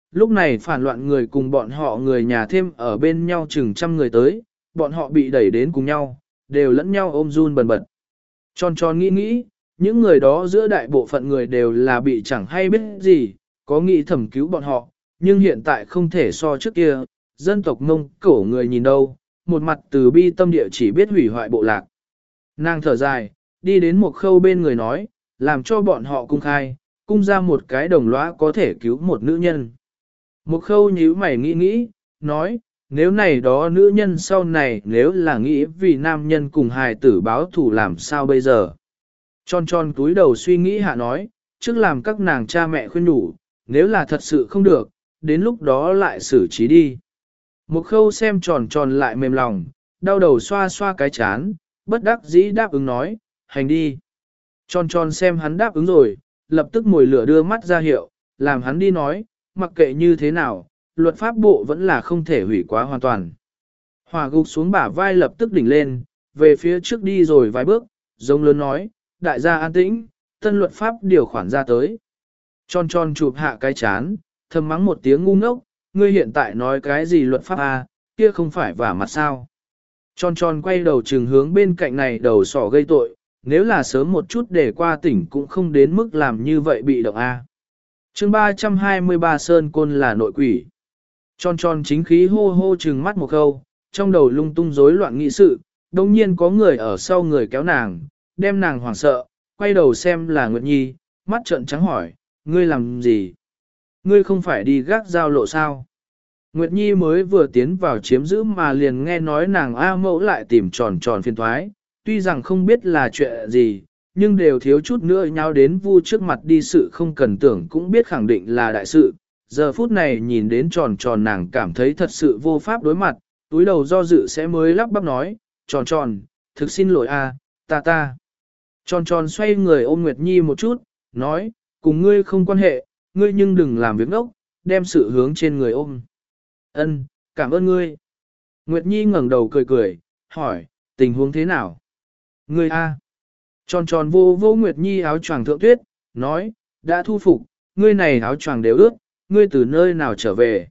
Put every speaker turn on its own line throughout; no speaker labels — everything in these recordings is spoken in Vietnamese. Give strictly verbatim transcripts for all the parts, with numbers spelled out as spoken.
Lúc này phản loạn người cùng bọn họ người nhà thêm ở bên nhau chừng trăm người tới, bọn họ bị đẩy đến cùng nhau, đều lẫn nhau ôm run bần bật. Tròn tròn nghĩ nghĩ, những người đó giữa đại bộ phận người đều là bị chẳng hay biết gì, có nghĩ thẩm cứu bọn họ, nhưng hiện tại không thể so trước kia, dân tộc Mông Cổ người nhìn đâu, một mặt từ bi tâm địa chỉ biết hủy hoại bộ lạc. Nàng thở dài, đi đến một khâu bên người nói, làm cho bọn họ cung khai, cung ra một cái đồng lõa có thể cứu một nữ nhân. Một khâu nhíu mày nghĩ nghĩ, nói, nếu này đó nữ nhân sau này nếu là nghĩ vì nam nhân cùng hài tử báo thù làm sao bây giờ. Tròn tròn túi đầu suy nghĩ hạ nói, trước làm các nàng cha mẹ khuyên nhủ, nếu là thật sự không được, đến lúc đó lại xử trí đi. Một khâu xem tròn tròn lại mềm lòng, đau đầu xoa xoa cái chán, bất đắc dĩ đáp ứng nói, hành đi. Tròn tròn xem hắn đáp ứng rồi, lập tức mồi lửa đưa mắt ra hiệu, làm hắn đi nói, mặc kệ như thế nào, luật pháp bộ vẫn là không thể hủy quá hoàn toàn. Hỏa gục xuống bả vai lập tức đỉnh lên, về phía trước đi rồi vài bước, giống lớn nói, đại gia an tĩnh, tân luật pháp điều khoản ra tới. Tròn tròn chụp hạ cái chán, thầm mắng một tiếng ngu ngốc, ngươi hiện tại nói cái gì luật pháp à, kia không phải vả mặt sao. Tròn tròn quay đầu trừng hướng bên cạnh này đầu sỏ gây tội, nếu là sớm một chút để qua tỉnh cũng không đến mức làm như vậy bị động a. À. Chương ba trăm hai mươi ba Sơn Côn là nội quỷ. Tròn tròn chính khí hô hô trừng mắt một câu, trong đầu lung tung rối loạn nghĩ sự, đồng nhiên có người ở sau người kéo nàng, đem nàng hoảng sợ, quay đầu xem là Nguyệt Nhi, mắt trợn trắng hỏi, ngươi làm gì? Ngươi không phải đi gác giao lộ sao? Nguyệt Nhi mới vừa tiến vào chiếm giữ mà liền nghe nói nàng A mẫu lại tìm tròn tròn phiền thoái, tuy rằng không biết là chuyện gì, nhưng đều thiếu chút nữa nhau đến vu trước mặt đi sự không cần tưởng cũng biết khẳng định là đại sự. Giờ phút này nhìn đến tròn tròn nàng cảm thấy thật sự vô pháp đối mặt, túi đầu do dự sẽ mới lắp bắp nói, tròn tròn, thực xin lỗi a, ta ta. Tròn tròn xoay người ôm Nguyệt Nhi một chút, nói, cùng ngươi không quan hệ, ngươi nhưng đừng làm việc ngốc, đem sự hướng trên người ôm. Ân, cảm ơn ngươi. Nguyệt Nhi ngẩng đầu cười cười, hỏi, tình huống thế nào? Ngươi a. Tròn tròn vô vô Nguyệt Nhi áo choàng thượng tuyết, nói, đã thu phục, ngươi này áo choàng đều ướt, ngươi từ nơi nào trở về?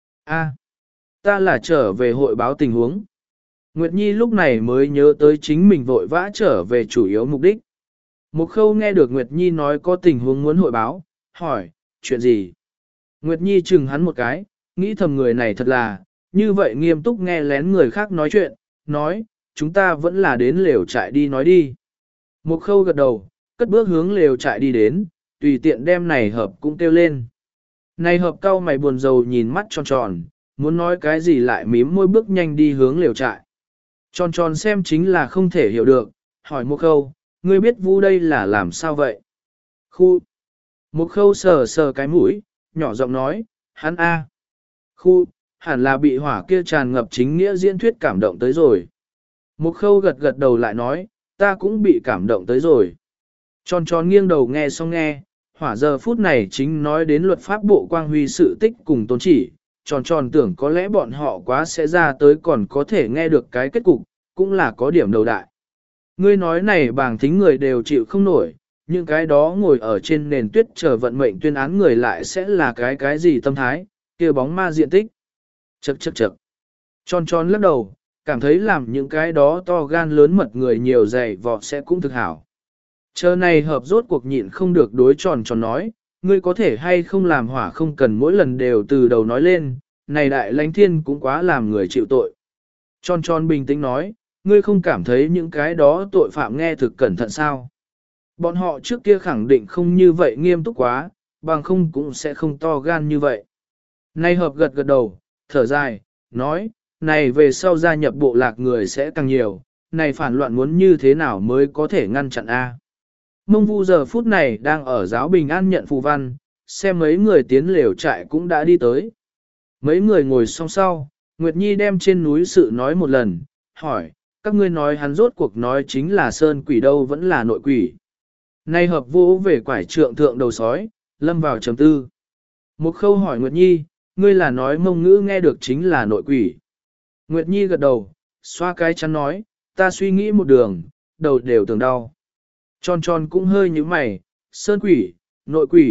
A, ta là trở về hội báo tình huống. Nguyệt Nhi lúc này mới nhớ tới chính mình vội vã trở về chủ yếu mục đích. Một khâu nghe được Nguyệt Nhi nói có tình huống muốn hội báo, hỏi, chuyện gì? Nguyệt Nhi chừng hắn một cái, nghĩ thầm người này thật là, như vậy nghiêm túc nghe lén người khác nói chuyện, nói, chúng ta vẫn là đến lều trại đi nói đi. Một khâu gật đầu, cất bước hướng lều trại đi đến, tùy tiện đem này hợp cũng kêu lên. Này hợp cao mày buồn rầu nhìn mắt tròn tròn, muốn nói cái gì lại mím môi bước nhanh đi hướng lều trại. Tròn tròn xem chính là không thể hiểu được, hỏi một khâu, ngươi biết vu đây là làm sao vậy? Khu. Một khâu sờ sờ cái mũi, nhỏ giọng nói, hắn a. Khu, hẳn là bị hỏa kia tràn ngập chính nghĩa diễn thuyết cảm động tới rồi. Một khâu gật gật đầu lại nói, ta cũng bị cảm động tới rồi. Tròn tròn nghiêng đầu nghe xong nghe, hỏa giờ phút này chính nói đến luật pháp bộ quang huy sự tích cùng tôn chỉ, tròn tròn tưởng có lẽ bọn họ quá sẽ ra tới còn có thể nghe được cái kết cục, cũng là có điểm đầu đại. Ngươi nói này bảng thính người đều chịu không nổi, những cái đó ngồi ở trên nền tuyết chờ vận mệnh tuyên án người lại sẽ là cái cái gì tâm thái, kia bóng ma diện tích. Chậc chậc chậc. Tròn tròn lắc đầu, cảm thấy làm những cái đó to gan lớn mật người nhiều dày vọ sẽ cũng thực hảo. Chờ này hợp rốt cuộc nhịn không được đối tròn tròn nói, ngươi có thể hay không làm hỏa không cần mỗi lần đều từ đầu nói lên, này đại lãnh thiên cũng quá làm người chịu tội. Tròn tròn bình tĩnh nói, ngươi không cảm thấy những cái đó tội phạm nghe thực cẩn thận sao? Bọn họ trước kia khẳng định không như vậy nghiêm túc quá, bằng không cũng sẽ không to gan như vậy. Này hợp gật gật đầu, thở dài, nói, này về sau gia nhập bộ lạc người sẽ càng nhiều, này phản loạn muốn như thế nào mới có thể ngăn chặn A. Mông Vu giờ phút này đang ở giáo bình an nhận phù văn, xem mấy người tiến lều trại cũng đã đi tới. Mấy người ngồi song sau, Nguyệt Nhi đem trên núi sự nói một lần, hỏi, các ngươi nói hắn rốt cuộc nói chính là sơn quỷ đâu vẫn là nội quỷ. Nay hợp vô về quải trượng thượng đầu sói, lâm vào trầm tư. Một khâu hỏi Nguyệt Nhi, ngươi là nói mông ngữ nghe được chính là nội quỷ. Nguyệt Nhi gật đầu, xoa cái chắn nói, ta suy nghĩ một đường, đầu đều tưởng đau. Tròn tròn cũng hơi như mày, sơn quỷ, nội quỷ,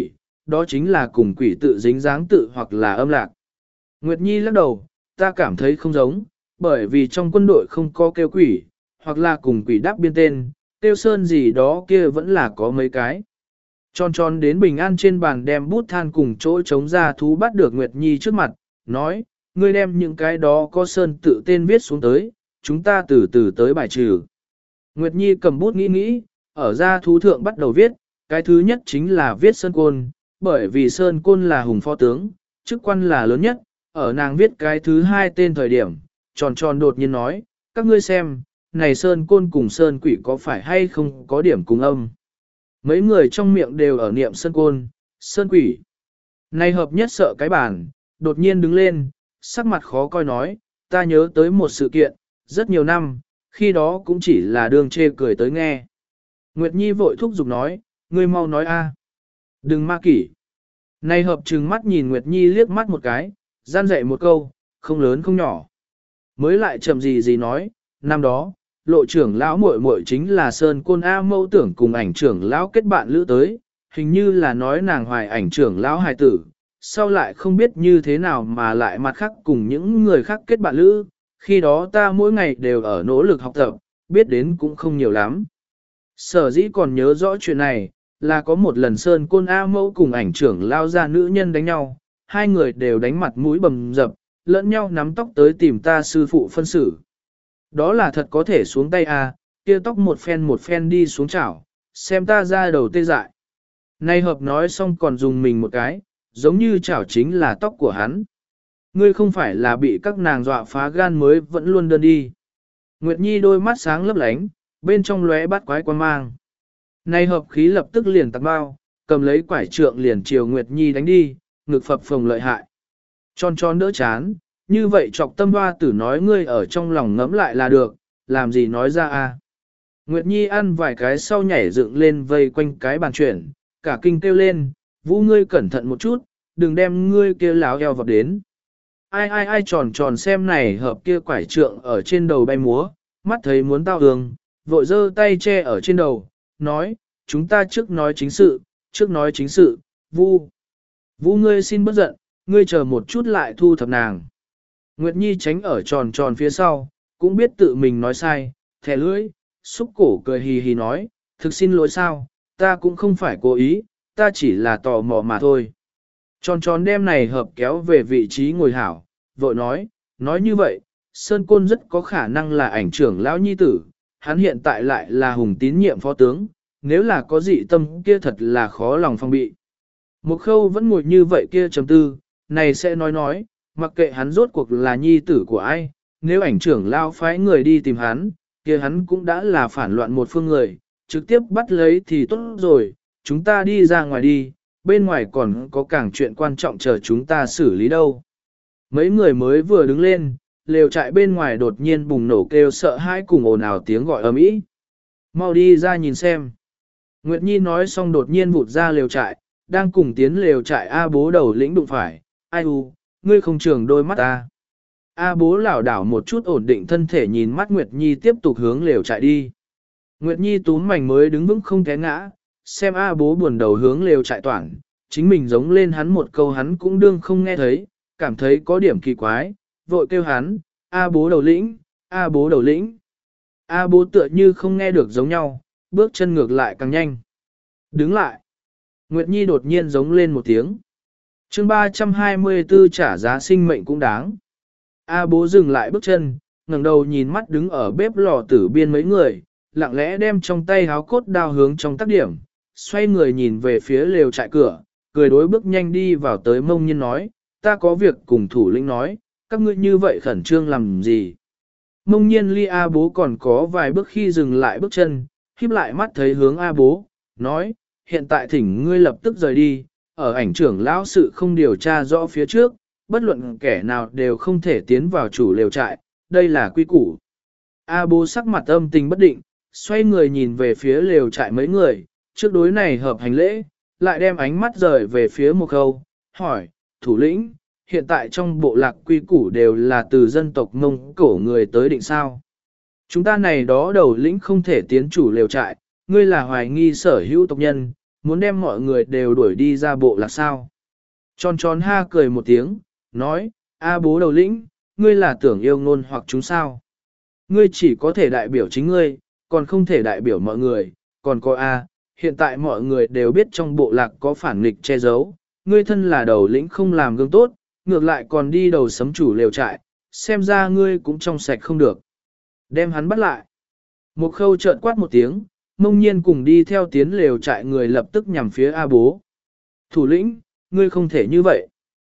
đó chính là cùng quỷ tự dính dáng tự hoặc là âm lạc. Nguyệt Nhi lắc đầu, ta cảm thấy không giống, bởi vì trong quân đội không có kêu quỷ, hoặc là cùng quỷ đáp biên tên, kêu sơn gì đó kia vẫn là có mấy cái. Tròn tròn đến bình an trên bàn đem bút than cùng chỗ chống ra thú bắt được Nguyệt Nhi trước mặt, nói, ngươi đem những cái đó có sơn tự tên viết xuống tới, chúng ta từ từ tới bài trừ. Nguyệt Nhi cầm bút nghĩ nghĩ, ở ra thú thượng bắt đầu viết, cái thứ nhất chính là viết sơn côn, bởi vì sơn côn là hùng phó tướng, chức quan là lớn nhất, ở nàng viết cái thứ hai tên thời điểm, tròn tròn đột nhiên nói, các ngươi xem, này sơn côn cùng sơn quỷ có phải hay không có điểm cùng âm. Mấy người trong miệng đều ở niệm sơn côn, sơn quỷ. Này hợp nhất sợ cái bản, đột nhiên đứng lên, sắc mặt khó coi nói, ta nhớ tới một sự kiện, rất nhiều năm, khi đó cũng chỉ là đường chê cười tới nghe. Nguyệt Nhi vội thúc giục nói, ngươi mau nói a, đừng ma kỷ. Này hợp trừng mắt nhìn Nguyệt Nhi liếc mắt một cái, gian dạy một câu, không lớn không nhỏ. Mới lại chậm gì gì nói, năm đó, lộ trưởng lão muội muội chính là Sơn Côn A mâu tưởng cùng ảnh trưởng lão kết bạn lữ tới, hình như là nói nàng hoài ảnh trưởng lão hài tử, sau lại không biết như thế nào mà lại mặt khác cùng những người khác kết bạn lữ, khi đó ta mỗi ngày đều ở nỗ lực học tập, biết đến cũng không nhiều lắm. Sở dĩ còn nhớ rõ chuyện này, là có một lần Sơn Côn A mẫu cùng ảnh trưởng lao ra nữ nhân đánh nhau, hai người đều đánh mặt mũi bầm dập, lẫn nhau nắm tóc tới tìm ta sư phụ phân xử. Đó là thật có thể xuống tay à, kia tóc một phen một phen đi xuống chảo, xem ta ra đầu tê dại. Nay hợp nói xong còn dùng mình một cái, giống như chảo chính là tóc của hắn. Ngươi không phải là bị các nàng dọa phá gan mới vẫn luôn đơn đi. Nguyệt Nhi đôi mắt sáng lấp lánh, bên trong lóe bắt quái quan mang. Nay hợp khí lập tức liền tạc bao, cầm lấy quải trượng liền chiều Nguyệt Nhi đánh đi, ngực phập phồng lợi hại. Tròn tròn đỡ chán, như vậy chọc tâm hoa tử nói ngươi ở trong lòng ngẫm lại là được, làm gì nói ra a? Nguyệt Nhi ăn vài cái sau nhảy dựng lên vây quanh cái bàn chuyển, cả kinh kêu lên, Vũ ngươi cẩn thận một chút, đừng đem ngươi kia láo eo vọt đến. Ai ai ai tròn tròn xem này hợp kia quải trượng ở trên đầu bay múa, mắt thấy muốn tao hương, vội giơ tay che ở trên đầu, nói, chúng ta trước nói chính sự, trước nói chính sự, Vu. Vũ ngươi xin bất giận, ngươi chờ một chút lại thu thập nàng. Nguyệt Nhi tránh ở tròn tròn phía sau, cũng biết tự mình nói sai, thẻ lưỡi, xúc cổ cười hì hì nói, thực xin lỗi sao, ta cũng không phải cố ý, ta chỉ là tò mò mà thôi. Tròn tròn đem này hợp kéo về vị trí ngồi hảo, vội nói, nói như vậy, Sơn Côn rất có khả năng là ảnh trưởng lão nhi tử, hắn hiện tại lại là hùng tín nhiệm phó tướng, nếu là có dị tâm kia thật là khó lòng phong bị. Một khâu vẫn ngồi như vậy kia chấm tư, này sẽ nói nói, mặc kệ hắn rốt cuộc là nhi tử của ai, nếu ảnh trưởng lao phái người đi tìm hắn, kia hắn cũng đã là phản loạn một phương người, trực tiếp bắt lấy thì tốt rồi, chúng ta đi ra ngoài đi, bên ngoài còn có càng chuyện quan trọng chờ chúng ta xử lý đâu. Mấy người mới vừa đứng lên, lều trại bên ngoài đột nhiên bùng nổ kêu sợ hãi cùng ồn ào tiếng gọi ầm ĩ. Mau đi ra nhìn xem. Nguyệt Nhi nói xong đột nhiên vụt ra lều trại, đang cùng tiến lều trại A bố đầu lĩnh đụng phải, ai u, ngươi không trường đôi mắt ta. A bố lảo đảo một chút ổn định thân thể nhìn mắt Nguyệt Nhi tiếp tục hướng lều trại đi. Nguyệt Nhi túm mảnh mới đứng vững không té ngã, xem A bố buồn đầu hướng lều trại toản, chính mình giống lên hắn một câu hắn cũng đương không nghe thấy, cảm thấy có điểm kỳ quái, vội kêu hắn, A bố đầu lĩnh, A bố đầu lĩnh. A bố tựa như không nghe được giống nhau, bước chân ngược lại càng nhanh. Đứng lại. Nguyệt Nhi đột nhiên giống lên một tiếng. chương ba trăm hai mươi tư trả giá sinh mệnh cũng đáng. A bố dừng lại bước chân, ngẩng đầu nhìn mắt đứng ở bếp lò tử biên mấy người, lặng lẽ đem trong tay háo cốt đao hướng trong tác điểm, xoay người nhìn về phía lều trại cửa, cười đối bước nhanh đi vào tới Mông Nhiên nói, ta có việc cùng thủ lĩnh nói, các ngươi như vậy khẩn trương làm gì. Mông Nhiên ly A bố còn có vài bước khi dừng lại bước chân, híp lại mắt thấy hướng A bố, nói, hiện tại thỉnh ngươi lập tức rời đi, ở ảnh trưởng lão sự không điều tra rõ phía trước, bất luận kẻ nào đều không thể tiến vào chủ lều trại, đây là quy củ. A bố sắc mặt âm tình bất định, xoay người nhìn về phía lều trại mấy người, trước đối này hợp hành lễ, lại đem ánh mắt rời về phía một khâu, hỏi, thủ lĩnh, hiện tại trong bộ lạc quy củ đều là từ dân tộc Mông Cổ người tới định sao. Chúng ta này đó đầu lĩnh không thể tiến chủ lều trại, ngươi là hoài nghi sở hữu tộc nhân, muốn đem mọi người đều đuổi đi ra bộ lạc sao. Tròn tròn ha cười một tiếng, nói, A bố đầu lĩnh, ngươi là tưởng yêu ngôn hoặc chúng sao. Ngươi chỉ có thể đại biểu chính ngươi, còn không thể đại biểu mọi người, còn có A, hiện tại mọi người đều biết trong bộ lạc có phản nghịch che giấu, ngươi thân là đầu lĩnh không làm gương tốt, ngược lại còn đi đầu sấm chủ lều trại, xem ra ngươi cũng trong sạch không được. Đem hắn bắt lại. Một khâu trợn quát một tiếng, mông nhiên cùng đi theo tiến lều trại người lập tức nhằm phía A bố. Thủ lĩnh, ngươi không thể như vậy.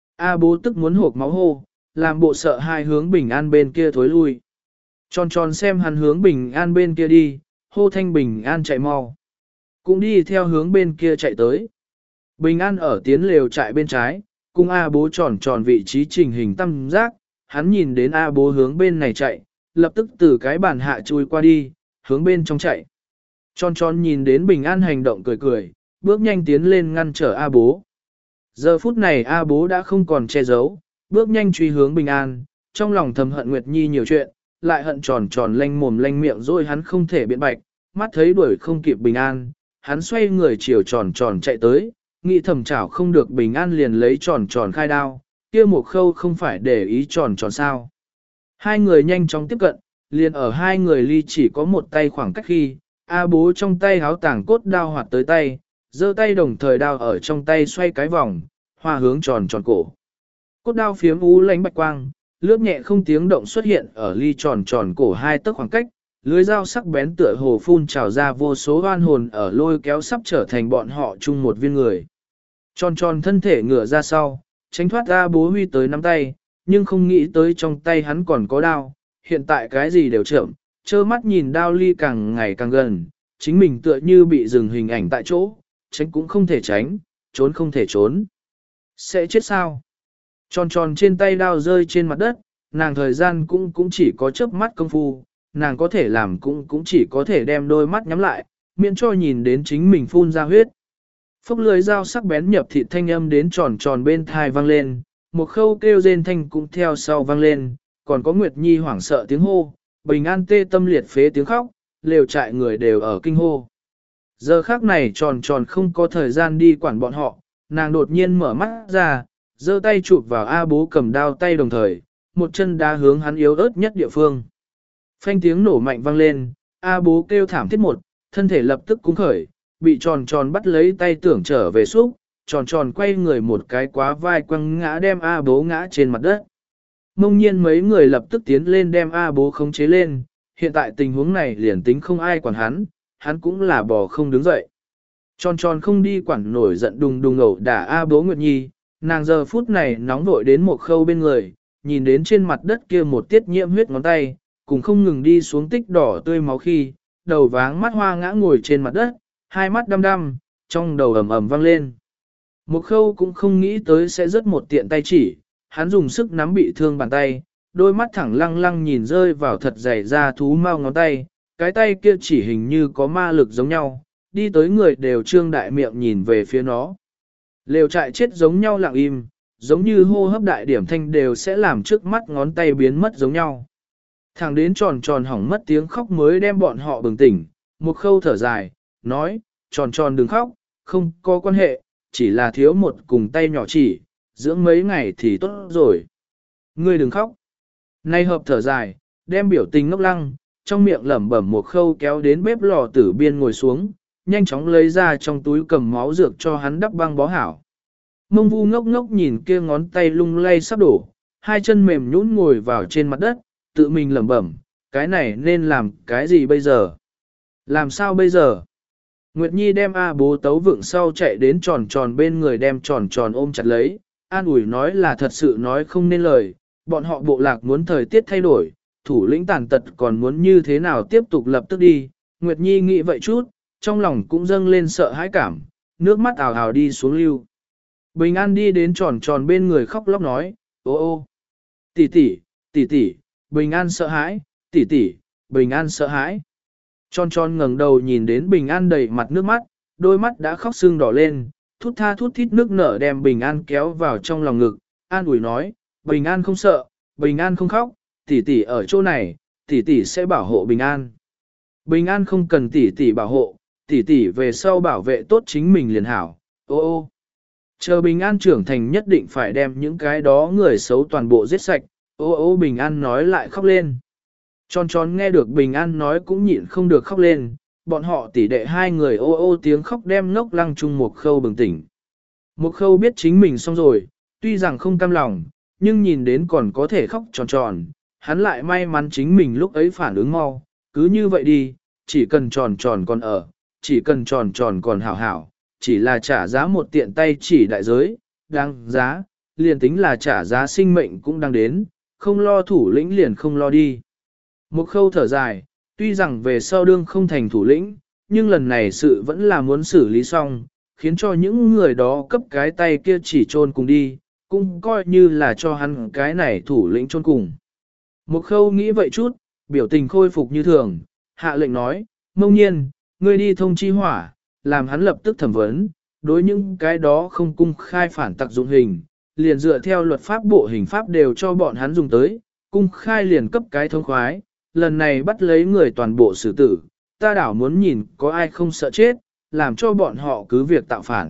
A bố tức muốn hộp máu hô, làm bộ sợ hai hướng bình an bên kia thối lui. Tròn tròn xem hắn hướng bình an bên kia đi, hô thanh bình an chạy mau. Cũng đi theo hướng bên kia chạy tới. Bình an ở tiến lều trại bên trái, cùng A bố tròn tròn vị trí trình hình tam giác, hắn nhìn đến A bố hướng bên này chạy, lập tức từ cái bàn hạ chui qua đi, hướng bên trong chạy. Tròn tròn nhìn đến bình an hành động cười cười, bước nhanh tiến lên ngăn trở A bố. Giờ phút này A bố đã không còn che giấu, bước nhanh truy hướng bình an, trong lòng thầm hận Nguyệt Nhi nhiều chuyện, lại hận tròn tròn lanh mồm lanh miệng rồi hắn không thể biện bạch, mắt thấy đuổi không kịp bình an, hắn xoay người chiều tròn tròn chạy tới, nghĩ thầm chảo không được bình an liền lấy tròn tròn khai đao, kia một khâu không phải để ý tròn tròn sao. Hai người nhanh chóng tiếp cận, liền ở hai người ly chỉ có một tay khoảng cách khi, A bố trong tay háo tàng cốt đao hoạt tới tay, giơ tay đồng thời đao ở trong tay xoay cái vòng, hòa hướng tròn tròn cổ. Cốt đao phiếm ú lánh bạch quang, lướt nhẹ không tiếng động xuất hiện ở ly tròn tròn cổ hai tấc khoảng cách, lưới dao sắc bén tựa hồ phun trào ra vô số oan hồn ở lôi kéo sắp trở thành bọn họ chung một viên người. Tròn tròn thân thể ngửa ra sau, tránh thoát A bố huy tới nắm tay, nhưng không nghĩ tới trong tay hắn còn có đao, hiện tại cái gì đều chậm, trơ mắt nhìn đao ly càng ngày càng gần, chính mình tựa như bị dừng hình ảnh tại chỗ, tránh cũng không thể tránh, trốn không thể trốn. Sẽ chết sao? Tròn tròn trên tay đao rơi trên mặt đất, nàng thời gian cũng cũng chỉ có chớp mắt công phu, nàng có thể làm cũng cũng chỉ có thể đem đôi mắt nhắm lại, miễn cho nhìn đến chính mình phun ra huyết. Phốc lưới dao sắc bén nhập thịt thanh âm đến tròn tròn bên thai vang lên, một khâu kêu rên thanh cũng theo sau vang lên, còn có Nguyệt Nhi hoảng sợ tiếng hô, bình an tê tâm liệt phế tiếng khóc, lều trại người đều ở kinh hô. Giờ khác này tròn tròn không có thời gian đi quản bọn họ, nàng đột nhiên mở mắt ra, giơ tay chụp vào A bố cầm đao tay đồng thời, một chân đá hướng hắn yếu ớt nhất địa phương. Phanh tiếng nổ mạnh vang lên, A bố kêu thảm thiết một, thân thể lập tức cúng khởi, bị tròn tròn bắt lấy tay tưởng trở về xúc, tròn tròn quay người một cái quá vai quăng ngã đem A bố ngã trên mặt đất. Mông nhiên mấy người lập tức tiến lên đem A bố khống chế lên, hiện tại tình huống này liền tính không ai quản hắn, hắn cũng là bò không đứng dậy. Tròn tròn không đi quản nổi giận đùng đùng ẩu đả A bố Nguyệt Nhi, nàng giờ phút này nóng vội đến một khâu bên người, nhìn đến trên mặt đất kia một tiết nhiễm huyết ngón tay, cùng không ngừng đi xuống tích đỏ tươi máu khi, đầu váng mắt hoa ngã ngồi trên mặt đất, hai mắt đăm đăm, trong đầu ầm ầm vang lên. Một khâu cũng không nghĩ tới sẽ rớt một tiện tay chỉ, hắn dùng sức nắm bị thương bàn tay, đôi mắt thẳng lăng lăng nhìn rơi vào thật dày ra thú mau ngón tay, cái tay kia chỉ hình như có ma lực giống nhau, đi tới người đều trương đại miệng nhìn về phía nó. Lều trại chết giống nhau lặng im, giống như hô hấp đại điểm thanh đều sẽ làm trước mắt ngón tay biến mất giống nhau. Thẳng đến tròn tròn hỏng mất tiếng khóc mới đem bọn họ bừng tỉnh, một khâu thở dài, nói, tròn tròn đừng khóc, không có quan hệ, chỉ là thiếu một cùng tay nhỏ chỉ, dưỡng mấy ngày thì tốt rồi. Ngươi đừng khóc. Nay hợp thở dài, đem biểu tình ngốc lăng, trong miệng lẩm bẩm một khâu kéo đến bếp lò tử biên ngồi xuống, nhanh chóng lấy ra trong túi cầm máu dược cho hắn đắp băng bó hảo. Mông vu ngốc ngốc nhìn kia ngón tay lung lay sắp đổ, hai chân mềm nhũn ngồi vào trên mặt đất, tự mình lẩm bẩm, cái này nên làm cái gì bây giờ? Làm sao bây giờ? Nguyệt Nhi đem A bố tấu vượng sau chạy đến tròn tròn bên người đem tròn tròn ôm chặt lấy, an ủi nói là thật sự nói không nên lời, bọn họ bộ lạc muốn thời tiết thay đổi, thủ lĩnh tàn tật còn muốn như thế nào tiếp tục lập tức đi. Nguyệt Nhi nghĩ vậy chút, trong lòng cũng dâng lên sợ hãi cảm, nước mắt ào ào đi xuống lưu. Bình An đi đến tròn tròn bên người khóc lóc nói, ô ô, tỷ tỷ, tỷ tỷ, Bình An sợ hãi, tỷ tỷ, Bình An sợ hãi. Tròn tròn ngẩng đầu nhìn đến Bình An đầy mặt nước mắt, đôi mắt đã khóc sưng đỏ lên, thút tha thút thít nước nở đem Bình An kéo vào trong lòng ngực, an ủi nói, Bình An không sợ, Bình An không khóc, tỷ tỷ ở chỗ này, tỷ tỷ sẽ bảo hộ Bình An. Bình An không cần tỷ tỷ bảo hộ, tỷ tỷ về sau bảo vệ tốt chính mình liền hảo, ô ô. Chờ Bình An trưởng thành nhất định phải đem những cái đó người xấu toàn bộ giết sạch, ô ô Bình An nói lại khóc lên. Tròn tròn nghe được Bình An nói cũng nhịn không được khóc lên, bọn họ tỷ đệ hai người ô ô tiếng khóc đem ngốc lăng chung một khâu bừng tỉnh. Một khâu biết chính mình xong rồi, tuy rằng không cam lòng, nhưng nhìn đến còn có thể khóc tròn tròn, hắn lại may mắn chính mình lúc ấy phản ứng mau, cứ như vậy đi, chỉ cần tròn tròn còn ở, chỉ cần tròn tròn còn hảo hảo, chỉ là trả giá một tiện tay chỉ đại giới, đáng giá, liền tính là trả giá sinh mệnh cũng đang đến, không lo thủ lĩnh liền không lo đi. Một khâu thở dài, tuy rằng về sau đương không thành thủ lĩnh, nhưng lần này sự vẫn là muốn xử lý xong, khiến cho những người đó cấp cái tay kia chỉ chôn cùng đi, cũng coi như là cho hắn cái này thủ lĩnh chôn cùng. Một khâu nghĩ vậy chút, biểu tình khôi phục như thường, hạ lệnh nói, Mông Nhiên, ngươi đi thông chi hỏa, làm hắn lập tức thẩm vấn, đối những cái đó không cung khai phản tặc dụng hình, liền dựa theo luật pháp bộ hình pháp đều cho bọn hắn dùng tới, cung khai liền cấp cái thông khoái, lần này bắt lấy người toàn bộ xử tử, ta đảo muốn nhìn có ai không sợ chết, làm cho bọn họ cứ việc tạo phản.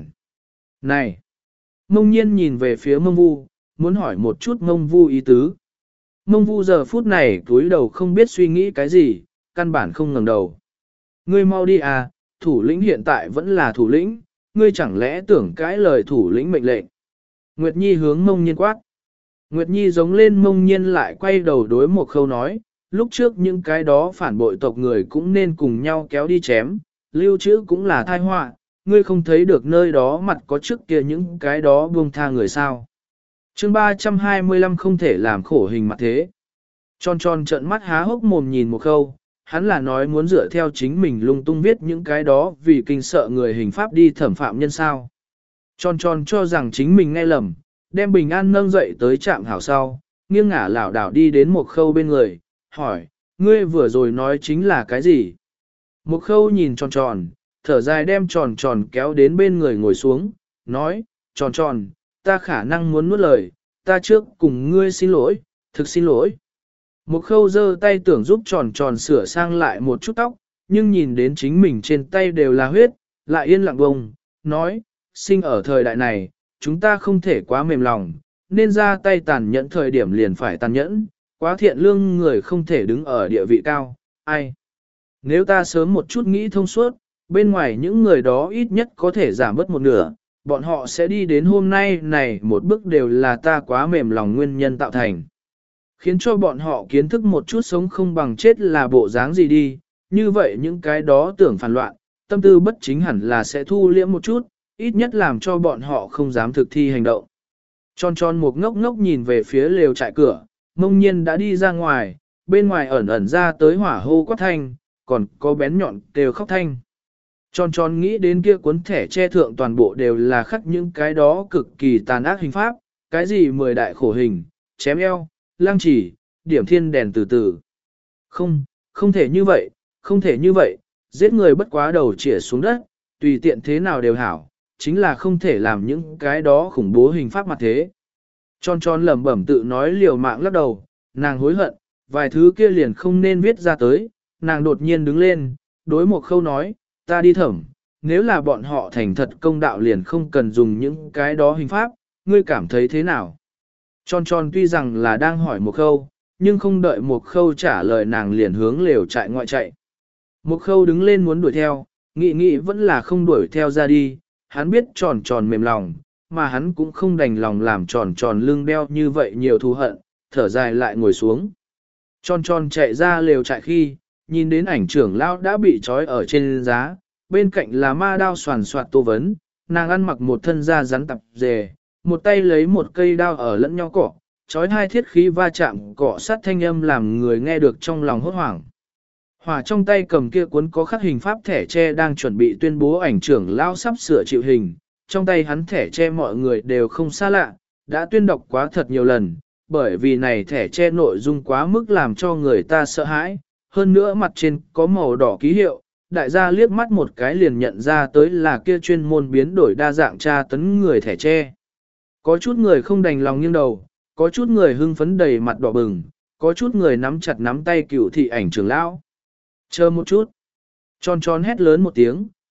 Này! Mông Nhiên nhìn về phía Mông Vu, muốn hỏi một chút Mông Vu ý tứ. Mông Vu giờ phút này cúi đầu không biết suy nghĩ cái gì, căn bản không ngẩng đầu. Ngươi mau đi à, thủ lĩnh hiện tại vẫn là thủ lĩnh, ngươi chẳng lẽ tưởng cãi lời thủ lĩnh mệnh lệnh. Nguyệt Nhi hướng Mông Nhiên quát. Nguyệt Nhi giống lên Mông Nhiên lại quay đầu đối một khâu nói, lúc trước những cái đó phản bội tộc người cũng nên cùng nhau kéo đi chém, lưu trữ cũng là tai họa, ngươi không thấy được nơi đó mặt có trước kia những cái đó buông tha người sao. Chương ba trăm hai mươi lăm không thể làm khổ hình mặt thế. Tròn tròn trợn mắt há hốc mồm nhìn một khâu, hắn là nói muốn dựa theo chính mình lung tung viết những cái đó vì kinh sợ người hình pháp đi thẩm phạm nhân sao. Tròn tròn cho rằng chính mình nghe lầm, đem Bình An nâng dậy tới trạm hảo sau, nghiêng ngả lảo đảo đi đến một khâu bên người, hỏi, ngươi vừa rồi nói chính là cái gì? Một khâu nhìn tròn tròn, thở dài đem tròn tròn kéo đến bên người ngồi xuống, nói, tròn tròn, ta khả năng muốn nuốt lời, ta trước cùng ngươi xin lỗi, thực xin lỗi. Một khâu giơ tay tưởng giúp tròn tròn sửa sang lại một chút tóc, nhưng nhìn đến chính mình trên tay đều là huyết, lại yên lặng bông, nói, sinh ở thời đại này, chúng ta không thể quá mềm lòng, nên ra tay tàn nhẫn thời điểm liền phải tàn nhẫn, quá thiện lương người không thể đứng ở địa vị cao, ai. Nếu ta sớm một chút nghĩ thông suốt, bên ngoài những người đó ít nhất có thể giảm bớt một nửa, bọn họ sẽ đi đến hôm nay này một bước đều là ta quá mềm lòng nguyên nhân tạo thành. Khiến cho bọn họ kiến thức một chút sống không bằng chết là bộ dáng gì đi, như vậy những cái đó tưởng phản loạn, tâm tư bất chính hẳn là sẽ thu liễm một chút, ít nhất làm cho bọn họ không dám thực thi hành động. Tròn tròn một ngốc ngốc nhìn về phía lều trại cửa, Mông Nhiên đã đi ra ngoài, bên ngoài ẩn ẩn ra tới hỏa hô quát thanh, còn có bén nhọn đều khóc thanh. Tròn tròn nghĩ đến kia cuốn thẻ che thượng toàn bộ đều là khắc những cái đó cực kỳ tàn ác hình pháp, cái gì mười đại khổ hình, chém eo, lang chỉ, điểm thiên đèn từ từ. Không, không thể như vậy, không thể như vậy, giết người bất quá đầu chĩa xuống đất, tùy tiện thế nào đều hảo, chính là không thể làm những cái đó khủng bố hình pháp mặt thế. Tròn tròn lẩm bẩm tự nói liều mạng lắc đầu, nàng hối hận, vài thứ kia liền không nên viết ra tới, nàng đột nhiên đứng lên, đối một khâu nói, ta đi thẩm, nếu là bọn họ thành thật công đạo liền không cần dùng những cái đó hình pháp, ngươi cảm thấy thế nào? Tròn tròn tuy rằng là đang hỏi một khâu, nhưng không đợi một khâu trả lời nàng liền hướng lều trại ngoại chạy. Một khâu đứng lên muốn đuổi theo, nghĩ nghĩ vẫn là không đuổi theo ra đi, hắn biết tròn tròn mềm lòng, mà hắn cũng không đành lòng làm tròn tròn lưng đeo như vậy nhiều thù hận, thở dài lại ngồi xuống. Tròn tròn chạy ra lều trại khi, nhìn đến ảnh trưởng lão đã bị trói ở trên giá, bên cạnh là ma đao soàn soạt tô vấn, nàng ăn mặc một thân da rắn tập dề, một tay lấy một cây đao ở lẫn nhau cỏ, trói hai thiết khí va chạm cọ sát thanh âm làm người nghe được trong lòng hốt hoảng. Hỏa trong tay cầm kia cuốn có khắc hình pháp thẻ tre đang chuẩn bị tuyên bố ảnh trưởng lão sắp sửa chịu hình, trong tay hắn thẻ tre mọi người đều không xa lạ, đã tuyên đọc quá thật nhiều lần, bởi vì này thẻ tre nội dung quá mức làm cho người ta sợ hãi, hơn nữa mặt trên có màu đỏ ký hiệu, đại gia liếc mắt một cái liền nhận ra tới là kia chuyên môn biến đổi đa dạng tra tấn người thẻ tre. Có chút người không đành lòng nghiêng đầu, có chút người hưng phấn đầy mặt đỏ bừng, có chút người nắm chặt nắm tay cựu thị ảnh trưởng lão. Chờ một chút. Tròn tròn hét lớn một tiếng,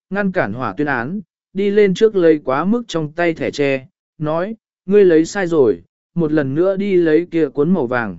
ngăn cản hỏa tuyên án, đi lên trước lấy quá mức trong tay thẻ tre, nói, ngươi lấy sai rồi, một lần nữa đi lấy kia cuốn màu vàng.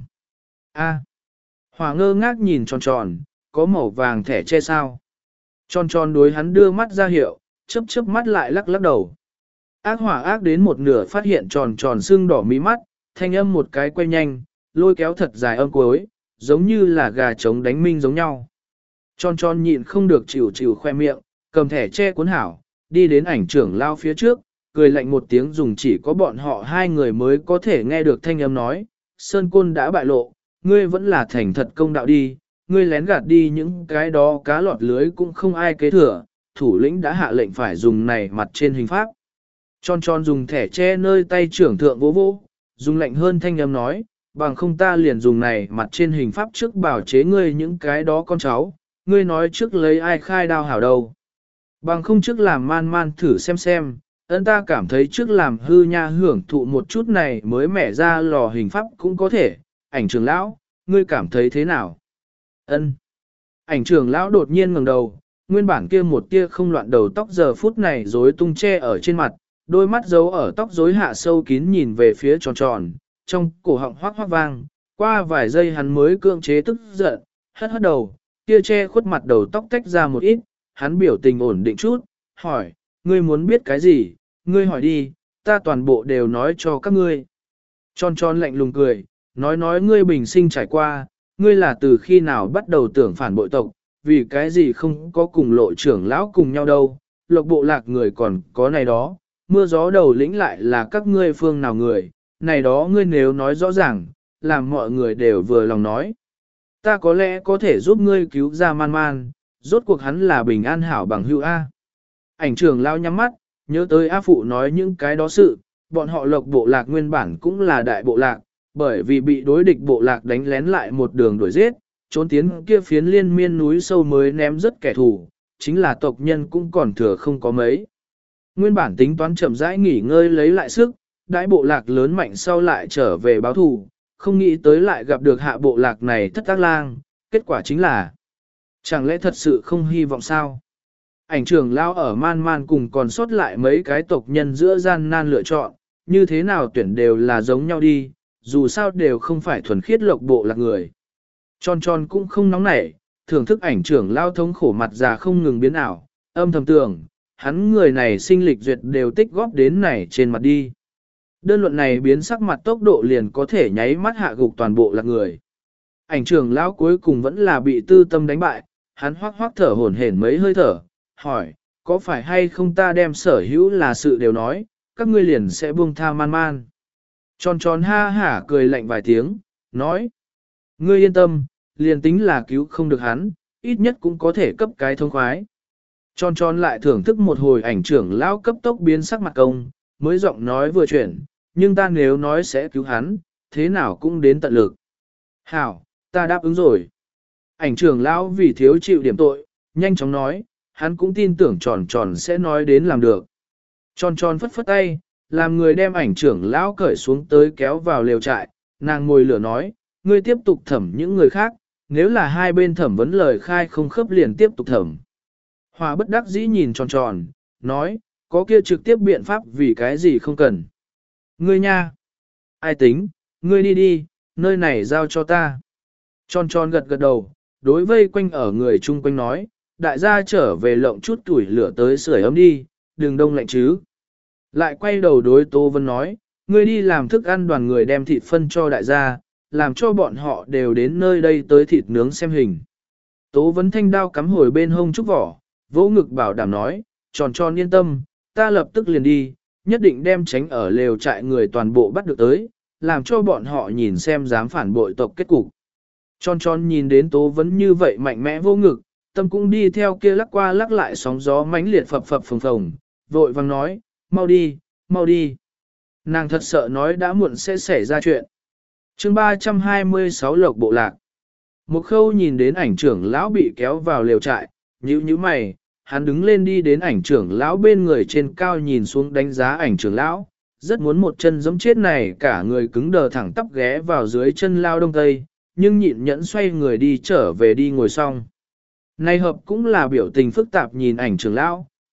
A. Hỏa ngơ ngác nhìn tròn tròn, có màu vàng thẻ che sao? Tròn tròn đối hắn đưa mắt ra hiệu, chớp chớp mắt lại lắc lắc đầu. Ác hỏa ác đến một nửa phát hiện tròn tròn sưng đỏ mí mắt, thanh âm một cái quay nhanh, lôi kéo thật dài âm cuối, giống như là gà trống đánh minh giống nhau. Tròn tròn nhịn không được chịu chịu khoe miệng, cầm thẻ che cuốn hảo, đi đến ảnh trưởng lao phía trước, cười lạnh một tiếng dùng chỉ có bọn họ hai người mới có thể nghe được thanh âm nói, Sơn Côn đã bại lộ, ngươi vẫn là thành thật công đạo đi, ngươi lén gạt đi những cái đó cá lọt lưới cũng không ai kế thừa, thủ lĩnh đã hạ lệnh phải dùng này mặt trên hình pháp. Tròn tròn dùng thẻ che nơi tay trưởng thượng vỗ vỗ, dùng lạnh hơn thanh âm nói, bằng không ta liền dùng này mặt trên hình pháp trước bảo chế ngươi những cái đó con cháu, ngươi nói trước lấy ai khai đao hảo đâu. Bằng không trước làm man man thử xem xem, ân ta cảm thấy trước làm hư nha hưởng thụ một chút này mới mẻ ra lò hình pháp cũng có thể, ảnh trưởng lão, ngươi cảm thấy thế nào? Ân. Ảnh trưởng lão đột nhiên ngẩng đầu, nguyên bản kia một tia không loạn đầu tóc giờ phút này rối tung che ở trên mặt, đôi mắt giấu ở tóc rối hạ sâu kín nhìn về phía tròn tròn, trong cổ họng hoác hoác vang, qua vài giây hắn mới cưỡng chế tức giận, hất hất đầu, kia che khuất mặt đầu tóc tách ra một ít, hắn biểu tình ổn định chút, hỏi, ngươi muốn biết cái gì, ngươi hỏi đi, ta toàn bộ đều nói cho các ngươi. Tròn tròn lạnh lùng cười, nói nói ngươi bình sinh trải qua, ngươi là từ khi nào bắt đầu tưởng phản bội tộc, vì cái gì không có cùng lộ trưởng lão cùng nhau đâu, lộc bộ lạc người còn có này đó, mưa gió đầu lĩnh lại là các ngươi phương nào người, này đó ngươi nếu nói rõ ràng, làm mọi người đều vừa lòng nói. Ta có lẽ có thể giúp ngươi cứu ra man man, rốt cuộc hắn là bình an hảo bằng hữu A. Ảnh trưởng lao nhắm mắt, nhớ tới A Phụ nói những cái đó sự, bọn họ lộc bộ lạc nguyên bản cũng là đại bộ lạc, bởi vì bị đối địch bộ lạc đánh lén lại một đường đuổi giết, trốn tiến kia phiến liên miên núi sâu mới ném rất kẻ thù, chính là tộc nhân cũng còn thừa không có mấy. Nguyên bản tính toán chậm rãi nghỉ ngơi lấy lại sức, đại bộ lạc lớn mạnh sau lại trở về báo thù, không nghĩ tới lại gặp được hạ bộ lạc này thất tác lang, kết quả chính là chẳng lẽ thật sự không hy vọng sao? Ảnh trưởng lao ở man man cùng còn sót lại mấy cái tộc nhân giữa gian nan lựa chọn, như thế nào tuyển đều là giống nhau đi, dù sao đều không phải thuần khiết lộc bộ lạc người. Tròn tròn cũng không nóng nảy, thưởng thức ảnh trưởng lao thống khổ mặt già không ngừng biến ảo, âm thầm tưởng, hắn người này sinh lịch duyệt đều tích góp đến này trên mặt đi. Đơn luận này biến sắc mặt tốc độ liền có thể nháy mắt hạ gục toàn bộ lạc người. Ảnh trưởng lão cuối cùng vẫn là bị tư tâm đánh bại, hắn hoác hoác thở hổn hển mấy hơi thở, hỏi, có phải hay không ta đem sở hữu là sự đều nói, các ngươi liền sẽ buông tha man man. Tròn tròn ha hả cười lạnh vài tiếng, nói, ngươi yên tâm, liền tính là cứu không được hắn, ít nhất cũng có thể cấp cái thông khoái. Tròn tròn lại thưởng thức một hồi ảnh trưởng lão cấp tốc biến sắc mặt công, mới giọng nói vừa chuyển, nhưng ta nếu nói sẽ cứu hắn, thế nào cũng đến tận lực. Hảo, ta đáp ứng rồi. Ảnh trưởng lão vì thiếu chịu điểm tội, nhanh chóng nói, hắn cũng tin tưởng tròn tròn sẽ nói đến làm được. Tròn tròn phất phất tay, làm người đem ảnh trưởng lão cởi xuống tới kéo vào lều trại, nàng ngồi lửa nói, ngươi tiếp tục thẩm những người khác, nếu là hai bên thẩm vấn lời khai không khớp liền tiếp tục thẩm. Hòa bất đắc dĩ nhìn tròn tròn, nói, có kia trực tiếp biện pháp vì cái gì không cần. Ngươi nha! Ai tính, ngươi đi đi, nơi này giao cho ta. Tròn tròn gật gật đầu, đối vây quanh ở người chung quanh nói, đại gia trở về lộng chút tuổi lửa tới sưởi ấm đi, đừng đông lạnh chứ. Lại quay đầu đối Tô Vân nói, ngươi đi làm thức ăn đoàn người đem thịt phân cho đại gia, làm cho bọn họ đều đến nơi đây tới thịt nướng xem hình. Tố Vân thanh đao cắm hồi bên hông trúc vỏ, vỗ ngực bảo đảm nói, tròn tròn yên tâm, ta lập tức liền đi, nhất định đem tránh ở lều trại người toàn bộ bắt được tới, làm cho bọn họ nhìn xem dám phản bội tộc kết cục. Tròn tròn nhìn đến Tố Vân như vậy mạnh mẽ vô ngực, tâm cũng đi theo kia lắc qua lắc lại sóng gió mãnh liệt phập phập phồng phồng, vội vang nói, mau đi, mau đi. Nàng thật sợ nói đã muộn sẽ xảy ra chuyện. chương ba trăm hai mươi sáu lộc bộ lạc. Một khâu nhìn đến ảnh trưởng lão bị kéo vào lều trại, nhíu nhíu mày, hắn đứng lên đi đến ảnh trưởng lão bên người trên cao nhìn xuống đánh giá ảnh trưởng lão, rất muốn một chân giẫm chết này cả người cứng đờ thẳng tắp ghé vào dưới chân lao đông tây, nhưng nhịn nhẫn xoay người đi trở về đi ngồi xong. Này hợp cũng là biểu tình phức tạp nhìn ảnh trưởng lão,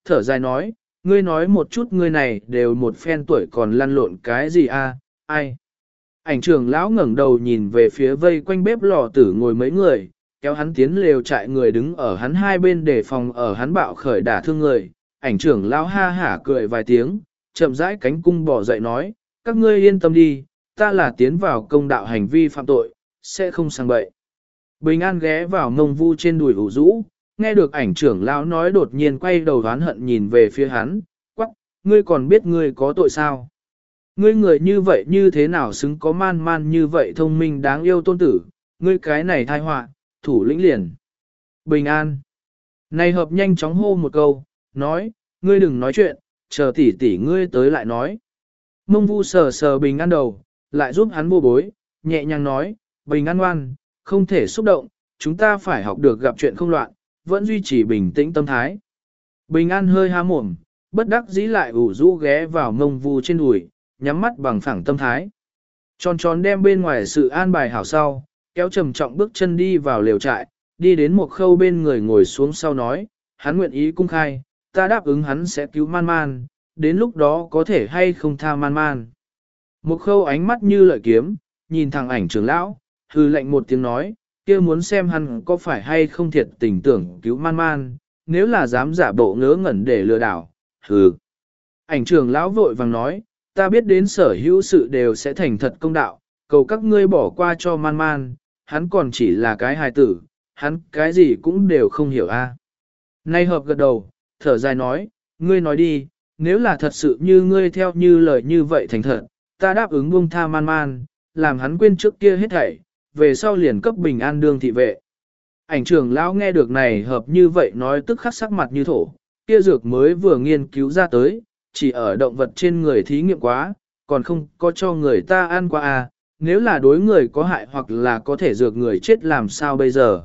thở dài nói, ngươi nói một chút ngươi này đều một phen tuổi còn lăn lộn cái gì a? Ai? Ảnh trưởng lão ngẩng đầu nhìn về phía vây quanh bếp lò tử ngồi mấy người, kéo hắn tiến lều trại người đứng ở hắn hai bên để phòng ở hắn bạo khởi đả thương người. Ảnh trưởng lão ha hả cười vài tiếng, chậm rãi cánh cung bỏ dậy nói, các ngươi yên tâm đi, ta là tiến vào công đạo hành vi phạm tội, sẽ không sang bậy. Bình An ghé vào ngông vu trên đùi ủ rũ, nghe được ảnh trưởng lão nói đột nhiên quay đầu đoán hận nhìn về phía hắn, quắc, ngươi còn biết ngươi có tội sao? Ngươi người như vậy như thế nào xứng có man man như vậy thông minh đáng yêu tôn tử, ngươi cái này thai họa, thủ lĩnh liền. Bình An. Này hợp nhanh chóng hô một câu, nói, ngươi đừng nói chuyện, chờ tỷ tỷ ngươi tới lại nói. Mông vu sờ sờ Bình An đầu, lại giúp hắn bô bối, nhẹ nhàng nói, Bình An ngoan, không thể xúc động, chúng ta phải học được gặp chuyện không loạn, vẫn duy trì bình tĩnh tâm thái. Bình An hơi há mồm, bất đắc dĩ lại ủ rũ ghé vào mông vu trên đùi, nhắm mắt bằng phẳng tâm thái. Tròn tròn đem bên ngoài sự an bài hảo sau, kéo trầm trọng bước chân đi vào lều trại, đi đến một khâu bên người ngồi xuống sau nói, hắn nguyện ý cung khai, ta đáp ứng hắn sẽ cứu man man, đến lúc đó có thể hay không tha man man. Một khâu ánh mắt như lợi kiếm, nhìn thẳng ảnh trưởng lão, hư lệnh một tiếng nói, kia muốn xem hắn có phải hay không thiệt tình tưởng cứu man man, nếu là dám giả bộ ngớ ngẩn để lừa đảo, hừ. Ảnh trưởng lão vội vàng nói, ta biết đến sở hữu sự đều sẽ thành thật công đạo, cầu các ngươi bỏ qua cho man man, hắn còn chỉ là cái hài tử, hắn cái gì cũng đều không hiểu a. Nay hợp gật đầu, thở dài nói, ngươi nói đi, nếu là thật sự như ngươi theo như lời như vậy thành thật, ta đáp ứng buông tha man man, làm hắn quên trước kia hết thảy, về sau liền cấp Bình An đương thị vệ. Ảnh trưởng lão nghe được này hợp như vậy nói tức khắc sắc mặt như thổ, kia dược mới vừa nghiên cứu ra tới, chỉ ở động vật trên người thí nghiệm quá, còn không có cho người ta ăn qua à, nếu là đối người có hại hoặc là có thể dược người chết làm sao bây giờ.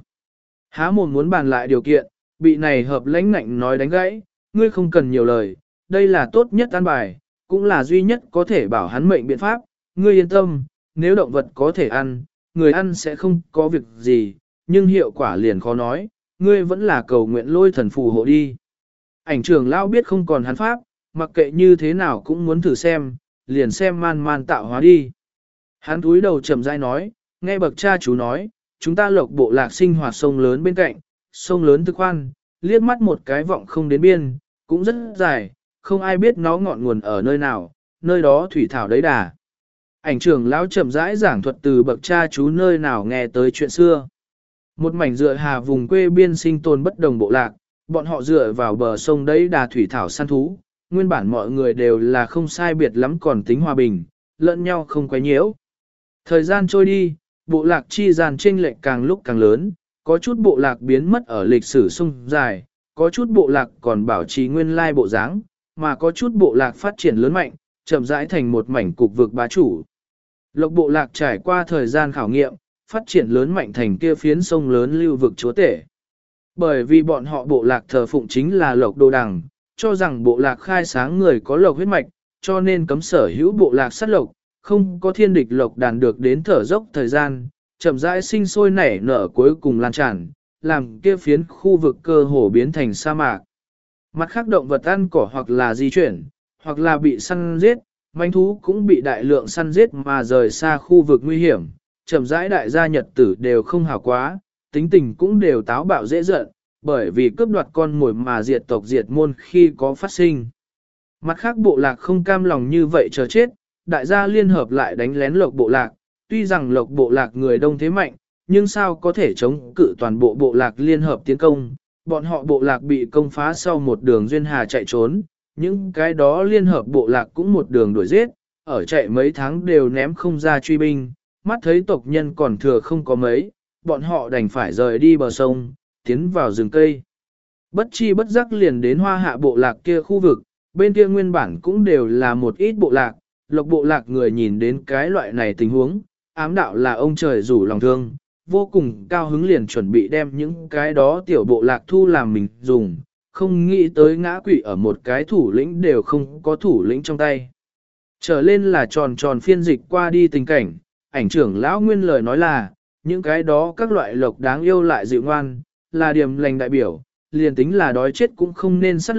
Há mồm muốn bàn lại điều kiện, bị này hợp lãnh ngạnh nói đánh gãy, ngươi không cần nhiều lời, đây là tốt nhất an bài, cũng là duy nhất có thể bảo hắn mệnh biện pháp, ngươi yên tâm, nếu động vật có thể ăn, người ăn sẽ không có việc gì, nhưng hiệu quả liền khó nói, ngươi vẫn là cầu nguyện lôi thần phù hộ đi. Ảnh trưởng lão biết không còn hắn pháp, mặc kệ như thế nào cũng muốn thử xem, liền xem man man tạo hóa đi. Hắn túi đầu chậm rãi nói, nghe bậc cha chú nói, chúng ta lộc bộ lạc sinh hoạt sông lớn bên cạnh, sông lớn thực khoan, liếc mắt một cái vọng không đến biên, cũng rất dài, không ai biết nó ngọn nguồn ở nơi nào, nơi đó thủy thảo đấy đà. Ảnh trưởng lão chậm rãi giảng thuật từ bậc cha chú nơi nào nghe tới chuyện xưa. Một mảnh dựa hà vùng quê biên sinh tồn bất đồng bộ lạc, bọn họ dựa vào bờ sông đấy đà thủy thảo săn thú, nguyên bản mọi người đều là không sai biệt lắm còn tính hòa bình, lẫn nhau không quấy nhiễu. Thời gian trôi đi, bộ lạc chi gian chênh lệch càng lúc càng lớn, có chút bộ lạc biến mất ở lịch sử sông dài, có chút bộ lạc còn bảo trì nguyên lai bộ dáng, mà có chút bộ lạc phát triển lớn mạnh, chậm rãi thành một mảnh cục vực bá chủ. Lộc bộ lạc trải qua thời gian khảo nghiệm, phát triển lớn mạnh thành kia phiến sông lớn lưu vực chúa tể. Bởi vì bọn họ bộ lạc thờ phụng chính là lộc đồ đằng, cho rằng bộ lạc khai sáng người có lộc huyết mạch, cho nên cấm sở hữu bộ lạc sát lộc, không có thiên địch lộc đàn được đến thở dốc thời gian, chậm rãi sinh sôi nảy nở cuối cùng lan tràn, làm kia phiến khu vực cơ hồ biến thành sa mạc. Mặt khác động vật ăn cỏ hoặc là di chuyển, hoặc là bị săn giết, manh thú cũng bị đại lượng săn giết mà rời xa khu vực nguy hiểm, chậm rãi đại gia nhật tử đều không hảo quá, tính tình cũng đều táo bạo dễ giận, bởi vì cướp đoạt con mồi mà diệt tộc diệt môn khi có phát sinh. Mặt khác bộ lạc không cam lòng như vậy chờ chết, đại gia liên hợp lại đánh lén lộc bộ lạc, tuy rằng lộc bộ lạc người đông thế mạnh, nhưng sao có thể chống cự toàn bộ bộ lạc liên hợp tiến công, bọn họ bộ lạc bị công phá sau một đường duyên hà chạy trốn, những cái đó liên hợp bộ lạc cũng một đường đuổi giết, ở chạy mấy tháng đều ném không ra truy binh, mắt thấy tộc nhân còn thừa không có mấy, bọn họ đành phải rời đi bờ sông, tiến vào rừng cây. Bất chi bất giác liền đến hoa hạ bộ lạc kia khu vực, bên kia nguyên bản cũng đều là một ít bộ lạc, lộc bộ lạc người nhìn đến cái loại này tình huống, ám đạo là ông trời rủ lòng thương, vô cùng cao hứng liền chuẩn bị đem những cái đó tiểu bộ lạc thu làm mình dùng, không nghĩ tới ngã quỵ ở một cái thủ lĩnh đều không có thủ lĩnh trong tay. Trở lên là tròn tròn phiên dịch qua đi tình cảnh, ảnh trưởng lão nguyên lời nói là, những cái đó các loại lộc đáng yêu lại dịu ngoan, là điểm lành đại biểu, liền tính là đói chết cũng không nên sát lộc,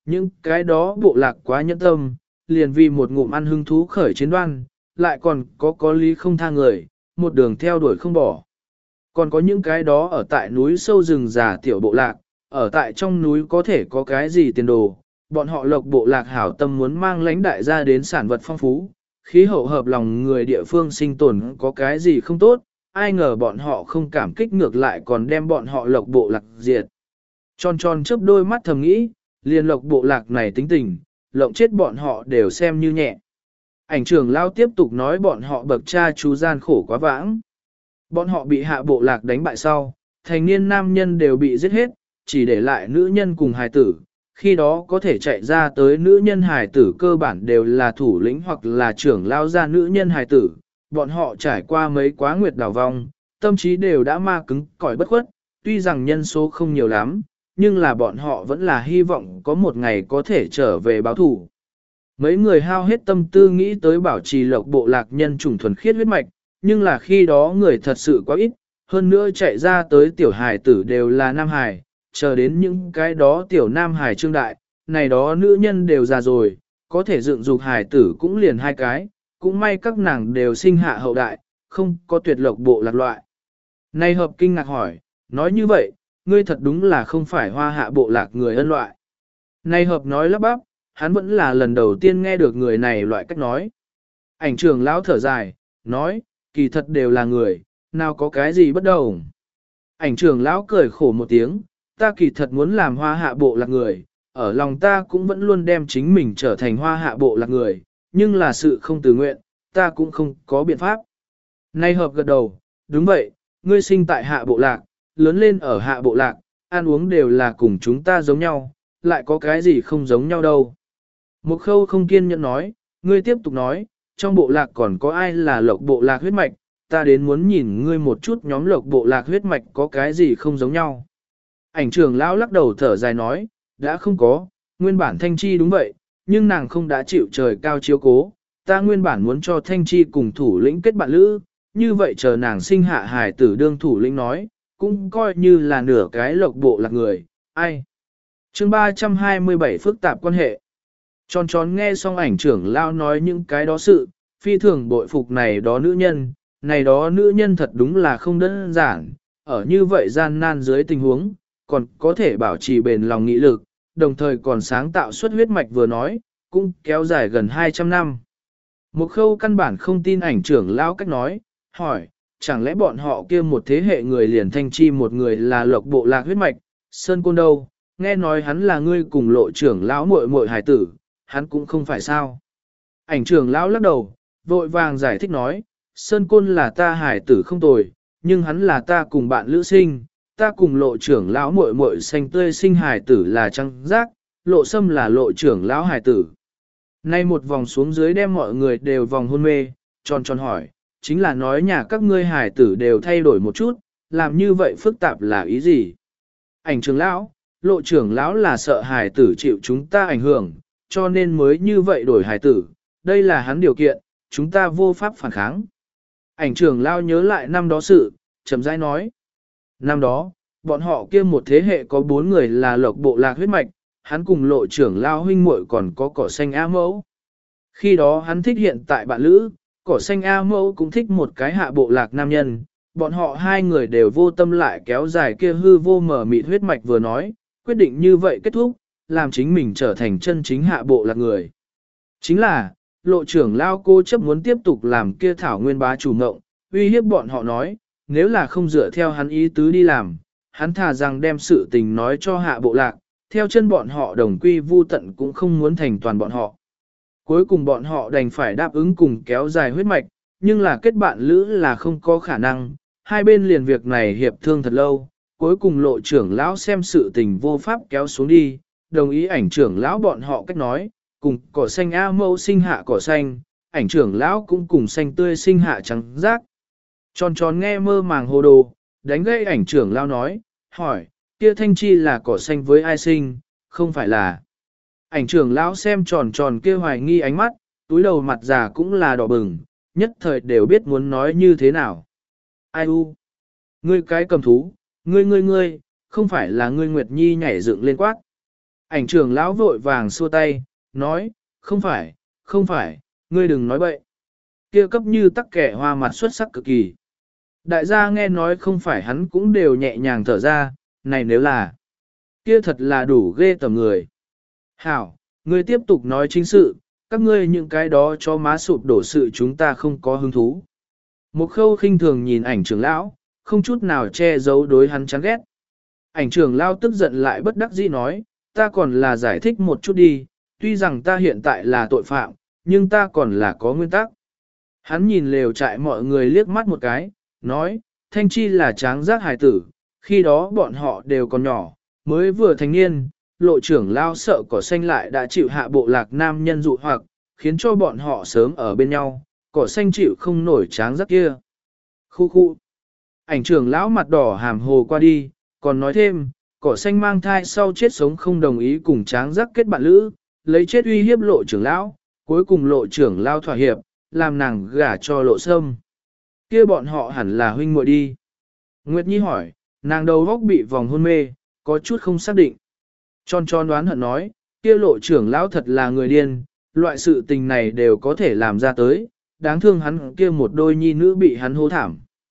những cái đó bộ lạc quá nhẫn tâm, liền vì một ngụm ăn hứng thú khởi chiến đoan, lại còn có có lý không tha người, một đường theo đuổi không bỏ. Còn có những cái đó ở tại núi sâu rừng già tiểu bộ lạc, ở tại trong núi có thể có cái gì tiền đồ, bọn họ lộc bộ lạc hảo tâm muốn mang lãnh đại ra đến sản vật phong phú, khí hậu hợp lòng người địa phương sinh tồn có cái gì không tốt, ai ngờ bọn họ không cảm kích ngược lại còn đem bọn họ lộc bộ lạc diệt. Tròn tròn chớp đôi mắt thầm nghĩ, liền lộc bộ lạc này tính tình, lộng chết bọn họ đều xem như nhẹ. Ảnh trưởng lao tiếp tục nói bọn họ bậc cha chú gian khổ quá vãng. Bọn họ bị hạ bộ lạc đánh bại sau, thành niên nam nhân đều bị giết hết, chỉ để lại nữ nhân cùng hài tử. Khi đó có thể chạy ra tới nữ nhân hài tử cơ bản đều là thủ lĩnh hoặc là trưởng lao ra nữ nhân hài tử. Bọn họ trải qua mấy quá nguyệt đảo vong, tâm trí đều đã ma cứng cỏi bất khuất, tuy rằng nhân số không nhiều lắm, nhưng là bọn họ vẫn là hy vọng có một ngày có thể trở về báo thủ. Mấy người hao hết tâm tư nghĩ tới bảo trì lộc bộ lạc nhân chủng thuần khiết huyết mạch, nhưng là khi đó người thật sự quá ít, hơn nữa chạy ra tới tiểu hài tử đều là nam hài, chờ đến những cái đó tiểu nam hài trương đại, này đó nữ nhân đều già rồi, có thể dựng dục hài tử cũng liền hai cái, cũng may các nàng đều sinh hạ hậu đại, không có tuyệt lộc bộ lạc loại. Này hợp kinh ngạc hỏi, nói như vậy, ngươi thật đúng là không phải hoa hạ bộ lạc người ân loại. Này hợp nói lắp bắp, hắn vẫn là lần đầu tiên nghe được người này loại cách nói. Ảnh trưởng lão thở dài, nói, kỳ thật đều là người, nào có cái gì bất đồng. Ảnh trưởng lão cười khổ một tiếng, ta kỳ thật muốn làm hoa hạ bộ lạc người, ở lòng ta cũng vẫn luôn đem chính mình trở thành hoa hạ bộ lạc người, nhưng là sự không từ nguyện, ta cũng không có biện pháp. Nay hợp gật đầu, đúng vậy, ngươi sinh tại hạ bộ lạc, lớn lên ở hạ bộ lạc, ăn uống đều là cùng chúng ta giống nhau, lại có cái gì không giống nhau đâu. Một khâu không kiên nhẫn nói, ngươi tiếp tục nói, trong bộ lạc còn có ai là lộc bộ lạc huyết mạch, ta đến muốn nhìn ngươi một chút nhóm lộc bộ lạc huyết mạch có cái gì không giống nhau. Ảnh trưởng lão lắc đầu thở dài nói, đã không có, nguyên bản Thanh Chi đúng vậy, nhưng nàng không đã chịu trời cao chiếu cố, ta nguyên bản muốn cho Thanh Chi cùng thủ lĩnh kết bạn lữ, như vậy chờ nàng sinh hạ hài tử đương thủ lĩnh nói, cũng coi như là nửa cái lộc bộ lạc người, ai. Chương ba trăm hai mươi bảy phức tạp quan hệ. Tròn tròn nghe xong ảnh trưởng lao nói những cái đó sự, phi thường bội phục này đó nữ nhân, này đó nữ nhân thật đúng là không đơn giản, ở như vậy gian nan dưới tình huống, còn có thể bảo trì bền lòng nghị lực, đồng thời còn sáng tạo xuất huyết mạch vừa nói, cũng kéo dài gần hai trăm năm. Một khâu căn bản không tin ảnh trưởng lao cách nói, hỏi, chẳng lẽ bọn họ kia một thế hệ người liền Thanh Chi một người là lộc bộ lạc huyết mạch, Sơn Côn đâu, nghe nói hắn là ngươi cùng lộ trưởng lão muội muội hài tử, hắn cũng không phải sao. Ảnh trưởng lão lắc đầu, vội vàng giải thích nói, Sơn Côn là ta hài tử không tồi, nhưng hắn là ta cùng bạn lữ sinh, ta cùng lộ trưởng lão muội muội xanh tươi sinh hài tử là trăng giác, lộ sâm là lộ trưởng lão hài tử. Nay một vòng xuống dưới đem mọi người đều vòng hôn mê, tròn tròn hỏi, chính là nói nhà các ngươi hài tử đều thay đổi một chút, làm như vậy phức tạp là ý gì? Ảnh trưởng lão, lộ trưởng lão là sợ hài tử chịu chúng ta ảnh hưởng, cho nên mới như vậy đổi hài tử, đây là hắn điều kiện, chúng ta vô pháp phản kháng. Ảnh trưởng lão nhớ lại năm đó sự, chậm rãi nói. Năm đó, bọn họ kia một thế hệ có bốn người là lộc bộ lạc huyết mạch, hắn cùng lộ trưởng lão huynh muội còn có cỏ xanh A mẫu. Khi đó hắn thích hiện tại bạn lữ, cỏ xanh A mẫu cũng thích một cái hạ bộ lạc nam nhân, bọn họ hai người đều vô tâm lại kéo dài kia hư vô mở mịt huyết mạch vừa nói, quyết định như vậy kết thúc, làm chính mình trở thành chân chính hạ bộ lạc người. Chính là, lộ trưởng lao cô chấp muốn tiếp tục làm kia thảo nguyên bá chủ ngộng, uy hiếp bọn họ nói, nếu là không dựa theo hắn ý tứ đi làm, hắn thà rằng đem sự tình nói cho hạ bộ lạc, theo chân bọn họ đồng quy vu tận cũng không muốn thành toàn bọn họ. Cuối cùng bọn họ đành phải đáp ứng cùng kéo dài huyết mạch, nhưng là kết bạn lữ là không có khả năng, hai bên liền việc này hiệp thương thật lâu, cuối cùng lộ trưởng lão xem sự tình vô pháp kéo xuống đi, đồng ý ảnh trưởng lão bọn họ cách nói, cùng cỏ xanh A mẫu sinh hạ cỏ xanh, ảnh trưởng lão cũng cùng xanh tươi sinh hạ trắng rác. Tròn tròn nghe mơ màng hồ đồ, đánh gây ảnh trưởng lão nói, hỏi, kia Thanh Chi là cỏ xanh với ai sinh, không phải là. Ảnh trưởng lão xem tròn tròn kia hoài nghi ánh mắt, túi đầu mặt già cũng là đỏ bừng, nhất thời đều biết muốn nói như thế nào. Ai u? Ngươi cái cầm thú, ngươi ngươi ngươi, không phải là ngươi Nguyệt Nhi nhảy dựng lên quát. Ảnh trưởng lão vội vàng xua tay, nói, không phải, không phải, ngươi đừng nói bậy. Kia cấp như tắc kẻ hoa mặt xuất sắc cực kỳ. Đại gia nghe nói không phải hắn cũng đều nhẹ nhàng thở ra, này nếu là, kia thật là đủ ghê tởm người. Hảo, ngươi tiếp tục nói chính sự, các ngươi những cái đó cho má sụp đổ sự chúng ta không có hứng thú. Một khâu khinh thường nhìn ảnh trưởng lão, không chút nào che giấu đối hắn chán ghét. Ảnh trưởng lão tức giận lại bất đắc dĩ nói, ta còn là giải thích một chút đi, tuy rằng ta hiện tại là tội phạm, nhưng ta còn là có nguyên tắc. Hắn nhìn lều trại mọi người liếc mắt một cái, nói, Thanh Chi là tráng giác hài tử, khi đó bọn họ đều còn nhỏ, mới vừa thành niên, lộ trưởng lao sợ cỏ xanh lại đã chịu hạ bộ lạc nam nhân dụ hoặc, khiến cho bọn họ sớm ở bên nhau, cỏ xanh chịu không nổi tráng giác kia. Khu khu. Ảnh trưởng lão mặt đỏ hàm hồ qua đi, còn nói thêm, cỏ xanh mang thai sau chết sống không đồng ý cùng tráng giác kết bạn lữ, lấy chết uy hiếp lộ trưởng lão, cuối cùng lộ trưởng lao thỏa hiệp, làm nàng gả cho lộ sâm. Kia bọn họ hẳn là huynh muội đi. Nguyệt Nhi hỏi, nàng đầu góc bị vòng hôn mê, có chút không xác định. Tròn tròn đoán hận nói, kia lộ trưởng lão thật là người điên, loại sự tình này đều có thể làm ra tới, đáng thương hắn kia một đôi nhi nữ bị hắn hô thảm.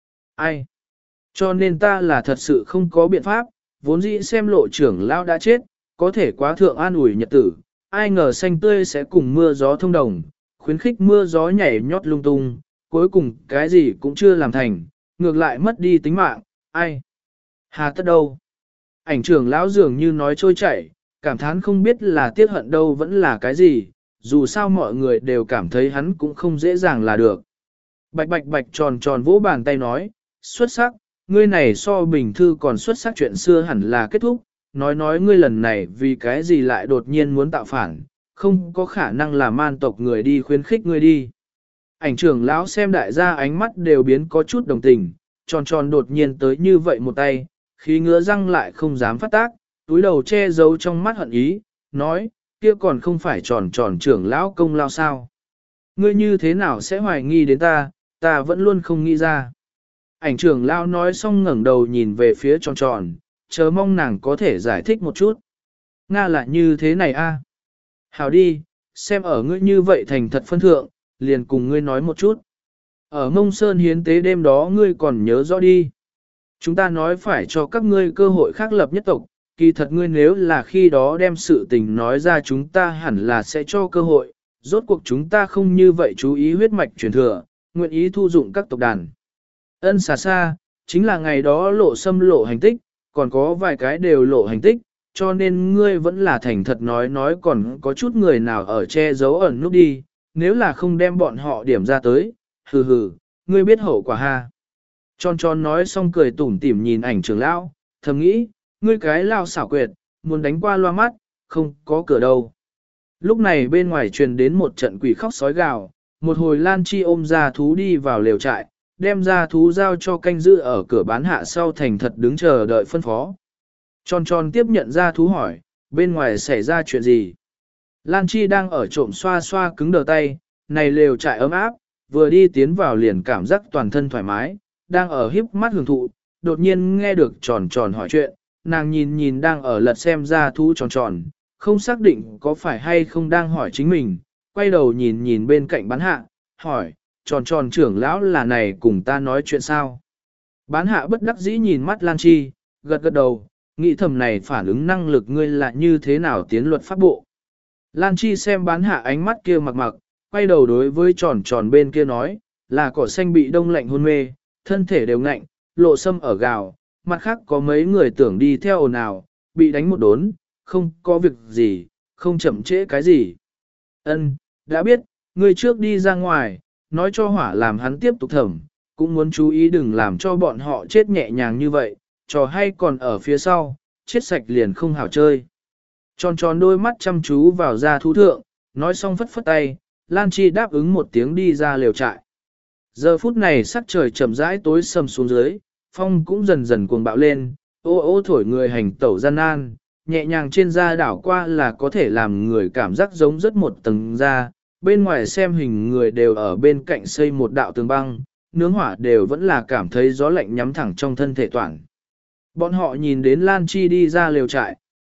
Ai? Cho nên ta là thật sự không có biện pháp, vốn dĩ xem lộ trưởng lão đã chết, có thể quá thượng an ủi nhật tử, ai ngờ xanh tươi sẽ cùng mưa gió thông đồng, khuyến khích mưa gió nhảy nhót lung tung, cuối cùng cái gì cũng chưa làm thành, ngược lại mất đi tính mạng, ai? Hà tất đâu? Ảnh trưởng lão dường như nói trôi chảy, cảm thán không biết là tiếc hận đâu vẫn là cái gì, dù sao mọi người đều cảm thấy hắn cũng không dễ dàng là được. Bạch bạch bạch tròn tròn vỗ bàn tay nói, xuất sắc, ngươi này so bình thư còn xuất sắc, chuyện xưa hẳn là kết thúc, nói nói ngươi lần này vì cái gì lại đột nhiên muốn tạo phản, không có khả năng là man tộc người đi khuyến khích ngươi đi. Ảnh trưởng lão xem đại gia ánh mắt đều biến có chút đồng tình, tròn tròn đột nhiên tới như vậy một tay, khí ngứa răng lại không dám phát tác, túi đầu che giấu trong mắt hận ý, nói, kia còn không phải tròn tròn trưởng lão công lao sao. Ngươi như thế nào sẽ hoài nghi đến ta, ta vẫn luôn không nghĩ ra. Ảnh trưởng lão nói xong ngẩng đầu nhìn về phía tròn tròn, chờ mong nàng có thể giải thích một chút. Nga là như thế này a. À? Hảo đi, xem ở ngươi như vậy thành thật phân thượng, liền cùng ngươi nói một chút. Ở Mông Sơn hiến tế đêm đó ngươi còn nhớ rõ đi. Chúng ta nói phải cho các ngươi cơ hội khác lập nhất tộc, kỳ thật ngươi nếu là khi đó đem sự tình nói ra chúng ta hẳn là sẽ cho cơ hội, rốt cuộc chúng ta không như vậy chú ý huyết mạch truyền thừa, nguyện ý thu dụng các tộc đàn. Ân xà xa, chính là ngày đó lộ xâm lộ hành tích, còn có vài cái đều lộ hành tích, cho nên ngươi vẫn là thành thật nói nói còn có chút người nào ở che giấu ẩn núp đi, nếu là không đem bọn họ điểm ra tới, hừ hừ, ngươi biết hậu quả ha. Tròn tròn nói xong cười tủm tỉm nhìn ảnh trưởng lão, thầm nghĩ, ngươi cái lao xảo quyệt, muốn đánh qua loa mắt, không có cửa đâu. Lúc này bên ngoài truyền đến một trận quỷ khóc sói gào, một hồi Lan Chi ôm ra thú đi vào lều trại, đem ra thú giao cho canh giữ ở cửa bán hạ sau thành thật đứng chờ đợi phân phó. Tròn tròn tiếp nhận ra thú hỏi, bên ngoài xảy ra chuyện gì? Lan Chi đang ở trộm xoa xoa cứng đờ tay, này lều trại ấm áp, vừa đi tiến vào liền cảm giác toàn thân thoải mái, đang ở híp mắt hưởng thụ, đột nhiên nghe được tròn tròn hỏi chuyện, nàng nhìn nhìn đang ở lật xem ra thú tròn tròn, không xác định có phải hay không đang hỏi chính mình, quay đầu nhìn nhìn bên cạnh bán hạ, hỏi, tròn tròn trưởng lão là này cùng ta nói chuyện sao? Bán hạ bất đắc dĩ nhìn mắt Lan Chi, gật gật đầu, nghĩ thầm này phản ứng năng lực ngươi là như thế nào tiến luật pháp bộ. Lan Chi xem bán hạ ánh mắt kia mặc mặc, quay đầu đối với tròn tròn bên kia nói, là cỏ xanh bị đông lạnh hôn mê, thân thể đều ngạnh, lộ sâm ở gào, mặt khác có mấy người tưởng đi theo ồn ào, bị đánh một đốn, không có việc gì, không chậm trễ cái gì. Ân, đã biết, ngươi trước đi ra ngoài, nói cho hỏa làm hắn tiếp tục thẩm, cũng muốn chú ý đừng làm cho bọn họ chết nhẹ nhàng như vậy, trò hay còn ở phía sau, chết sạch liền không hảo chơi. Tròn tròn đôi mắt chăm chú vào ra thú thượng, nói xong phất phất tay, Lan Chi đáp ứng một tiếng đi ra lều trại. Giờ phút này sắc trời chậm rãi tối sầm xuống dưới, phong cũng dần dần cuồng bạo lên, ô ô thổi người hành tẩu gian nan, nhẹ nhàng trên da đảo qua là có thể làm người cảm giác giống rất một tầng da, bên ngoài xem hình người đều ở bên cạnh xây một đạo tường băng, nướng hỏa đều vẫn là cảm thấy gió lạnh nhắm thẳng trong thân thể toàn. Bọn họ nhìn đến Lan Chi đi ra lều trại,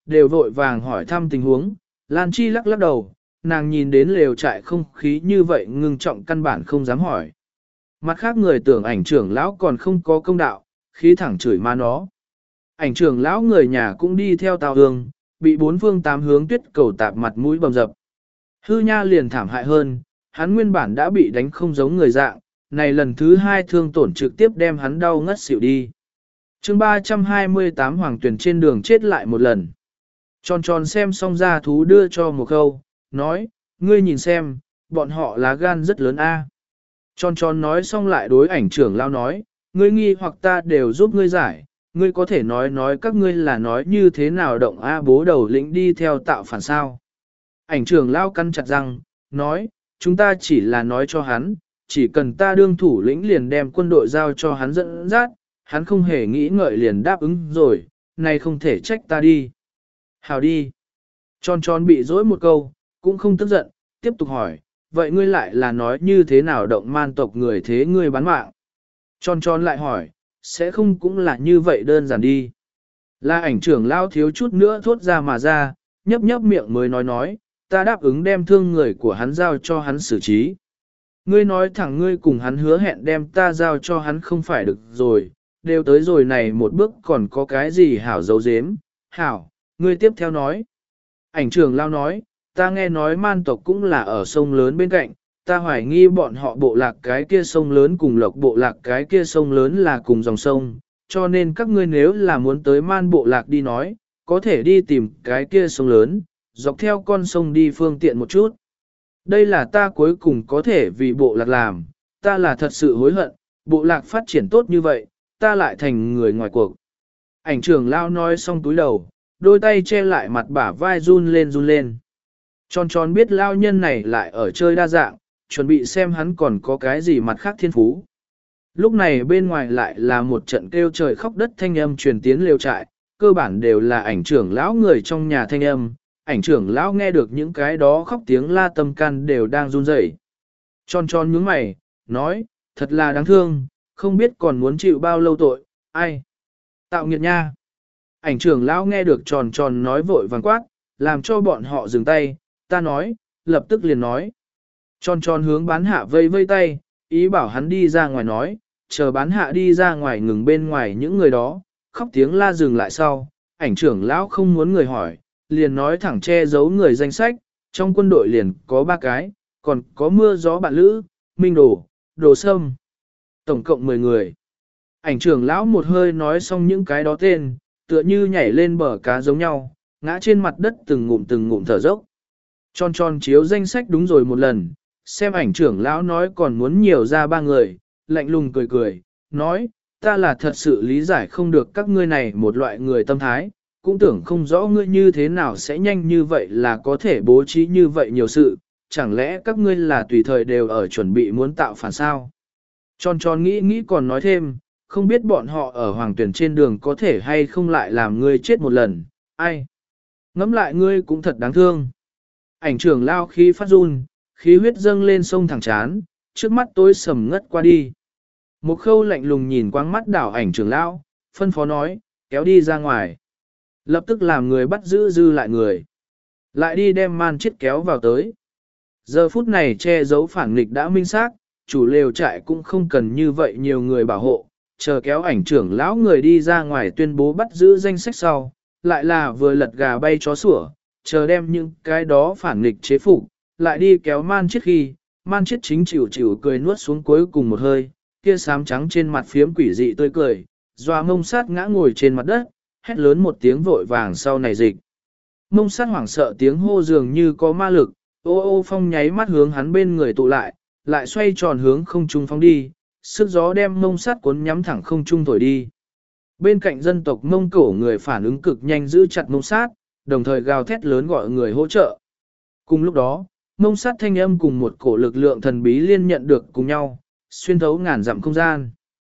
đều vội vàng hỏi thăm tình huống. Lan Chi lắc lắc đầu, nàng nhìn đến lều trại không khí như vậy ngưng trọng căn bản không dám hỏi. Mặt khác người tưởng ảnh trưởng lão còn không có công đạo, khí thẳng chửi ma nó. Ảnh trưởng lão người nhà cũng đi theo Tào Hương, bị bốn phương tám hướng tuyết cầu tạp mặt mũi bầm dập. Hư Nha liền thảm hại hơn, hắn nguyên bản đã bị đánh không giống người dạng, này lần thứ hai thương tổn trực tiếp đem hắn đau ngất xỉu đi. chương ba trăm hai mươi tám Hoàng Tuyển trên đường chết lại một lần. Tròn tròn xem xong ra thú đưa cho một câu, nói, ngươi nhìn xem, bọn họ lá gan rất lớn a. Tròn tròn nói xong lại đối ảnh trưởng lao nói, ngươi nghi hoặc ta đều giúp ngươi giải, ngươi có thể nói nói các ngươi là nói như thế nào động a bố đầu lĩnh đi theo tạo phản sao. Ảnh trưởng lao căn chặt răng, nói, chúng ta chỉ là nói cho hắn, chỉ cần ta đương thủ lĩnh liền đem quân đội giao cho hắn dẫn dắt, hắn không hề nghĩ ngợi liền đáp ứng rồi, này không thể trách ta đi. Hào đi. Tròn tròn bị dối một câu, cũng không tức giận, tiếp tục hỏi, vậy ngươi lại là nói như thế nào động man tộc người thế ngươi bán mạng? Tròn tròn lại hỏi, sẽ không cũng là như vậy đơn giản đi. Là ảnh trưởng lao thiếu chút nữa thốt ra mà ra, nhấp nhấp miệng mới nói nói, ta đáp ứng đem thương người của hắn giao cho hắn xử trí. Ngươi nói thẳng ngươi cùng hắn hứa hẹn đem ta giao cho hắn không phải được rồi, đều tới rồi này một bước còn có cái gì hảo giấu giếm. Hảo, ngươi tiếp theo nói. Ảnh trưởng lao nói, ta nghe nói man tộc cũng là ở sông lớn bên cạnh, ta hoài nghi bọn họ bộ lạc cái kia sông lớn cùng lộc bộ lạc cái kia sông lớn là cùng dòng sông, cho nên các ngươi nếu là muốn tới man bộ lạc đi nói, có thể đi tìm cái kia sông lớn, dọc theo con sông đi phương tiện một chút. Đây là ta cuối cùng có thể vì bộ lạc làm, ta là thật sự hối hận, bộ lạc phát triển tốt như vậy, ta lại thành người ngoài cuộc. Ảnh trưởng lao nói xong túi đầu, đôi tay che lại mặt bả vai run lên run lên. Tròn tròn biết lao nhân này lại ở chơi đa dạng, chuẩn bị xem hắn còn có cái gì mặt khác thiên phú. Lúc này bên ngoài lại là một trận kêu trời khóc đất thanh âm truyền tiến lều trại, cơ bản đều là ảnh trưởng lão người trong nhà thanh âm, ảnh trưởng lão nghe được những cái đó khóc tiếng la tâm can đều đang run rẩy. Tròn tròn nhướng mày, nói, thật là đáng thương, không biết còn muốn chịu bao lâu tội, ai? Tạo nghiệt nha. Ảnh trưởng lão nghe được tròn tròn nói vội vàng quát, làm cho bọn họ dừng tay, ta nói, lập tức liền nói. Tròn tròn hướng bán hạ vây vây tay, ý bảo hắn đi ra ngoài nói, chờ bán hạ đi ra ngoài ngừng bên ngoài những người đó, khóc tiếng la dừng lại sau, ảnh trưởng lão không muốn người hỏi, liền nói thẳng che giấu người danh sách, trong quân đội liền có ba cái, còn có mưa gió bạn lữ, minh đồ, đồ sâm. Tổng cộng mười người. Ảnh trưởng lão một hơi nói xong những cái đó tên, tựa như nhảy lên bờ cá giống nhau, ngã trên mặt đất từng ngụm từng ngụm thở dốc. Tròn tròn chiếu danh sách đúng rồi một lần, xem ảnh trưởng lão nói còn muốn nhiều ra ba người, lạnh lùng cười cười, nói, ta là thật sự lý giải không được các ngươi này một loại người tâm thái, cũng tưởng không rõ ngươi như thế nào sẽ nhanh như vậy là có thể bố trí như vậy nhiều sự, chẳng lẽ các ngươi là tùy thời đều ở chuẩn bị muốn tạo phản sao? Tròn tròn nghĩ nghĩ còn nói thêm, không biết bọn họ ở hoàng tuyển trên đường có thể hay không lại làm ngươi chết một lần, ai? Ngẫm lại ngươi cũng thật đáng thương. Ảnh trưởng lao khí phát run, khí huyết dâng lên sông thẳng chán, trước mắt tối sầm ngất qua đi. Một khâu lạnh lùng nhìn quáng mắt đảo ảnh trưởng lão, phân phó nói, kéo đi ra ngoài. Lập tức làm người bắt giữ dư lại người. Lại đi đem man chết kéo vào tới. Giờ phút này che giấu phản nghịch đã minh xác, chủ lều trại cũng không cần như vậy nhiều người bảo hộ, chờ kéo ảnh trưởng lão người đi ra ngoài tuyên bố bắt giữ danh sách sau, lại là vừa lật gà bay chó sủa, chờ đem những cái đó phản nghịch chế phục, lại đi kéo man chết khi, man chết chính chịu chịu cười nuốt xuống cuối cùng một hơi, kia xám trắng trên mặt phiếm quỷ dị tươi cười, doa mông sát ngã ngồi trên mặt đất, hét lớn một tiếng vội vàng sau này dịch. Mông sát hoảng sợ tiếng hô dường như có ma lực, ô ô phong nháy mắt hướng hắn bên người tụ lại, lại xoay tròn hướng không trung phong đi, sức gió đem mông sát cuốn nhắm thẳng không trung thổi đi. Bên cạnh dân tộc mông cổ người phản ứng cực nhanh giữ chặt mông sát, đồng thời gào thét lớn gọi người hỗ trợ. Cùng lúc đó, mông sát thanh âm cùng một cổ lực lượng thần bí liên nhận được cùng nhau, xuyên thấu ngàn dặm không gian.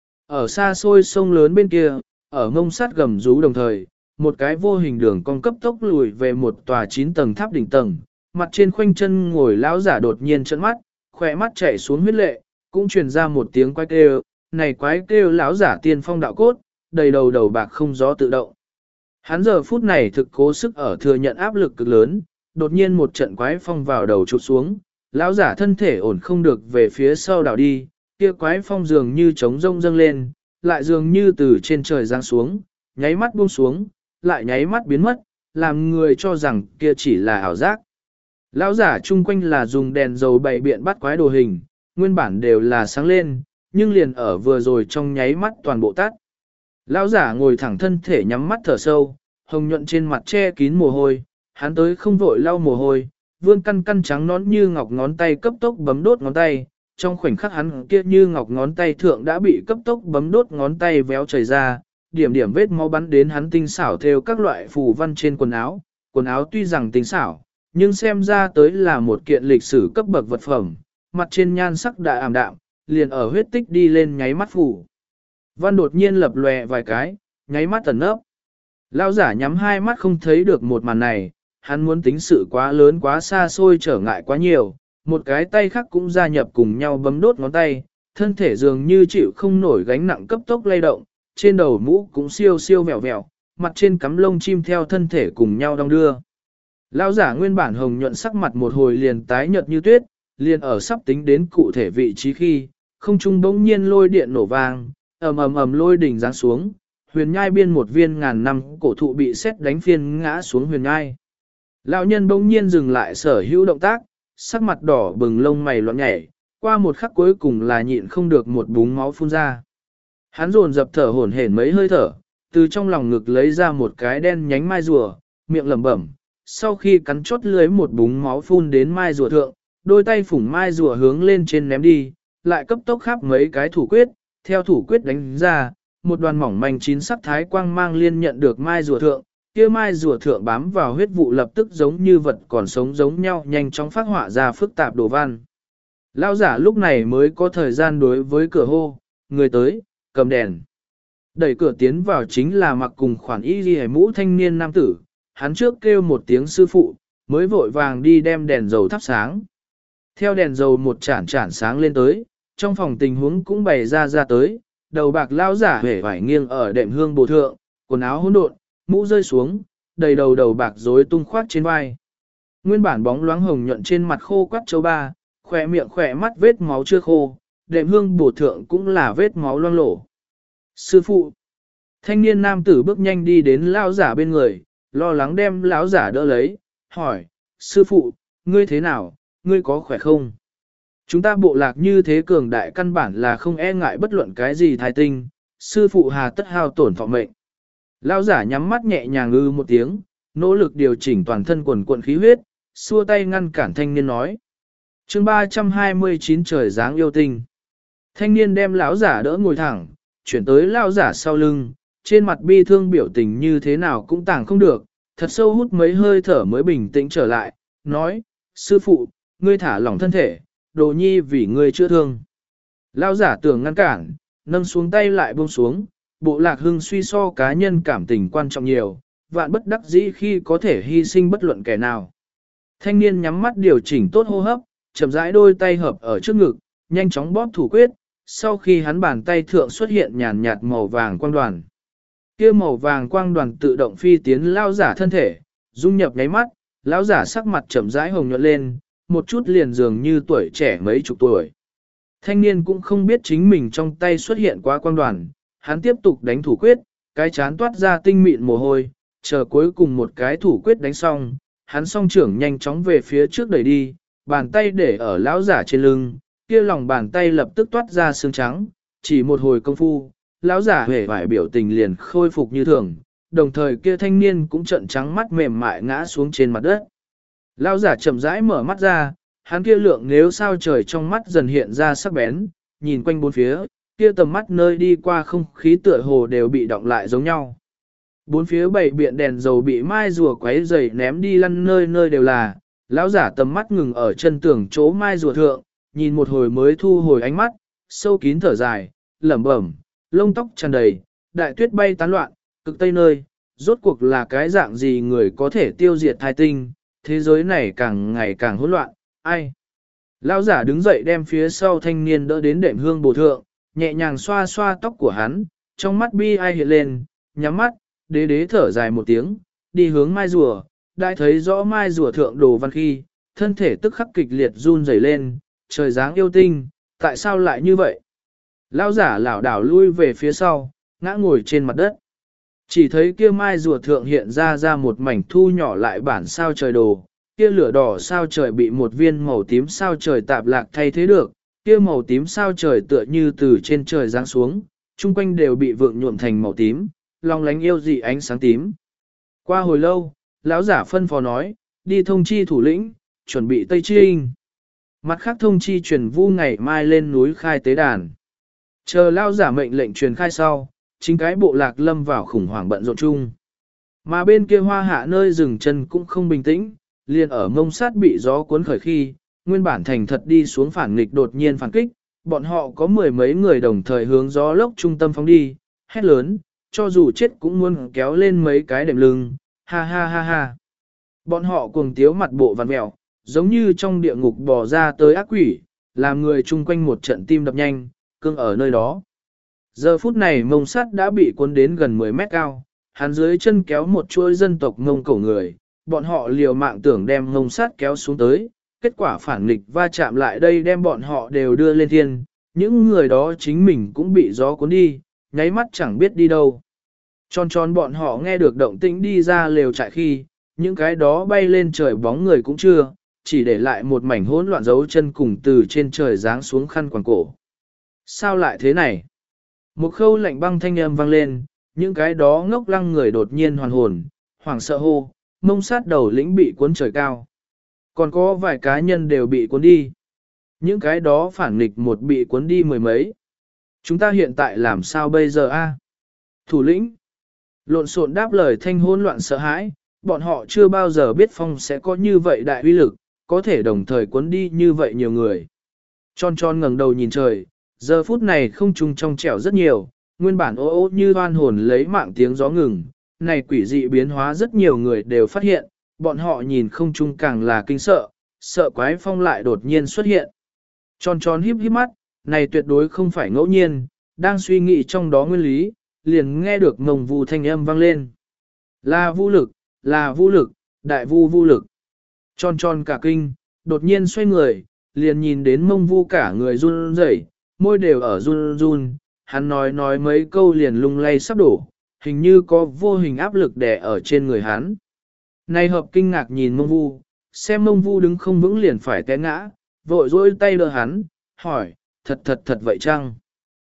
Ở xa xôi sông lớn bên kia, ở mông sát gầm rú đồng thời, một cái vô hình đường cong cấp tốc lùi về một tòa chín tầng tháp đỉnh tầng, mặt trên khoanh chân ngồi lão giả đột nhiên trợn mắt, khỏe mắt chảy xuống huyết lệ, cũng truyền ra một tiếng quái kêu, này quái kêu lão giả tiên phong đạo cốt, đầy đầu đầu bạc không gió tự động. Hắn giờ phút này thực cố sức ở thừa nhận áp lực cực lớn, đột nhiên một trận quái phong vào đầu chụp xuống, lão giả thân thể ổn không được về phía sau đảo đi, kia quái phong dường như trống rông dâng lên, lại dường như từ trên trời giáng xuống, nháy mắt buông xuống, lại nháy mắt biến mất, làm người cho rằng kia chỉ là ảo giác. Lão giả chung quanh là dùng đèn dầu bày biện bắt quái đồ hình, nguyên bản đều là sáng lên, nhưng liền ở vừa rồi trong nháy mắt toàn bộ tắt. Lão giả ngồi thẳng thân thể nhắm mắt thở sâu, hồng nhuận trên mặt che kín mồ hôi, hắn tới không vội lau mồ hôi, vươn căn căn trắng nón như ngọc ngón tay cấp tốc bấm đốt ngón tay, trong khoảnh khắc hắn kia như ngọc ngón tay thượng đã bị cấp tốc bấm đốt ngón tay véo chảy ra, điểm điểm vết máu bắn đến hắn tinh xảo theo các loại phù văn trên quần áo, quần áo tuy rằng tinh xảo, nhưng xem ra tới là một kiện lịch sử cấp bậc vật phẩm, mặt trên nhan sắc đã ảm đạm, liền ở huyết tích đi lên nháy mắt phủ. Văn đột nhiên lập lòe vài cái, nháy mắt tẩn nấp. Lão giả nhắm hai mắt không thấy được một màn này, hắn muốn tính sự quá lớn quá xa xôi trở ngại quá nhiều, một cái tay khác cũng gia nhập cùng nhau bấm đốt ngón tay, thân thể dường như chịu không nổi gánh nặng cấp tốc lay động, trên đầu mũ cũng siêu siêu vẹo vẹo, mặt trên cắm lông chim theo thân thể cùng nhau đong đưa. Lão giả nguyên bản hồng nhuận sắc mặt một hồi liền tái nhợt như tuyết, liền ở sắp tính đến cụ thể vị trí khi, không trung bỗng nhiên lôi điện nổ vang, ầm ầm ầm lôi đỉnh giáng xuống, huyền nhai biên một viên ngàn năm cổ thụ bị sét đánh phiên ngã xuống huyền nhai. Lão nhân bỗng nhiên dừng lại sở hữu động tác, sắc mặt đỏ bừng lông mày loạn nhảy, qua một khắc cuối cùng là nhịn không được một búng máu phun ra. Hắn dồn dập thở hổn hển mấy hơi thở, từ trong lòng ngực lấy ra một cái đen nhánh mai rùa, miệng lẩm bẩm, sau khi cắn chốt lưới một búng máu phun đến mai rùa thượng, đôi tay phủng mai rùa hướng lên trên ném đi, lại cấp tốc khắp mấy cái thủ quyết, theo thủ quyết đánh ra, một đoàn mỏng manh chín sắc thái quang mang liên nhận được mai rùa thượng, kia mai rùa thượng bám vào huyết vụ lập tức giống như vật còn sống giống nhau nhanh chóng phát họa ra phức tạp đồ văn. Lão giả lúc này mới có thời gian đối với cửa hô, người tới, cầm đèn. Đẩy cửa tiến vào chính là mặc cùng khoản y ghi mũ thanh niên nam tử, hắn trước kêu một tiếng sư phụ, mới vội vàng đi đem đèn dầu thắp sáng. Theo đèn dầu một chản chản sáng lên tới, trong phòng tình huống cũng bày ra ra tới, đầu bạc lão giả hể vải nghiêng ở đệm hương bồ thượng, quần áo hỗn độn, mũ rơi xuống, đầy đầu đầu bạc rối tung khoát trên vai. Nguyên bản bóng loáng hồng nhuận trên mặt khô quắt châu ba, khỏe miệng khỏe mắt vết máu chưa khô, đệm hương bổ thượng cũng là vết máu loang lổ. Sư phụ, thanh niên nam tử bước nhanh đi đến lão giả bên người, lo lắng đem lão giả đỡ lấy, hỏi, sư phụ, ngươi thế nào, ngươi có khỏe không? Chúng ta bộ lạc như thế cường đại căn bản là không e ngại bất luận cái gì thai tinh, sư phụ hà tất hao tổn thọ mệnh. Lão giả nhắm mắt nhẹ nhàng ư một tiếng, nỗ lực điều chỉnh toàn thân quần cuộn khí huyết, xua tay ngăn cản thanh niên nói. Chương ba trăm hai mươi chín trời dáng yêu tinh. Thanh niên đem lão giả đỡ ngồi thẳng, chuyển tới lão giả sau lưng, trên mặt bi thương biểu tình như thế nào cũng tàng không được, thật sâu hút mấy hơi thở mới bình tĩnh trở lại, nói, sư phụ, ngươi thả lỏng thân thể, đồ nhi vì ngươi chữa thương. Lão giả tưởng ngăn cản, nâng xuống tay lại buông xuống, bộ lạc hưng suy so cá nhân cảm tình quan trọng nhiều, vạn bất đắc dĩ khi có thể hy sinh bất luận kẻ nào. Thanh niên nhắm mắt điều chỉnh tốt hô hấp, chậm rãi đôi tay hợp ở trước ngực, nhanh chóng bóp thủ quyết, sau khi hắn bàn tay thượng xuất hiện nhàn nhạt màu vàng quang đoàn. Kia màu vàng quang đoàn tự động phi tiến lão giả thân thể, dung nhập nháy mắt, lão giả sắc mặt chậm rãi hồng nhuận lên, một chút liền dường như tuổi trẻ mấy chục tuổi. Thanh niên cũng không biết chính mình trong tay xuất hiện quá quang đoàn, hắn tiếp tục đánh thủ quyết, cái chán toát ra tinh mịn mồ hôi, chờ cuối cùng một cái thủ quyết đánh xong, hắn song trưởng nhanh chóng về phía trước đẩy đi, bàn tay để ở lão giả trên lưng, kia lòng bàn tay lập tức toát ra xương trắng, chỉ một hồi công phu, lão giả hề vải biểu tình liền khôi phục như thường, đồng thời kia thanh niên cũng trợn trắng mắt mềm mại ngã xuống trên mặt đất. Lão giả chậm rãi mở mắt ra, hắn kia lượng nếu sao trời trong mắt dần hiện ra sắc bén, nhìn quanh bốn phía, kia tầm mắt nơi đi qua không khí tựa hồ đều bị động lại giống nhau. Bốn phía bảy biện đèn dầu bị mai rùa quấy dày ném đi lăn nơi nơi đều là, lão giả tầm mắt ngừng ở chân tường chỗ mai rùa thượng, nhìn một hồi mới thu hồi ánh mắt, sâu kín thở dài, lẩm bẩm, lông tóc tràn đầy, đại tuyết bay tán loạn, cực tây nơi, rốt cuộc là cái dạng gì người có thể tiêu diệt thai tinh, thế giới này càng ngày càng hỗn loạn, ai? Lão giả đứng dậy đem phía sau thanh niên đỡ đến đệm hương bổ thượng, nhẹ nhàng xoa xoa tóc của hắn, trong mắt bi ai hiện lên, nhắm mắt, đế đế thở dài một tiếng, đi hướng mai rùa, đã thấy rõ mai rùa thượng đồ văn khi, thân thể tức khắc kịch liệt run rẩy lên, trời dáng yêu tinh, tại sao lại như vậy? Lão giả lảo đảo lui về phía sau, ngã ngồi trên mặt đất. Chỉ thấy kia mai rùa thượng hiện ra ra một mảnh thu nhỏ lại bản sao trời đồ, kia lửa đỏ sao trời bị một viên màu tím sao trời tạp lạc thay thế được, kia màu tím sao trời tựa như từ trên trời giáng xuống, chung quanh đều bị vượng nhuộm thành màu tím, long lánh yêu dị ánh sáng tím. Qua hồi lâu, lão giả phân phó nói, đi thông chi thủ lĩnh, chuẩn bị Tây Trinh. Mặt khác thông chi truyền vu ngày mai lên núi khai tế đàn. Chờ lão giả mệnh lệnh truyền khai sau, chính cái bộ lạc lâm vào khủng hoảng bận rộn chung. Mà bên kia hoa hạ nơi dừng chân cũng không bình tĩnh, liền ở mông sát bị gió cuốn khởi khi, nguyên bản thành thật đi xuống phản nghịch đột nhiên phản kích, bọn họ có mười mấy người đồng thời hướng gió lốc trung tâm phóng đi, hét lớn, cho dù chết cũng muốn kéo lên mấy cái đệm lưng, ha ha ha ha. Bọn họ cuồng tiếu mặt bộ vằn mẹo, giống như trong địa ngục bò ra tới ác quỷ, làm người chung quanh một trận tim đập nhanh, cương ở nơi đó. Giờ phút này mông sắt đã bị cuốn đến gần mười mét cao, hắn dưới chân kéo một chuỗi dân tộc Mông Cổ người, bọn họ liều mạng tưởng đem mông sắt kéo xuống tới, kết quả phản nghịch va chạm lại đây đem bọn họ đều đưa lên thiên, những người đó chính mình cũng bị gió cuốn đi, nháy mắt chẳng biết đi đâu. Tròn tròn bọn họ nghe được động tĩnh đi ra lều trại khi, những cái đó bay lên trời bóng người cũng chưa, chỉ để lại một mảnh hỗn loạn dấu chân cùng từ trên trời giáng xuống khăn quàng cổ. Sao lại thế này? Một khâu lạnh băng thanh âm vang lên, những cái đó ngốc lăng người đột nhiên hoàn hồn, hoảng sợ hô, mông sát đầu lĩnh bị cuốn trời cao. Còn có vài cá nhân đều bị cuốn đi. Những cái đó phản nghịch một bị cuốn đi mười mấy. Chúng ta hiện tại làm sao bây giờ a? Thủ lĩnh. Lộn xộn đáp lời thanh hỗn loạn sợ hãi, bọn họ chưa bao giờ biết phong sẽ có như vậy đại uy lực, có thể đồng thời cuốn đi như vậy nhiều người. Tròn tròn ngẩng đầu nhìn trời, giờ phút này không trung trong trẻo rất nhiều, nguyên bản ô ô như hoan hồn lấy mạng tiếng gió ngừng, này quỷ dị biến hóa rất nhiều người đều phát hiện, bọn họ nhìn không trung càng là kinh sợ, sợ quái phong lại đột nhiên xuất hiện. Tròn tròn híp híp mắt, này tuyệt đối không phải ngẫu nhiên, đang suy nghĩ trong đó nguyên lý, liền nghe được ngồng vu thanh âm vang lên. Là vu lực, là vu lực, đại vu vu lực. Tròn tròn cả kinh, đột nhiên xoay người, liền nhìn đến mông vu cả người run rẩy, môi đều ở run run, hắn nói nói mấy câu liền lung lay sắp đổ, hình như có vô hình áp lực đè ở trên người hắn. Này hợp kinh ngạc nhìn mông vu, xem mông vu đứng không vững liền phải té ngã, vội dỗi tay đỡ hắn, hỏi, thật thật thật vậy chăng?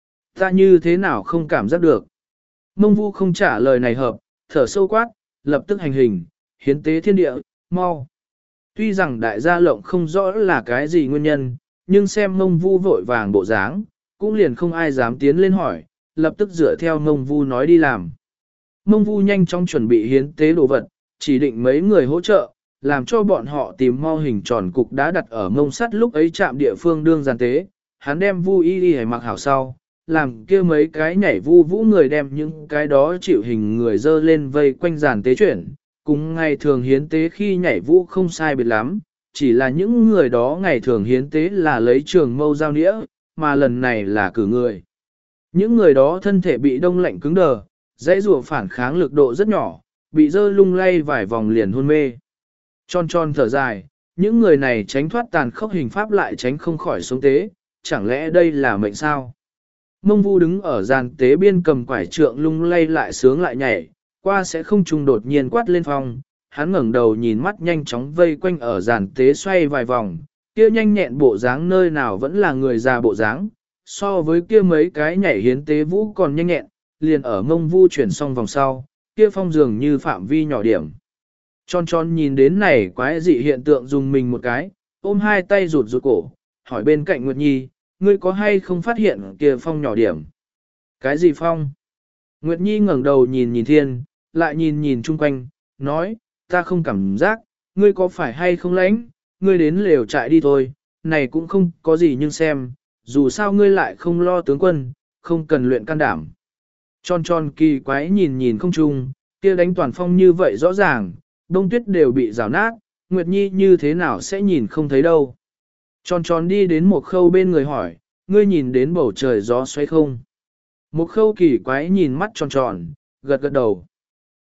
Ta như thế nào không cảm giác được? Mông vu không trả lời này hợp, thở sâu quát, lập tức hành hình, hiến tế thiên địa, mau. Tuy rằng đại gia lộng không rõ là cái gì nguyên nhân, nhưng xem mông vu vội vàng bộ dáng, cũng liền không ai dám tiến lên hỏi, lập tức dựa theo mông vu nói đi làm. Mông vu nhanh chóng chuẩn bị hiến tế đồ vật, chỉ định mấy người hỗ trợ, làm cho bọn họ tìm mau hình tròn cục đá đặt ở mông sắt lúc ấy chạm địa phương đương giàn tế. Hắn đem vu y đi mặc hảo sau, làm kia mấy cái nhảy vu vũ người đem những cái đó chịu hình người dơ lên vây quanh giàn tế chuyển, cùng ngày thường hiến tế khi nhảy vũ không sai biệt lắm, chỉ là những người đó ngày thường hiến tế là lấy trường mâu giao nĩa, mà lần này là cử người. Những người đó thân thể bị đông lạnh cứng đờ, dãy rùa phản kháng lực độ rất nhỏ, bị dơ lung lay vài vòng liền hôn mê. Tròn tròn thở dài, những người này tránh thoát tàn khốc hình pháp lại tránh không khỏi sống tế, chẳng lẽ đây là mệnh sao? Mông vu đứng ở giàn tế biên cầm quải trượng lung lay lại sướng lại nhảy, qua sẽ không trùng đột nhiên quát lên phong, hắn ngẩng đầu nhìn mắt nhanh chóng vây quanh ở giàn tế xoay vài vòng, kia nhanh nhẹn bộ dáng nơi nào vẫn là người già bộ dáng, so với kia mấy cái nhảy hiến tế vũ còn nhanh nhẹn, liền ở mông vu chuyển xong vòng sau, kia phong dường như phạm vi nhỏ điểm. Tròn tròn nhìn đến này quái dị hiện tượng dùng mình một cái, ôm hai tay rụt rụt cổ, hỏi bên cạnh Nguyệt Nhi, ngươi có hay không phát hiện kia phong nhỏ điểm? Cái gì phong? Nguyệt Nhi ngẩng đầu nhìn nhìn thiên, lại nhìn nhìn chung quanh, nói, ta không cảm giác, ngươi có phải hay không lãnh, ngươi đến lều trại đi thôi, này cũng không có gì nhưng xem, dù sao ngươi lại không lo tướng quân, không cần luyện can đảm. Tròn tròn kỳ quái nhìn nhìn không chung, kia đánh toàn phong như vậy rõ ràng, đông tuyết đều bị rào nát, Nguyệt Nhi như thế nào sẽ nhìn không thấy đâu. Tròn tròn đi đến một khâu bên người hỏi, ngươi nhìn đến bầu trời gió xoáy không? Một khâu kỳ quái nhìn mắt tròn tròn, gật gật đầu.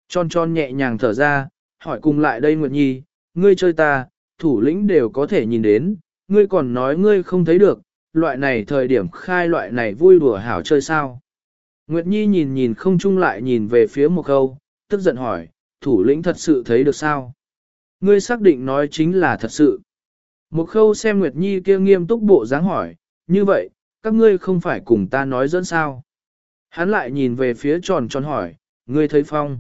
Tròn tròn nhẹ nhàng thở ra, hỏi cùng lại đây Nguyệt Nhi, ngươi chơi ta, thủ lĩnh đều có thể nhìn đến, ngươi còn nói ngươi không thấy được, loại này thời điểm khai loại này vui đùa hảo chơi sao. Nguyệt Nhi nhìn nhìn không chung lại nhìn về phía một câu, tức giận hỏi, thủ lĩnh thật sự thấy được sao? Ngươi xác định nói chính là thật sự. Một khâu xem Nguyệt Nhi kia nghiêm túc bộ dáng hỏi, như vậy, các ngươi không phải cùng ta nói dẫn sao? Hắn lại nhìn về phía tròn tròn hỏi, ngươi thấy phong?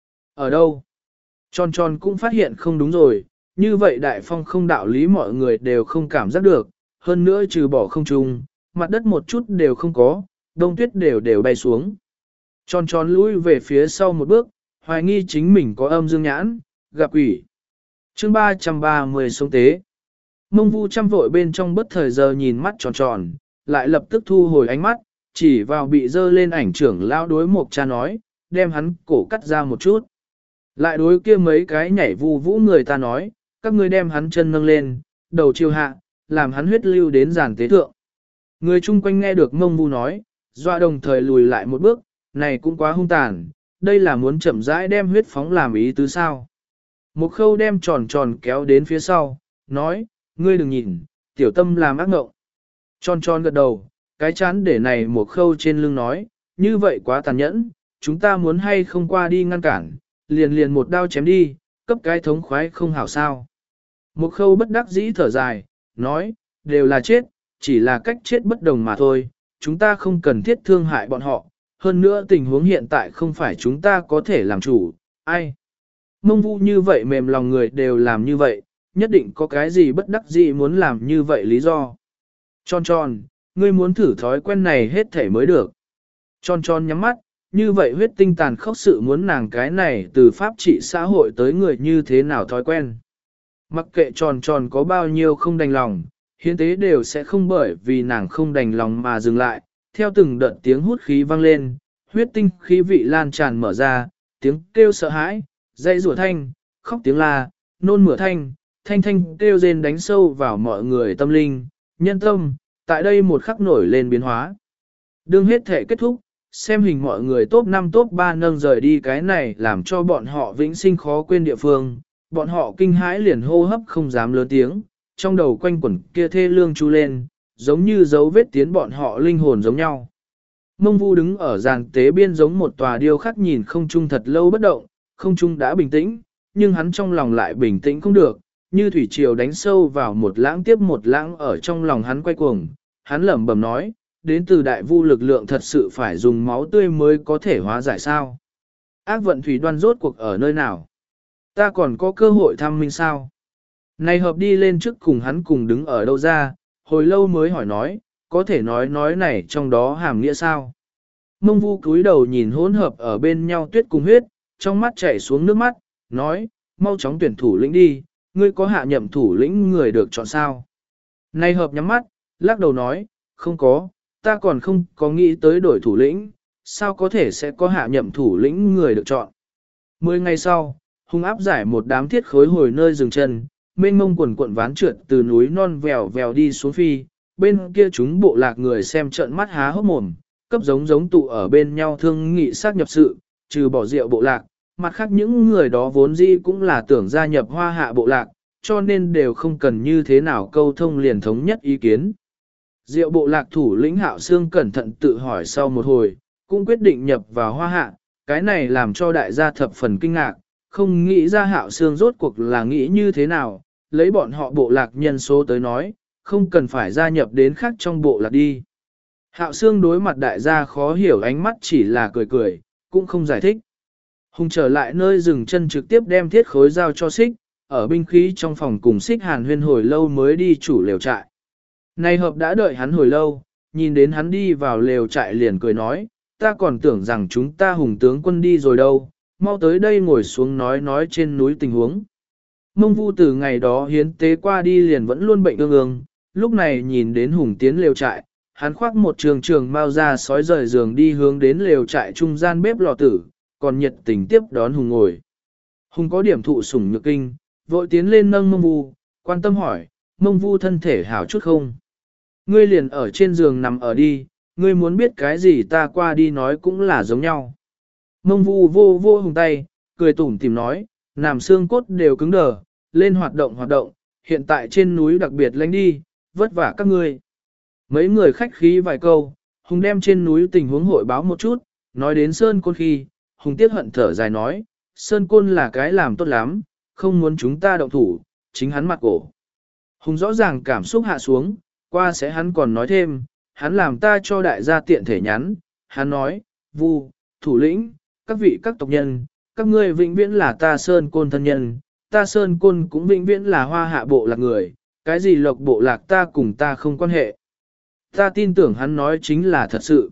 Ở đâu? Tròn tròn cũng phát hiện không đúng rồi, như vậy đại phong không đạo lý mọi người đều không cảm giác được, hơn nữa trừ bỏ không trung, mặt đất một chút đều không có, đông tuyết đều đều bay xuống. Tròn tròn lùi về phía sau một bước, hoài nghi chính mình có âm dương nhãn, gặp quỷ. Chương ba trăm ba mươi sống tế. Mông Vu chăm vội bên trong bất thời giờ nhìn mắt tròn tròn, lại lập tức thu hồi ánh mắt, chỉ vào bị dơ lên ảnh trưởng lao đối một cha nói, đem hắn cổ cắt ra một chút. Lại đối kia mấy cái nhảy vu vũ người ta nói, các ngươi đem hắn chân nâng lên, đầu chiều hạ, làm hắn huyết lưu đến giàn tế thượng. Người chung quanh nghe được Mông Vu nói, doa đồng thời lùi lại một bước, này cũng quá hung tàn, đây là muốn chậm rãi đem huyết phóng làm ý tứ sao. Một khâu đem tròn tròn kéo đến phía sau, nói, ngươi đừng nhìn, tiểu tâm làm ác ngộng. Tròn tròn gật đầu, cái chán để này một khâu trên lưng nói, như vậy quá tàn nhẫn, chúng ta muốn hay không qua đi ngăn cản, liền liền một đao chém đi, cấp cái thống khoái không hảo sao. Một khâu bất đắc dĩ thở dài, nói, đều là chết, chỉ là cách chết bất đồng mà thôi, chúng ta không cần thiết thương hại bọn họ, hơn nữa tình huống hiện tại không phải chúng ta có thể làm chủ, ai. Mông Vu như vậy mềm lòng người đều làm như vậy, nhất định có cái gì bất đắc dĩ muốn làm như vậy lý do. Tròn tròn, ngươi muốn thử thói quen này hết thể mới được. Tròn tròn nhắm mắt, như vậy huyết tinh tàn khốc sự muốn nàng cái này từ pháp trị xã hội tới người như thế nào thói quen. Mặc kệ tròn tròn có bao nhiêu không đành lòng, hiến tế đều sẽ không bởi vì nàng không đành lòng mà dừng lại, theo từng đợt tiếng hút khí vang lên, huyết tinh khí vị lan tràn mở ra, tiếng kêu sợ hãi, dây rủa thanh, khóc tiếng la, nôn mửa thanh, thanh thanh kêu rên đánh sâu vào mọi người tâm linh, nhân tâm, tại đây một khắc nổi lên biến hóa. Đương hết thể kết thúc, xem hình mọi người top năm top ba nâng rời đi cái này làm cho bọn họ vĩnh sinh khó quên địa phương, bọn họ kinh hãi liền hô hấp không dám lớn tiếng, trong đầu quanh quẩn kia thê lương chu lên, giống như dấu vết tiến bọn họ linh hồn giống nhau. Mông Vu đứng ở giàn tế biên giống một tòa điêu khắc nhìn không trung thật lâu bất động, không trung đã bình tĩnh, nhưng hắn trong lòng lại bình tĩnh không được, như thủy triều đánh sâu vào một lãng tiếp một lãng ở trong lòng hắn quay cuồng, hắn lẩm bẩm nói, đến từ đại vu lực lượng thật sự phải dùng máu tươi mới có thể hóa giải sao. Ác vận thủy đoan rốt cuộc ở nơi nào? Ta còn có cơ hội thăm minh sao? Này hợp đi lên trước cùng hắn cùng đứng ở đâu ra, hồi lâu mới hỏi nói, có thể nói nói này trong đó hàm nghĩa sao? Mông Vu cúi đầu nhìn hỗn hợp ở bên nhau tuyết cùng huyết, trong mắt chảy xuống nước mắt, nói, mau chóng tuyển thủ lĩnh đi, ngươi có hạ nhậm thủ lĩnh người được chọn sao? Này hợp nhắm mắt, lắc đầu nói, không có, ta còn không có nghĩ tới đổi thủ lĩnh, sao có thể sẽ có hạ nhậm thủ lĩnh người được chọn? Mười ngày sau, hung áp giải một đám thiết khối hồi nơi dừng chân, mênh mông quần cuộn ván trượt từ núi non vèo vèo đi xuống phi, bên kia chúng bộ lạc người xem trợn mắt há hốc mồm, cấp giống giống tụ ở bên nhau thương nghị xác nhập sự, trừ bỏ rượu bộ lạc, mặt khác những người đó vốn dĩ cũng là tưởng gia nhập hoa hạ bộ lạc, cho nên đều không cần như thế nào câu thông liền thống nhất ý kiến. Diệu bộ lạc thủ lĩnh Hạo Sương cẩn thận tự hỏi sau một hồi, cũng quyết định nhập vào hoa hạ, cái này làm cho đại gia thập phần kinh ngạc, không nghĩ ra Hạo Sương rốt cuộc là nghĩ như thế nào, lấy bọn họ bộ lạc nhân số tới nói, không cần phải gia nhập đến khác trong bộ lạc đi. Hạo Sương đối mặt đại gia khó hiểu ánh mắt chỉ là cười cười, cũng không giải thích. Hùng trở lại nơi dừng chân trực tiếp đem thiết khối giao cho Xích, ở binh khí trong phòng cùng Xích hàn huyên hồi lâu mới đi chủ lều trại. Này hợp đã đợi hắn hồi lâu, nhìn đến hắn đi vào lều trại liền cười nói, ta còn tưởng rằng chúng ta Hùng tướng quân đi rồi đâu, mau tới đây ngồi xuống nói nói trên núi tình huống. Mông Vu từ ngày đó hiến tế qua đi liền vẫn luôn bệnh ương ương, lúc này nhìn đến Hùng tiến lều trại, hắn khoác một trường trường mau ra sói rời giường đi hướng đến lều trại trung gian bếp lò tử, còn nhiệt tình tiếp đón Hùng ngồi. Hùng có điểm thụ sủng nhược kinh, vội tiến lên nâng Mông Vu, quan tâm hỏi, Mông Vu thân thể hảo chút không? Ngươi liền ở trên giường nằm ở đi, ngươi muốn biết cái gì ta qua đi nói cũng là giống nhau. Mông Vu vô vô Hùng tay, cười tủm tìm nói, nằm xương cốt đều cứng đờ, lên hoạt động hoạt động, hiện tại trên núi đặc biệt lánh đi, vất vả các ngươi. Mấy người khách khí vài câu, Hùng đem trên núi tình huống hội báo một chút, nói đến Sơn Côn khi, Hùng tiếc hận thở dài nói, Sơn Côn là cái làm tốt lắm, không muốn chúng ta động thủ, chính hắn mặt cổ. Hùng rõ ràng cảm xúc hạ xuống, qua sẽ hắn còn nói thêm, hắn làm ta cho đại gia tiện thể nhắn, hắn nói, Vu, thủ lĩnh, các vị các tộc nhân, các ngươi vĩnh viễn là ta Sơn Côn thân nhân, ta Sơn Côn cũng vĩnh viễn là hoa hạ bộ lạc người, cái gì lộc bộ lạc ta cùng ta không quan hệ. Ta tin tưởng hắn nói chính là thật sự.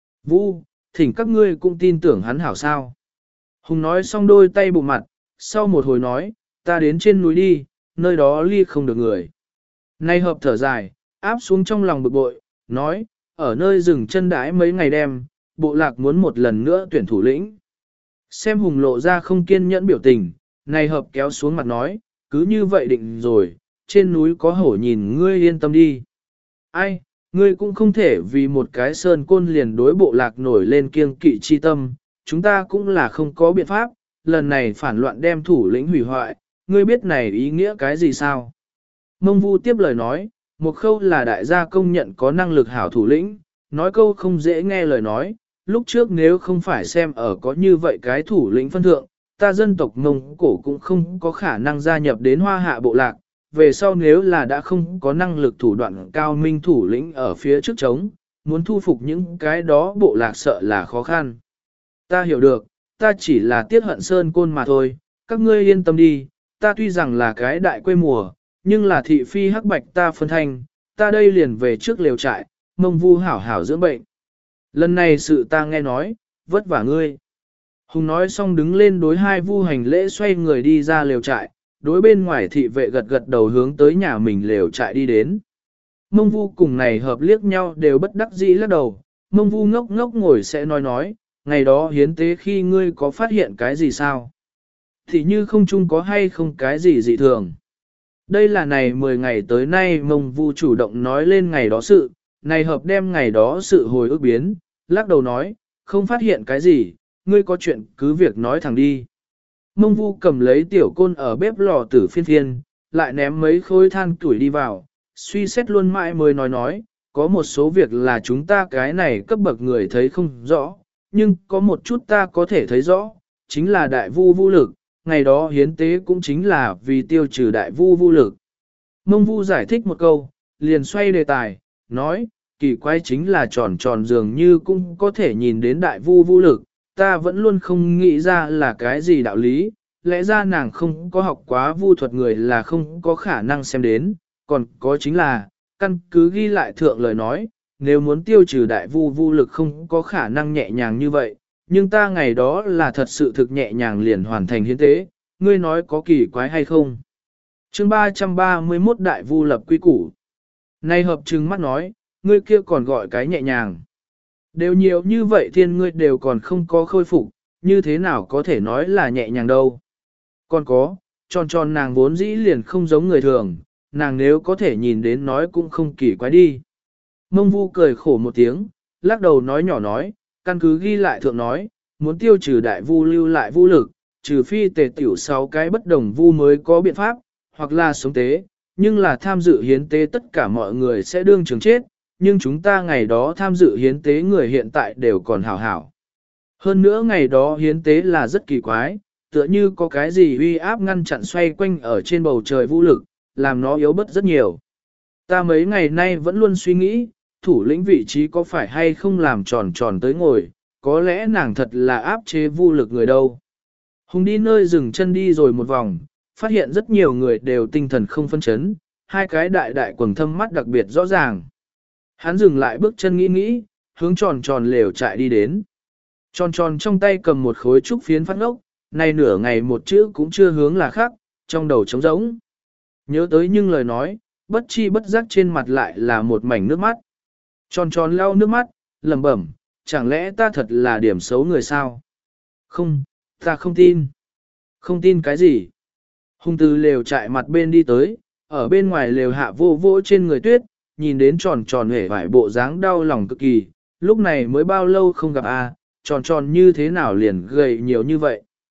Vu, thỉnh các ngươi cũng tin tưởng hắn hảo sao. Hùng nói xong đôi tay bụng mặt, sau một hồi nói, ta đến trên núi đi, nơi đó ly không được người. Nay hợp thở dài, áp xuống trong lòng bực bội, nói, ở nơi rừng chân đãi mấy ngày đêm, bộ lạc muốn một lần nữa tuyển thủ lĩnh. Xem Hùng lộ ra không kiên nhẫn biểu tình, này hợp kéo xuống mặt nói, cứ như vậy định rồi, trên núi có hổ nhìn ngươi yên tâm đi. Ai, ngươi cũng không thể vì một cái Sơn Côn liền đối bộ lạc nổi lên kiêng kỵ chi tâm, chúng ta cũng là không có biện pháp, lần này phản loạn đem thủ lĩnh hủy hoại, ngươi biết này ý nghĩa cái gì sao? Mông Vu tiếp lời nói, một khâu là đại gia công nhận có năng lực hảo thủ lĩnh, nói câu không dễ nghe lời nói, lúc trước nếu không phải xem ở có như vậy cái thủ lĩnh phân thượng, ta dân tộc Mông Cổ cũng không có khả năng gia nhập đến hoa hạ bộ lạc, về sau nếu là đã không có năng lực thủ đoạn cao minh thủ lĩnh ở phía trước chống, muốn thu phục những cái đó bộ lạc sợ là khó khăn. Ta hiểu được, ta chỉ là tiết hận Sơn Côn mà thôi, các ngươi yên tâm đi, ta tuy rằng là cái đại quê mùa, nhưng là thị phi hắc bạch ta phân thanh, ta đây liền về trước lều trại, Mông Vu hảo hảo dưỡng bệnh. Lần này sự ta nghe nói, vất vả ngươi. Hùng nói xong đứng lên đối hai Vu hành lễ xoay người đi ra lều trại, đối bên ngoài thị vệ gật gật đầu hướng tới nhà mình lều trại đi đến. Mông Vu cùng này hợp liếc nhau đều bất đắc dĩ lắc đầu, Mông Vu ngốc ngốc ngồi sẽ nói nói, ngày đó hiến tế khi ngươi có phát hiện cái gì sao? Thì như không chung có hay không cái gì dị thường. Đây là này mười ngày tới nay Mông Vu chủ động nói lên ngày đó sự, này hợp đem ngày đó sự hồi ức biến, lắc đầu nói, không phát hiện cái gì, ngươi có chuyện cứ việc nói thẳng đi. Mông Vu cầm lấy tiểu côn ở bếp lò tử phiên phiên, lại ném mấy khối than tuổi đi vào, suy xét luôn mãi mới nói nói, có một số việc là chúng ta cái này cấp bậc người thấy không rõ, nhưng có một chút ta có thể thấy rõ, chính là đại vu vu lực, ngày đó hiến tế cũng chính là vì tiêu trừ đại vu vu lực. Mông Vu giải thích một câu, liền xoay đề tài, nói, kỳ quái chính là tròn tròn dường như cũng có thể nhìn đến đại vu vu lực, ta vẫn luôn không nghĩ ra là cái gì đạo lý, lẽ ra nàng không có học quá vu thuật người là không có khả năng xem đến, còn có chính là, căn cứ ghi lại thượng lời nói, nếu muốn tiêu trừ đại vu vu lực không có khả năng nhẹ nhàng như vậy, nhưng ta ngày đó là thật sự thực nhẹ nhàng liền hoàn thành hiến tế, ngươi nói có kỳ quái hay không? Chương ba trăm ba mươi mốt Đại Vu lập quy củ. Nay hợp trừng mắt nói, ngươi kia còn gọi cái nhẹ nhàng. Đều nhiều như vậy thiên ngươi đều còn không có khôi phục, như thế nào có thể nói là nhẹ nhàng đâu. Còn có, tròn tròn nàng vốn dĩ liền không giống người thường, nàng nếu có thể nhìn đến nói cũng không kỳ quái đi. Mông Vu cười khổ một tiếng, lắc đầu nói nhỏ nói, căn cứ ghi lại thượng nói, muốn tiêu trừ đại vu lưu lại vu lực, trừ phi tề tiểu sáu cái bất đồng vu mới có biện pháp, hoặc là sống tế, nhưng là tham dự hiến tế tất cả mọi người sẽ đương trường chết, nhưng chúng ta ngày đó tham dự hiến tế người hiện tại đều còn hảo hảo. Hơn nữa ngày đó hiến tế là rất kỳ quái, tựa như có cái gì uy áp ngăn chặn xoay quanh ở trên bầu trời vũ lực, làm nó yếu bớt rất nhiều. Ta mấy ngày nay vẫn luôn suy nghĩ, thủ lĩnh vị trí có phải hay không làm tròn tròn tới ngồi, có lẽ nàng thật là áp chế vũ lực người đâu. Hùng đi nơi dừng chân đi rồi một vòng, phát hiện rất nhiều người đều tinh thần không phân chấn, hai cái đại đại quầng thâm mắt đặc biệt rõ ràng. Hắn dừng lại bước chân nghĩ nghĩ, hướng tròn tròn lều trại đi đến. Tròn tròn trong tay cầm một khối trúc phiến phát ngốc, này nửa ngày một chữ cũng chưa hướng là khác, trong đầu trống rỗng. Nhớ tới nhưng lời nói, bất chi bất giác trên mặt lại là một mảnh nước mắt. Tròn tròn lau nước mắt, lẩm bẩm, chẳng lẽ ta thật là điểm xấu người sao? Không, ta không tin. Không tin cái gì? Hùng từ lều trại mặt bên đi tới, ở bên ngoài lều hạ vô vô trên người tuyết, nhìn đến tròn tròn hể vải bộ dáng đau lòng cực kỳ, lúc này mới bao lâu không gặp a, tròn tròn như thế nào liền gầy nhiều như vậy.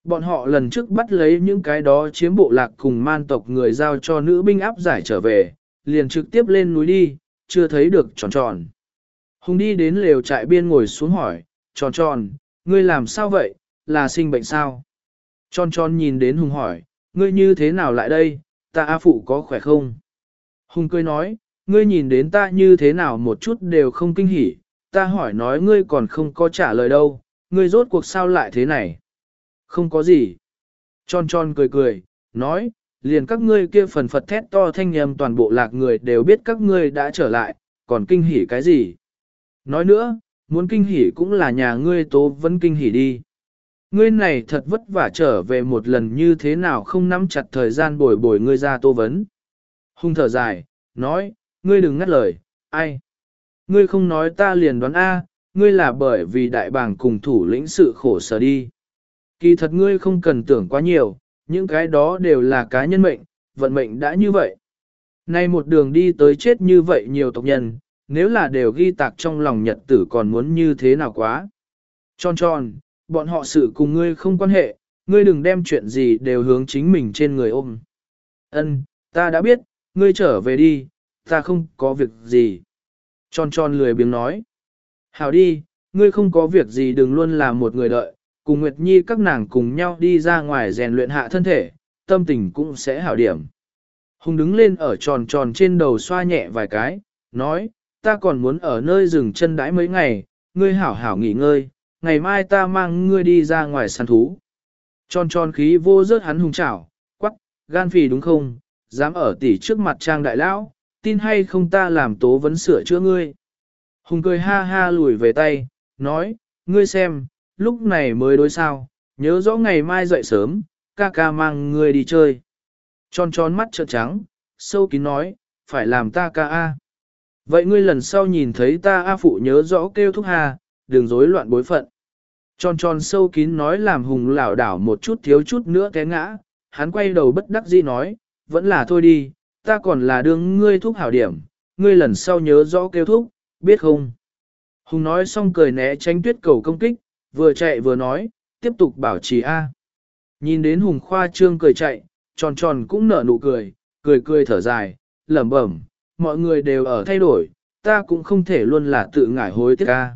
Bọn họ lần trước bắt lấy những cái đó chiếm bộ lạc cùng man tộc người giao cho nữ binh áp giải trở về, liền trực tiếp lên núi đi, chưa thấy được tròn tròn. Hùng đi đến lều trại biên ngồi xuống hỏi, tròn tròn, ngươi làm sao vậy, là sinh bệnh sao? Tròn tròn nhìn đến Hùng hỏi, ngươi như thế nào lại đây, ta A phụ có khỏe không? Hùng cười nói, ngươi nhìn đến ta như thế nào một chút đều không kinh hỉ, ta hỏi nói ngươi còn không có trả lời đâu, ngươi rốt cuộc sao lại thế này? Không có gì. Tròn tròn cười cười, nói, liền các ngươi kia phần phật thét to thanh nhầm toàn bộ lạc người đều biết các ngươi đã trở lại, còn kinh hỉ cái gì? Nói nữa, muốn kinh hỉ cũng là nhà ngươi tố vẫn kinh hỉ đi. Ngươi này thật vất vả trở về một lần như thế nào không nắm chặt thời gian bồi bồi ngươi ra tô vấn. Hung thở dài, nói, ngươi đừng ngắt lời, ai? Ngươi không nói ta liền đoán A, ngươi là bởi vì đại bàng cùng thủ lĩnh sự khổ sở đi. Kỳ thật ngươi không cần tưởng quá nhiều, những cái đó đều là cá nhân mệnh, vận mệnh đã như vậy. Nay một đường đi tới chết như vậy nhiều tộc nhân, nếu là đều ghi tạc trong lòng nhật tử còn muốn như thế nào quá. Tròn tròn, bọn họ sự cùng ngươi không quan hệ, ngươi đừng đem chuyện gì đều hướng chính mình trên người ôm. Ân, ta đã biết, ngươi trở về đi, ta không có việc gì. Tròn tròn lười biếng nói. Hảo đi, ngươi không có việc gì đừng luôn làm một người đợi, cùng Nguyệt Nhi các nàng cùng nhau đi ra ngoài rèn luyện hạ thân thể, tâm tình cũng sẽ hảo điểm. Hùng đứng lên ở tròn tròn trên đầu xoa nhẹ vài cái, nói, ta còn muốn ở nơi rừng chân đãi mấy ngày, ngươi hảo hảo nghỉ ngơi, ngày mai ta mang ngươi đi ra ngoài săn thú. Tròn tròn khí vô rớt hắn hùng chảo, quắc, gan phì đúng không, dám ở tỉ trước mặt trang đại lão, tin hay không ta làm tố vấn sửa chữa ngươi. Hùng cười ha ha lùi về tay, nói, ngươi xem, lúc này mới đối sao, nhớ rõ ngày mai dậy sớm, ca ca mang ngươi đi chơi. Tròn tròn mắt trợn trắng, sâu kín nói, phải làm ta ca a. Vậy ngươi lần sau nhìn thấy ta a phụ nhớ rõ kêu thúc hà, đừng rối loạn bối phận. Tròn tròn sâu kín nói làm Hùng lảo đảo một chút thiếu chút nữa té ngã, hắn quay đầu bất đắc dĩ nói, vẫn là thôi đi, ta còn là đương ngươi thúc hảo điểm, ngươi lần sau nhớ rõ kêu thúc, biết không? Hùng nói xong cười né tránh tuyết cầu công kích, vừa chạy vừa nói, tiếp tục bảo trì A. Nhìn đến Hùng khoa trương cười chạy, tròn tròn cũng nở nụ cười, cười cười thở dài, lẩm bẩm, mọi người đều ở thay đổi, ta cũng không thể luôn là tự ngải hối tiếc A.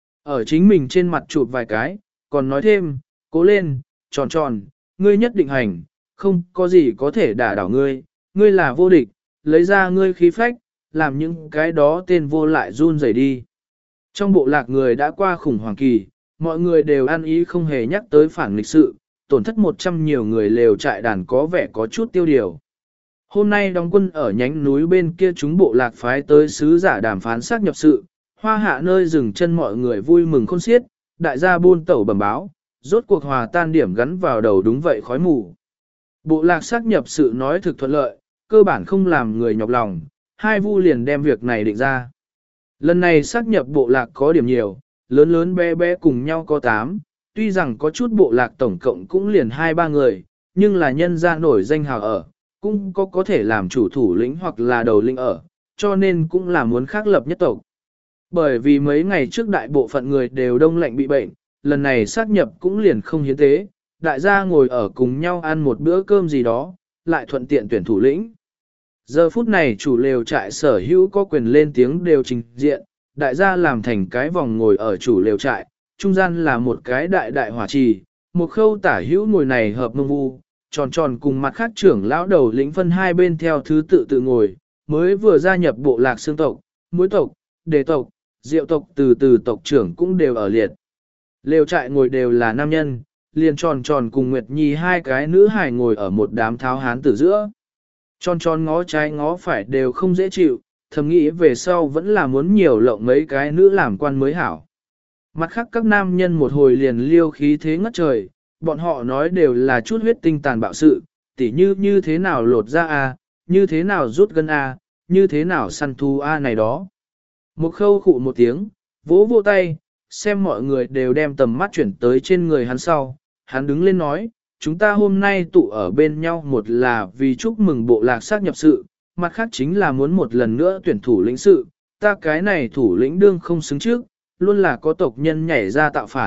Ở chính mình trên mặt chụp vài cái, còn nói thêm, cố lên, tròn tròn, ngươi nhất định hành, không có gì có thể đả đảo ngươi, ngươi là vô địch, lấy ra ngươi khí phách, làm những cái đó tên vô lại run rẩy đi. Trong bộ lạc người đã qua khủng hoảng kỳ, mọi người đều ăn ý không hề nhắc tới phản nghịch sự, tổn thất một trăm nhiều người lều trại đàn có vẻ có chút tiêu điều. Hôm nay đóng quân ở nhánh núi bên kia chúng bộ lạc phái tới sứ giả đàm phán xác nhập sự, hoa hạ nơi dừng chân mọi người vui mừng khôn xiết, đại gia buôn tẩu bẩm báo, rốt cuộc hòa tan điểm gắn vào đầu đúng vậy khói mù. Bộ lạc xác nhập sự nói thực thuận lợi, cơ bản không làm người nhọc lòng, hai vu liền đem việc này định ra. Lần này xác nhập bộ lạc có điểm nhiều, lớn lớn bé bé cùng nhau có tám, tuy rằng có chút bộ lạc tổng cộng cũng liền hai ba người, nhưng là nhân ra nổi danh hào ở, cũng có có thể làm chủ thủ lĩnh hoặc là đầu lĩnh ở, cho nên cũng là muốn khác lập nhất tộc. Bởi vì mấy ngày trước đại bộ phận người đều đông lạnh bị bệnh, lần này xác nhập cũng liền không hiến tế, đại gia ngồi ở cùng nhau ăn một bữa cơm gì đó, lại thuận tiện tuyển thủ lĩnh. Giờ phút này chủ lều trại sở hữu có quyền lên tiếng đều trình diện, đại gia làm thành cái vòng ngồi ở chủ lều trại, trung gian là một cái đại đại hỏa trì, một khâu tả hữu ngồi này hợp mông vu, tròn tròn cùng mặt khác trưởng lão đầu lĩnh phân hai bên theo thứ tự tự ngồi, mới vừa gia nhập bộ lạc xương tộc, muối tộc, đề tộc, diệu tộc từ từ tộc trưởng cũng đều ở liệt. Lều trại ngồi đều là nam nhân, liền tròn tròn cùng Nguyệt Nhi hai cái nữ hài ngồi ở một đám tháo hán tử giữa. Tròn tròn ngó trái ngó phải đều không dễ chịu, thầm nghĩ về sau vẫn là muốn nhiều lộng mấy cái nữ làm quan mới hảo. Mặt khác các nam nhân một hồi liền liêu khí thế ngất trời, bọn họ nói đều là chút huyết tinh tàn bạo sự, tỉ như như thế nào lột ra a, như thế nào rút gân a, như thế nào săn thu a này đó. Một khâu khụ một tiếng, vỗ vỗ tay, xem mọi người đều đem tầm mắt chuyển tới trên người hắn sau, hắn đứng lên nói, chúng ta hôm nay tụ ở bên nhau một là vì chúc mừng bộ lạc xác nhập sự, mặt khác chính là muốn một lần nữa tuyển thủ lĩnh sự, ta cái này thủ lĩnh đương không xứng trước, luôn là có tộc nhân nhảy ra tạo phản,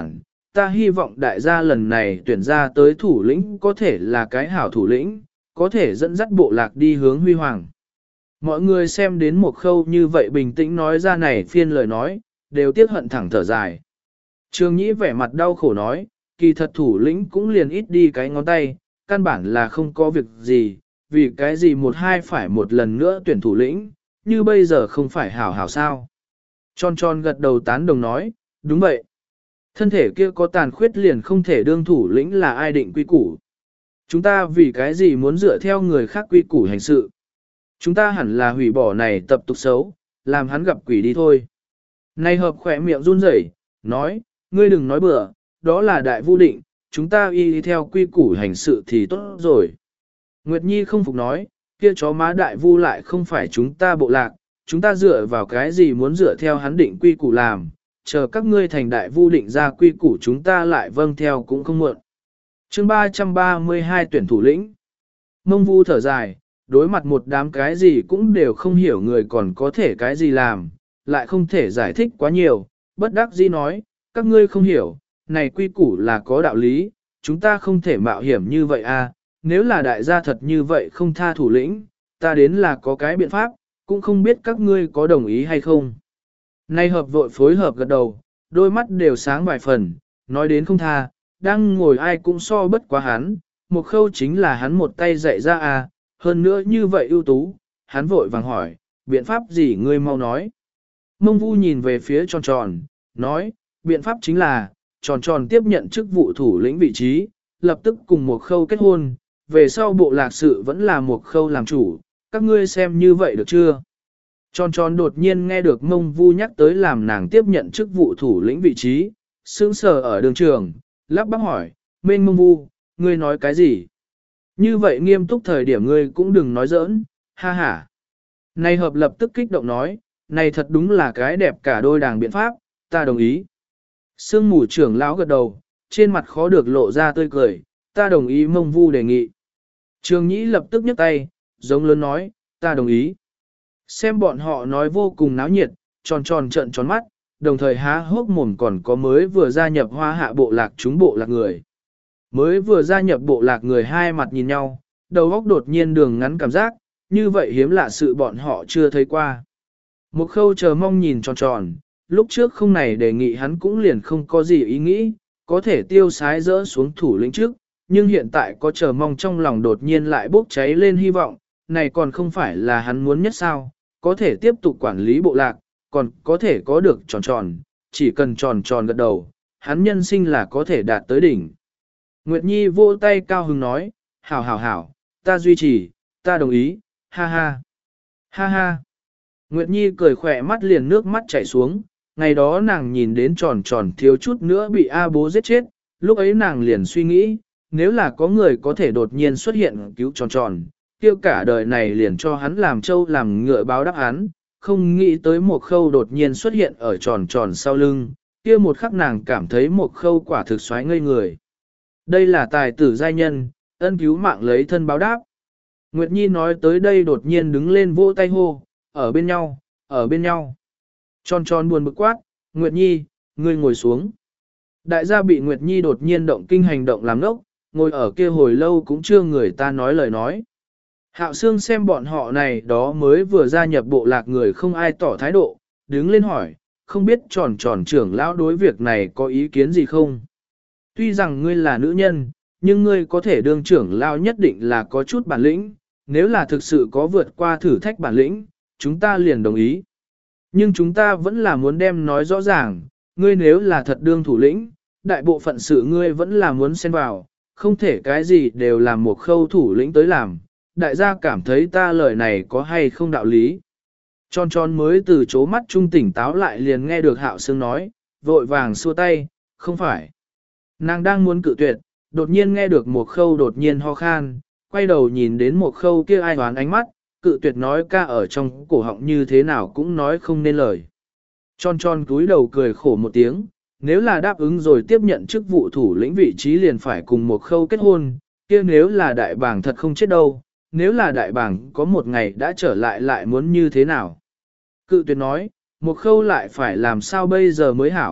ta hy vọng đại gia lần này tuyển ra tới thủ lĩnh có thể là cái hảo thủ lĩnh, có thể dẫn dắt bộ lạc đi hướng huy hoàng. Mọi người xem đến một khâu như vậy bình tĩnh nói ra này phiên lời nói, đều tiếc hận thẳng thở dài. Trương Nhĩ vẻ mặt đau khổ nói, kỳ thật thủ lĩnh cũng liền ít đi cái ngón tay, căn bản là không có việc gì, vì cái gì một hai phải một lần nữa tuyển thủ lĩnh, như bây giờ không phải hảo hảo sao. Tròn tròn gật đầu tán đồng nói, đúng vậy. Thân thể kia có tàn khuyết liền không thể đương thủ lĩnh là ai định quy củ. Chúng ta vì cái gì muốn dựa theo người khác quy củ hành sự. Chúng ta hẳn là hủy bỏ này tập tục xấu, làm hắn gặp quỷ đi thôi. Này hợp khỏe miệng run rẩy, nói, ngươi đừng nói bừa, đó là đại vu định, chúng ta y theo quy củ hành sự thì tốt rồi. Nguyệt Nhi không phục nói, kia chó má đại vu lại không phải chúng ta bộ lạc, chúng ta dựa vào cái gì muốn dựa theo hắn định quy củ làm, chờ các ngươi thành đại vu định ra quy củ chúng ta lại vâng theo cũng không muộn. Chương ba trăm ba mươi hai tuyển thủ lĩnh. Mông Vu thở dài, đối mặt một đám cái gì cũng đều không hiểu người còn có thể cái gì làm, lại không thể giải thích quá nhiều, bất đắc dĩ nói, các ngươi không hiểu, này quy củ là có đạo lý, chúng ta không thể mạo hiểm như vậy à, nếu là đại gia thật như vậy không tha thủ lĩnh, ta đến là có cái biện pháp, cũng không biết các ngươi có đồng ý hay không. Nay hợp vội phối hợp gật đầu, đôi mắt đều sáng vài phần, nói đến không tha, đang ngồi ai cũng so bất quá hắn, một khâu chính là hắn một tay dạy ra à, hơn nữa như vậy ưu tú, hắn vội vàng hỏi, biện pháp gì ngươi mau nói. Mông Vu nhìn về phía tròn tròn, nói, biện pháp chính là, tròn tròn tiếp nhận chức vụ thủ lĩnh vị trí, lập tức cùng một khâu kết hôn, về sau bộ lạc sự vẫn là một khâu làm chủ, các ngươi xem như vậy được chưa? Tròn tròn đột nhiên nghe được Mông Vu nhắc tới làm nàng tiếp nhận chức vụ thủ lĩnh vị trí, sững sờ ở đường trường, lắp bắp hỏi, Mênh Mông Vu, ngươi nói cái gì? Như vậy nghiêm túc thời điểm ngươi cũng đừng nói giỡn, ha ha. Này hợp lập tức kích động nói, này thật đúng là cái đẹp cả đôi đàng biện pháp, ta đồng ý. Sương mù trưởng lão gật đầu, trên mặt khó được lộ ra tươi cười, ta đồng ý Mông Vu đề nghị. Trường Nhĩ lập tức nhấc tay, giống lớn nói, ta đồng ý. Xem bọn họ nói vô cùng náo nhiệt, tròn tròn trợn tròn mắt, đồng thời há hốc mồm còn có mới vừa gia nhập hoa hạ bộ lạc chúng bộ lạc người. Mới vừa gia nhập bộ lạc người hai mặt nhìn nhau, đầu óc đột nhiên đường ngắn cảm giác, như vậy hiếm lạ sự bọn họ chưa thấy qua. Một khâu chờ mong nhìn tròn tròn, lúc trước không này đề nghị hắn cũng liền không có gì ý nghĩ, có thể tiêu sái rỡ xuống thủ lĩnh trước, nhưng hiện tại có chờ mong trong lòng đột nhiên lại bốc cháy lên hy vọng, này còn không phải là hắn muốn nhất sao, có thể tiếp tục quản lý bộ lạc, còn có thể có được tròn tròn, chỉ cần tròn tròn gật đầu, hắn nhân sinh là có thể đạt tới đỉnh. Nguyệt Nhi vỗ tay cao hứng nói, hảo hảo hảo, ta duy trì, ta đồng ý, ha ha, ha ha. Nguyệt Nhi cười khỏe mắt liền nước mắt chảy xuống, ngày đó nàng nhìn đến tròn tròn thiếu chút nữa bị A bố giết chết, lúc ấy nàng liền suy nghĩ, nếu là có người có thể đột nhiên xuất hiện cứu tròn tròn, kia cả đời này liền cho hắn làm trâu làm ngựa báo đáp án, không nghĩ tới một khâu đột nhiên xuất hiện ở tròn tròn sau lưng, kia một khắc nàng cảm thấy một khâu quả thực xoáy ngây người. Đây là tài tử giai nhân, ân cứu mạng lấy thân báo đáp. Nguyệt Nhi nói tới đây đột nhiên đứng lên vỗ tay hô, ở bên nhau, ở bên nhau. Tròn tròn buồn bực quát, Nguyệt Nhi, ngươi ngồi xuống. Đại gia bị Nguyệt Nhi đột nhiên động kinh hành động làm ngốc, ngồi ở kia hồi lâu cũng chưa người ta nói lời nói. Hạo Sương xem bọn họ này đó mới vừa gia nhập bộ lạc người không ai tỏ thái độ, đứng lên hỏi, không biết tròn tròn trưởng lão đối việc này có ý kiến gì không? Tuy rằng ngươi là nữ nhân, nhưng ngươi có thể đương trưởng lão nhất định là có chút bản lĩnh, nếu là thực sự có vượt qua thử thách bản lĩnh, chúng ta liền đồng ý. Nhưng chúng ta vẫn là muốn đem nói rõ ràng, ngươi nếu là thật đương thủ lĩnh, đại bộ phận sự ngươi vẫn là muốn xen vào, không thể cái gì đều làm một khâu thủ lĩnh tới làm. Đại gia cảm thấy ta lời này có hay không đạo lý. Tròn tròn mới từ chố mắt trung tỉnh táo lại liền nghe được Hạo Sương nói, vội vàng xua tay, không phải. Nàng đang muốn cự tuyệt, đột nhiên nghe được một khâu đột nhiên ho khan, quay đầu nhìn đến một khâu kia ai hoán ánh mắt, cự tuyệt nói ca ở trong cổ họng như thế nào cũng nói không nên lời. Tròn tròn cúi đầu cười khổ một tiếng, nếu là đáp ứng rồi tiếp nhận chức vụ thủ lĩnh vị trí liền phải cùng một khâu kết hôn, kia nếu là đại bàng thật không chết đâu, nếu là đại bàng có một ngày đã trở lại lại muốn như thế nào. Cự tuyệt nói, một khâu lại phải làm sao bây giờ mới hảo,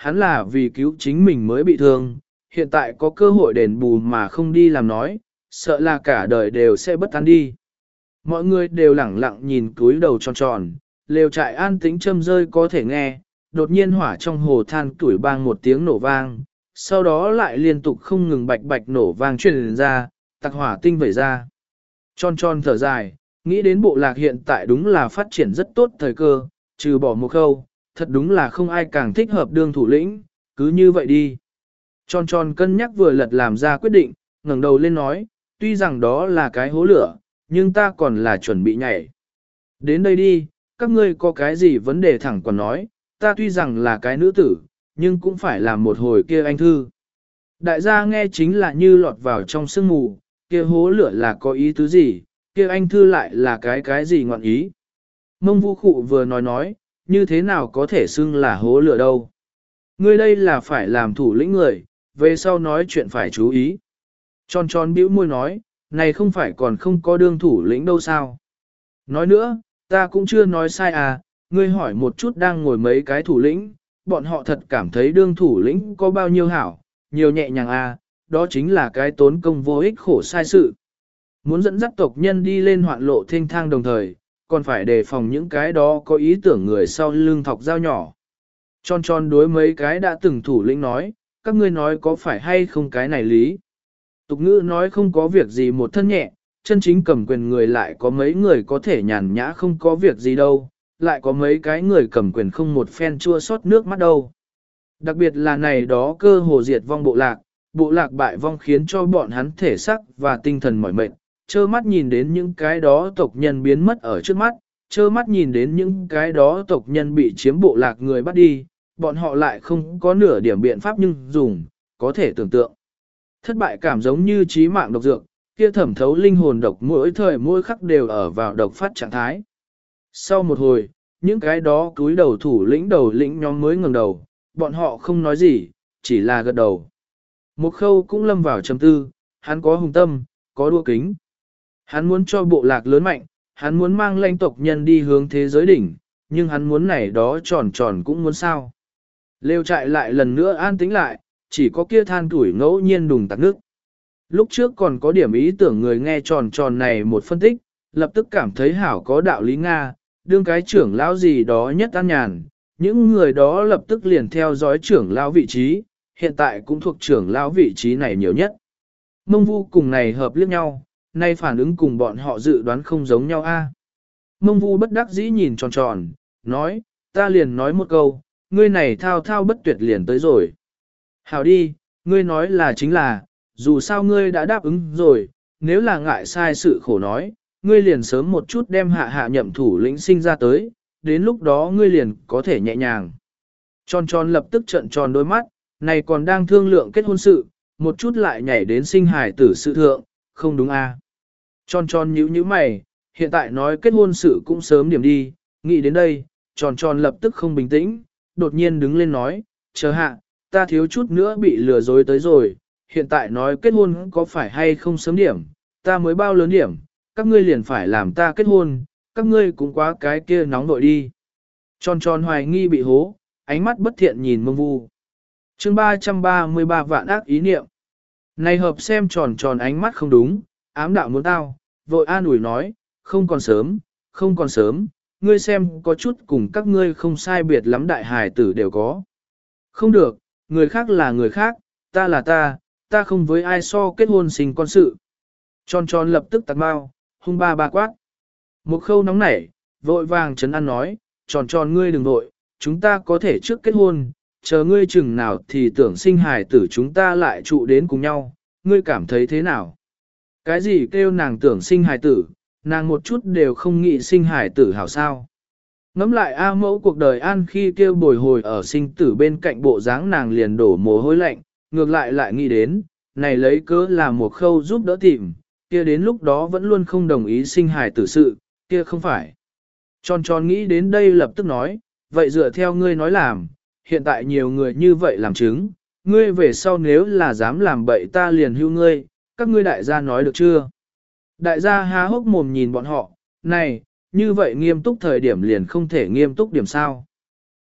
hắn là vì cứu chính mình mới bị thương, hiện tại có cơ hội đền bù mà không đi làm nói, sợ là cả đời đều sẽ bất an đi. Mọi người đều lẳng lặng nhìn túi đầu tròn tròn, lều trại an tĩnh châm rơi có thể nghe, đột nhiên hỏa trong hồ than tuổi bang một tiếng nổ vang, sau đó lại liên tục không ngừng bạch bạch nổ vang truyền ra, tạc hỏa tinh vẩy ra. Tròn tròn thở dài, nghĩ đến bộ lạc hiện tại đúng là phát triển rất tốt thời cơ, trừ bỏ một khâu, thật đúng là không ai càng thích hợp đương thủ lĩnh, cứ như vậy đi. Tròn tròn cân nhắc vừa lật làm ra quyết định, ngẩng đầu lên nói, tuy rằng đó là cái hố lửa, nhưng ta còn là chuẩn bị nhảy. Đến đây đi, các ngươi có cái gì vấn đề thẳng còn nói, ta tuy rằng là cái nữ tử, nhưng cũng phải làm một hồi kia anh thư. Đại gia nghe chính là như lọt vào trong sương mù, kia hố lửa là có ý tứ gì, kia anh thư lại là cái cái gì ngọn ý. Mông Vũ Khụ vừa nói nói, như thế nào có thể xưng là hố lửa đâu. Ngươi đây là phải làm thủ lĩnh người, về sau nói chuyện phải chú ý. Tròn tròn bĩu môi nói, này không phải còn không có đương thủ lĩnh đâu sao. Nói nữa, ta cũng chưa nói sai à, ngươi hỏi một chút đang ngồi mấy cái thủ lĩnh, bọn họ thật cảm thấy đương thủ lĩnh có bao nhiêu hảo, nhiều nhẹ nhàng à, đó chính là cái tốn công vô ích khổ sai sự. Muốn dẫn dắt tộc nhân đi lên hoạn lộ thênh thang đồng thời, còn phải đề phòng những cái đó có ý tưởng người sau lưng thọc dao nhỏ. Tròn tròn đối mấy cái đã từng thủ lĩnh nói, các ngươi nói có phải hay không cái này lý. Tục ngữ nói không có việc gì một thân nhẹ, chân chính cầm quyền người lại có mấy người có thể nhàn nhã không có việc gì đâu, lại có mấy cái người cầm quyền không một phen chua xót nước mắt đâu. Đặc biệt là này đó cơ hồ diệt vong bộ lạc, bộ lạc bại vong khiến cho bọn hắn thể sắc và tinh thần mỏi mệt, trơ mắt nhìn đến những cái đó tộc nhân biến mất ở trước mắt, trơ mắt nhìn đến những cái đó tộc nhân bị chiếm bộ lạc người bắt đi, bọn họ lại không có nửa điểm biện pháp nhưng dùng, có thể tưởng tượng. Thất bại cảm giống như trí mạng độc dược, kia thẩm thấu linh hồn độc mỗi thời mỗi khắc đều ở vào độc phát trạng thái. Sau một hồi, những cái đó cúi đầu thủ lĩnh đầu lĩnh nhóm mới ngẩng đầu, bọn họ không nói gì, chỉ là gật đầu. Một khâu cũng lâm vào trầm tư, hắn có hùng tâm, có đua kính. Hắn muốn cho bộ lạc lớn mạnh, hắn muốn mang lãnh tộc nhân đi hướng thế giới đỉnh, nhưng hắn muốn này đó tròn tròn cũng muốn sao. Lêu trại lại lần nữa an tĩnh lại, chỉ có kia than tuổi ngẫu nhiên đùng tạc nước. Lúc trước còn có điểm ý tưởng người nghe tròn tròn này một phân tích, lập tức cảm thấy hảo có đạo lý Nga, đương cái trưởng lão gì đó nhất an nhàn, những người đó lập tức liền theo dõi trưởng lão vị trí, hiện tại cũng thuộc trưởng lão vị trí này nhiều nhất. Mông Vu cùng này hợp liếc nhau, nay phản ứng cùng bọn họ dự đoán không giống nhau a. Mông Vu bất đắc dĩ nhìn tròn tròn, nói, ta liền nói một câu, ngươi này thao thao bất tuyệt liền tới rồi. Hảo đi, ngươi nói là chính là, dù sao ngươi đã đáp ứng rồi, nếu là ngại sai sự khổ nói, ngươi liền sớm một chút đem hạ hạ nhậm thủ lĩnh sinh ra tới, đến lúc đó ngươi liền có thể nhẹ nhàng. Tròn tròn lập tức trợn tròn đôi mắt, này còn đang thương lượng kết hôn sự, một chút lại nhảy đến sinh hài tử sự thượng, không đúng à. Tròn tròn nhíu nhíu mày, hiện tại nói kết hôn sự cũng sớm điểm đi, nghĩ đến đây, tròn tròn lập tức không bình tĩnh, đột nhiên đứng lên nói, chờ hạ, ta thiếu chút nữa bị lừa dối tới rồi, hiện tại nói kết hôn có phải hay không sớm điểm, ta mới bao lớn điểm, các ngươi liền phải làm ta kết hôn, các ngươi cũng quá cái kia nóng vội đi. Tròn tròn hoài nghi bị hố, ánh mắt bất thiện nhìn Mông Vu. Chương ba trăm ba mươi ba vạn ác ý niệm. Này hợp xem tròn tròn ánh mắt không đúng, ám đạo muốn tao, vội an ủi nói, không còn sớm, không còn sớm, ngươi xem có chút cùng các ngươi không sai biệt lắm đại hài tử đều có. Không được, người khác là người khác, ta là ta, ta không với ai so kết hôn sinh con sự. Tròn tròn lập tức tạt bao, hung ba ba quát. Một khâu nóng nảy, vội vàng chấn an nói, tròn tròn ngươi đừng vội, chúng ta có thể trước kết hôn, chờ ngươi chừng nào thì tưởng sinh hài tử chúng ta lại trụ đến cùng nhau, ngươi cảm thấy thế nào? Cái gì kêu nàng tưởng sinh hài tử, nàng một chút đều không nghĩ sinh hài tử hảo sao? Ngắm lại A mẫu cuộc đời an khi kêu bồi hồi ở sinh tử bên cạnh bộ dáng nàng liền đổ mồ hôi lạnh, ngược lại lại nghĩ đến, này lấy cớ là một khâu giúp đỡ tìm, kia đến lúc đó vẫn luôn không đồng ý sinh hài tử sự, kia không phải. Tròn tròn nghĩ đến đây lập tức nói, vậy dựa theo ngươi nói làm, hiện tại nhiều người như vậy làm chứng, ngươi về sau nếu là dám làm bậy ta liền hưu ngươi, các ngươi đại gia nói được chưa? Đại gia há hốc mồm nhìn bọn họ, này, như vậy nghiêm túc thời điểm liền không thể nghiêm túc điểm sao.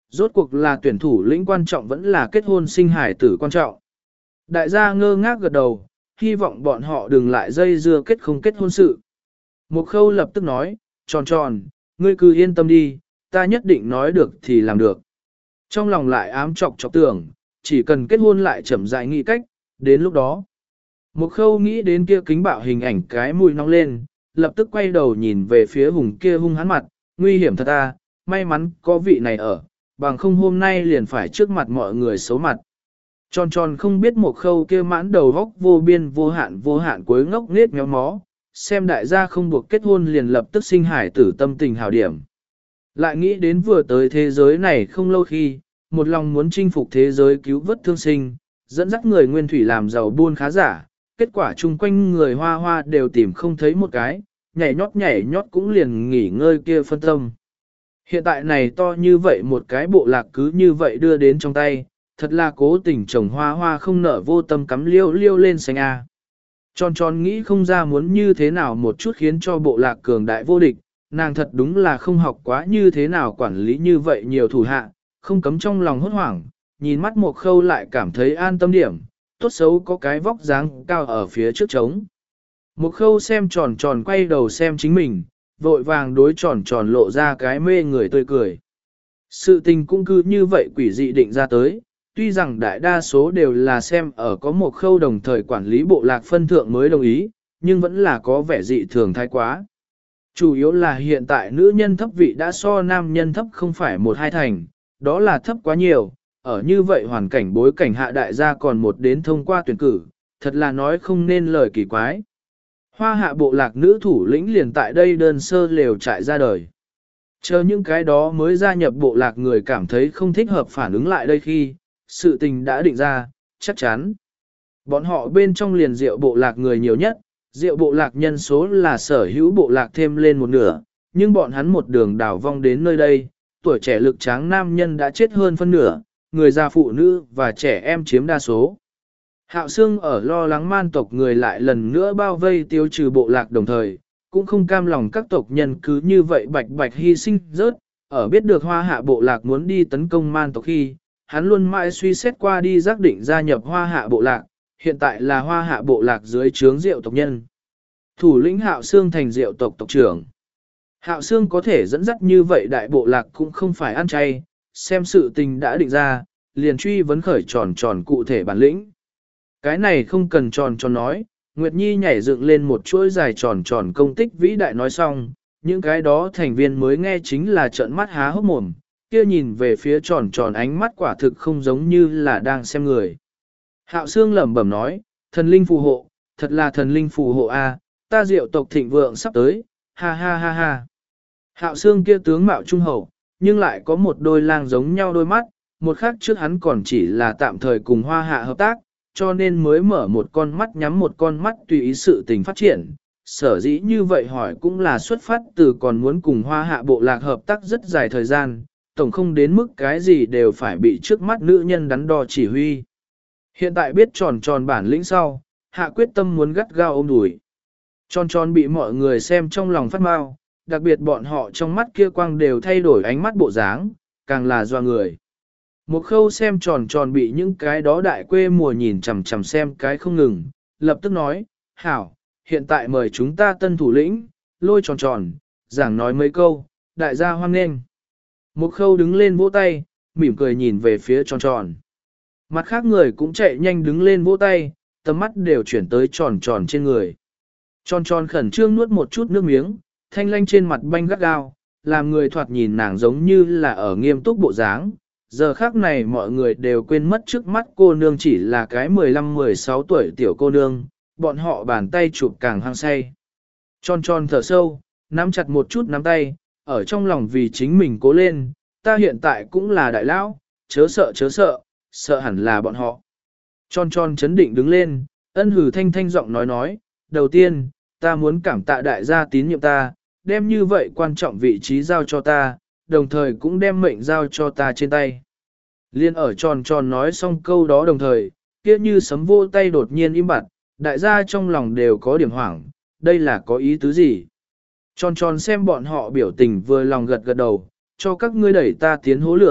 Rốt cuộc là tuyển thủ lĩnh quan trọng vẫn là kết hôn sinh hải tử quan trọng. Đại gia ngơ ngác gật đầu, hy vọng bọn họ đừng lại dây dưa kết không kết hôn sự. Một khâu lập tức nói, tròn tròn, ngươi cứ yên tâm đi, ta nhất định nói được thì làm được. Trong lòng lại ám chọc chọc tưởng, chỉ cần kết hôn lại chậm rãi nghĩ cách, đến lúc đó. Một khâu nghĩ đến kia kính bạo hình ảnh cái mũi nóng lên, lập tức quay đầu nhìn về phía hùng kia hung hắn mặt, nguy hiểm thật à, may mắn có vị này ở, bằng không hôm nay liền phải trước mặt mọi người xấu mặt. Tròn tròn không biết một khâu kia mãn đầu góc vô biên vô hạn vô hạn cuối ngốc nghếch méo mó, xem đại gia không buộc kết hôn liền lập tức sinh hải tử tâm tình hào điểm. Lại nghĩ đến vừa tới thế giới này không lâu khi, một lòng muốn chinh phục thế giới cứu vớt thương sinh, dẫn dắt người nguyên thủy làm giàu buôn khá giả, kết quả chung quanh người hoa hoa đều tìm không thấy một cái, nhảy nhót nhảy nhót cũng liền nghỉ ngơi kia phân tâm. Hiện tại này to như vậy một cái bộ lạc cứ như vậy đưa đến trong tay, thật là cố tình trồng hoa hoa không nở vô tâm cắm liêu liêu lên xanh A. Tròn tròn nghĩ không ra muốn như thế nào một chút khiến cho bộ lạc cường đại vô địch, nàng thật đúng là không học quá như thế nào quản lý như vậy nhiều thủ hạ, không cấm trong lòng hốt hoảng, nhìn mắt một khâu lại cảm thấy an tâm điểm, tốt xấu có cái vóc dáng cao ở phía trước trống. Một khâu xem tròn tròn quay đầu xem chính mình, vội vàng đối tròn tròn lộ ra cái mê người tươi cười. Sự tình cũng cứ như vậy quỷ dị định ra tới, tuy rằng đại đa số đều là xem ở có một khâu đồng thời quản lý bộ lạc phân thượng mới đồng ý, nhưng vẫn là có vẻ dị thường thái quá. Chủ yếu là hiện tại nữ nhân thấp vị đã so nam nhân thấp không phải một hai thành, đó là thấp quá nhiều, ở như vậy hoàn cảnh bối cảnh hạ đại gia còn một đến thông qua tuyển cử, thật là nói không nên lời kỳ quái. Hoa hạ bộ lạc nữ thủ lĩnh liền tại đây đơn sơ lều trại ra đời. Chờ những cái đó mới gia nhập bộ lạc người cảm thấy không thích hợp phản ứng lại đây khi, sự tình đã định ra, chắc chắn. Bọn họ bên trong liền rượu bộ lạc người nhiều nhất, rượu bộ lạc nhân số là sở hữu bộ lạc thêm lên một nửa, nhưng bọn hắn một đường đảo vong đến nơi đây, tuổi trẻ lực tráng nam nhân đã chết hơn phân nửa, người già phụ nữ và trẻ em chiếm đa số. Hạo Sương ở lo lắng man tộc người lại lần nữa bao vây tiêu trừ bộ lạc đồng thời, cũng không cam lòng các tộc nhân cứ như vậy bạch bạch hy sinh rớt, ở biết được hoa hạ bộ lạc muốn đi tấn công man tộc khi, hắn luôn mãi suy xét qua đi xác định gia nhập hoa hạ bộ lạc, hiện tại là hoa hạ bộ lạc dưới trướng diệu tộc nhân. Thủ lĩnh Hạo Sương thành diệu tộc tộc trưởng. Hạo Sương có thể dẫn dắt như vậy đại bộ lạc cũng không phải ăn chay, xem sự tình đã định ra, liền truy vấn khởi tròn tròn cụ thể bản lĩnh. Cái này không cần tròn tròn nói, Nguyệt Nhi nhảy dựng lên một chuỗi dài tròn tròn công tích vĩ đại nói xong, những cái đó thành viên mới nghe chính là trợn mắt há hốc mồm, kia nhìn về phía tròn tròn ánh mắt quả thực không giống như là đang xem người. Hạo Sương lẩm bẩm nói, thần linh phù hộ, thật là thần linh phù hộ a, ta diệu tộc thịnh vượng sắp tới, ha ha ha ha. Hạo Sương kia tướng mạo trung hậu, nhưng lại có một đôi lang giống nhau đôi mắt, một khác trước hắn còn chỉ là tạm thời cùng hoa hạ hợp tác, cho nên mới mở một con mắt nhắm một con mắt tùy ý sự tình phát triển. Sở dĩ như vậy hỏi cũng là xuất phát từ còn muốn cùng hoa hạ bộ lạc hợp tác rất dài thời gian, tổng không đến mức cái gì đều phải bị trước mắt nữ nhân đắn đo chỉ huy. Hiện tại biết tròn tròn bản lĩnh sau, hạ quyết tâm muốn gắt gao ôm đùi. Tròn tròn bị mọi người xem trong lòng phát mau, đặc biệt bọn họ trong mắt kia quang đều thay đổi ánh mắt bộ dáng, càng là doa người. Một khâu xem tròn tròn bị những cái đó đại quê mùa nhìn chằm chằm xem cái không ngừng, lập tức nói, hảo, hiện tại mời chúng ta tân thủ lĩnh, lôi tròn tròn, giảng nói mấy câu, đại gia hoan nghênh. Một khâu đứng lên vỗ tay, mỉm cười nhìn về phía tròn tròn. Mặt khác người cũng chạy nhanh đứng lên vỗ tay, tầm mắt đều chuyển tới tròn tròn trên người. Tròn tròn khẩn trương nuốt một chút nước miếng, thanh lanh trên mặt banh gắt gao, làm người thoạt nhìn nàng giống như là ở nghiêm túc bộ dáng. Giờ khác này mọi người đều quên mất trước mắt cô nương chỉ là cái mười lăm mười sáu tuổi tiểu cô nương, bọn họ bàn tay chụp càng hăng say. Tròn tròn thở sâu, nắm chặt một chút nắm tay, ở trong lòng vì chính mình cố lên, ta hiện tại cũng là đại lão, chớ sợ chớ sợ, sợ hẳn là bọn họ. Tròn tròn chấn định đứng lên, ân hử thanh thanh giọng nói nói, đầu tiên, ta muốn cảm tạ đại gia tín nhiệm ta, đem như vậy quan trọng vị trí giao cho ta, đồng thời cũng đem mệnh giao cho ta trên tay. Liên ở tròn tròn nói xong câu đó đồng thời, kia như sấm vô tay đột nhiên im bặt, đại gia trong lòng đều có điểm hoảng, đây là có ý tứ gì? Tròn tròn xem bọn họ biểu tình vừa lòng gật gật đầu, cho các ngươi đẩy ta tiến hố lửa,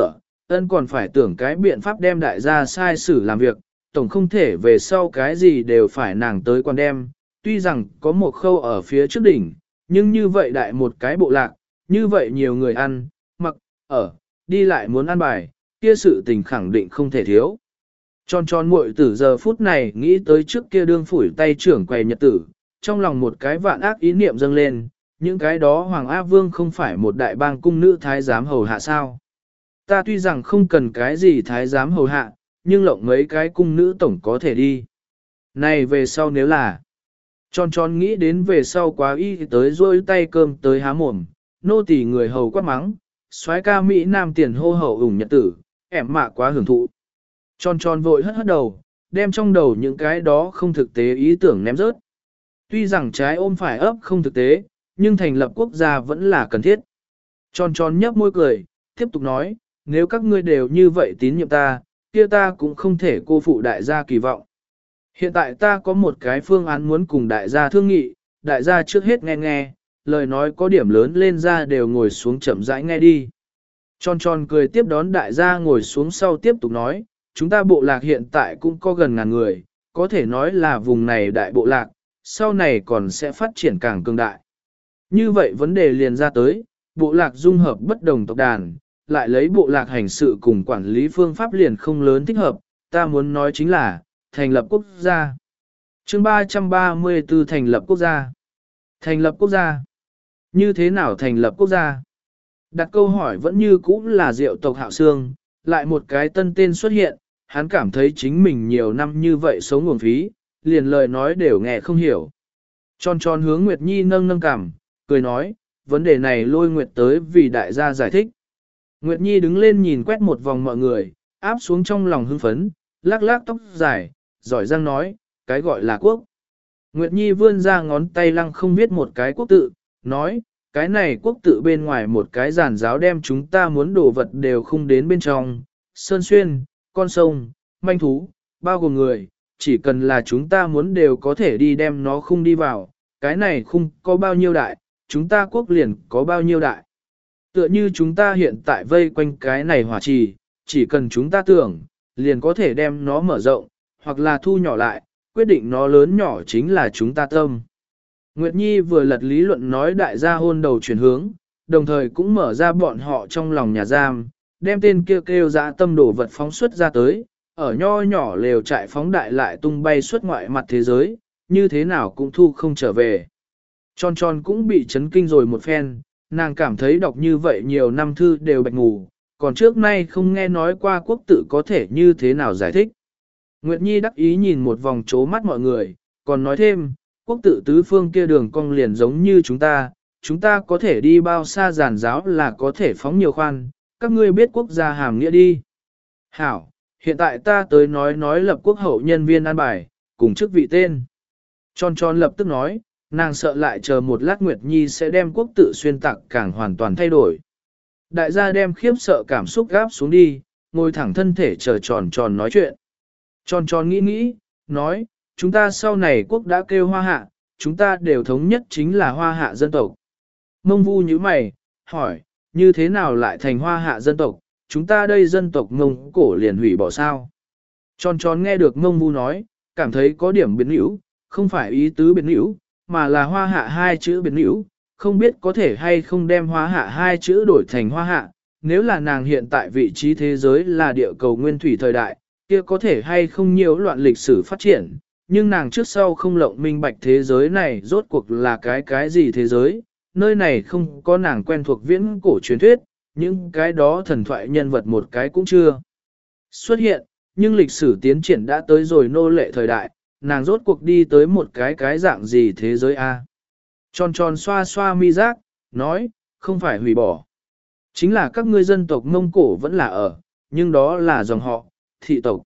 ân còn phải tưởng cái biện pháp đem đại gia sai xử làm việc, tổng không thể về sau cái gì đều phải nàng tới quan đem, tuy rằng có một khâu ở phía trước đỉnh, nhưng như vậy đại một cái bộ lạc, như vậy nhiều người ăn, mặc, ở, đi lại muốn ăn bài, kia sự tình khẳng định không thể thiếu. Tròn tròn muội tử giờ phút này nghĩ tới trước kia đương phủi tay trưởng quầy nhật tử, trong lòng một cái vạn ác ý niệm dâng lên, những cái đó Hoàng A Vương không phải một đại bang cung nữ thái giám hầu hạ sao. Ta tuy rằng không cần cái gì thái giám hầu hạ, nhưng lộng mấy cái cung nữ tổng có thể đi. Này về sau nếu là, tròn tròn nghĩ đến về sau quá y tới rôi tay cơm tới há mồm, nô tỳ người hầu quát mắng, soái ca Mỹ Nam tiền hô hậu ủng nhật tử, ẻm mạ quá hưởng thụ. Tròn tròn vội hất hất đầu, đem trong đầu những cái đó không thực tế ý tưởng ném rớt. Tuy rằng trái ôm phải ấp không thực tế, nhưng thành lập quốc gia vẫn là cần thiết. Tròn tròn nhấp môi cười, tiếp tục nói, nếu các ngươi đều như vậy tín nhiệm ta, kia ta cũng không thể cô phụ đại gia kỳ vọng. Hiện tại ta có một cái phương án muốn cùng đại gia thương nghị, đại gia trước hết nghe nghe, lời nói có điểm lớn lên ra đều ngồi xuống chậm rãi nghe đi. Tròn tròn cười tiếp đón đại gia ngồi xuống sau tiếp tục nói, chúng ta bộ lạc hiện tại cũng có gần ngàn người, có thể nói là vùng này đại bộ lạc, sau này còn sẽ phát triển càng cường đại. Như vậy vấn đề liền ra tới, bộ lạc dung hợp bất đồng tộc đàn, lại lấy bộ lạc hành sự cùng quản lý phương pháp liền không lớn thích hợp, ta muốn nói chính là, thành lập quốc gia. chương ba trăm ba mươi tư thành lập quốc gia. Thành lập quốc gia. Như thế nào thành lập quốc gia? Đặt câu hỏi vẫn như cũ là diệu tộc Hạo Sương, lại một cái tân tên xuất hiện, hắn cảm thấy chính mình nhiều năm như vậy sống nguồn phí, liền lời nói đều nghe không hiểu. Tròn tròn hướng Nguyệt Nhi nâng nâng cằm, cười nói, vấn đề này lôi Nguyệt tới vì đại gia giải thích. Nguyệt Nhi đứng lên nhìn quét một vòng mọi người, áp xuống trong lòng hưng phấn, lắc lắc tóc dài, giỏi giang nói, cái gọi là quốc. Nguyệt Nhi vươn ra ngón tay lăng không viết một cái quốc tự, nói, cái này quốc tự bên ngoài một cái giàn giáo đem chúng ta muốn đổ vật đều không đến bên trong, sơn xuyên, con sông, manh thú, bao gồm người, chỉ cần là chúng ta muốn đều có thể đi đem nó không đi vào, cái này không có bao nhiêu đại, chúng ta quốc liền có bao nhiêu đại. Tựa như chúng ta hiện tại vây quanh cái này hỏa trì, chỉ cần chúng ta tưởng, liền có thể đem nó mở rộng, hoặc là thu nhỏ lại, quyết định nó lớn nhỏ chính là chúng ta tâm. Nguyệt Nhi vừa lật lý luận nói đại gia hôn đầu chuyển hướng, đồng thời cũng mở ra bọn họ trong lòng nhà giam, đem tên kêu kêu dã tâm đổ vật phóng xuất ra tới, ở nho nhỏ lều trại phóng đại lại tung bay xuất ngoại mặt thế giới, như thế nào cũng thu không trở về. Tròn tròn cũng bị chấn kinh rồi một phen, nàng cảm thấy đọc như vậy nhiều năm thư đều bạch ngủ, còn trước nay không nghe nói qua quốc tự có thể như thế nào giải thích. Nguyệt Nhi đắc ý nhìn một vòng chố mắt mọi người, còn nói thêm, quốc tự tứ phương kia đường cong liền giống như chúng ta, chúng ta có thể đi bao xa giàn giáo là có thể phóng nhiều khoan, các ngươi biết quốc gia hàm nghĩa đi. Hảo, hiện tại ta tới nói nói lập quốc hậu nhân viên an bài, cùng chức vị tên. Tròn tròn lập tức nói, nàng sợ lại chờ một lát Nguyệt Nhi sẽ đem quốc tự xuyên tạc càng hoàn toàn thay đổi. Đại gia đem khiếp sợ cảm xúc gáp xuống đi, ngồi thẳng thân thể chờ tròn tròn nói chuyện. Tròn tròn nghĩ nghĩ, nói, chúng ta sau này quốc đã kêu hoa hạ, chúng ta đều thống nhất chính là hoa hạ dân tộc. Mông Vu như mày, hỏi, như thế nào lại thành hoa hạ dân tộc, chúng ta đây dân tộc Mông Cổ liền hủy bỏ sao? Tròn tròn nghe được Mông Vu nói, cảm thấy có điểm biến hữu, không phải ý tứ biến hữu, mà là hoa hạ hai chữ biến hữu, không biết có thể hay không đem hoa hạ hai chữ đổi thành hoa hạ, nếu là nàng hiện tại vị trí thế giới là địa cầu nguyên thủy thời đại, kia có thể hay không nhiều loạn lịch sử phát triển, nhưng nàng trước sau không lộng minh bạch thế giới này rốt cuộc là cái cái gì thế giới, nơi này không có nàng quen thuộc viễn cổ truyền thuyết, những cái đó thần thoại nhân vật một cái cũng chưa xuất hiện, nhưng lịch sử tiến triển đã tới rồi nô lệ thời đại, nàng rốt cuộc đi tới một cái cái dạng gì thế giới a? Tròn tròn xoa xoa mi giác, nói, không phải hủy bỏ. Chính là các ngươi dân tộc Mông Cổ vẫn là ở, nhưng đó là dòng họ, thị tộc.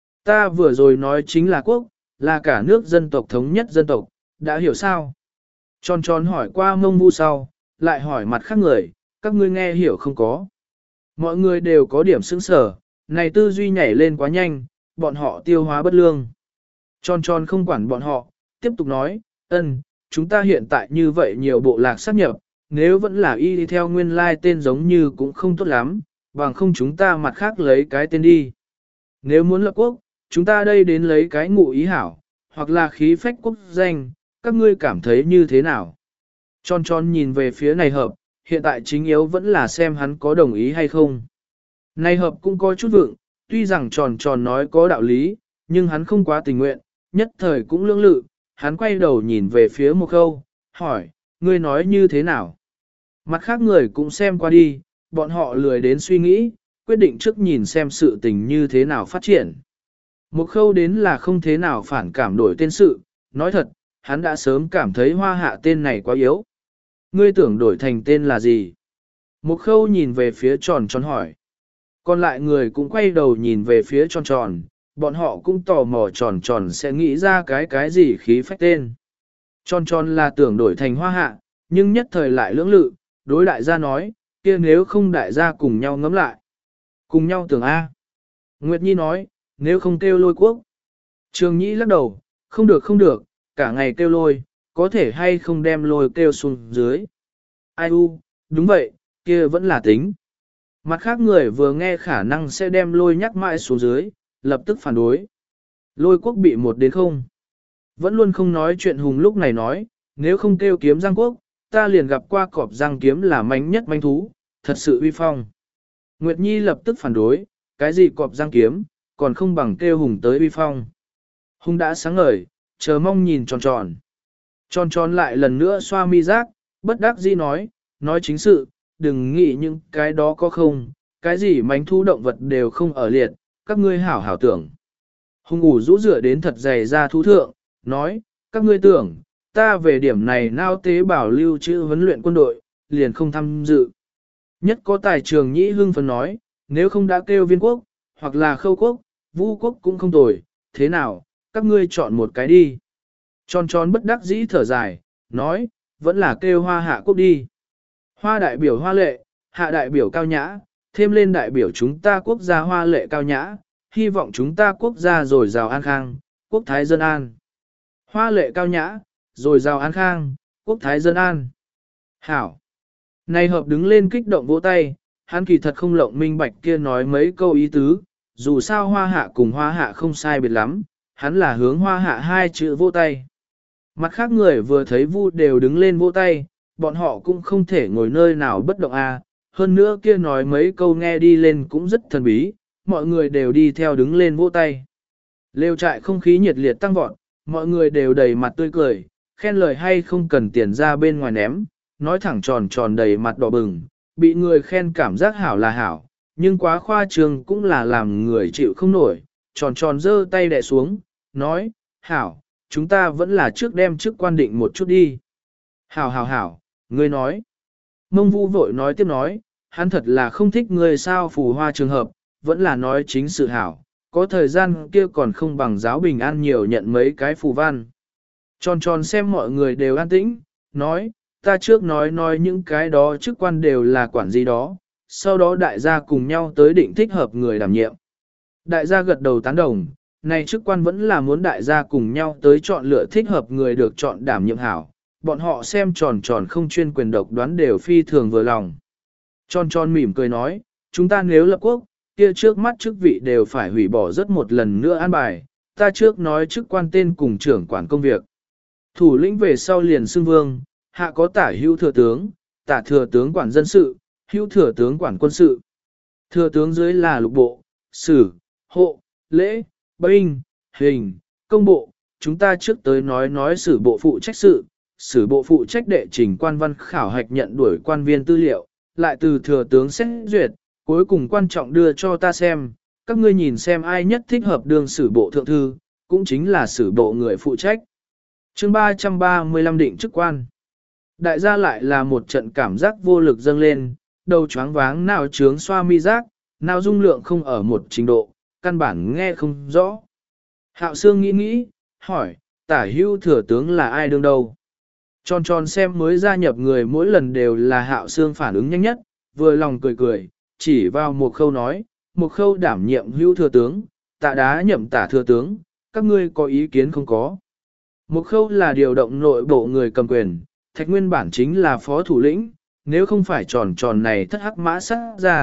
Ta vừa rồi nói chính là quốc, là cả nước dân tộc thống nhất dân tộc, đã hiểu sao? Tròn tròn hỏi qua Mông Vu sau, lại hỏi mặt khác người, các ngươi nghe hiểu không có? Mọi người đều có điểm sững sở, này tư duy nhảy lên quá nhanh, bọn họ tiêu hóa bất lương. Tròn tròn không quản bọn họ, tiếp tục nói, ân, chúng ta hiện tại như vậy nhiều bộ lạc sát nhập, nếu vẫn là y đi theo nguyên lai tên giống như cũng không tốt lắm, bằng không chúng ta mặt khác lấy cái tên đi. Nếu muốn lập quốc, chúng ta đây đến lấy cái ngụ ý hảo, hoặc là khí phách quốc danh, các ngươi cảm thấy như thế nào? Tròn tròn nhìn về phía này hợp, hiện tại chính yếu vẫn là xem hắn có đồng ý hay không. Này hợp cũng có chút vượng, tuy rằng tròn tròn nói có đạo lý, nhưng hắn không quá tình nguyện, nhất thời cũng lưỡng lự, hắn quay đầu nhìn về phía một khâu, hỏi, ngươi nói như thế nào? Mặt khác người cũng xem qua đi, bọn họ lười đến suy nghĩ, quyết định trước nhìn xem sự tình như thế nào phát triển. Một khâu đến là không thế nào phản cảm đổi tên sự, nói thật, hắn đã sớm cảm thấy hoa hạ tên này quá yếu. Ngươi tưởng đổi thành tên là gì? Một khâu nhìn về phía tròn tròn hỏi. Còn lại người cũng quay đầu nhìn về phía tròn tròn, bọn họ cũng tò mò tròn tròn sẽ nghĩ ra cái cái gì khí phách tên. Tròn tròn là tưởng đổi thành hoa hạ, nhưng nhất thời lại lưỡng lự, đối đại gia nói, kia nếu không đại gia cùng nhau ngẫm lại. Cùng nhau tưởng A. Nguyệt Nhi nói, nếu không kêu lôi quốc. Trường Nhĩ lắc đầu, không được không được, cả ngày kêu lôi, có thể hay không đem lôi kêu xuống dưới. Ai u, đúng vậy, kia vẫn là tính. Mặt khác người vừa nghe khả năng sẽ đem lôi nhắc mãi xuống dưới, lập tức phản đối. Lôi quốc bị một đến không. Vẫn luôn không nói chuyện hùng lúc này nói, nếu không kêu kiếm giang quốc, ta liền gặp qua cọp giang kiếm là mánh nhất manh thú, thật sự uy phong. Nguyệt Nhi lập tức phản đối, cái gì cọp giang kiếm, còn không bằng kêu hùng tới uy phong. Hùng đã sáng ngời, chờ mong nhìn tròn tròn. Tròn tròn lại lần nữa xoa mi giác, bất đắc dĩ nói, nói chính sự, đừng nghĩ những cái đó có không, cái gì mánh thú động vật đều không ở liệt, các ngươi hảo hảo tưởng. Hùng ủ rũ rửa đến thật dày ra thú thượng, nói, các ngươi tưởng, ta về điểm này nao tế bảo lưu trữ huấn luyện quân đội, liền không tham dự. Nhất có tài trường Nhĩ hưng phấn nói, nếu không đã kêu viên quốc, hoặc là khâu quốc, vũ quốc cũng không tồi, thế nào, các ngươi chọn một cái đi. Tròn tròn bất đắc dĩ thở dài, nói, vẫn là kêu hoa hạ quốc đi. Hoa đại biểu hoa lệ, hạ đại biểu cao nhã, thêm lên đại biểu chúng ta quốc gia hoa lệ cao nhã, hy vọng chúng ta quốc gia rồi giàu an khang, quốc thái dân an. Hoa lệ cao nhã, rồi giàu an khang, quốc thái dân an. Hảo. Này hợp đứng lên kích động vỗ tay, hắn kỳ thật không lộng minh bạch kia nói mấy câu ý tứ, dù sao hoa hạ cùng hoa hạ không sai biệt lắm, hắn là hướng hoa hạ hai chữ vỗ tay. Mặt khác người vừa thấy vu đều đứng lên vỗ tay, bọn họ cũng không thể ngồi nơi nào bất động a. Hơn nữa kia nói mấy câu nghe đi lên cũng rất thần bí, mọi người đều đi theo đứng lên vỗ tay. Lêu trại không khí nhiệt liệt tăng vọt, mọi người đều đầy mặt tươi cười, khen lời hay không cần tiền ra bên ngoài ném, nói thẳng tròn tròn đầy mặt đỏ bừng, bị người khen cảm giác hảo là hảo, nhưng quá khoa trương cũng là làm người chịu không nổi, tròn tròn giơ tay đè xuống, nói, hảo, chúng ta vẫn là trước đem trước quan định một chút đi. Hảo hảo hảo, ngươi nói. Mông Vu vội nói tiếp nói, hắn thật là không thích ngươi sao phù hoa trường hợp, vẫn là nói chính sự hảo, có thời gian kia còn không bằng giáo bình an nhiều nhận mấy cái phù văn. Tròn tròn xem mọi người đều an tĩnh, nói, ta trước nói nói những cái đó chức quan đều là quản gì đó, sau đó đại gia cùng nhau tới định thích hợp người đảm nhiệm. Đại gia gật đầu tán đồng, này chức quan vẫn là muốn đại gia cùng nhau tới chọn lựa thích hợp người được chọn đảm nhiệm hảo, bọn họ xem tròn tròn không chuyên quyền độc đoán đều phi thường vừa lòng. Tròn tròn mỉm cười nói, chúng ta nếu lập quốc, kia trước mắt chức vị đều phải hủy bỏ rất một lần nữa an bài, ta trước nói chức quan tên cùng trưởng quản công việc. Thủ lĩnh về sau liền xưng vương, hạ có tả hữu thừa tướng, tả thừa tướng quản dân sự, hữu thừa tướng quản quân sự. Thừa tướng dưới là lục bộ, sử, hộ, lễ, binh, hình, công bộ. Chúng ta trước tới nói nói sử bộ phụ trách sự, sử bộ phụ trách đệ trình quan văn khảo hạch nhận đuổi quan viên tư liệu, lại từ thừa tướng xét duyệt, cuối cùng quan trọng đưa cho ta xem, các ngươi nhìn xem ai nhất thích hợp đương sử bộ thượng thư, cũng chính là sử bộ người phụ trách. Chương ba trăm ba mươi lăm định chức quan. Đại gia lại là một trận cảm giác vô lực dâng lên, đầu choáng váng nào trướng xoa mi giác, nào dung lượng không ở một trình độ, căn bản nghe không rõ. Hạo Sương nghĩ nghĩ, hỏi, tả hưu thừa tướng là ai đương đâu? Tròn tròn xem mới gia nhập người mỗi lần đều là Hạo Sương phản ứng nhanh nhất, vừa lòng cười cười, chỉ vào một khâu nói, một khâu đảm nhiệm hưu thừa tướng, tạ đá nhậm tả thừa tướng, các ngươi có ý kiến không có? Một khâu là điều động nội bộ người cầm quyền, Thạch Nguyên bản chính là phó thủ lĩnh, nếu không phải tròn tròn này thất hắc mã sát ra,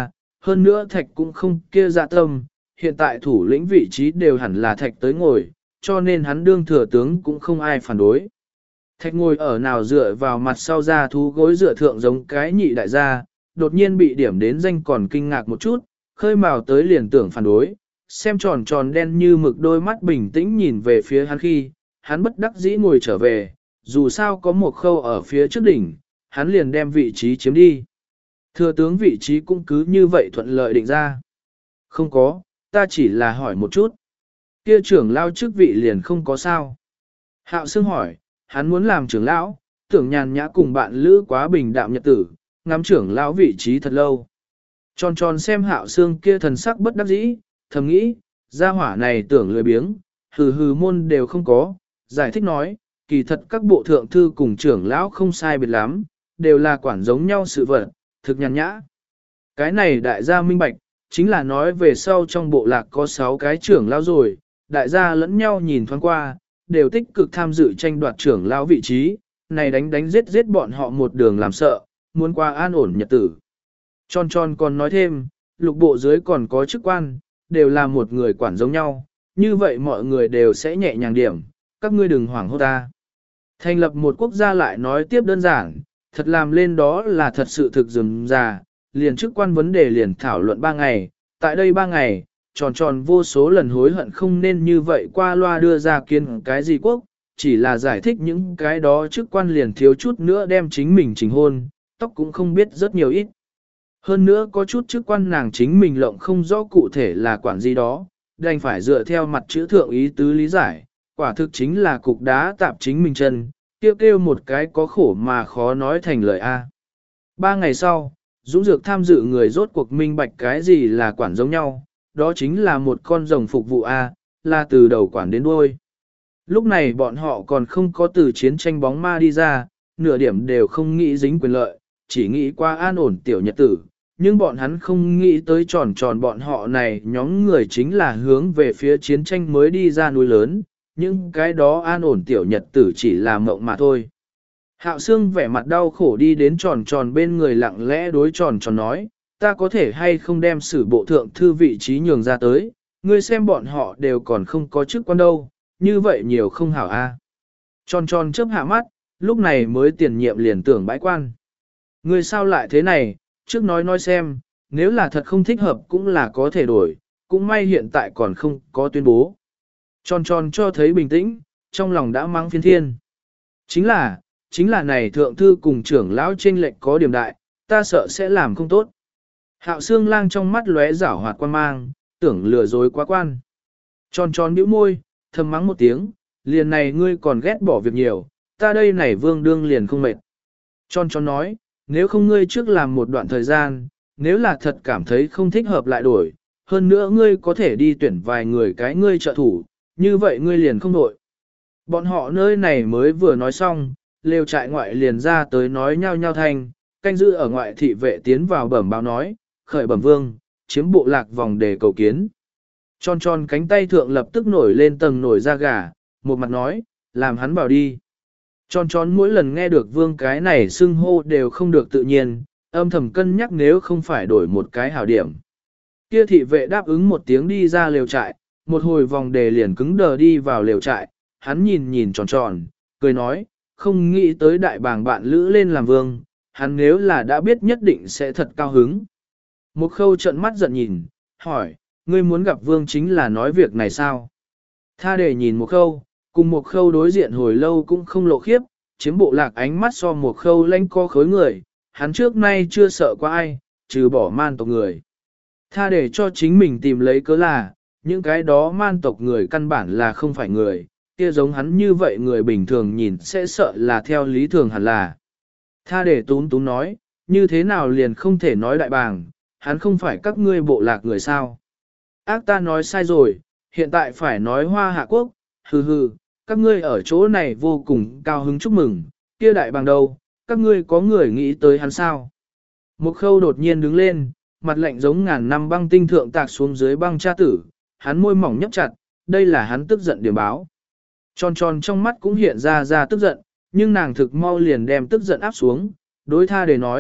hơn nữa thạch cũng không kia dạ tâm, hiện tại thủ lĩnh vị trí đều hẳn là thạch tới ngồi, cho nên hắn đương thừa tướng cũng không ai phản đối. Thạch ngồi ở nào dựa vào mặt sau ra thú gối dựa thượng giống cái nhị đại gia, đột nhiên bị điểm đến danh còn kinh ngạc một chút, khơi mào tới liền tưởng phản đối, xem tròn tròn đen như mực đôi mắt bình tĩnh nhìn về phía hắn khi, hắn bất đắc dĩ ngồi trở về, dù sao có một khâu ở phía trước đỉnh, hắn liền đem vị trí chiếm đi. Thừa tướng vị trí cũng cứ như vậy thuận lợi định ra. Không có, ta chỉ là hỏi một chút. Kia trưởng lao chức vị liền không có sao. Hạo Sương hỏi, hắn muốn làm trưởng lão, tưởng nhàn nhã cùng bạn lữ quá bình đạm nhật tử, ngắm trưởng lão vị trí thật lâu. Tròn tròn xem Hạo Sương kia thần sắc bất đắc dĩ, thầm nghĩ, gia hỏa này tưởng lười biếng, hừ hừ môn đều không có, giải thích nói, kỳ thật các bộ thượng thư cùng trưởng lão không sai biệt lắm, đều là quản giống nhau sự vật, thực nhàn nhã. Cái này đại gia minh bạch, chính là nói về sau trong bộ lạc có sáu cái trưởng lão rồi, đại gia lẫn nhau nhìn thoáng qua, đều tích cực tham dự tranh đoạt trưởng lão vị trí, này đánh đánh giết giết bọn họ một đường làm sợ, muốn qua an ổn nhật tử. Tròn tròn còn nói thêm, lục bộ dưới còn có chức quan, đều là một người quản giống nhau, như vậy mọi người đều sẽ nhẹ nhàng điểm, các ngươi đừng hoảng hốt ta. Thành lập một quốc gia lại nói tiếp đơn giản, thật làm lên đó là thật sự thực dừng già, liền chức quan vấn đề liền thảo luận ba ngày, tại đây ba ngày, tròn tròn vô số lần hối hận không nên như vậy qua loa đưa ra kiến cái gì quốc, chỉ là giải thích những cái đó chức quan liền thiếu chút nữa đem chính mình trình hôn, tóc cũng không biết rất nhiều ít. Hơn nữa có chút chức quan nàng chính mình lộng không rõ cụ thể là quản gì đó, đành phải dựa theo mặt chữ thượng ý tứ lý giải, quả thực chính là cục đá tạp chính mình chân, kêu kêu một cái có khổ mà khó nói thành lời A. Ba ngày sau, Dũng Dược tham dự người rốt cuộc minh bạch cái gì là quản giống nhau, đó chính là một con rồng phục vụ A, là từ đầu quản đến đuôi. Lúc này bọn họ còn không có từ chiến tranh bóng ma đi ra, nửa điểm đều không nghĩ dính quyền lợi, chỉ nghĩ qua an ổn tiểu nhật tử. Nhưng bọn hắn không nghĩ tới tròn tròn bọn họ này nhóm người chính là hướng về phía chiến tranh mới đi ra núi lớn, nhưng cái đó an ổn tiểu nhật tử chỉ là mộng mà thôi. Hạo Sương vẻ mặt đau khổ đi đến tròn tròn bên người lặng lẽ đối tròn tròn nói, ta có thể hay không đem sử bộ thượng thư vị trí nhường ra tới, ngươi xem bọn họ đều còn không có chức quan đâu, như vậy nhiều không hảo a. Tròn tròn chớp hạ mắt, lúc này mới tiền nhiệm liền tưởng bãi quan. Ngươi sao lại thế này, trước nói nói xem, nếu là thật không thích hợp cũng là có thể đổi, cũng may hiện tại còn không có tuyên bố. Tròn tròn cho thấy bình tĩnh, trong lòng đã mang phiên thiên. Chính là, chính là này thượng thư cùng trưởng lão chênh lệch có điểm đại, ta sợ sẽ làm không tốt. Hạo Sương Lang trong mắt lóe rảo hoạt quan mang, tưởng lừa dối quá quan. Tròn tròn bĩu môi, thầm mắng một tiếng, liền này ngươi còn ghét bỏ việc nhiều, ta đây này vương đương liền không mệt. Tròn tròn nói, nếu không ngươi trước làm một đoạn thời gian, nếu là thật cảm thấy không thích hợp lại đổi, hơn nữa ngươi có thể đi tuyển vài người cái ngươi trợ thủ, như vậy ngươi liền không đổi. Bọn họ nơi này mới vừa nói xong, lều trại ngoại liền ra tới nói nhau nhau thanh, canh giữ ở ngoại thị vệ tiến vào bẩm báo nói, khởi bẩm vương, chiếm bộ lạc vòng để cầu kiến. Tròn tròn cánh tay thượng lập tức nổi lên tầng nổi da gà, một mặt nói, làm hắn bảo đi. Tròn tròn mỗi lần nghe được vương cái này xưng hô đều không được tự nhiên, âm thầm cân nhắc nếu không phải đổi một cái hảo điểm. Kia thị vệ đáp ứng một tiếng đi ra lều trại, một hồi vòng đề liền cứng đờ đi vào lều trại, hắn nhìn nhìn tròn tròn, cười nói, không nghĩ tới đại bàng bạn lữ lên làm vương, hắn nếu là đã biết nhất định sẽ thật cao hứng. Một khâu trợn mắt giận nhìn, hỏi, ngươi muốn gặp vương chính là nói việc này sao? Tha để nhìn một khâu, cùng một khâu đối diện hồi lâu cũng không lộ khiếp, chiếm bộ lạc ánh mắt so một khâu lanh co khối người, hắn trước nay chưa sợ qua ai, trừ bỏ man tộc người. Tha để cho chính mình tìm lấy cớ là, những cái đó man tộc người căn bản là không phải người, kia giống hắn như vậy người bình thường nhìn sẽ sợ là theo lý thường hẳn là. Tha để tún tún nói, như thế nào liền không thể nói đại bàng, hắn không phải các ngươi bộ lạc người sao. Ác ta nói sai rồi, hiện tại phải nói hoa hạ quốc, hừ hừ, các ngươi ở chỗ này vô cùng cao hứng chúc mừng, kia đại bàng đâu, các ngươi có người nghĩ tới hắn sao. Một khâu đột nhiên đứng lên, mặt lạnh giống ngàn năm băng tinh thượng tạc xuống dưới băng cha tử, hắn môi mỏng nhấp chặt, đây là hắn tức giận điểm báo. Tròn tròn trong mắt cũng hiện ra ra tức giận, nhưng nàng thực mau liền đem tức giận áp xuống, đối tha để nói,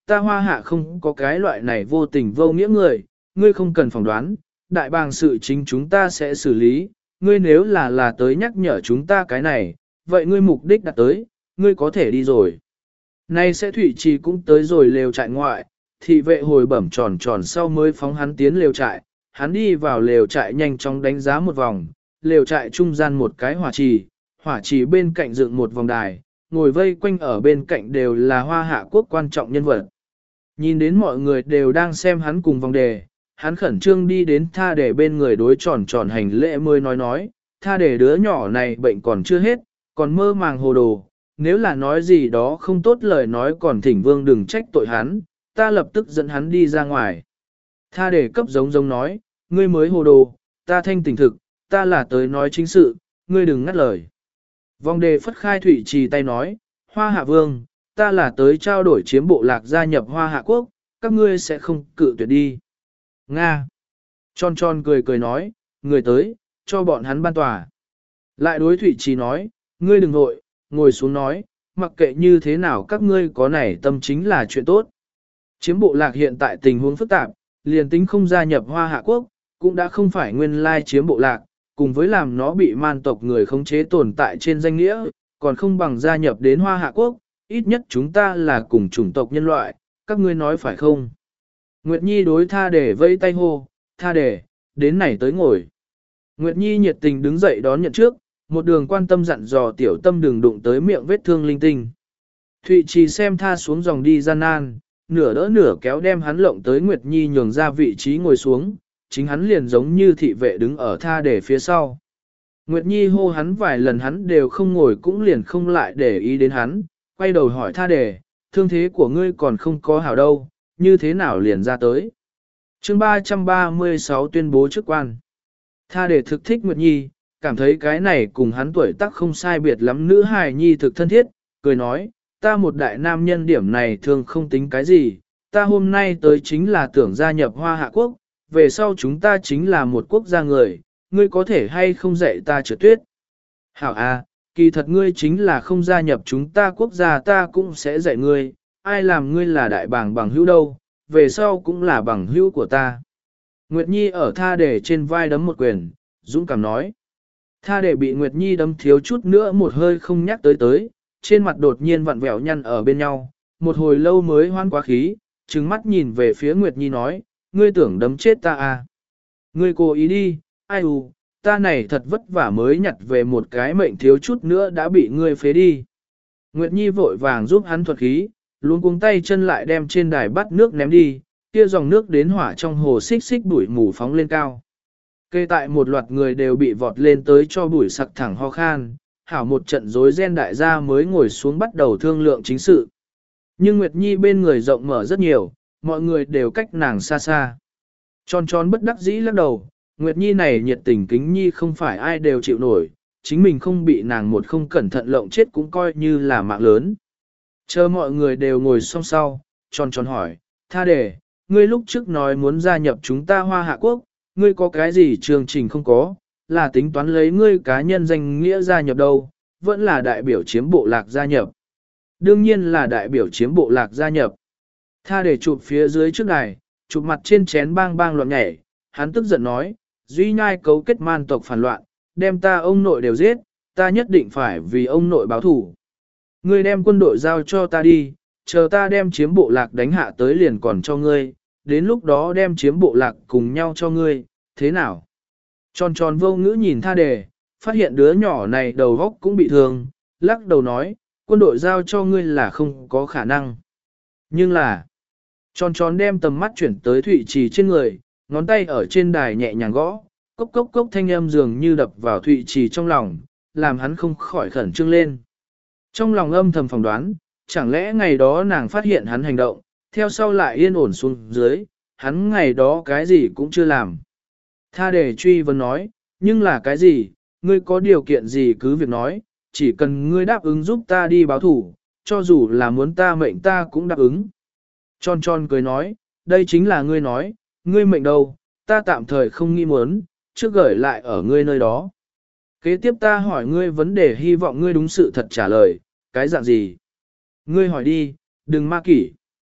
ta hoa hạ không có cái loại này vô tình vô nghĩa người, ngươi không cần phỏng đoán, đại bàng sự chính chúng ta sẽ xử lý, ngươi nếu là là tới nhắc nhở chúng ta cái này, vậy ngươi mục đích đã tới, ngươi có thể đi rồi. Nay sẽ Thụy Trì cũng tới rồi lều trại ngoại, thị vệ hồi bẩm tròn tròn sau mới phóng hắn tiến lều trại, hắn đi vào lều trại nhanh chóng đánh giá một vòng, lều trại trung gian một cái hỏa trì, hỏa trì bên cạnh dựng một vòng đài, ngồi vây quanh ở bên cạnh đều là hoa hạ quốc quan trọng nhân vật. Nhìn đến mọi người đều đang xem hắn cùng vòng đề, hắn khẩn trương đi đến tha để bên người đối tròn tròn hành lễ mới nói nói, tha để đứa nhỏ này bệnh còn chưa hết, còn mơ màng hồ đồ, nếu là nói gì đó không tốt lời nói còn thỉnh vương đừng trách tội hắn, ta lập tức dẫn hắn đi ra ngoài. Tha để cấp giống giống nói, ngươi mới hồ đồ, ta thanh tỉnh thực, ta là tới nói chính sự, ngươi đừng ngắt lời. Vong đề phất khai Thụy Trì tay nói, Hoa Hạ Vương, ta là tới trao đổi chiếm bộ lạc gia nhập Hoa Hạ Quốc, các ngươi sẽ không cự tuyệt đi. Nga. Tròn tròn cười cười nói, người tới, cho bọn hắn ban tòa. Lại đối Thụy Trì nói, ngươi đừng vội, ngồi xuống nói, mặc kệ như thế nào các ngươi có này tâm chính là chuyện tốt. Chiếm bộ lạc hiện tại tình huống phức tạp, liền tính không gia nhập Hoa Hạ Quốc, cũng đã không phải nguyên lai chiếm bộ lạc, cùng với làm nó bị man tộc người khống chế tồn tại trên danh nghĩa, còn không bằng gia nhập đến Hoa Hạ Quốc, ít nhất chúng ta là cùng chủng tộc nhân loại, các ngươi nói phải không? Nguyệt Nhi đối tha để vẫy tay hô, tha để, đến này tới ngồi. Nguyệt Nhi nhiệt tình đứng dậy đón nhận trước, một đường quan tâm dặn dò tiểu tâm đừng đụng tới miệng vết thương linh tinh. Thụy Trì xem tha xuống dòng đi gian nan, nửa đỡ nửa kéo đem hắn lộng tới Nguyệt Nhi nhường ra vị trí ngồi xuống, chính hắn liền giống như thị vệ đứng ở tha để phía sau. Nguyệt Nhi hô hắn vài lần hắn đều không ngồi cũng liền không lại để ý đến hắn, quay đầu hỏi tha để, thương thế của ngươi còn không có hảo đâu, như thế nào liền ra tới. Chương ba trăm ba mươi sáu tuyên bố chức quan. Tha để thực thích Nguyệt Nhi, cảm thấy cái này cùng hắn tuổi tác không sai biệt lắm nữ hài nhi thực thân thiết, cười nói, ta một đại nam nhân điểm này thường không tính cái gì, ta hôm nay tới chính là tưởng gia nhập Hoa Hạ Quốc, về sau chúng ta chính là một quốc gia người, ngươi có thể hay không dạy ta trượt tuyết. Hảo à, kỳ thật ngươi chính là không gia nhập chúng ta quốc gia ta cũng sẽ dạy ngươi, ai làm ngươi là đại bàng bằng hữu đâu, về sau cũng là bằng hữu của ta. Nguyệt Nhi ở tha để trên vai đấm một quyền, dũng cảm nói. Tha để bị Nguyệt Nhi đấm thiếu chút nữa một hơi không nhắc tới tới, trên mặt đột nhiên vặn vẹo nhăn ở bên nhau, một hồi lâu mới hoan quá khí, trừng mắt nhìn về phía Nguyệt Nhi nói, ngươi tưởng đấm chết ta à? Ngươi cố ý đi, ai u, ta này thật vất vả mới nhặt về một cái mệnh thiếu chút nữa đã bị ngươi phế đi. Nguyệt Nhi vội vàng giúp hắn thuật khí, luôn cuống tay chân lại đem trên đài bắt nước ném đi, kia dòng nước đến hỏa trong hồ xích xích bụi mù phóng lên cao. Kê tại một loạt người đều bị vọt lên tới cho bụi sặc thẳng ho khan, hảo một trận rối ren đại gia mới ngồi xuống bắt đầu thương lượng chính sự. Nhưng Nguyệt Nhi bên người rộng mở rất nhiều, mọi người đều cách nàng xa xa. Tròn tròn bất đắc dĩ lắc đầu, Nguyệt Nhi này nhiệt tình kính nhi không phải ai đều chịu nổi, chính mình không bị nàng một không cẩn thận lộng chết cũng coi như là mạng lớn. Chờ mọi người đều ngồi song sau, tròn tròn hỏi, tha để, ngươi lúc trước nói muốn gia nhập chúng ta Hoa Hạ Quốc, ngươi có cái gì chương trình không có, là tính toán lấy ngươi cá nhân danh nghĩa gia nhập đâu, vẫn là đại biểu chiếm bộ lạc gia nhập. Đương nhiên là đại biểu chiếm bộ lạc gia nhập. Tha để chụp phía dưới trước đài, chụp mặt trên chén bang bang loạn nhảy, hắn tức giận nói, duy nhai cấu kết man tộc phản loạn, đem ta ông nội đều giết, ta nhất định phải vì ông nội báo thủ. Ngươi đem quân đội giao cho ta đi, chờ ta đem chiếm bộ lạc đánh hạ tới liền còn cho ngươi, đến lúc đó đem chiếm bộ lạc cùng nhau cho ngươi, thế nào? Tròn tròn vô ngữ nhìn tha đề, phát hiện đứa nhỏ này đầu góc cũng bị thương, lắc đầu nói, quân đội giao cho ngươi là không có khả năng. Nhưng là, tròn tròn đem tầm mắt chuyển tới Thụy Trì trên người, ngón tay ở trên đài nhẹ nhàng gõ, cốc cốc cốc thanh âm dường như đập vào Thụy Trì trong lòng, làm hắn không khỏi khẩn trương lên. Trong lòng âm thầm phỏng đoán, chẳng lẽ ngày đó nàng phát hiện hắn hành động, theo sau lại yên ổn xuống dưới, hắn ngày đó cái gì cũng chưa làm. Tha để truy vấn nói, nhưng là cái gì, ngươi có điều kiện gì cứ việc nói, chỉ cần ngươi đáp ứng giúp ta đi báo thủ, cho dù là muốn ta mệnh ta cũng đáp ứng. Tròn tròn cười nói, đây chính là ngươi nói, ngươi mệnh đâu, ta tạm thời không nghi muốn, trước gửi lại ở ngươi nơi đó. Kế tiếp ta hỏi ngươi vấn đề hy vọng ngươi đúng sự thật trả lời, cái dạng gì? Ngươi hỏi đi, đừng ma kỷ.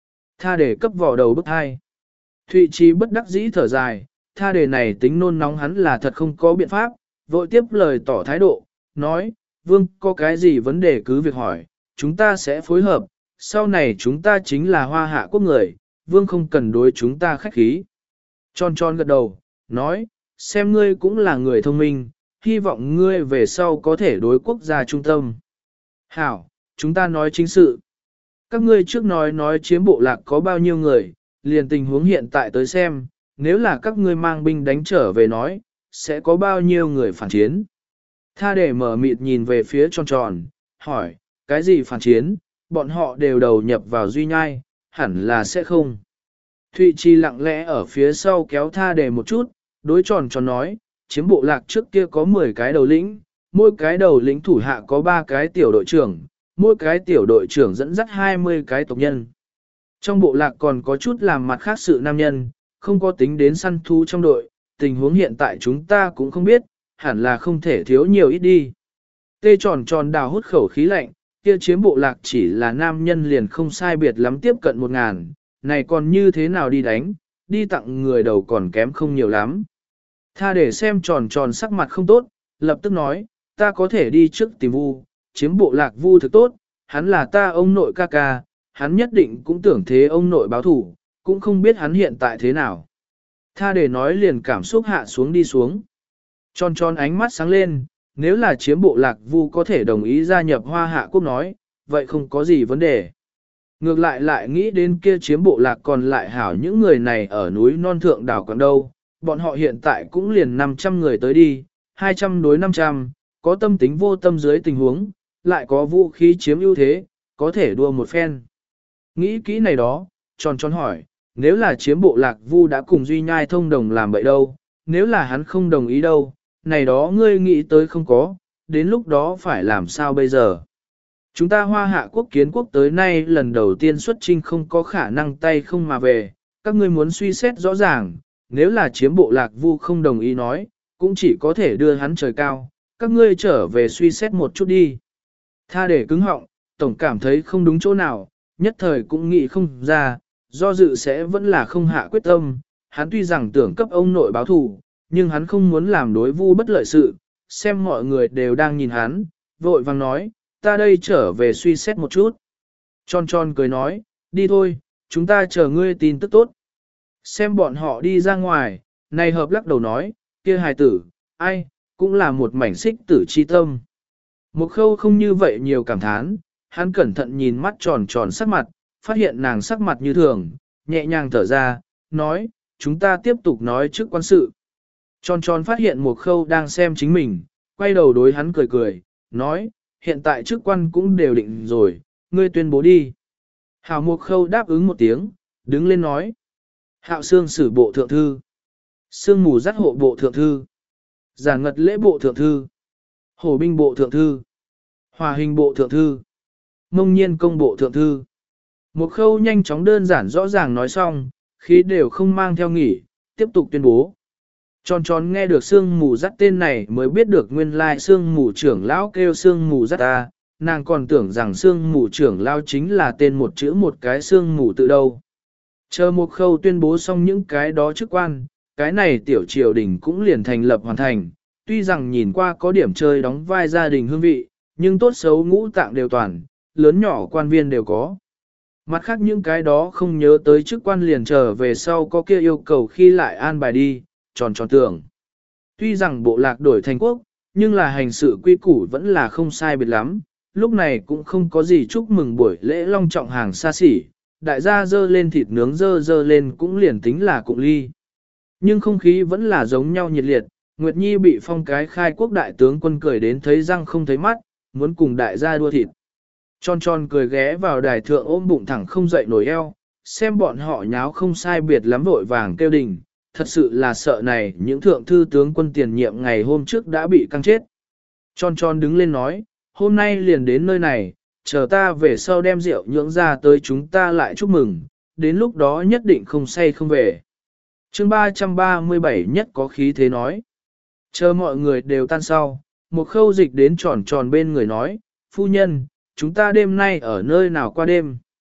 tha để cấp vỏ đầu bức hai. Thụy Trí bất đắc dĩ thở dài, tha đề này tính nôn nóng hắn là thật không có biện pháp, vội tiếp lời tỏ thái độ, nói, vương có cái gì vấn đề cứ việc hỏi, chúng ta sẽ phối hợp, sau này chúng ta chính là hoa hạ quốc người, vương không cần đối chúng ta khách khí. Tròn tròn gật đầu, nói, xem ngươi cũng là người thông minh, hy vọng ngươi về sau có thể đối quốc gia trung tâm. Hảo, chúng ta nói chính sự. Các ngươi trước nói nói chiếm bộ lạc có bao nhiêu người, liền tình huống hiện tại tới xem, nếu là các ngươi mang binh đánh trở về nói, sẽ có bao nhiêu người phản chiến. Tha để mở mịt nhìn về phía tròn tròn, hỏi, cái gì phản chiến, bọn họ đều đầu nhập vào duy nhai, hẳn là sẽ không. Thụy Chi lặng lẽ ở phía sau kéo tha để một chút, đối tròn tròn nói, chiếm bộ lạc trước kia có mười cái đầu lĩnh, mỗi cái đầu lĩnh thủ hạ có ba cái tiểu đội trưởng, mỗi cái tiểu đội trưởng dẫn dắt hai mươi cái tộc nhân. Trong bộ lạc còn có chút làm mặt khác sự nam nhân, không có tính đến săn thú trong đội, tình huống hiện tại chúng ta cũng không biết, hẳn là không thể thiếu nhiều ít đi. Tê tròn tròn đào hút khẩu khí lạnh, kia chiếm bộ lạc chỉ là nam nhân liền không sai biệt lắm tiếp cận một ngàn, này còn như thế nào đi đánh, đi tặng người đầu còn kém không nhiều lắm. Tha để xem tròn tròn sắc mặt không tốt, lập tức nói, ta có thể đi trước tìm Vu, chiếm bộ lạc Vu thực tốt, hắn là ta ông nội ca ca, hắn nhất định cũng tưởng thế ông nội báo thủ, cũng không biết hắn hiện tại thế nào. Tha để nói liền cảm xúc hạ xuống đi xuống. Tròn tròn ánh mắt sáng lên, nếu là chiếm bộ lạc Vu có thể đồng ý gia nhập Hoa Hạ Quốc nói, vậy không có gì vấn đề. Ngược lại lại nghĩ đến kia chiếm bộ lạc còn lại hảo những người này ở núi non thượng đảo còn đâu, bọn họ hiện tại cũng liền năm trăm người tới đi, hai trăm đối năm trăm, có tâm tính vô tâm dưới tình huống, lại có vũ khí chiếm ưu thế, có thể đua một phen. Nghĩ kỹ này đó, tròn tròn hỏi, nếu là chiếm bộ lạc Vu đã cùng Duy Nhai thông đồng làm vậy đâu, nếu là hắn không đồng ý đâu, này đó ngươi nghĩ tới không có, đến lúc đó phải làm sao bây giờ? Chúng ta Hoa Hạ Quốc kiến quốc tới nay lần đầu tiên xuất chinh không có khả năng tay không mà về, các ngươi muốn suy xét rõ ràng, nếu là chiếm bộ lạc Vu không đồng ý nói, cũng chỉ có thể đưa hắn trời cao, các ngươi trở về suy xét một chút đi. Tha để cứng họng, tổng cảm thấy không đúng chỗ nào, nhất thời cũng nghĩ không ra, do dự sẽ vẫn là không hạ quyết tâm, hắn tuy rằng tưởng cấp ông nội báo thù, nhưng hắn không muốn làm đối Vu bất lợi sự, xem mọi người đều đang nhìn hắn, vội vàng nói, ta đây trở về suy xét một chút. Tròn tròn cười nói, đi thôi, chúng ta chờ ngươi tin tức tốt. Xem bọn họ đi ra ngoài, này hợp lắc đầu nói, kia hài tử, ai, cũng là một mảnh xích tử chi tâm. Một khâu không như vậy nhiều cảm thán, hắn cẩn thận nhìn mắt tròn tròn sắc mặt, phát hiện nàng sắc mặt như thường, nhẹ nhàng thở ra, nói, chúng ta tiếp tục nói trước quan sự. Tròn tròn phát hiện một khâu đang xem chính mình, quay đầu đối hắn cười cười, nói, hiện tại chức quan cũng đều định rồi, ngươi tuyên bố đi. Hảo một khâu đáp ứng một tiếng, đứng lên nói. Hạo xương sử bộ thượng thư, sương mù dắt hộ bộ thượng thư, giản ngật lễ bộ thượng thư, hổ binh bộ thượng thư, hòa hình bộ thượng thư, mông nhiên công bộ thượng thư. Một khâu nhanh chóng đơn giản rõ ràng nói xong, khí đều không mang theo nghỉ, tiếp tục tuyên bố. Tròn tròn nghe được sương mù dắt tên này mới biết được nguyên lai sương mù trưởng lão kêu sương mù dắt ta, nàng còn tưởng rằng sương mù trưởng lão chính là tên một chữ một cái sương mù tự đâu. Chờ một khâu tuyên bố xong những cái đó chức quan, cái này tiểu triều đình cũng liền thành lập hoàn thành, tuy rằng nhìn qua có điểm chơi đóng vai gia đình hương vị, nhưng tốt xấu ngũ tạng đều toàn, lớn nhỏ quan viên đều có. Mặt khác những cái đó không nhớ tới chức quan liền trở về sau có kia yêu cầu khi lại an bài đi, tròn tròn tưởng. Tuy rằng bộ lạc đổi thành quốc, nhưng là hành sự quy củ vẫn là không sai biệt lắm, lúc này cũng không có gì chúc mừng buổi lễ long trọng hàng xa xỉ, đại gia dơ lên thịt nướng dơ dơ lên cũng liền tính là cụng ly. Nhưng không khí vẫn là giống nhau nhiệt liệt, Nguyệt Nhi bị phong cái khai quốc đại tướng quân cười đến thấy răng không thấy mắt, muốn cùng đại gia đua thịt. Tròn tròn cười ghé vào đài thượng ôm bụng thẳng không dậy nổi eo, xem bọn họ nháo không sai biệt lắm vội vàng kêu đình, thật sự là sợ này những thượng thư tướng quân tiền nhiệm ngày hôm trước đã bị căng chết. Tròn tròn đứng lên nói, hôm nay liền đến nơi này, chờ ta về sau đem rượu nhưỡng ra tới chúng ta lại chúc mừng, đến lúc đó nhất định không say không về. Chương ba trăm ba mươi bảy nhất có khí thế nói. Chờ mọi người đều tan sau, một khâu dịch đến tròn tròn bên người nói, phu nhân, chúng ta đêm nay ở nơi nào qua đêm.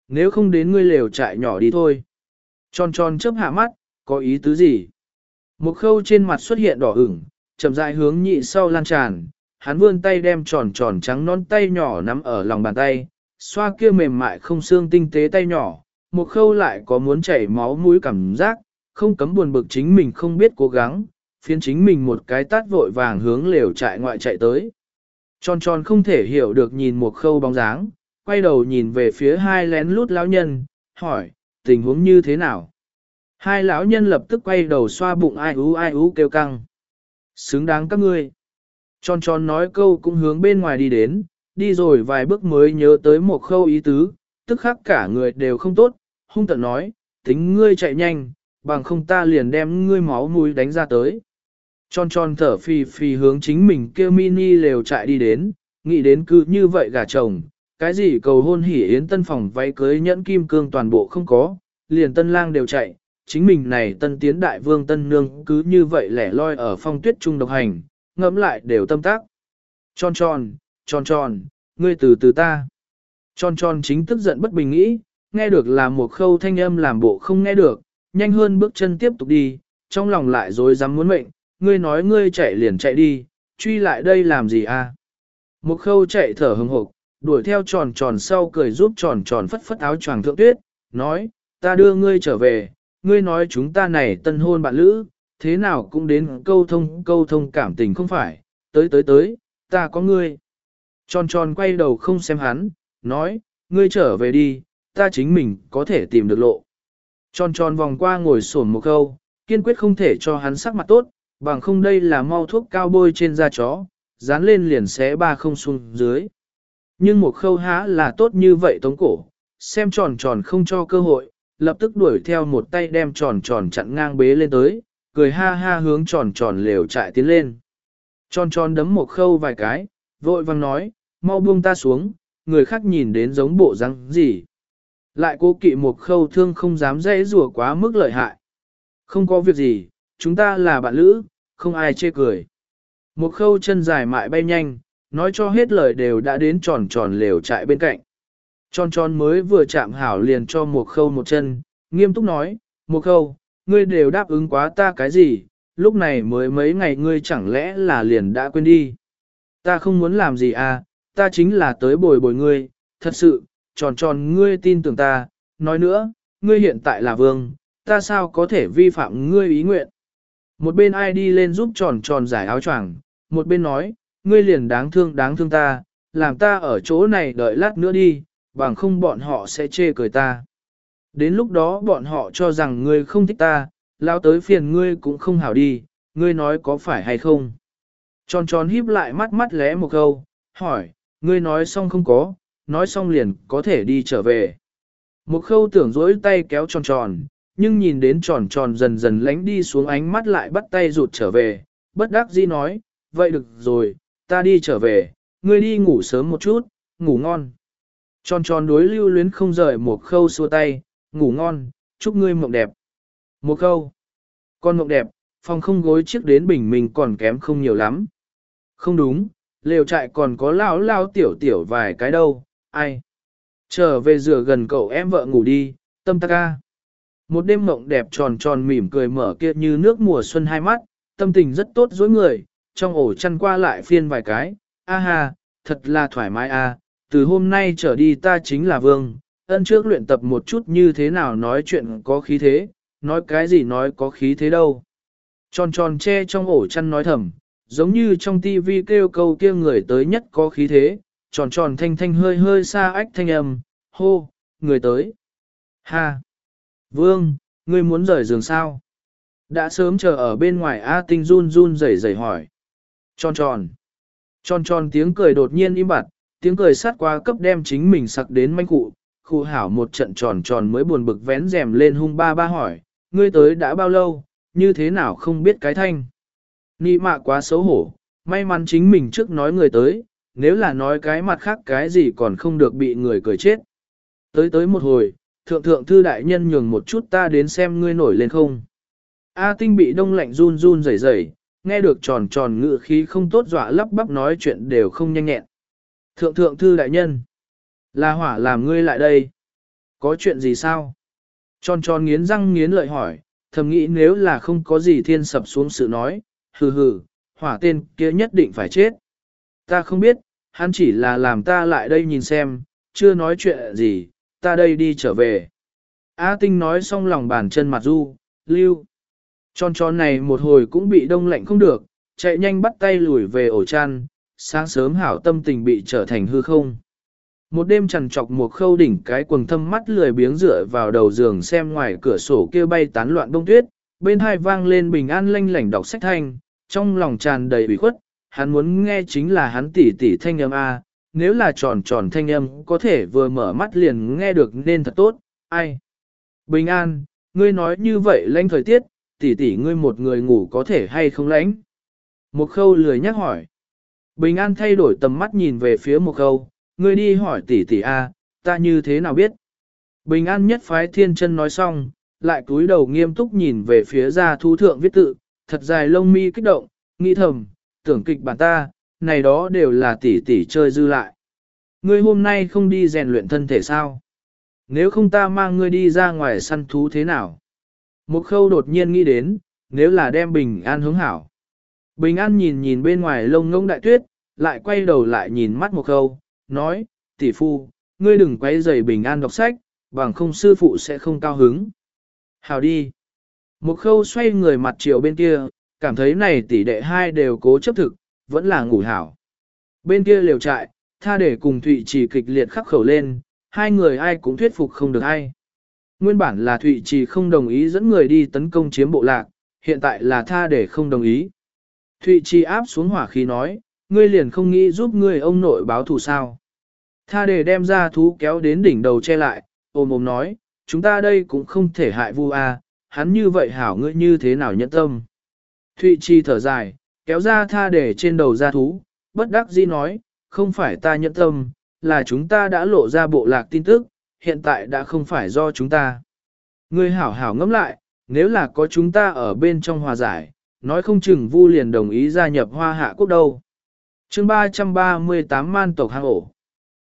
nếu không đến ngươi lều trại nhỏ đi thôi. Tròn tròn chớp hạ mắt, có ý tứ gì? Một khâu trên mặt xuất hiện đỏ ửng, chậm rãi hướng nhị sau lan tràn, hắn vươn tay đem tròn tròn trắng non tay nhỏ nắm ở lòng bàn tay, xoa kia mềm mại không xương tinh tế tay nhỏ, một khâu lại có muốn chảy máu mũi cảm giác, không cấm buồn bực chính mình không biết cố gắng, phiến chính mình một cái tát vội vàng hướng lều trại ngoại chạy tới. Tròn tròn không thể hiểu được nhìn một khâu bóng dáng, quay đầu nhìn về phía hai lén lút lão nhân, hỏi, tình huống như thế nào? Hai lão nhân lập tức quay đầu xoa bụng ai ú ai ú kêu căng. Xứng đáng các ngươi. Tròn tròn nói câu cũng hướng bên ngoài đi đến, đi rồi vài bước mới nhớ tới một khâu ý tứ, tức khắc cả người đều không tốt, hung tợn nói, tính ngươi chạy nhanh, bằng không ta liền đem ngươi máu mũi đánh ra tới. Tròn tròn thở phì phì hướng chính mình kêu mini lều chạy đi đến, nghĩ đến cứ như vậy gả chồng, cái gì cầu hôn hỉ yến tân phòng váy cưới nhẫn kim cương toàn bộ không có, liền tân lang đều chạy, chính mình này tân tiến đại vương tân nương cứ như vậy lẻ loi ở phong tuyết trung độc hành, ngẫm lại đều tâm tác. Tròn tròn, tròn tròn, ngươi từ từ ta. Tròn tròn chính tức giận bất bình nghĩ, nghe được là một khâu thanh âm làm bộ không nghe được, nhanh hơn bước chân tiếp tục đi, trong lòng lại dối dám muốn mệnh, ngươi nói ngươi chạy liền chạy đi, truy lại đây làm gì à? Một khâu chạy thở hừng hực, đuổi theo tròn tròn sau cười giúp tròn tròn phất phất áo choàng thượng tuyết, nói, ta đưa ngươi trở về, ngươi nói chúng ta này tân hôn bạn lữ, thế nào cũng đến câu thông câu thông cảm tình không phải, tới tới tới, ta có ngươi. Tròn tròn quay đầu không xem hắn, nói, ngươi trở về đi, ta chính mình có thể tìm được lộ. Tròn tròn vòng qua ngồi xổm một câu, kiên quyết không thể cho hắn sắc mặt tốt, bằng không đây là mau thuốc cao bôi trên da chó, dán lên liền xé ba không xuống dưới. Nhưng một khâu há là tốt như vậy tống cổ, xem tròn tròn không cho cơ hội, lập tức đuổi theo một tay đem tròn tròn chặn ngang bế lên tới, cười ha ha hướng tròn tròn lều chạy tiến lên. Tròn tròn đấm một khâu vài cái, vội vang nói, mau buông ta xuống, người khác nhìn đến giống bộ răng gì. Lại cố kỵ một khâu thương không dám dễ rùa quá mức lợi hại. Không có việc gì, chúng ta là bạn lữ, không ai chê cười. Một khâu chân dài mại bay nhanh, nói cho hết lời đều đã đến tròn tròn lều trại bên cạnh. Tròn tròn mới vừa chạm hảo liền cho một khâu một chân, nghiêm túc nói, một khâu, ngươi đều đáp ứng quá ta cái gì, lúc này mới mấy ngày ngươi chẳng lẽ là liền đã quên đi. Ta không muốn làm gì à, ta chính là tới bồi bồi ngươi, thật sự, tròn tròn ngươi tin tưởng ta, nói nữa, ngươi hiện tại là vương, ta sao có thể vi phạm ngươi ý nguyện. Một bên ai đi lên giúp tròn tròn giải áo choàng, một bên nói, ngươi liền đáng thương đáng thương ta, làm ta ở chỗ này đợi lát nữa đi, bằng không bọn họ sẽ chê cười ta. Đến lúc đó bọn họ cho rằng ngươi không thích ta, lao tới phiền ngươi cũng không hảo đi, ngươi nói có phải hay không. Tròn tròn híp lại mắt mắt lé một câu, hỏi, ngươi nói xong không có, nói xong liền có thể đi trở về. Một khâu tưởng dối tay kéo tròn tròn, nhưng nhìn đến tròn tròn dần dần lánh đi xuống ánh mắt lại bắt tay rụt trở về, bất đắc dĩ nói, vậy được rồi, ta đi trở về, ngươi đi ngủ sớm một chút, ngủ ngon. Tròn tròn đối lưu luyến không rời một khâu xua tay, ngủ ngon, chúc ngươi mộng đẹp. Một khâu, con mộng đẹp, phòng không gối chiếc đến bình mình còn kém không nhiều lắm. Không đúng, lều trại còn có lão lao tiểu tiểu vài cái đâu, ai. Trở về rửa gần cậu em vợ ngủ đi, tâm ta ca. Một đêm mộng đẹp tròn tròn mỉm cười mở kia như nước mùa xuân hai mắt, tâm tình rất tốt dối người, trong ổ chăn qua lại phiên vài cái, a ha, thật là thoải mái a, từ hôm nay trở đi ta chính là vương, ân trước luyện tập một chút như thế nào nói chuyện có khí thế, nói cái gì nói có khí thế đâu. Tròn tròn che trong ổ chăn nói thầm, giống như trong tivi kêu câu kia người tới nhất có khí thế, tròn tròn thanh thanh hơi hơi xa ách thanh âm, hô, người tới. Ha! Vương, ngươi muốn rời giường sao? Đã sớm chờ ở bên ngoài A Tinh run run rẩy rẩy hỏi. Tròn tròn. Tròn tròn tiếng cười đột nhiên im bặt, tiếng cười sát qua cấp đem chính mình sặc đến manh cụ. Khu hảo một trận tròn tròn mới buồn bực vén rèm lên hung ba ba hỏi, ngươi tới đã bao lâu, như thế nào không biết cái thanh. Nị mạ quá xấu hổ, may mắn chính mình trước nói người tới, nếu là nói cái mặt khác cái gì còn không được bị người cười chết. Tới tới một hồi, thượng thượng thư đại nhân nhường một chút ta đến xem ngươi nổi lên không. A Tinh bị đông lạnh run run rẩy rẩy, nghe được tròn tròn ngự khí không tốt dọa lắp bắp nói chuyện đều không nhanh nhẹn. Thượng thượng thư đại nhân, là hỏa làm ngươi lại đây. Có chuyện gì sao? Tròn tròn nghiến răng nghiến lợi hỏi, thầm nghĩ nếu là không có gì thiên sập xuống sự nói, hừ hừ, hỏa tên kia nhất định phải chết. Ta không biết, hắn chỉ là làm ta lại đây nhìn xem, chưa nói chuyện gì, ta đây đi trở về. A Tinh nói xong lòng bàn chân mặt du, lưu. Tròn tròn này một hồi cũng bị đông lạnh không được, chạy nhanh bắt tay lùi về ổ chăn, sáng sớm hảo tâm tình bị trở thành hư không. Một đêm trằn trọc một khâu đỉnh cái quần thâm mắt lười biếng dựa vào đầu giường xem ngoài cửa sổ kia bay tán loạn bông tuyết, bên hai vang lên bình an lanh lảnh đọc sách thanh, trong lòng tràn đầy ủy khuất, hắn muốn nghe chính là hắn tỉ tỉ thanh âm A, nếu là tròn tròn thanh âm có thể vừa mở mắt liền nghe được nên thật tốt, ai. Bình an, ngươi nói như vậy lanh thời tiết, tỉ tỉ ngươi một người ngủ có thể hay không lãnh? Một khâu lười nhắc hỏi. Bình an thay đổi tầm mắt nhìn về phía một khâu, ngươi đi hỏi tỷ tỷ a, ta như thế nào biết? Bình an nhất phái thiên chân nói xong, lại cúi đầu nghiêm túc nhìn về phía gia thú thượng viết tự, thật dài lông mi kích động, nghĩ thầm, tưởng kịch bản ta, này đó đều là tỷ tỷ chơi dư lại. Ngươi hôm nay không đi rèn luyện thân thể sao? Nếu không ta mang ngươi đi ra ngoài săn thú thế nào? Một khâu đột nhiên nghĩ đến, nếu là đem bình an hướng hảo. Bình an nhìn nhìn bên ngoài lông ngông đại tuyết, lại quay đầu lại nhìn mắt một khâu, nói, tỷ phu, ngươi đừng quay rầy bình an đọc sách, bằng không sư phụ sẽ không cao hứng. Hào đi. Một khâu xoay người mặt chiều bên kia, cảm thấy này tỷ đệ hai đều cố chấp thực, vẫn là ngủ hảo. Bên kia liều trại, tha để cùng Thụy Trì kịch liệt khắc khẩu lên, hai người ai cũng thuyết phục không được ai. Nguyên bản là Thụy Trì không đồng ý dẫn người đi tấn công chiếm bộ lạc, hiện tại là tha để không đồng ý. Thụy Trì áp xuống hỏa khí nói, ngươi liền không nghĩ giúp ngươi ông nội báo thù sao. Tha để đem ra thú kéo đến đỉnh đầu che lại, ôm ôm nói, chúng ta đây cũng không thể hại Vu A, hắn như vậy hảo ngươi như thế nào nhẫn tâm. Thụy Trì thở dài, kéo ra tha để trên đầu ra thú, bất đắc dĩ nói, không phải ta nhẫn tâm, là chúng ta đã lộ ra bộ lạc tin tức, hiện tại đã không phải do chúng ta. Ngươi hảo hảo ngẫm lại, nếu là có chúng ta ở bên trong hòa giải, nói không chừng Vu liền đồng ý gia nhập Hoa Hạ quốc đâu. Chương ba trăm ba mươi tám man tộc hang ổ.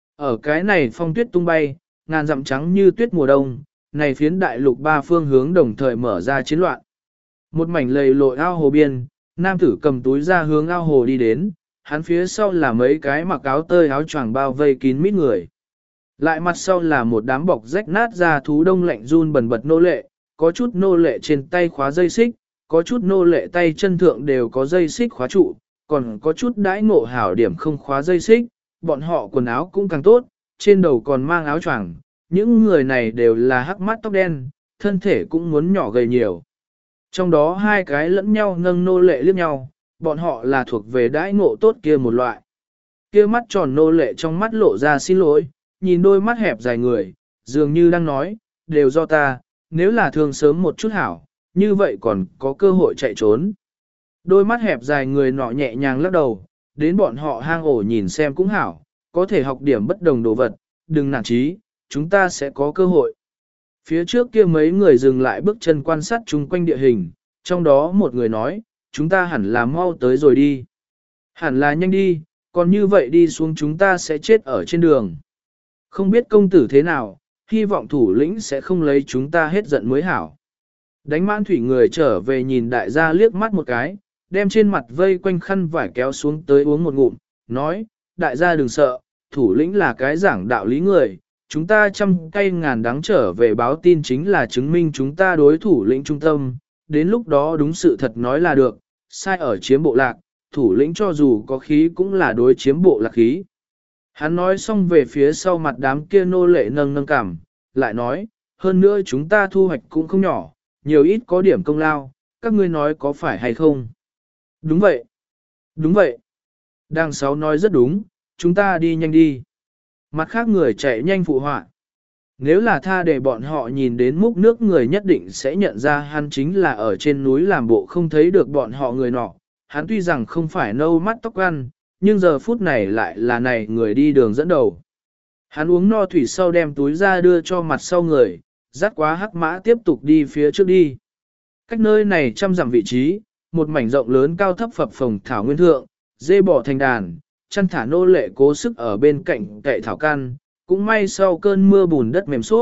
Ở cái này phong tuyết tung bay, ngàn dặm trắng như tuyết mùa đông, này phiến đại lục ba phương hướng đồng thời mở ra chiến loạn. Một mảnh lầy lội ao hồ biên, nam tử cầm túi ra hướng ao hồ đi đến, hắn phía sau là mấy cái mặc áo tơi áo choàng bao vây kín mít người. Lại mặt sau là một đám bọc rách nát ra thú đông lạnh run bần bật nô lệ, có chút nô lệ trên tay khóa dây xích, có chút nô lệ tay chân thượng đều có dây xích khóa trụ, còn có chút đãi ngộ hảo điểm không khóa dây xích, bọn họ quần áo cũng càng tốt, trên đầu còn mang áo choàng. Những người này đều là hắc mắt tóc đen, thân thể cũng muốn nhỏ gầy nhiều. Trong đó hai cái lẫn nhau nâng nô lệ liếc nhau, bọn họ là thuộc về đãi ngộ tốt kia một loại. Kia mắt tròn nô lệ trong mắt lộ ra xin lỗi, nhìn đôi mắt hẹp dài người, dường như đang nói, đều do ta, nếu là thương sớm một chút hảo, như vậy còn có cơ hội chạy trốn. Đôi mắt hẹp dài người nọ nhẹ nhàng lắc đầu, đến bọn họ hang ổ nhìn xem cũng hảo, có thể học điểm bất đồng đồ vật, đừng nản chí, chúng ta sẽ có cơ hội. Phía trước kia mấy người dừng lại bước chân quan sát chung quanh địa hình, trong đó một người nói, chúng ta hẳn là mau tới rồi đi. Hẳn là nhanh đi, còn như vậy đi xuống chúng ta sẽ chết ở trên đường. Không biết công tử thế nào, hy vọng thủ lĩnh sẽ không lấy chúng ta hết giận mới hảo. Đánh mãn thủy người trở về nhìn đại gia liếc mắt một cái, đem trên mặt vây quanh khăn vải kéo xuống tới uống một ngụm, nói, đại gia đừng sợ, thủ lĩnh là cái giảng đạo lý người, chúng ta trăm cây ngàn đắng trở về báo tin chính là chứng minh chúng ta đối thủ lĩnh trung tâm, đến lúc đó đúng sự thật nói là được, sai ở chiếm bộ lạc, thủ lĩnh cho dù có khí cũng là đối chiếm bộ lạc khí. Hắn nói xong về phía sau mặt đám kia nô lệ nâng nâng cảm, lại nói, hơn nữa chúng ta thu hoạch cũng không nhỏ, nhiều ít có điểm công lao, các ngươi nói có phải hay không? Đúng vậy. Đúng vậy. Đằng sáu nói rất đúng, chúng ta đi nhanh đi. Mặt khác người chạy nhanh phụ họa. Nếu là tha để bọn họ nhìn đến múc nước người nhất định sẽ nhận ra hắn chính là ở trên núi làm bộ không thấy được bọn họ người nọ. Hắn tuy rằng không phải nâu mắt tóc ăn, nhưng giờ phút này lại là này người đi đường dẫn đầu. Hắn uống no thủy sau đem túi ra đưa cho mặt sau người, dắt quá hắc mã tiếp tục đi phía trước đi. Cách nơi này trăm dặm vị trí, một mảnh rộng lớn cao thấp phập phồng thảo nguyên thượng, dê bò thành đàn, chăn thả nô lệ cố sức ở bên cạnh cậy thảo căn, cũng may sau cơn mưa bùn đất mềm suốt,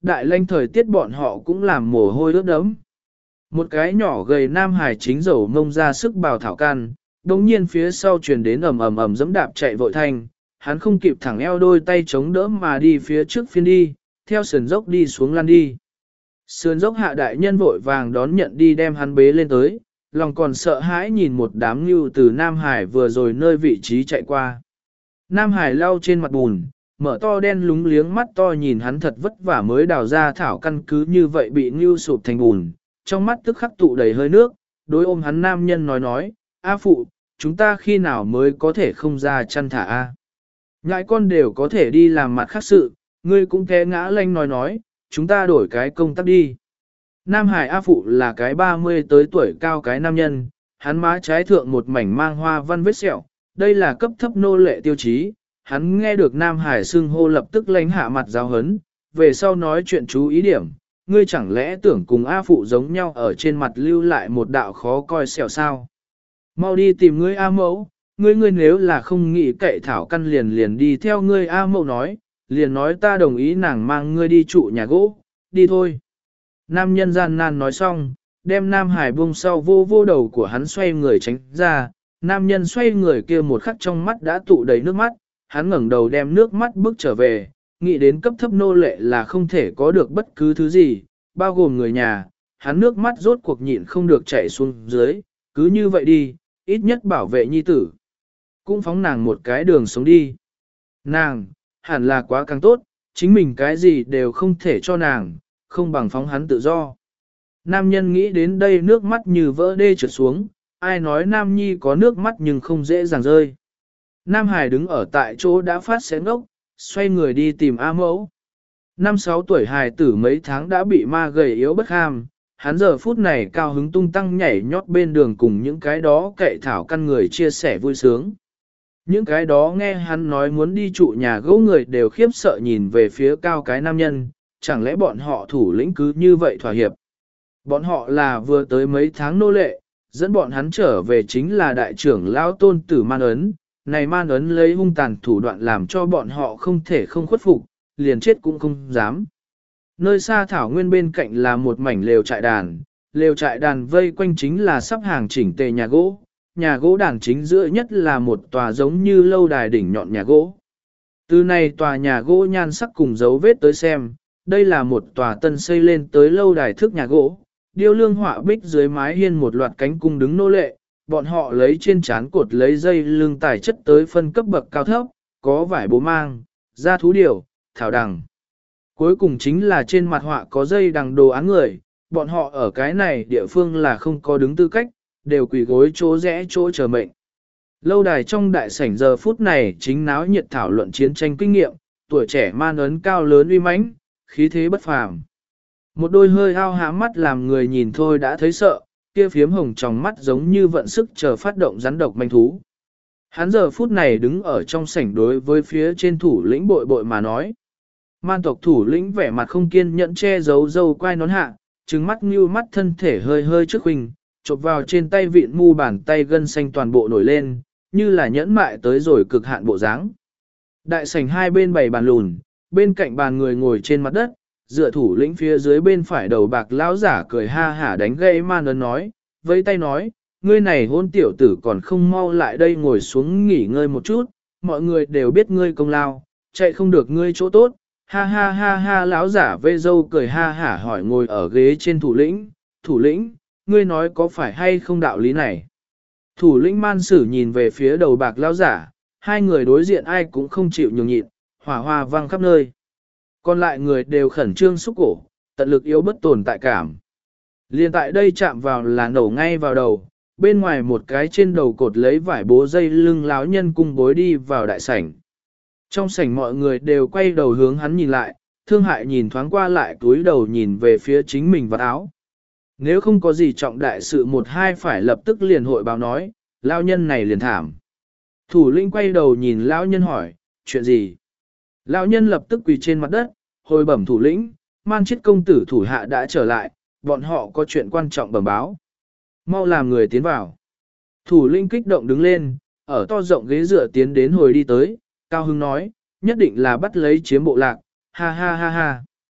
đại lanh thời tiết bọn họ cũng làm mồ hôi ướt đẫm. Một cái nhỏ gầy nam hải chính dầu mông ra sức bào thảo can, đồng nhiên phía sau truyền đến ầm ầm ầm dẫm đạp chạy vội thanh, hắn không kịp thẳng eo đôi tay chống đỡ mà đi phía trước phiên đi, theo sườn dốc đi xuống lăn đi. Sườn dốc hạ đại nhân vội vàng đón nhận đi đem hắn bế lên tới, lòng còn sợ hãi nhìn một đám nhưu từ Nam Hải vừa rồi nơi vị trí chạy qua. Nam Hải lau trên mặt bùn, mở to đen lúng liếng mắt to nhìn hắn thật vất vả mới đào ra thảo căn cứ như vậy bị nhưu sụp thành bùn, trong mắt tức khắc tụ đầy hơi nước, đối ôm hắn nam nhân nói nói, A phụ, chúng ta khi nào mới có thể không ra chăn thả A. Ngại con đều có thể đi làm mặt khác sự, ngươi cũng té ngã lanh nói nói, chúng ta đổi cái công tác đi. Nam Hải A Phụ là cái ba mươi tới tuổi cao cái nam nhân, hắn má trái thượng một mảnh mang hoa văn vết sẹo, đây là cấp thấp nô lệ tiêu chí. Hắn nghe được Nam Hải xưng hô lập tức lánh hạ mặt giáo hấn, về sau nói chuyện chú ý điểm, ngươi chẳng lẽ tưởng cùng A Phụ giống nhau ở trên mặt lưu lại một đạo khó coi sẹo sao. Mau đi tìm ngươi A Mẫu, ngươi ngươi nếu là không nghĩ cậy thảo căn liền liền đi theo ngươi A Mẫu nói, liền nói ta đồng ý nàng mang ngươi đi trụ nhà gỗ, đi thôi. Nam nhân gian nan nói xong, đem Nam Hải buông sau vô vô đầu của hắn xoay người tránh ra, nam nhân xoay người kia một khắc trong mắt đã tụ đầy nước mắt, hắn ngẩng đầu đem nước mắt bước trở về, nghĩ đến cấp thấp nô lệ là không thể có được bất cứ thứ gì, bao gồm người nhà, hắn nước mắt rốt cuộc nhịn không được chảy xuống dưới, cứ như vậy đi, ít nhất bảo vệ nhi tử. Cũng phóng nàng một cái đường sống đi. Nàng, hẳn là quá càng tốt, chính mình cái gì đều không thể cho nàng, không bằng phóng hắn tự do. Nam nhân nghĩ đến đây nước mắt như vỡ đê trượt xuống, ai nói Nam Nhi có nước mắt nhưng không dễ dàng rơi. Nam Hải đứng ở tại chỗ đã phát xé ngốc, xoay người đi tìm A mẫu. Năm sáu tuổi hài tử mấy tháng đã bị ma gầy yếu bất ham, hắn giờ phút này cao hứng tung tăng nhảy nhót bên đường cùng những cái đó cậy thảo căn người chia sẻ vui sướng. Những cái đó nghe hắn nói muốn đi trụ nhà gỗ người đều khiếp sợ nhìn về phía cao cái nam nhân, chẳng lẽ bọn họ thủ lĩnh cứ như vậy thỏa hiệp. Bọn họ là vừa tới mấy tháng nô lệ, dẫn bọn hắn trở về chính là đại trưởng lão tôn tử Man Ấn, này Man Ấn lấy hung tàn thủ đoạn làm cho bọn họ không thể không khuất phục, liền chết cũng không dám. Nơi xa thảo nguyên bên cạnh là một mảnh lều trại đàn, lều trại đàn vây quanh chính là sắp hàng chỉnh tề nhà gỗ, nhà gỗ đàn chính giữa nhất là một tòa giống như lâu đài đỉnh nhọn nhà gỗ. Từ này tòa nhà gỗ nhan sắc cùng dấu vết tới xem, đây là một tòa tân xây lên tới lâu đài thức nhà gỗ, điêu lương họa bích dưới mái hiên một loạt cánh cung đứng nô lệ, bọn họ lấy trên trán cột lấy dây lưng tài chất tới phân cấp bậc cao thấp, có vải bố mang, da thú điểu, thảo đằng. Cuối cùng chính là trên mặt họa có dây đằng đồ án người, bọn họ ở cái này địa phương là không có đứng tư cách, đều quỳ gối chỗ rẽ chỗ chờ mệnh. Lâu đài trong đại sảnh giờ phút này chính náo nhiệt thảo luận chiến tranh kinh nghiệm, tuổi trẻ Man Ấn cao lớn uy mãnh, khí thế bất phàm. Một đôi hơi ao há mắt làm người nhìn thôi đã thấy sợ, kia phiếm hồng trong mắt giống như vận sức chờ phát động rắn độc manh thú. Hắn giờ phút này đứng ở trong sảnh đối với phía trên thủ lĩnh bội bội mà nói. Man tộc thủ lĩnh vẻ mặt không kiên nhẫn che giấu dâu quai nón hạ, trừng mắt như mắt thân thể hơi hơi trước huynh, chộp vào trên tay vịn mu bàn tay gân xanh toàn bộ nổi lên, như là nhẫn mại tới rồi cực hạn bộ dáng. Đại sảnh hai bên bày bàn lùn, bên cạnh bàn người ngồi trên mặt đất, dựa thủ lĩnh phía dưới bên phải đầu bạc lão giả cười ha hả đánh gây Man Ấn nói, vẫy tay nói, ngươi này hôn tiểu tử còn không mau lại đây ngồi xuống nghỉ ngơi một chút, mọi người đều biết ngươi công lao, chạy không được ngươi chỗ tốt, ha ha ha ha lão giả vê dâu cười ha hả hỏi ngồi ở ghế trên thủ lĩnh, thủ lĩnh, ngươi nói có phải hay không đạo lý này. Thủ lĩnh Man Sử nhìn về phía đầu bạc lão giả, hai người đối diện ai cũng không chịu nhường nhịn, hỏa hoa vang khắp nơi. Còn lại người đều khẩn trương xúc cổ, tận lực yếu bất tồn tại cảm. Liên tại đây chạm vào là nổ ngay vào đầu, bên ngoài một cái trên đầu cột lấy vải bố dây lưng láo nhân cung bối đi vào đại sảnh. Trong sảnh mọi người đều quay đầu hướng hắn nhìn lại, thương hại nhìn thoáng qua lại túi đầu nhìn về phía chính mình và áo. Nếu không có gì trọng đại sự một hai phải lập tức liền hội báo nói, lao nhân này liền thảm. Thủ lĩnh quay đầu nhìn lão nhân hỏi, chuyện gì? Lão nhân lập tức quỳ trên mặt đất, hồi bẩm thủ lĩnh, Man Chiết công tử thủ hạ đã trở lại, bọn họ có chuyện quan trọng bẩm báo. Mau làm người tiến vào. Thủ lĩnh kích động đứng lên, ở to rộng ghế dựa tiến đến hồi đi tới, cao hưng nói, nhất định là bắt lấy chiếm bộ lạc, ha ha ha ha.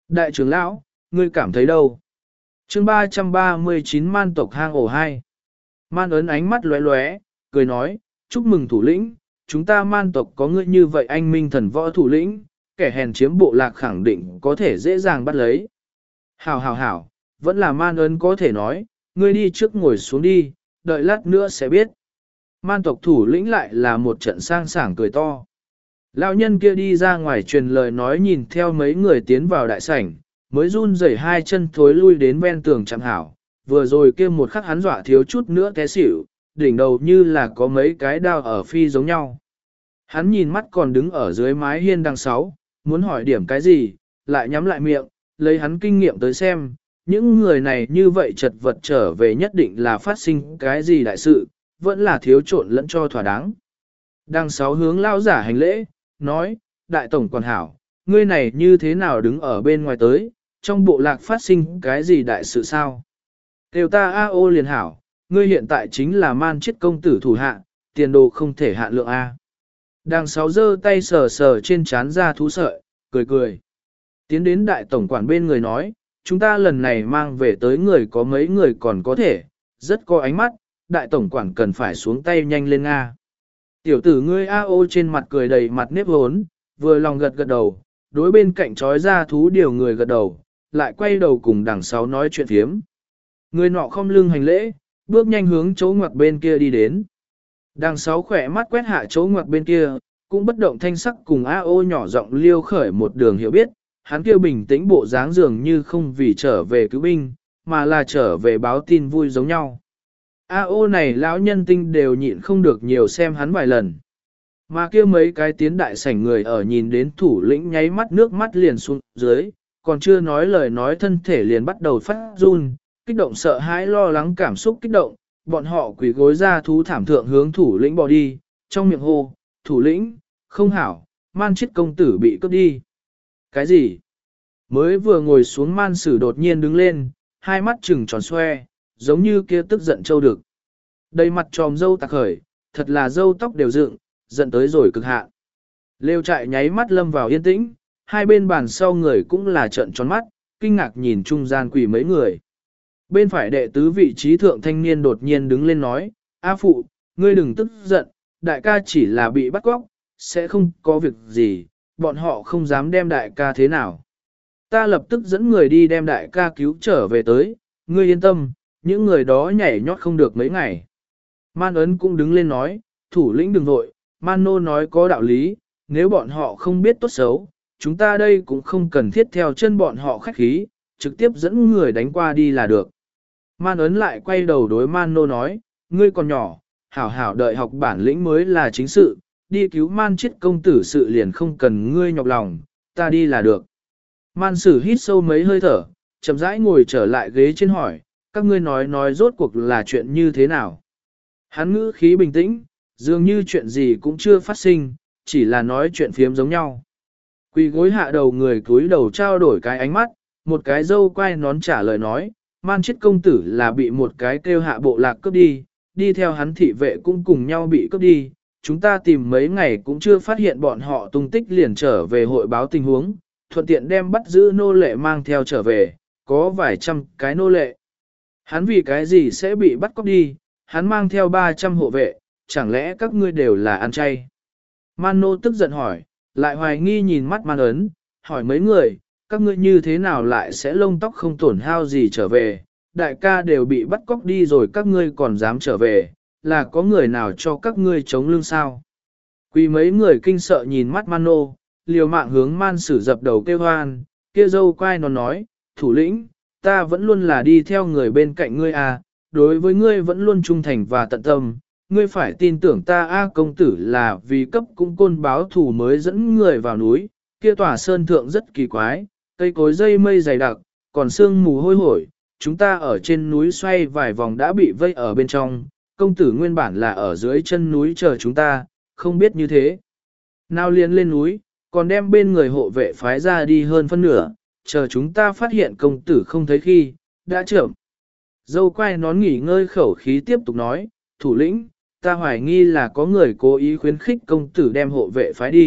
Đại trưởng lão, ngươi cảm thấy đâu? Chương ba trăm ba mươi chín man tộc hang ổ hai. Man ấn ánh mắt lóe lóe, cười nói, chúc mừng thủ lĩnh, chúng ta man tộc có ngươi như vậy anh minh thần võ thủ lĩnh, kẻ hèn chiếm bộ lạc khẳng định có thể dễ dàng bắt lấy. Hảo hảo hảo, vẫn là man ấn có thể nói, ngươi đi trước ngồi xuống đi, đợi lát nữa sẽ biết. Man tộc thủ lĩnh lại là một trận sang sảng cười to. Lão nhân kia đi ra ngoài truyền lời nói nhìn theo mấy người tiến vào đại sảnh, mới run rẩy hai chân thối lui đến ven tường chẳng hảo, vừa rồi kia một khắc hắn dọa thiếu chút nữa té xỉu, đỉnh đầu như là có mấy cái đao ở phi giống nhau. Hắn nhìn mắt còn đứng ở dưới mái hiên đằng sáu, muốn hỏi điểm cái gì, lại nhắm lại miệng, lấy hắn kinh nghiệm tới xem, những người này như vậy chật vật trở về nhất định là phát sinh cái gì đại sự, vẫn là thiếu trộn lẫn cho thỏa đáng. Đằng sáu hướng lao giả hành lễ, nói, đại tổng quản hảo, ngươi này như thế nào đứng ở bên ngoài tới, trong bộ lạc phát sinh cái gì đại sự sao? Kêu ta A ô liền hảo, ngươi hiện tại chính là man chết công tử thủ hạ, tiền đồ không thể hạn lượng A. Đằng sáu giơ tay sờ sờ trên trán ra thú sợi, cười cười. Tiến đến đại tổng quản bên người nói, chúng ta lần này mang về tới người có mấy người còn có thể, rất có ánh mắt, đại tổng quản cần phải xuống tay nhanh lên Nga. Tiểu tử ngươi A ô trên mặt cười đầy mặt nếp hốn, vừa lòng gật gật đầu, đối bên cạnh trói ra thú điều người gật đầu, lại quay đầu cùng đằng sáu nói chuyện thiếm. Người nọ không lưng hành lễ, bước nhanh hướng chỗ ngoặc bên kia đi đến. Đằng sáu khỏe mắt quét hạ chỗ ngoặc bên kia, cũng bất động thanh sắc cùng A ô nhỏ giọng liêu khởi một đường hiểu biết, hắn kia bình tĩnh bộ dáng dường như không vì trở về cứu binh, mà là trở về báo tin vui giống nhau. A ô này lão nhân tinh đều nhịn không được nhiều xem hắn vài lần. Mà kia mấy cái tiến đại sảnh người ở nhìn đến thủ lĩnh nháy mắt nước mắt liền xuống dưới, còn chưa nói lời nói thân thể liền bắt đầu phát run, kích động sợ hãi lo lắng cảm xúc kích động, bọn họ quỳ gối ra thú thảm thượng hướng thủ lĩnh bỏ đi, trong miệng hô, thủ lĩnh, không hảo, man chết công tử bị cướp đi. Cái gì? Mới vừa ngồi xuống man sử đột nhiên đứng lên, hai mắt trừng tròn xoe, giống như kia tức giận châu đực. Đầy mặt tròm dâu tạc khởi, thật là dâu tóc đều dựng, giận tới rồi cực hạn. Lêu trại nháy mắt lâm vào yên tĩnh, hai bên bàn sau người cũng là trợn tròn mắt, kinh ngạc nhìn trung gian quỷ mấy người. Bên phải đệ tứ vị trí thượng thanh niên đột nhiên đứng lên nói, A phụ, ngươi đừng tức giận, đại ca chỉ là bị bắt cóc, sẽ không có việc gì, bọn họ không dám đem đại ca thế nào. Ta lập tức dẫn người đi đem đại ca cứu trở về tới, ngươi yên tâm, những người đó nhảy nhót không được mấy ngày. Man ấn cũng đứng lên nói, thủ lĩnh đừng vội, Man nô nói có đạo lý, nếu bọn họ không biết tốt xấu, chúng ta đây cũng không cần thiết theo chân bọn họ khách khí, trực tiếp dẫn người đánh qua đi là được. Man ấn lại quay đầu đối Man nô nói, ngươi còn nhỏ, hảo hảo đợi học bản lĩnh mới là chính sự, đi cứu Man chết công tử sự liền không cần ngươi nhọc lòng, ta đi là được. Man sử hít sâu mấy hơi thở, chậm rãi ngồi trở lại ghế trên hỏi, các ngươi nói nói rốt cuộc là chuyện như thế nào. Hắn ngữ khí bình tĩnh, dường như chuyện gì cũng chưa phát sinh, chỉ là nói chuyện phiếm giống nhau. Quỳ gối hạ đầu người cúi đầu trao đổi cái ánh mắt, một cái dâu quay nón trả lời nói, man chết công tử là bị một cái kêu hạ bộ lạc cướp đi, đi theo hắn thị vệ cũng cùng nhau bị cướp đi, chúng ta tìm mấy ngày cũng chưa phát hiện bọn họ tung tích liền trở về hội báo tình huống, thuận tiện đem bắt giữ nô lệ mang theo trở về, có vài trăm cái nô lệ. Hắn vì cái gì sẽ bị bắt cóc đi, hắn mang theo ba trăm hộ vệ, chẳng lẽ các ngươi đều là ăn chay? Man nô tức giận hỏi, lại hoài nghi nhìn mắt man ấn, hỏi mấy người, các ngươi như thế nào lại sẽ lông tóc không tổn hao gì trở về, đại ca đều bị bắt cóc đi rồi các ngươi còn dám trở về, là có người nào cho các ngươi chống lưng sao? Quỳ mấy người kinh sợ nhìn mắt man nô, liều mạng hướng man sử dập đầu kêu hoan, kia dâu quai nó nói, thủ lĩnh, ta vẫn luôn là đi theo người bên cạnh ngươi à, đối với ngươi vẫn luôn trung thành và tận tâm, ngươi phải tin tưởng ta A công tử là vì cấp cung côn báo thù mới dẫn người vào núi, kia tòa sơn thượng rất kỳ quái, cây cối dây mây dày đặc, còn sương mù hôi hổi, chúng ta ở trên núi xoay vài vòng đã bị vây ở bên trong, công tử nguyên bản là ở dưới chân núi chờ chúng ta, không biết như thế. Nào liền lên núi, còn đem bên người hộ vệ phái ra đi hơn phân nửa, chờ chúng ta phát hiện công tử không thấy khi, đã trưởng. Dâu quay nón nghỉ ngơi khẩu khí tiếp tục nói, thủ lĩnh, ta hoài nghi là có người cố ý khuyến khích công tử đem hộ vệ phái đi,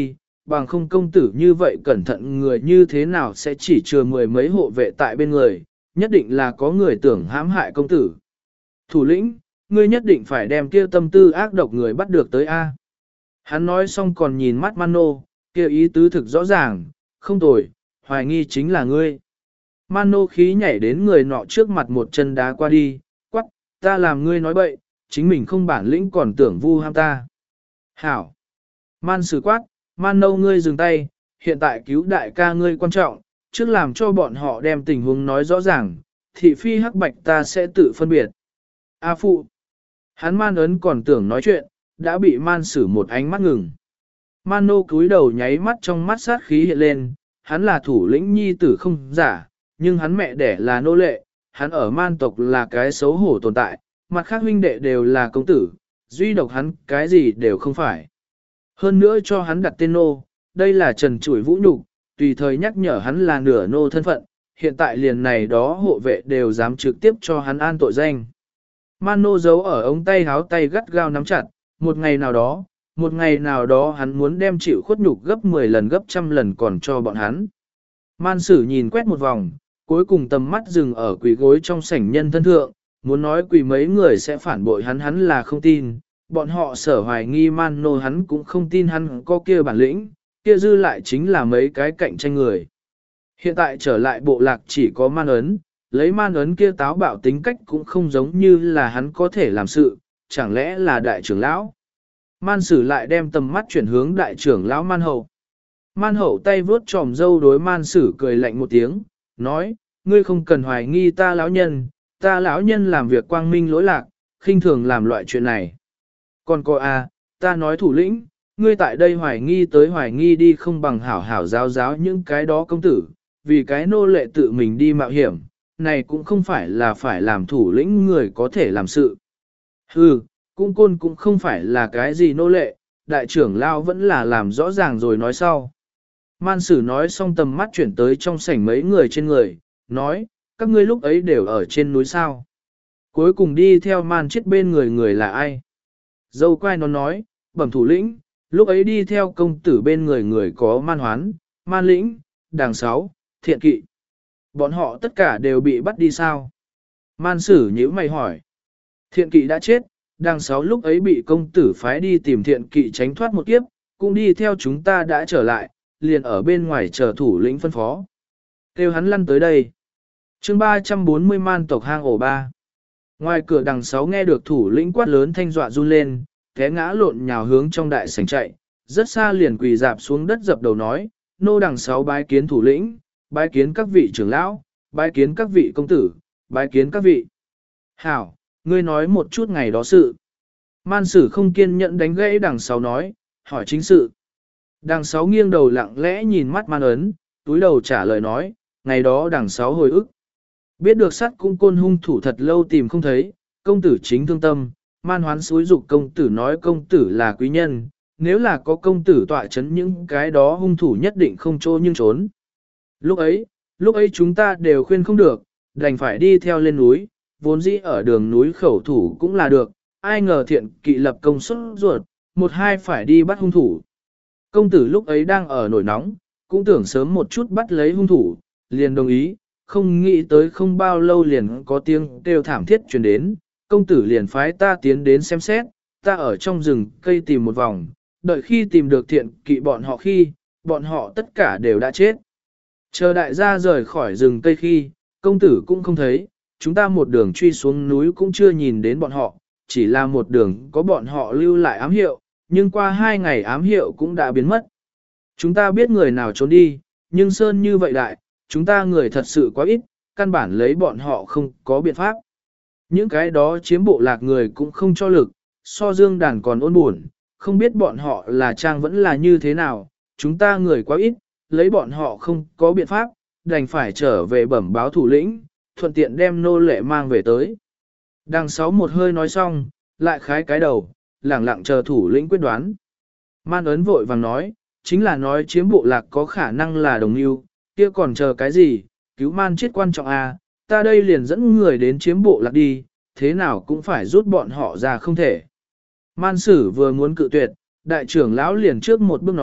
bằng không công tử như vậy cẩn thận người như thế nào sẽ chỉ chừa mười mấy hộ vệ tại bên người, nhất định là có người tưởng hãm hại công tử. Thủ lĩnh, ngươi nhất định phải đem kia tâm tư ác độc người bắt được tới A. Hắn nói xong còn nhìn mắt Mano, kia ý tứ thực rõ ràng, không tồi, hoài nghi chính là ngươi. Mano khí nhảy đến người nọ trước mặt một chân đá qua đi, quắc, ta làm ngươi nói bậy, chính mình không bản lĩnh còn tưởng vu ham ta. Hảo! Man sử quát, Mano ngươi dừng tay, hiện tại cứu đại ca ngươi quan trọng, trước làm cho bọn họ đem tình huống nói rõ ràng, thị phi hắc bạch ta sẽ tự phân biệt. A phụ! Hắn man ấn còn tưởng nói chuyện, đã bị man sử một ánh mắt ngừng. Mano cúi đầu nháy mắt trong mắt sát khí hiện lên, hắn là thủ lĩnh nhi tử không giả, nhưng hắn mẹ đẻ là nô lệ, hắn ở man tộc là cái xấu hổ tồn tại, mặt khác huynh đệ đều là công tử, duy độc hắn cái gì đều không phải. Hơn nữa cho hắn đặt tên nô, đây là trần trụi vũ nhục, tùy thời nhắc nhở hắn là nửa nô thân phận, hiện tại liền này đó hộ vệ đều dám trực tiếp cho hắn an tội danh. Mano giấu ở ống tay háo tay gắt gao nắm chặt, một ngày nào đó, một ngày nào đó hắn muốn đem chịu khuất nhục gấp mười lần gấp trăm lần còn cho bọn hắn. Man sử nhìn quét một vòng, cuối cùng tầm mắt dừng ở quỷ gối trong sảnh nhân thân thượng, muốn nói quỷ mấy người sẽ phản bội hắn hắn là không tin, bọn họ sở hoài nghi Mano hắn cũng không tin hắn có kia bản lĩnh, kia dư lại chính là mấy cái cạnh tranh người. Hiện tại trở lại bộ lạc chỉ có man ấn, lấy man ấn kia táo bạo tính cách cũng không giống như là hắn có thể làm sự, chẳng lẽ là đại trưởng lão. Man sử lại đem tầm mắt chuyển hướng đại trưởng lão man hậu. Man hậu tay vướt tròm dâu đối man sử cười lạnh một tiếng, nói, ngươi không cần hoài nghi ta lão nhân, ta lão nhân làm việc quang minh lỗi lạc, khinh thường làm loại chuyện này. Còn cô a, ta nói thủ lĩnh, ngươi tại đây hoài nghi tới hoài nghi đi không bằng hảo hảo giáo giáo những cái đó công tử, vì cái nô lệ tự mình đi mạo hiểm, này cũng không phải là phải làm thủ lĩnh người có thể làm sự. Hừ, cung côn cũng không phải là cái gì nô lệ, đại trưởng lao vẫn là làm rõ ràng rồi nói sau. Man sử nói xong tầm mắt chuyển tới trong sảnh mấy người trên người, nói, các ngươi lúc ấy đều ở trên núi sao. Cuối cùng đi theo man chết bên người người là ai? Dâu quai nó nói, bẩm thủ lĩnh, lúc ấy đi theo công tử bên người người có man hoán, man lĩnh, đàng sáu, thiện kỵ. Bọn họ tất cả đều bị bắt đi sao? Man sử nhíu mày hỏi. Thiện kỵ đã chết, đàng sáu lúc ấy bị công tử phái đi tìm thiện kỵ tránh thoát một kiếp, cũng đi theo chúng ta đã trở lại, liền ở bên ngoài chờ thủ lĩnh phân phó. Kêu hắn lăn tới đây. chương ba trăm bốn mươi man tộc hang ổ ba. Ngoài cửa đằng sáu nghe được thủ lĩnh quát lớn thanh dọa run lên, té ngã lộn nhào hướng trong đại sảnh chạy, rất xa liền quỳ dạp xuống đất dập đầu nói, nô đằng sáu bái kiến thủ lĩnh, bái kiến các vị trưởng lão, bái kiến các vị công tử, bái kiến các vị. Hảo, ngươi nói một chút ngày đó sự. Man sử không kiên nhẫn đánh gãy đằng sáu nói, hỏi chính sự. Đằng sáu nghiêng đầu lặng lẽ nhìn mắt man ấn, túi đầu trả lời nói, ngày đó đằng sáu hồi ức. Biết được sát cung côn hung thủ thật lâu tìm không thấy, công tử chính thương tâm, man hoán xúi dục công tử nói công tử là quý nhân, nếu là có công tử tọa chấn những cái đó hung thủ nhất định không trô nhưng trốn. Lúc ấy, lúc ấy chúng ta đều khuyên không được, đành phải đi theo lên núi, vốn dĩ ở đường núi khẩu thủ cũng là được, ai ngờ thiện kỵ lập công suất ruột, một hai phải đi bắt hung thủ. Công tử lúc ấy đang ở nổi nóng, cũng tưởng sớm một chút bắt lấy hung thủ, liền đồng ý, không nghĩ tới không bao lâu liền có tiếng kêu thảm thiết truyền đến, công tử liền phái ta tiến đến xem xét, ta ở trong rừng cây tìm một vòng, đợi khi tìm được thiện kỵ bọn họ khi, bọn họ tất cả đều đã chết. Chờ đại gia rời khỏi rừng cây khi, công tử cũng không thấy, chúng ta một đường truy xuống núi cũng chưa nhìn đến bọn họ, chỉ là một đường có bọn họ lưu lại ám hiệu, nhưng qua hai ngày ám hiệu cũng đã biến mất. Chúng ta biết người nào trốn đi, nhưng sơn như vậy đại, chúng ta người thật sự quá ít, căn bản lấy bọn họ không có biện pháp. Những cái đó chiếm bộ lạc người cũng không cho lực, so dương đàn còn ôn buồn, không biết bọn họ là trang vẫn là như thế nào, chúng ta người quá ít, lấy bọn họ không có biện pháp, đành phải trở về bẩm báo thủ lĩnh, thuận tiện đem nô lệ mang về tới. Đằng sáu một hơi nói xong, lại khái cái đầu, lẳng lặng chờ thủ lĩnh quyết đoán. Man ấn vội vàng nói, chính là nói chiếm bộ lạc có khả năng là đồng yêu, kia còn chờ cái gì, cứu man chết quan trọng à, ta đây liền dẫn người đến chiếm bộ lạc đi, thế nào cũng phải rút bọn họ ra không thể. Man sử vừa muốn cự tuyệt, đại trưởng lão liền trước một bước nói,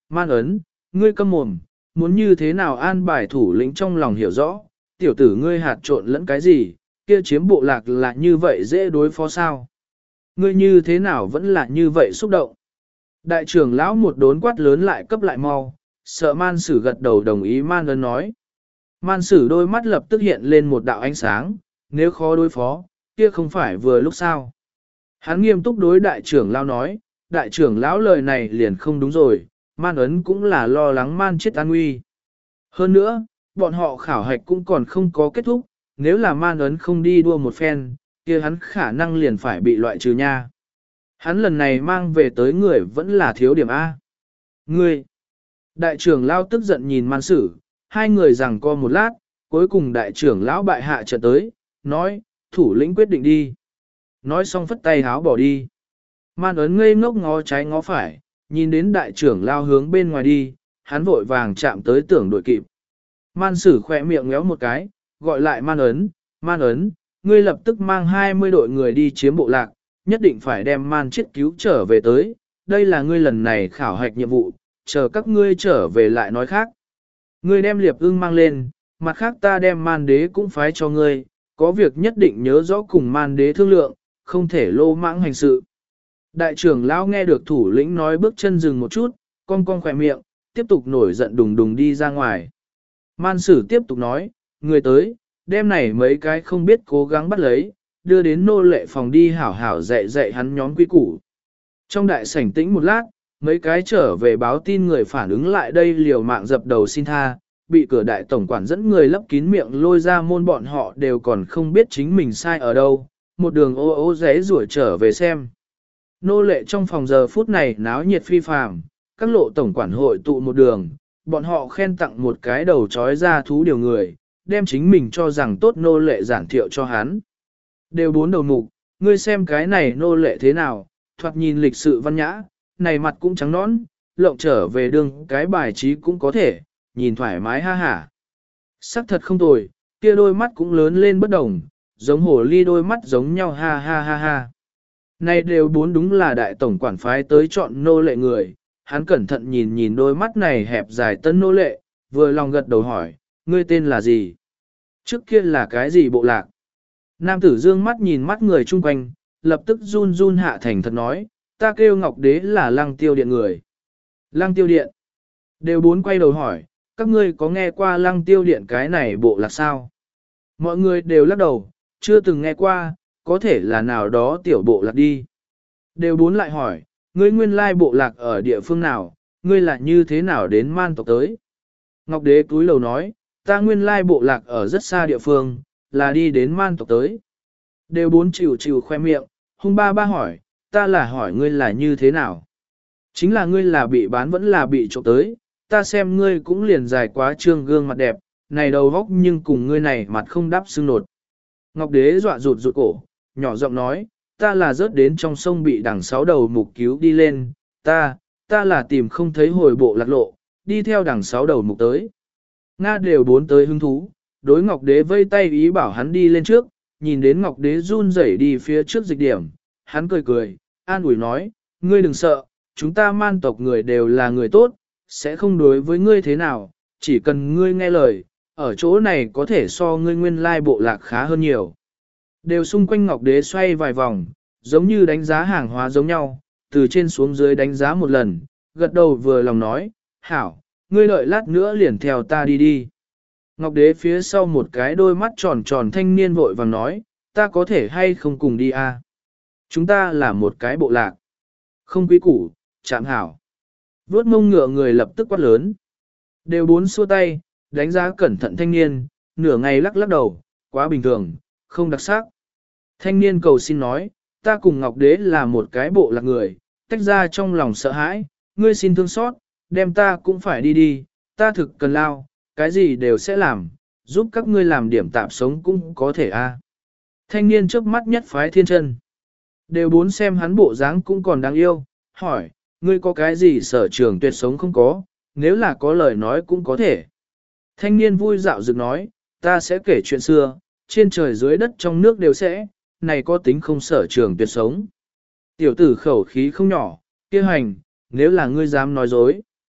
Man ấn, ngươi câm mồm, muốn như thế nào an bài thủ lĩnh trong lòng hiểu rõ, tiểu tử ngươi hạt trộn lẫn cái gì, kia chiếm bộ lạc là như vậy dễ đối phó sao. Ngươi như thế nào vẫn là như vậy xúc động. Đại trưởng lão một đốn quát lớn lại cấp lại mau, sợ man sử gật đầu đồng ý man ấn nói. Man sử đôi mắt lập tức hiện lên một đạo ánh sáng, nếu khó đối phó, kia không phải vừa lúc sao. Hắn nghiêm túc đối đại trưởng lão nói, đại trưởng lão lời này liền không đúng rồi, man ấn cũng là lo lắng man chết an nguy. Hơn nữa, bọn họ khảo hạch cũng còn không có kết thúc, nếu là man ấn không đi đua một phen, kia hắn khả năng liền phải bị loại trừ nha. Hắn lần này mang về tới người vẫn là thiếu điểm A. Ngươi! Đại trưởng lão tức giận nhìn man sử, hai người rằng co một lát, cuối cùng đại trưởng lão bại hạ trận tới, nói, thủ lĩnh quyết định đi. Nói xong phất tay háo bỏ đi. Man ấn ngây ngốc ngó trái ngó phải, nhìn đến đại trưởng lao hướng bên ngoài đi, hắn vội vàng chạm tới tưởng đội kịp. Man sử khỏe miệng ngéo một cái, gọi lại man ấn, man ấn, ngươi lập tức mang hai mươi đội người đi chiếm bộ lạc, nhất định phải đem man chết cứu trở về tới, đây là ngươi lần này khảo hạch nhiệm vụ, chờ các ngươi trở về lại nói khác. Ngươi đem liệp ưng mang lên, mặt khác ta đem man đế cũng phái cho ngươi, có việc nhất định nhớ rõ cùng man đế thương lượng, không thể lô mãng hành sự. Đại trưởng lão nghe được thủ lĩnh nói bước chân dừng một chút, cong cong khỏe miệng, tiếp tục nổi giận đùng đùng đi ra ngoài. Man sử tiếp tục nói, người tới, đêm này mấy cái không biết cố gắng bắt lấy, đưa đến nô lệ phòng đi hảo hảo dạy dạy hắn nhóm quy củ. Trong đại sảnh tĩnh một lát, mấy cái trở về báo tin người phản ứng lại đây liều mạng dập đầu xin tha, bị cửa đại tổng quản dẫn người lấp kín miệng lôi ra môn bọn họ đều còn không biết chính mình sai ở đâu, một đường ô ô rẽ rủa trở về xem. Nô lệ trong phòng giờ phút này náo nhiệt phi phàm, các lộ tổng quản hội tụ một đường, bọn họ khen tặng một cái đầu trói ra thú điều người, đem chính mình cho rằng tốt nô lệ giản thiệu cho hắn. Đều bốn đầu mục, ngươi xem cái này nô lệ thế nào, thoạt nhìn lịch sự văn nhã, này mặt cũng trắng nõn, lộng trở về đường cái bài trí cũng có thể, nhìn thoải mái ha hả. Sắc thật không tồi, kia đôi mắt cũng lớn lên bất đồng, giống hồ ly đôi mắt giống nhau ha ha ha ha. Này đều bốn đúng là đại tổng quản phái tới chọn nô lệ người, hắn cẩn thận nhìn nhìn đôi mắt này hẹp dài tân nô lệ, vừa lòng gật đầu hỏi, ngươi tên là gì? Trước kia là cái gì bộ lạc? Nam tử dương mắt nhìn mắt người chung quanh, lập tức run run hạ thành thật nói, ta kêu Ngọc Đế là lăng tiêu điện người. Lăng tiêu điện. Đều bốn quay đầu hỏi, các ngươi có nghe qua lăng tiêu điện cái này bộ lạc sao? Mọi người đều lắc đầu, chưa từng nghe qua, có thể là nào đó tiểu bộ lạc đi. Đều bốn lại hỏi, ngươi nguyên lai bộ lạc ở địa phương nào, ngươi là như thế nào đến man tộc tới? Ngọc Đế túi lầu nói, ta nguyên lai bộ lạc ở rất xa địa phương, là đi đến man tộc tới. Đều bốn chịu chịu khoe miệng, hung ba ba hỏi, ta là hỏi ngươi là như thế nào? Chính là ngươi là bị bán vẫn là bị trộm tới, ta xem ngươi cũng liền dài quá trương gương mặt đẹp, này đầu góc nhưng cùng ngươi này mặt không đáp xương nột. Ngọc Đế dọa rụt rụt cổ, nhỏ giọng nói, ta là rớt đến trong sông bị đằng sáu đầu mục cứu đi lên, ta, ta là tìm không thấy hồi bộ lạc lộ, đi theo đằng sáu đầu mục tới. Nga đều bốn tới hứng thú, đối Ngọc Đế vây tay ý bảo hắn đi lên trước, nhìn đến Ngọc Đế run rẩy đi phía trước dịch điểm, hắn cười cười, an ủi nói, ngươi đừng sợ, chúng ta man tộc người đều là người tốt, sẽ không đối với ngươi thế nào, chỉ cần ngươi nghe lời, ở chỗ này có thể so ngươi nguyên lai bộ lạc khá hơn nhiều. Đều xung quanh Ngọc Đế xoay vài vòng, giống như đánh giá hàng hóa giống nhau, từ trên xuống dưới đánh giá một lần, gật đầu vừa lòng nói, hảo, ngươi đợi lát nữa liền theo ta đi đi. Ngọc Đế phía sau một cái đôi mắt tròn tròn thanh niên vội vàng nói, ta có thể hay không cùng đi à? Chúng ta là một cái bộ lạc. Không quý củ, chạm hảo. Vuốt mông ngựa người lập tức quát lớn. Đều bốn xua tay, đánh giá cẩn thận thanh niên, nửa ngày lắc lắc đầu, quá bình thường, không đặc sắc. Thanh niên cầu xin nói, ta cùng Ngọc Đế là một cái bộ lạc người, tách ra trong lòng sợ hãi, ngươi xin thương xót, đem ta cũng phải đi đi, ta thực cần lao, cái gì đều sẽ làm, giúp các ngươi làm điểm tạm sống cũng có thể a. Thanh niên trước mắt nhất phái thiên chân. Đều bốn xem hắn bộ dáng cũng còn đáng yêu, hỏi, ngươi có cái gì sở trường tuyệt sống không có, nếu là có lời nói cũng có thể. Thanh niên vui dạo dựng nói, ta sẽ kể chuyện xưa, trên trời dưới đất trong nước đều sẽ, này có tính không sở trường tuyệt sống. Tiểu tử khẩu khí không nhỏ, kia hành, nếu là ngươi dám nói dối.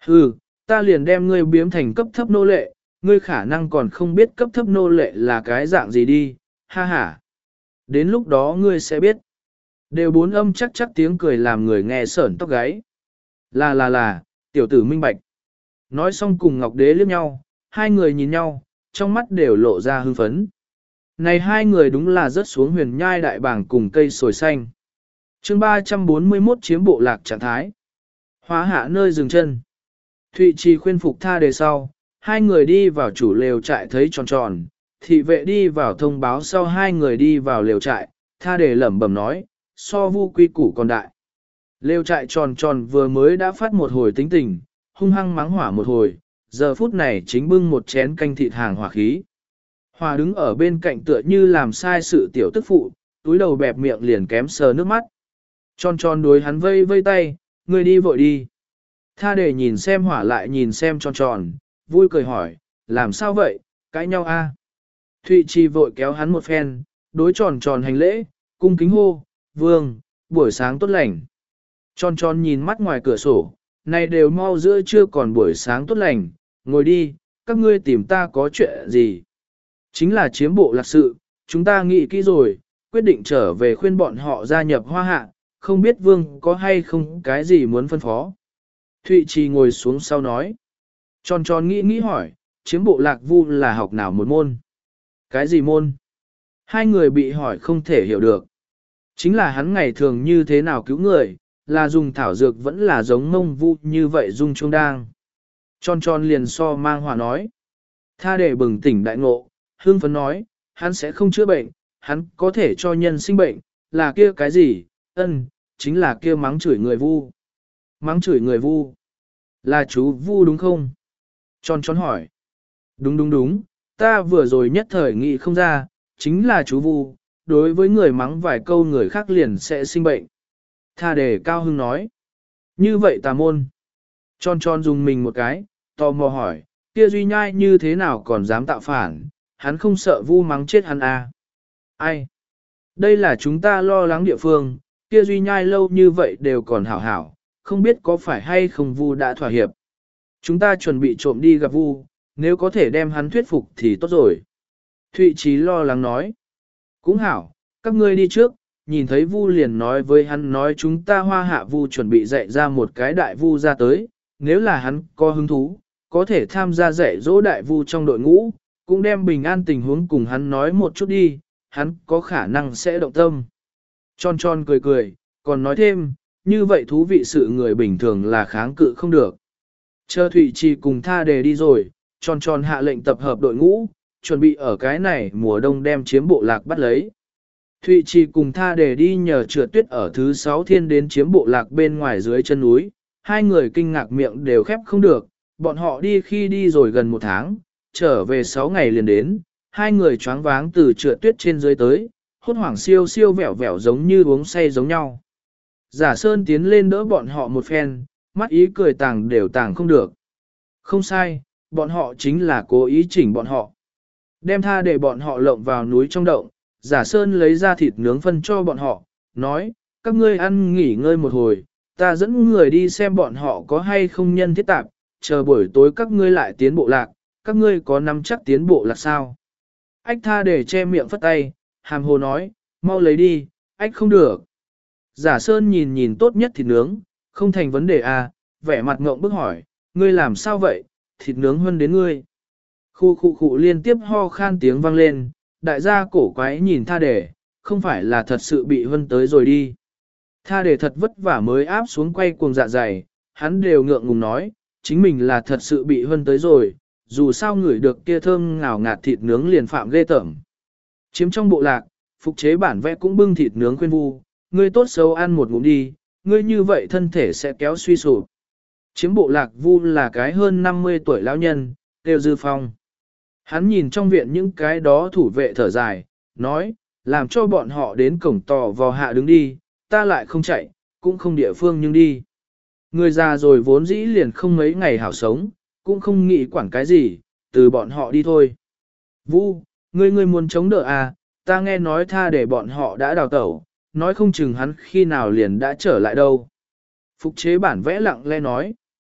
Hừ, ta liền đem ngươi biếm thành cấp thấp nô lệ, ngươi khả năng còn không biết cấp thấp nô lệ là cái dạng gì đi, ha ha. Đến lúc đó ngươi sẽ biết. Đều bốn âm chắc chắc tiếng cười làm người nghe sởn tóc gáy. Là là là, tiểu tử minh bạch. Nói xong cùng Ngọc Đế liếc nhau, hai người nhìn nhau, trong mắt đều lộ ra hưng phấn. Này hai người đúng là rớt xuống huyền nhai đại bảng cùng cây sồi xanh. chương ba trăm bốn mươi mốt chiếm bộ lạc trạng thái. Hóa hạ nơi dừng chân. Thụy Trì khuyên phục tha đề sau, hai người đi vào chủ lều trại thấy tròn tròn, thị vệ đi vào thông báo sau hai người đi vào lều trại, tha đề lẩm bẩm nói, so vu quy củ còn đại. Lều trại tròn tròn vừa mới đã phát một hồi tính tình, hung hăng mắng hỏa một hồi, giờ phút này chính bưng một chén canh thịt hàng hỏa khí. Hòa đứng ở bên cạnh tựa như làm sai sự tiểu tức phụ, túi đầu bẹp miệng liền kém sờ nước mắt. Tròn tròn đối hắn vây vây tay, người đi vội đi. Tha để nhìn xem hỏa lại nhìn xem tròn tròn, vui cười hỏi, làm sao vậy, cãi nhau a? Thụy Trì vội kéo hắn một phen, đối tròn tròn hành lễ, cung kính hô, vương, buổi sáng tốt lành. Tròn tròn nhìn mắt ngoài cửa sổ, này đều mau giữa trưa còn buổi sáng tốt lành, ngồi đi, các ngươi tìm ta có chuyện gì? Chính là chiếm bộ lạc sự, chúng ta nghĩ kỹ rồi, quyết định trở về khuyên bọn họ gia nhập hoa hạ, không biết vương có hay không cái gì muốn phân phó. Thụy Trì ngồi xuống sau nói. Tròn tròn nghĩ nghĩ hỏi, chiếm bộ lạc vu là học nào một môn? Cái gì môn? Hai người bị hỏi không thể hiểu được. Chính là hắn ngày thường như thế nào cứu người, là dùng thảo dược vẫn là giống mông vu như vậy dung trung đang. Tròn tròn liền so mang hòa nói. Tha để bừng tỉnh đại ngộ, hương phấn nói, hắn sẽ không chữa bệnh, hắn có thể cho nhân sinh bệnh, là kia cái gì, ân, chính là kia mắng chửi người vu. Mắng chửi người vu. Là chú vu đúng không? Tròn tròn hỏi. Đúng đúng đúng, ta vừa rồi nhất thời nghĩ không ra, chính là chú vu, đối với người mắng vài câu người khác liền sẽ sinh bệnh. Tha đề cao hưng nói. Như vậy tà môn. Tròn tròn dùng mình một cái, tò mò hỏi, kia duy nhai như thế nào còn dám tạo phản, hắn không sợ vu mắng chết hắn à? Ai? Đây là chúng ta lo lắng địa phương, kia duy nhai lâu như vậy đều còn hảo hảo, không biết có phải hay không vu đã thỏa hiệp. Chúng ta chuẩn bị trộm đi gặp vu, nếu có thể đem hắn thuyết phục thì tốt rồi. Thụy Trí lo lắng nói. Cũng hảo, các ngươi đi trước, nhìn thấy vu liền nói với hắn nói chúng ta hoa hạ vu chuẩn bị dạy ra một cái đại vu ra tới, nếu là hắn có hứng thú, có thể tham gia dạy dỗ đại vu trong đội ngũ, cũng đem bình an tình huống cùng hắn nói một chút đi, hắn có khả năng sẽ động tâm. Tròn tròn cười cười, còn nói thêm, như vậy thú vị sự người bình thường là kháng cự không được. Chờ Thụy Trì cùng tha đề đi rồi, tròn tròn hạ lệnh tập hợp đội ngũ, chuẩn bị ở cái này mùa đông đem chiếm bộ lạc bắt lấy. Thụy Trì cùng tha đề đi nhờ trượt tuyết ở thứ sáu thiên đến chiếm bộ lạc bên ngoài dưới chân núi, hai người kinh ngạc miệng đều khép không được, bọn họ đi khi đi rồi gần một tháng, trở về sáu ngày liền đến, hai người choáng váng từ trượt tuyết trên dưới tới, hốt hoảng siêu siêu vẻo vẻo giống như uống say giống nhau. Giả Sơn tiến lên đỡ bọn họ một phen, mắt ý cười tàng đều tàng không được. Không sai, bọn họ chính là cố ý chỉnh bọn họ. Đem tha để bọn họ lộng vào núi trong động, Giả Sơn lấy ra thịt nướng phân cho bọn họ, nói, các ngươi ăn nghỉ ngơi một hồi, ta dẫn người đi xem bọn họ có hay không nhân thiết tạp, chờ buổi tối các ngươi lại tiến bộ lạc, các ngươi có nắm chắc tiến bộ lạc sao? Ách tha để che miệng phất tay, hàm hồ nói, mau lấy đi, ách không được. Giả Sơn nhìn nhìn tốt nhất thịt nướng, không thành vấn đề à, vẻ mặt ngộng bức hỏi, ngươi làm sao vậy, thịt nướng hơn đến ngươi. Khu khu khu liên tiếp ho khan tiếng vang lên, đại gia cổ quái nhìn tha để, không phải là thật sự bị hân tới rồi đi. Tha để thật vất vả mới áp xuống quay cuồng dạ dày, hắn đều ngượng ngùng nói, chính mình là thật sự bị hân tới rồi, dù sao ngửi được kia thơm ngào ngạt thịt nướng liền phạm ghê tởm. Chiếm trong bộ lạc, phục chế bản vẽ cũng bưng thịt nướng khuyên vu, ngươi tốt xấu ăn một ngụm đi, ngươi như vậy thân thể sẽ kéo suy sụp. Chiếm bộ lạc vu là cái hơn năm mươi tuổi lão nhân, Tiêu Dư Phong. Hắn nhìn trong viện những cái đó thủ vệ thở dài, nói, làm cho bọn họ đến cổng tò vò hạ đứng đi, ta lại không chạy, cũng không địa phương nhưng đi. Người già rồi vốn dĩ liền không mấy ngày hảo sống, cũng không nghĩ quản cái gì, từ bọn họ đi thôi. Vu, ngươi ngươi muốn chống đỡ à, ta nghe nói tha để bọn họ đã đào tẩu, nói không chừng hắn khi nào liền đã trở lại đâu. Phục chế bản vẽ lặng lẽ nói.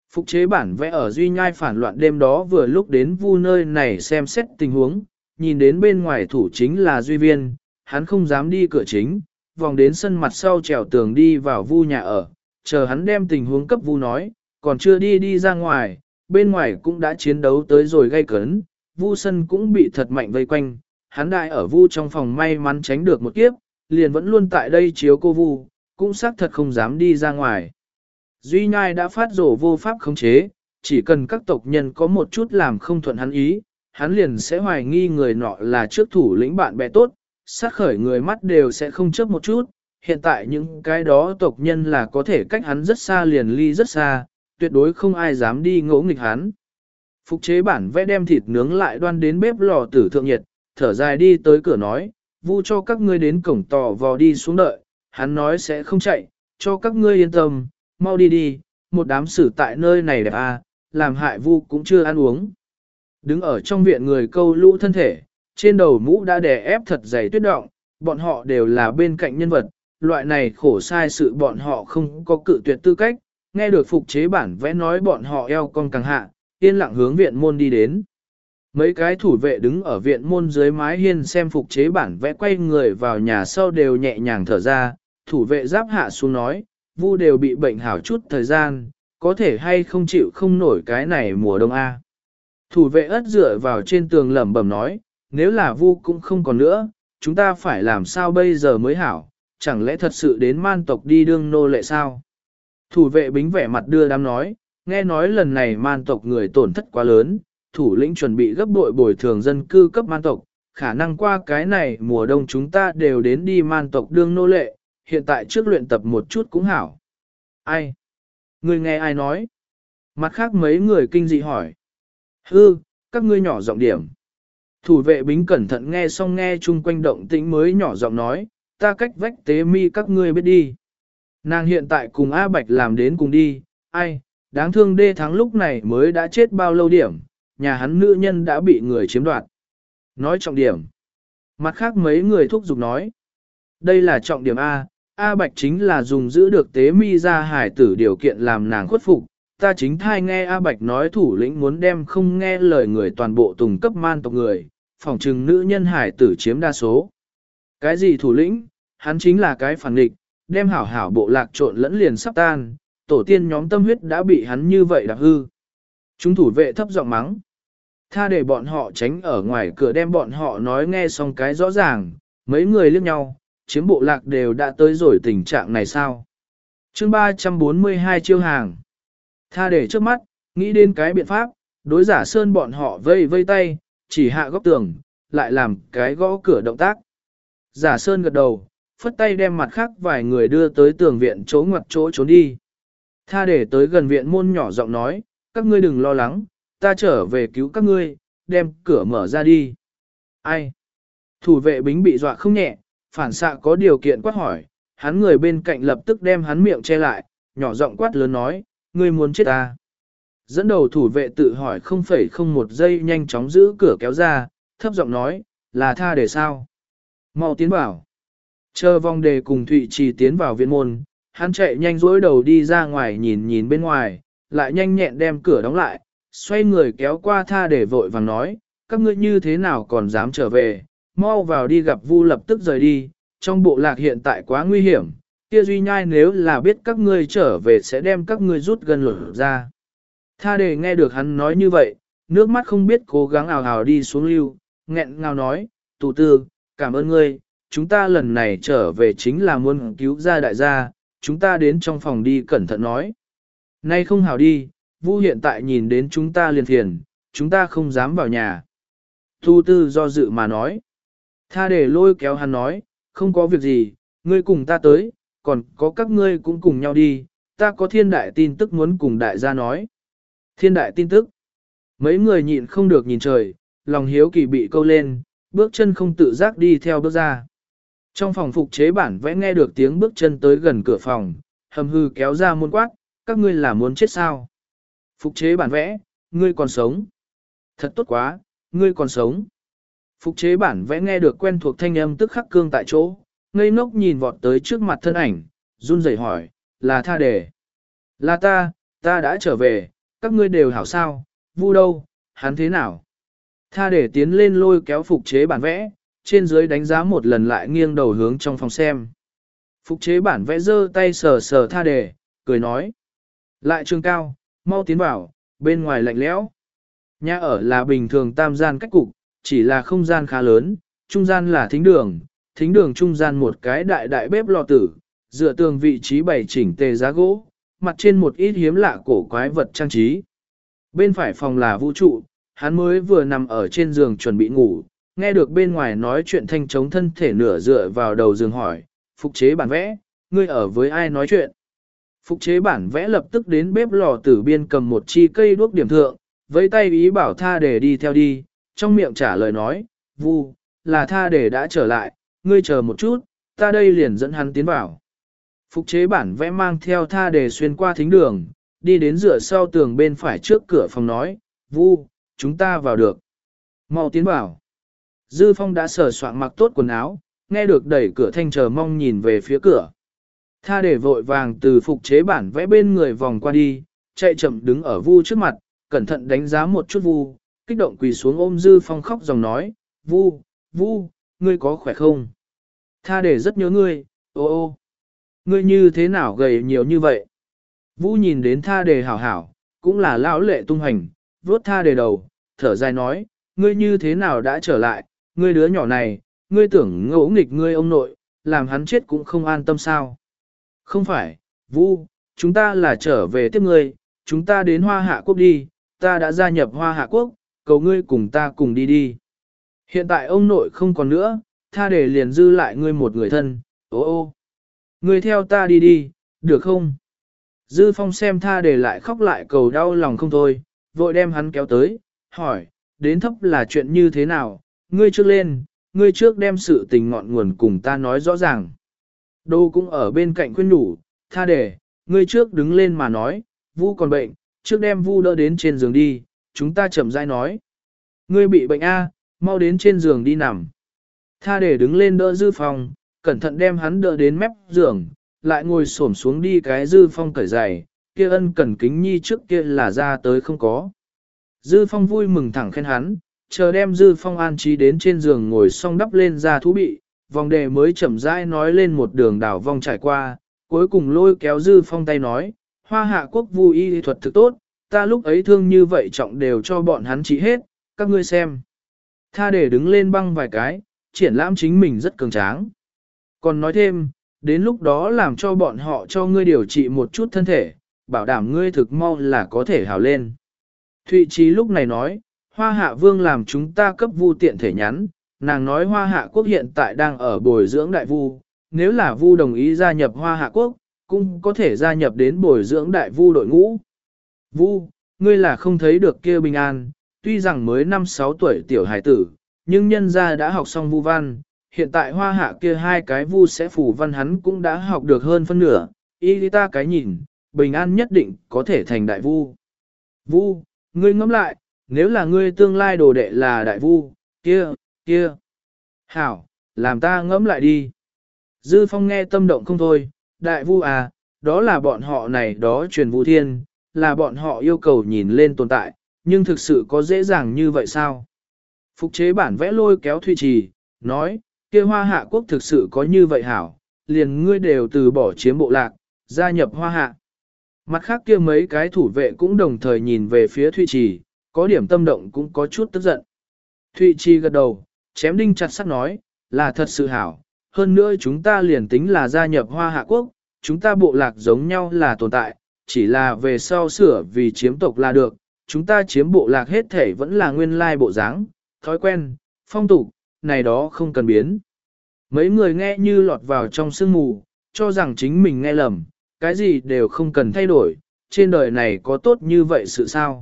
Phục chế bản vẽ ở Duy Nhai phản loạn đêm đó vừa lúc đến Vu nơi này xem xét tình huống, nhìn đến bên ngoài thủ chính là Duy Viên, hắn không dám đi cửa chính, vòng đến sân mặt sau trèo tường đi vào Vu nhà ở, chờ hắn đem tình huống cấp Vu nói, còn chưa đi đi ra ngoài, bên ngoài cũng đã chiến đấu tới rồi gay cấn, Vu sân cũng bị thật mạnh vây quanh, hắn đại ở Vu trong phòng may mắn tránh được một kiếp, liền vẫn luôn tại đây chiếu cô Vu, cũng xác thật không dám đi ra ngoài. Duy Nhai đã phát rổ vô pháp khống chế, chỉ cần các tộc nhân có một chút làm không thuận hắn ý, hắn liền sẽ hoài nghi người nọ là trước thủ lĩnh bạn bè tốt, sát khởi người mắt đều sẽ không chớp một chút. Hiện tại những cái đó tộc nhân là có thể cách hắn rất xa liền ly rất xa, tuyệt đối không ai dám đi ngỗ nghịch hắn. Phục chế bản vẽ đem thịt nướng lại đoan đến bếp lò tử thượng nhiệt, thở dài đi tới cửa nói, Vu cho các ngươi đến cổng tò vò đi xuống đợi, hắn nói sẽ không chạy, cho các ngươi yên tâm, mau đi đi, một đám sử tại nơi này đẹp à, làm hại Vu cũng chưa ăn uống. Đứng ở trong viện người câu lũ thân thể, trên đầu mũ đã đè ép thật dày tuyết động, bọn họ đều là bên cạnh nhân vật, loại này khổ sai sự bọn họ không có cự tuyệt tư cách, nghe được phục chế bản vẽ nói bọn họ eo cong càng hạ, yên lặng hướng viện môn đi đến. Mấy cái thủ vệ đứng ở viện môn dưới mái hiên xem phục chế bản vẽ quay người vào nhà sau đều nhẹ nhàng thở ra, thủ vệ giáp hạ xuống nói, Vu đều bị bệnh hảo chút thời gian, có thể hay không chịu không nổi cái này mùa đông A. Thủ vệ ất dựa vào trên tường lẩm bẩm nói, nếu là Vu cũng không còn nữa, chúng ta phải làm sao bây giờ mới hảo, chẳng lẽ thật sự đến man tộc đi đương nô lệ sao? Thủ vệ bính vẻ mặt đưa đám nói, nghe nói lần này man tộc người tổn thất quá lớn, thủ lĩnh chuẩn bị gấp bội bồi thường dân cư cấp man tộc, khả năng qua cái này mùa đông chúng ta đều đến đi man tộc đương nô lệ, hiện tại trước luyện tập một chút cũng hảo. Ai? Người nghe ai nói? Mặt khác mấy người kinh dị hỏi. Hư, các ngươi nhỏ giọng điểm. Thủ vệ bính cẩn thận nghe xong nghe chung quanh động tĩnh mới nhỏ giọng nói, ta cách vách tế mi các ngươi biết đi. Nàng hiện tại cùng A Bạch làm đến cùng đi, ai, đáng thương đê thắng lúc này mới đã chết bao lâu điểm, nhà hắn nữ nhân đã bị người chiếm đoạt. Nói trọng điểm. Mặt khác mấy người thúc giục nói. Đây là trọng điểm A, A Bạch chính là dùng giữ được tế mi ra hải tử điều kiện làm nàng khuất phục. Ta chính thai nghe A Bạch nói thủ lĩnh muốn đem không nghe lời người toàn bộ tùng cấp man tộc người, phòng trừng nữ nhân hải tử chiếm đa số. Cái gì thủ lĩnh, hắn chính là cái phản nghịch, đem hảo hảo bộ lạc trộn lẫn liền sắp tan, tổ tiên nhóm tâm huyết đã bị hắn như vậy đạp hư. Chúng thủ vệ thấp giọng mắng. Tha để bọn họ tránh ở ngoài cửa đem bọn họ nói nghe xong cái rõ ràng, mấy người liếc nhau, chiếm bộ lạc đều đã tới rồi tình trạng này sao. Chương ba trăm bốn mươi hai chiêu hàng. Tha để trước mắt, nghĩ đến cái biện pháp, đối giả sơn bọn họ vây vây tay, chỉ hạ góc tường, lại làm cái gõ cửa động tác. Giả sơn gật đầu, phất tay đem mặt khác vài người đưa tới tường viện chỗ ngoặt chỗ trốn đi. Tha để tới gần viện môn nhỏ giọng nói, các ngươi đừng lo lắng, ta trở về cứu các ngươi, đem cửa mở ra đi. Ai? Thủ vệ bính bị dọa không nhẹ, phản xạ có điều kiện quát hỏi, hắn người bên cạnh lập tức đem hắn miệng che lại, nhỏ giọng quát lớn nói, ngươi muốn chết ta. Dẫn đầu thủ vệ tự hỏi không phẩy không một giây nhanh chóng giữ cửa kéo ra, thấp giọng nói, là tha để sao? Mau tiến vào. Chờ vòng đề cùng Thụy Trì tiến vào viện môn, hắn chạy nhanh dối đầu đi ra ngoài nhìn nhìn bên ngoài, lại nhanh nhẹn đem cửa đóng lại, xoay người kéo qua tha để vội vàng nói, các ngươi như thế nào còn dám trở về, mau vào đi gặp Vu lập tức rời đi, trong bộ lạc hiện tại quá nguy hiểm, kia Duy Nhai nếu là biết các ngươi trở về sẽ đem các ngươi rút gần lột ra. Tha để nghe được hắn nói như vậy, nước mắt không biết cố gắng ào ào đi xuống lưu, nghẹn ngào nói, tù tư, cảm ơn ngươi, chúng ta lần này trở về chính là muốn cứu ra đại gia, chúng ta đến trong phòng đi cẩn thận nói. Nay không hào đi, Vu hiện tại nhìn đến chúng ta liền phiền, chúng ta không dám vào nhà. Tu tư do dự mà nói. Tha để lôi kéo hắn nói, không có việc gì, ngươi cùng ta tới, còn có các ngươi cũng cùng nhau đi, ta có thiên đại tin tức muốn cùng đại gia nói. Thiên đại tin tức. Mấy người nhịn không được nhìn trời, lòng hiếu kỳ bị câu lên, bước chân không tự giác đi theo bước ra. Trong phòng phục chế bản vẽ nghe được tiếng bước chân tới gần cửa phòng, hầm hư kéo ra môn quát, các ngươi là muốn chết sao? Phục chế bản vẽ, ngươi còn sống. Thật tốt quá, ngươi còn sống. Phục chế bản vẽ nghe được quen thuộc thanh âm tức khắc cương tại chỗ, ngây ngốc nhìn vọt tới trước mặt thân ảnh, run rẩy hỏi, là tha đề. Là ta, ta đã trở về, các ngươi đều hảo sao, Vu đâu, hắn thế nào? Tha để tiến lên lôi kéo phục chế bản vẽ, trên dưới đánh giá một lần lại nghiêng đầu hướng trong phòng xem. Phục chế bản vẽ giơ tay sờ sờ tha để, cười nói. Lại trường cao, mau tiến vào, bên ngoài lạnh lẽo. Nhà ở là bình thường tam gian cách cục, chỉ là không gian khá lớn, trung gian là thính đường, thính đường trung gian một cái đại đại bếp lò tử, dựa tường vị trí bày chỉnh tề giá gỗ, mặt trên một ít hiếm lạ cổ quái vật trang trí. Bên phải phòng là vũ trụ, hắn mới vừa nằm ở trên giường chuẩn bị ngủ, nghe được bên ngoài nói chuyện thanh chống thân thể nửa dựa vào đầu giường hỏi, phục chế bản vẽ, ngươi ở với ai nói chuyện? Phục chế bản vẽ lập tức đến bếp lò tử biên cầm một chi cây đuốc điểm thượng, với tay ý bảo tha để đi theo đi, trong miệng trả lời nói, Vu, là tha để đã trở lại, ngươi chờ một chút, ta đây liền dẫn hắn tiến vào. Phục chế bản vẽ mang theo tha để xuyên qua thính đường, đi đến dựa sau tường bên phải trước cửa phòng nói, Vu, chúng ta vào được. Mau tiến vào. Dư Phong đã sửa soạn mặc tốt quần áo, nghe được đẩy cửa thanh chờ mong nhìn về phía cửa. Tha để vội vàng từ phục chế bản vẽ bên người vòng qua đi, chạy chậm đứng ở Vu trước mặt, cẩn thận đánh giá một chút Vu, kích động quỳ xuống ôm Dư Phong khóc dòng nói, Vu, Vu, ngươi có khỏe không? Tha để rất nhớ ngươi, ô ô, ngươi như thế nào gầy nhiều như vậy? Vu nhìn đến tha để hảo hảo, cũng là lão lệ tung hành, vuốt tha để đầu, thở dài nói, ngươi như thế nào đã trở lại, ngươi đứa nhỏ này, ngươi tưởng ngỗ nghịch ngươi ông nội, làm hắn chết cũng không an tâm sao? Không phải, Vu, chúng ta là trở về tiếp ngươi, chúng ta đến Hoa Hạ Quốc đi, ta đã gia nhập Hoa Hạ Quốc, cầu ngươi cùng ta cùng đi đi. Hiện tại ông nội không còn nữa, tha để liền dư lại ngươi một người thân, ô ô. Ngươi theo ta đi đi, được không? Dư Phong xem tha để lại khóc lại cầu đau lòng không thôi, vội đem hắn kéo tới, hỏi, đến thấp là chuyện như thế nào, ngươi trước lên, ngươi trước đem sự tình ngọn nguồn cùng ta nói rõ ràng. Đô cũng ở bên cạnh khuyên nhủ, tha để, ngươi trước đứng lên mà nói, Vu còn bệnh, trước đem Vu đỡ đến trên giường đi, chúng ta chậm rãi nói. Ngươi bị bệnh a, mau đến trên giường đi nằm. Tha để đứng lên đỡ Dư Phong, cẩn thận đem hắn đỡ đến mép giường, lại ngồi xổm xuống đi cái Dư Phong cởi giày, kia ân cần kính nhi trước kia là ra tới không có. Dư Phong vui mừng thẳng khen hắn, chờ đem Dư Phong an trí đến trên giường ngồi xong đắp lên ra thú bị, vòng đề mới chậm rãi nói lên một đường đảo vong trải qua, cuối cùng lôi kéo Dư Phong tay nói, Hoa Hạ Quốc Vu y thuật thực tốt, ta lúc ấy thương như vậy trọng đều cho bọn hắn trị hết, các ngươi xem. Tha để đứng lên băng vài cái, triển lãm chính mình rất cường tráng. Còn nói thêm, đến lúc đó làm cho bọn họ cho ngươi điều trị một chút thân thể, bảo đảm ngươi thực mau là có thể hào lên. Thụy Trí lúc này nói, Hoa Hạ Vương làm chúng ta cấp Vu tiện thể nhắn, nàng nói Hoa Hạ Quốc hiện tại đang ở bồi dưỡng đại Vu, nếu là Vu đồng ý gia nhập Hoa Hạ Quốc, cũng có thể gia nhập đến bồi dưỡng đại Vu đội ngũ. Vu, ngươi là không thấy được kia bình an, tuy rằng mới năm sáu tuổi tiểu hải tử, nhưng nhân gia đã học xong Vu văn, hiện tại Hoa Hạ kia hai cái Vu sẽ phủ văn hắn cũng đã học được hơn phân nửa, y ta cái nhìn, bình an nhất định có thể thành đại Vu. Vu, ngươi ngẫm lại, nếu là ngươi tương lai đồ đệ là đại Vu, kia, kia. Hảo, làm ta ngẫm lại đi. Dư Phong nghe tâm động không thôi, đại Vu à, đó là bọn họ này đó truyền Vu thiên, là bọn họ yêu cầu nhìn lên tồn tại, nhưng thực sự có dễ dàng như vậy sao? Phục chế bản vẽ lôi kéo Thụy Trì, nói, kia Hoa Hạ Quốc thực sự có như vậy hảo, liền ngươi đều từ bỏ chiếm bộ lạc, gia nhập Hoa Hạ. Mặt khác kia mấy cái thủ vệ cũng đồng thời nhìn về phía Thụy Trì, có điểm tâm động cũng có chút tức giận. Thụy Trì gật đầu, chém đinh chặt sắt nói, là thật sự hảo, hơn nữa chúng ta liền tính là gia nhập Hoa Hạ Quốc, chúng ta bộ lạc giống nhau là tồn tại, chỉ là về sau sửa vì chiếm tộc là được, chúng ta chiếm bộ lạc hết thể vẫn là nguyên lai bộ dáng, thói quen, phong tục, này đó không cần biến. Mấy người nghe như lọt vào trong sương mù, cho rằng chính mình nghe lầm, cái gì đều không cần thay đổi, trên đời này có tốt như vậy sự sao?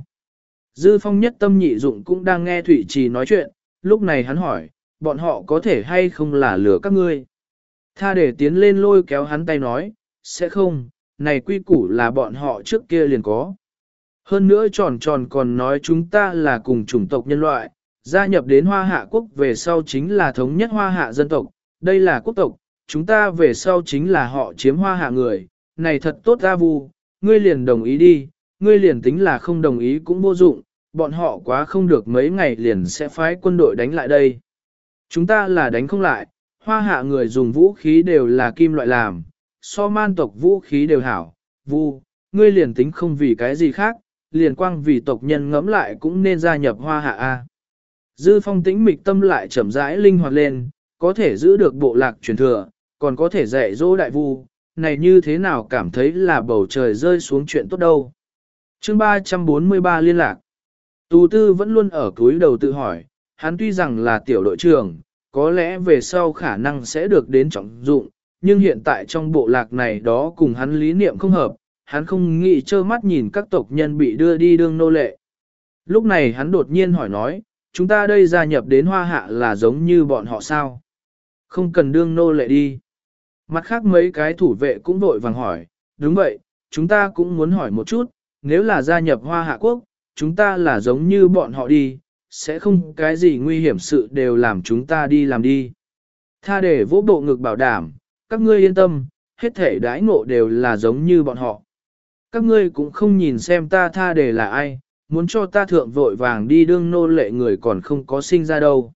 Dư Phong nhất tâm nhị dụng cũng đang nghe Thụy Trì nói chuyện, lúc này hắn hỏi, bọn họ có thể hay không là lừa các ngươi? Tha để tiến lên lôi kéo hắn tay nói, sẽ không, này quy củ là bọn họ trước kia liền có. Hơn nữa tròn tròn còn nói chúng ta là cùng chủng tộc nhân loại, gia nhập đến Hoa Hạ Quốc về sau chính là thống nhất Hoa Hạ dân tộc, đây là quốc tộc, chúng ta về sau chính là họ chiếm Hoa Hạ người, này thật tốt ra Vu, ngươi liền đồng ý đi, ngươi liền tính là không đồng ý cũng vô dụng, bọn họ quá không được mấy ngày liền sẽ phái quân đội đánh lại đây. Chúng ta là đánh không lại, hoa hạ người dùng vũ khí đều là kim loại làm, so man tộc vũ khí đều hảo, vu, ngươi liền tính không vì cái gì khác, liền quang vì tộc nhân ngẫm lại cũng nên gia nhập hoa hạ A. Dư phong tĩnh mịch tâm lại chậm rãi linh hoạt lên, có thể giữ được bộ lạc truyền thừa, còn có thể dạy dỗ đại vu, này như thế nào cảm thấy là bầu trời rơi xuống chuyện tốt đâu. Chương ba trăm bốn mươi ba liên lạc. Tù tư vẫn luôn ở cúi đầu tự hỏi, hắn tuy rằng là tiểu đội trưởng, có lẽ về sau khả năng sẽ được đến trọng dụng, nhưng hiện tại trong bộ lạc này đó cùng hắn lý niệm không hợp, hắn không nghĩ trơ mắt nhìn các tộc nhân bị đưa đi đương nô lệ. Lúc này hắn đột nhiên hỏi nói, chúng ta đây gia nhập đến hoa hạ là giống như bọn họ sao? Không cần đương nô lệ đi. Mặt khác mấy cái thủ vệ cũng vội vàng hỏi, đúng vậy, chúng ta cũng muốn hỏi một chút, nếu là gia nhập hoa hạ quốc, chúng ta là giống như bọn họ đi, sẽ không cái gì nguy hiểm sự đều làm chúng ta đi làm đi. Tha để vỗ bộ ngực bảo đảm, các ngươi yên tâm, hết thể đãi ngộ đều là giống như bọn họ. Các ngươi cũng không nhìn xem ta tha để là ai, muốn cho ta thượng vội vàng đi đương nô lệ người còn không có sinh ra đâu.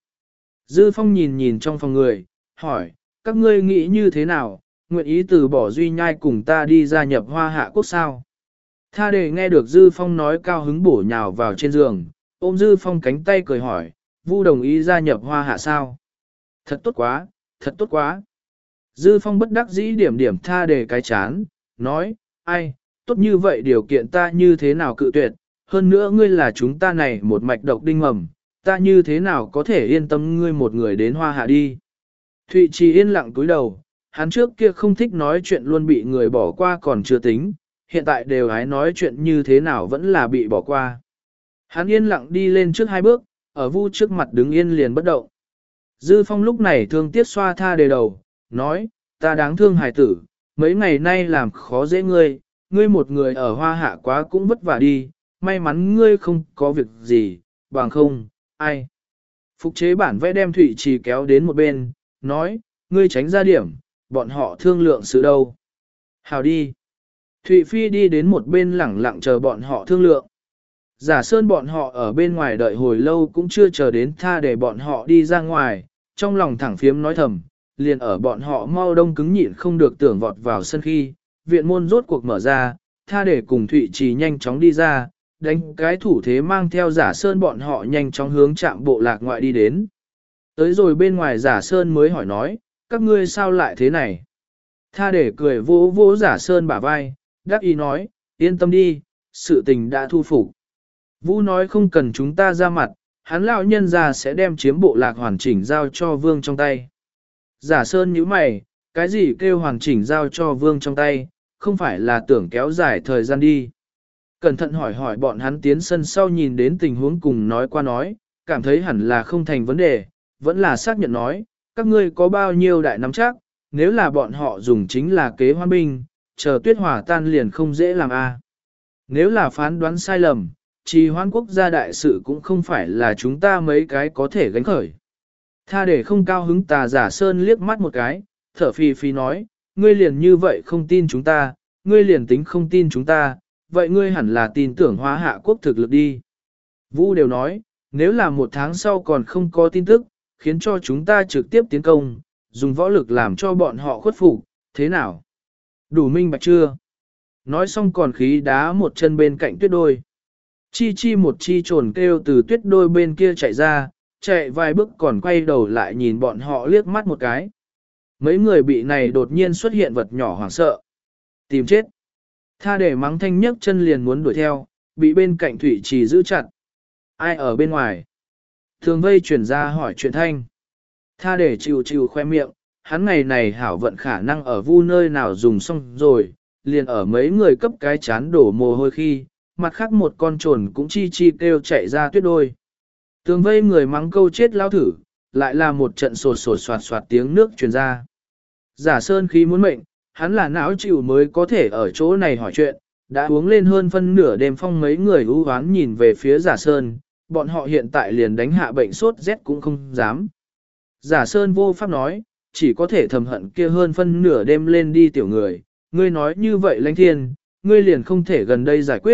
Dư Phong nhìn nhìn trong phòng người, hỏi, các ngươi nghĩ như thế nào, nguyện ý từ bỏ Duy Nhai cùng ta đi gia nhập hoa hạ quốc sao? Tha đề nghe được Dư Phong nói cao hứng bổ nhào vào trên giường, ôm Dư Phong cánh tay cười hỏi, Vu đồng ý gia nhập hoa hạ sao? Thật tốt quá, thật tốt quá. Dư Phong bất đắc dĩ điểm điểm tha đề cái chán, nói, ai, tốt như vậy điều kiện ta như thế nào cự tuyệt, hơn nữa ngươi là chúng ta này một mạch độc đinh mầm, ta như thế nào có thể yên tâm ngươi một người đến hoa hạ đi. Thụy Trì yên lặng cúi đầu, hắn trước kia không thích nói chuyện luôn bị người bỏ qua còn chưa tính, hiện tại đều hái nói chuyện như thế nào vẫn là bị bỏ qua. Hắn yên lặng đi lên trước hai bước, ở Vu trước mặt đứng yên liền bất động. Dư Phong lúc này thương tiếc xoa tha đề đầu, nói, ta đáng thương hài tử, mấy ngày nay làm khó dễ ngươi, ngươi một người ở hoa hạ quá cũng vất vả đi, may mắn ngươi không có việc gì, bằng không, ai. Phục chế bản vẽ đem Thụy Trì kéo đến một bên, nói, ngươi tránh ra điểm, bọn họ thương lượng sự đâu. Hào đi. Thụy Phi đi đến một bên lẳng lặng chờ bọn họ thương lượng. Giả Sơn bọn họ ở bên ngoài đợi hồi lâu cũng chưa chờ đến tha để bọn họ đi ra ngoài, trong lòng thẳng phiếm nói thầm, liền ở bọn họ mau đông cứng nhịn không được tưởng vọt vào sân khi, viện môn rốt cuộc mở ra, tha để cùng Thụy Trì nhanh chóng đi ra, đánh cái thủ thế mang theo Giả Sơn bọn họ nhanh chóng hướng trạm bộ lạc ngoại đi đến. Tới rồi bên ngoài Giả Sơn mới hỏi nói, các ngươi sao lại thế này? Tha để cười vỗ vỗ Giả Sơn bả vai, đáp ý nói, yên tâm đi, sự tình đã thu phục. Vũ nói không cần chúng ta ra mặt, hắn lão nhân ra sẽ đem chiếm bộ lạc hoàn chỉnh giao cho vương trong tay. Giả Sơn nhíu mày, cái gì kêu hoàn chỉnh giao cho vương trong tay, không phải là tưởng kéo dài thời gian đi. Cẩn thận hỏi hỏi bọn hắn tiến sân sau nhìn đến tình huống cùng nói qua nói, cảm thấy hẳn là không thành vấn đề, vẫn là xác nhận nói, các ngươi có bao nhiêu đại nắm chắc, nếu là bọn họ dùng chính là kế hoan binh, chờ tuyết hỏa tan liền không dễ làm a. Nếu là phán đoán sai lầm, trì hoãn quốc gia đại sự cũng không phải là chúng ta mấy cái có thể gánh khởi. Tha để không cao hứng tà Giả Sơn liếc mắt một cái, thở phì phì nói, ngươi liền như vậy không tin chúng ta, ngươi liền tính không tin chúng ta, vậy ngươi hẳn là tin tưởng hóa hạ quốc thực lực đi. Vũ đều nói, nếu là một tháng sau còn không có tin tức, khiến cho chúng ta trực tiếp tiến công, dùng võ lực làm cho bọn họ khuất phục, thế nào? Đủ minh bạch chưa? Nói xong còn khí đá một chân bên cạnh tuyết đôi. Chi chi một chi trồn kêu từ tuyết đôi bên kia chạy ra, chạy vài bước còn quay đầu lại nhìn bọn họ liếc mắt một cái. Mấy người bị này đột nhiên xuất hiện vật nhỏ hoảng sợ. Tìm chết. Tha để mắng thanh nhấc chân liền muốn đuổi theo, bị bên cạnh Thủy Trì giữ chặt. Ai ở bên ngoài? Thường vây chuyển ra hỏi chuyện thanh. Tha để chịu chịu khoe miệng, hắn ngày này hảo vận khả năng ở vu nơi nào dùng xong rồi, liền ở mấy người cấp cái chán đổ mồ hôi khi, mặt khác một con trồn cũng chi chi kêu chạy ra tuyết đôi. Tường vây người mắng câu chết lao thử, lại là một trận sột sột soạt soạt tiếng nước truyền ra. Giả Sơn khí muốn mệnh, hắn là não chịu mới có thể ở chỗ này hỏi chuyện, đã uống lên hơn phân nửa đêm phong mấy người ưu hoán nhìn về phía Giả Sơn, bọn họ hiện tại liền đánh hạ bệnh sốt rét cũng không dám. Giả Sơn vô pháp nói, chỉ có thể thầm hận kia hơn phân nửa đêm lên đi tiểu người, ngươi nói như vậy lãnh thiên, ngươi liền không thể gần đây giải quyết,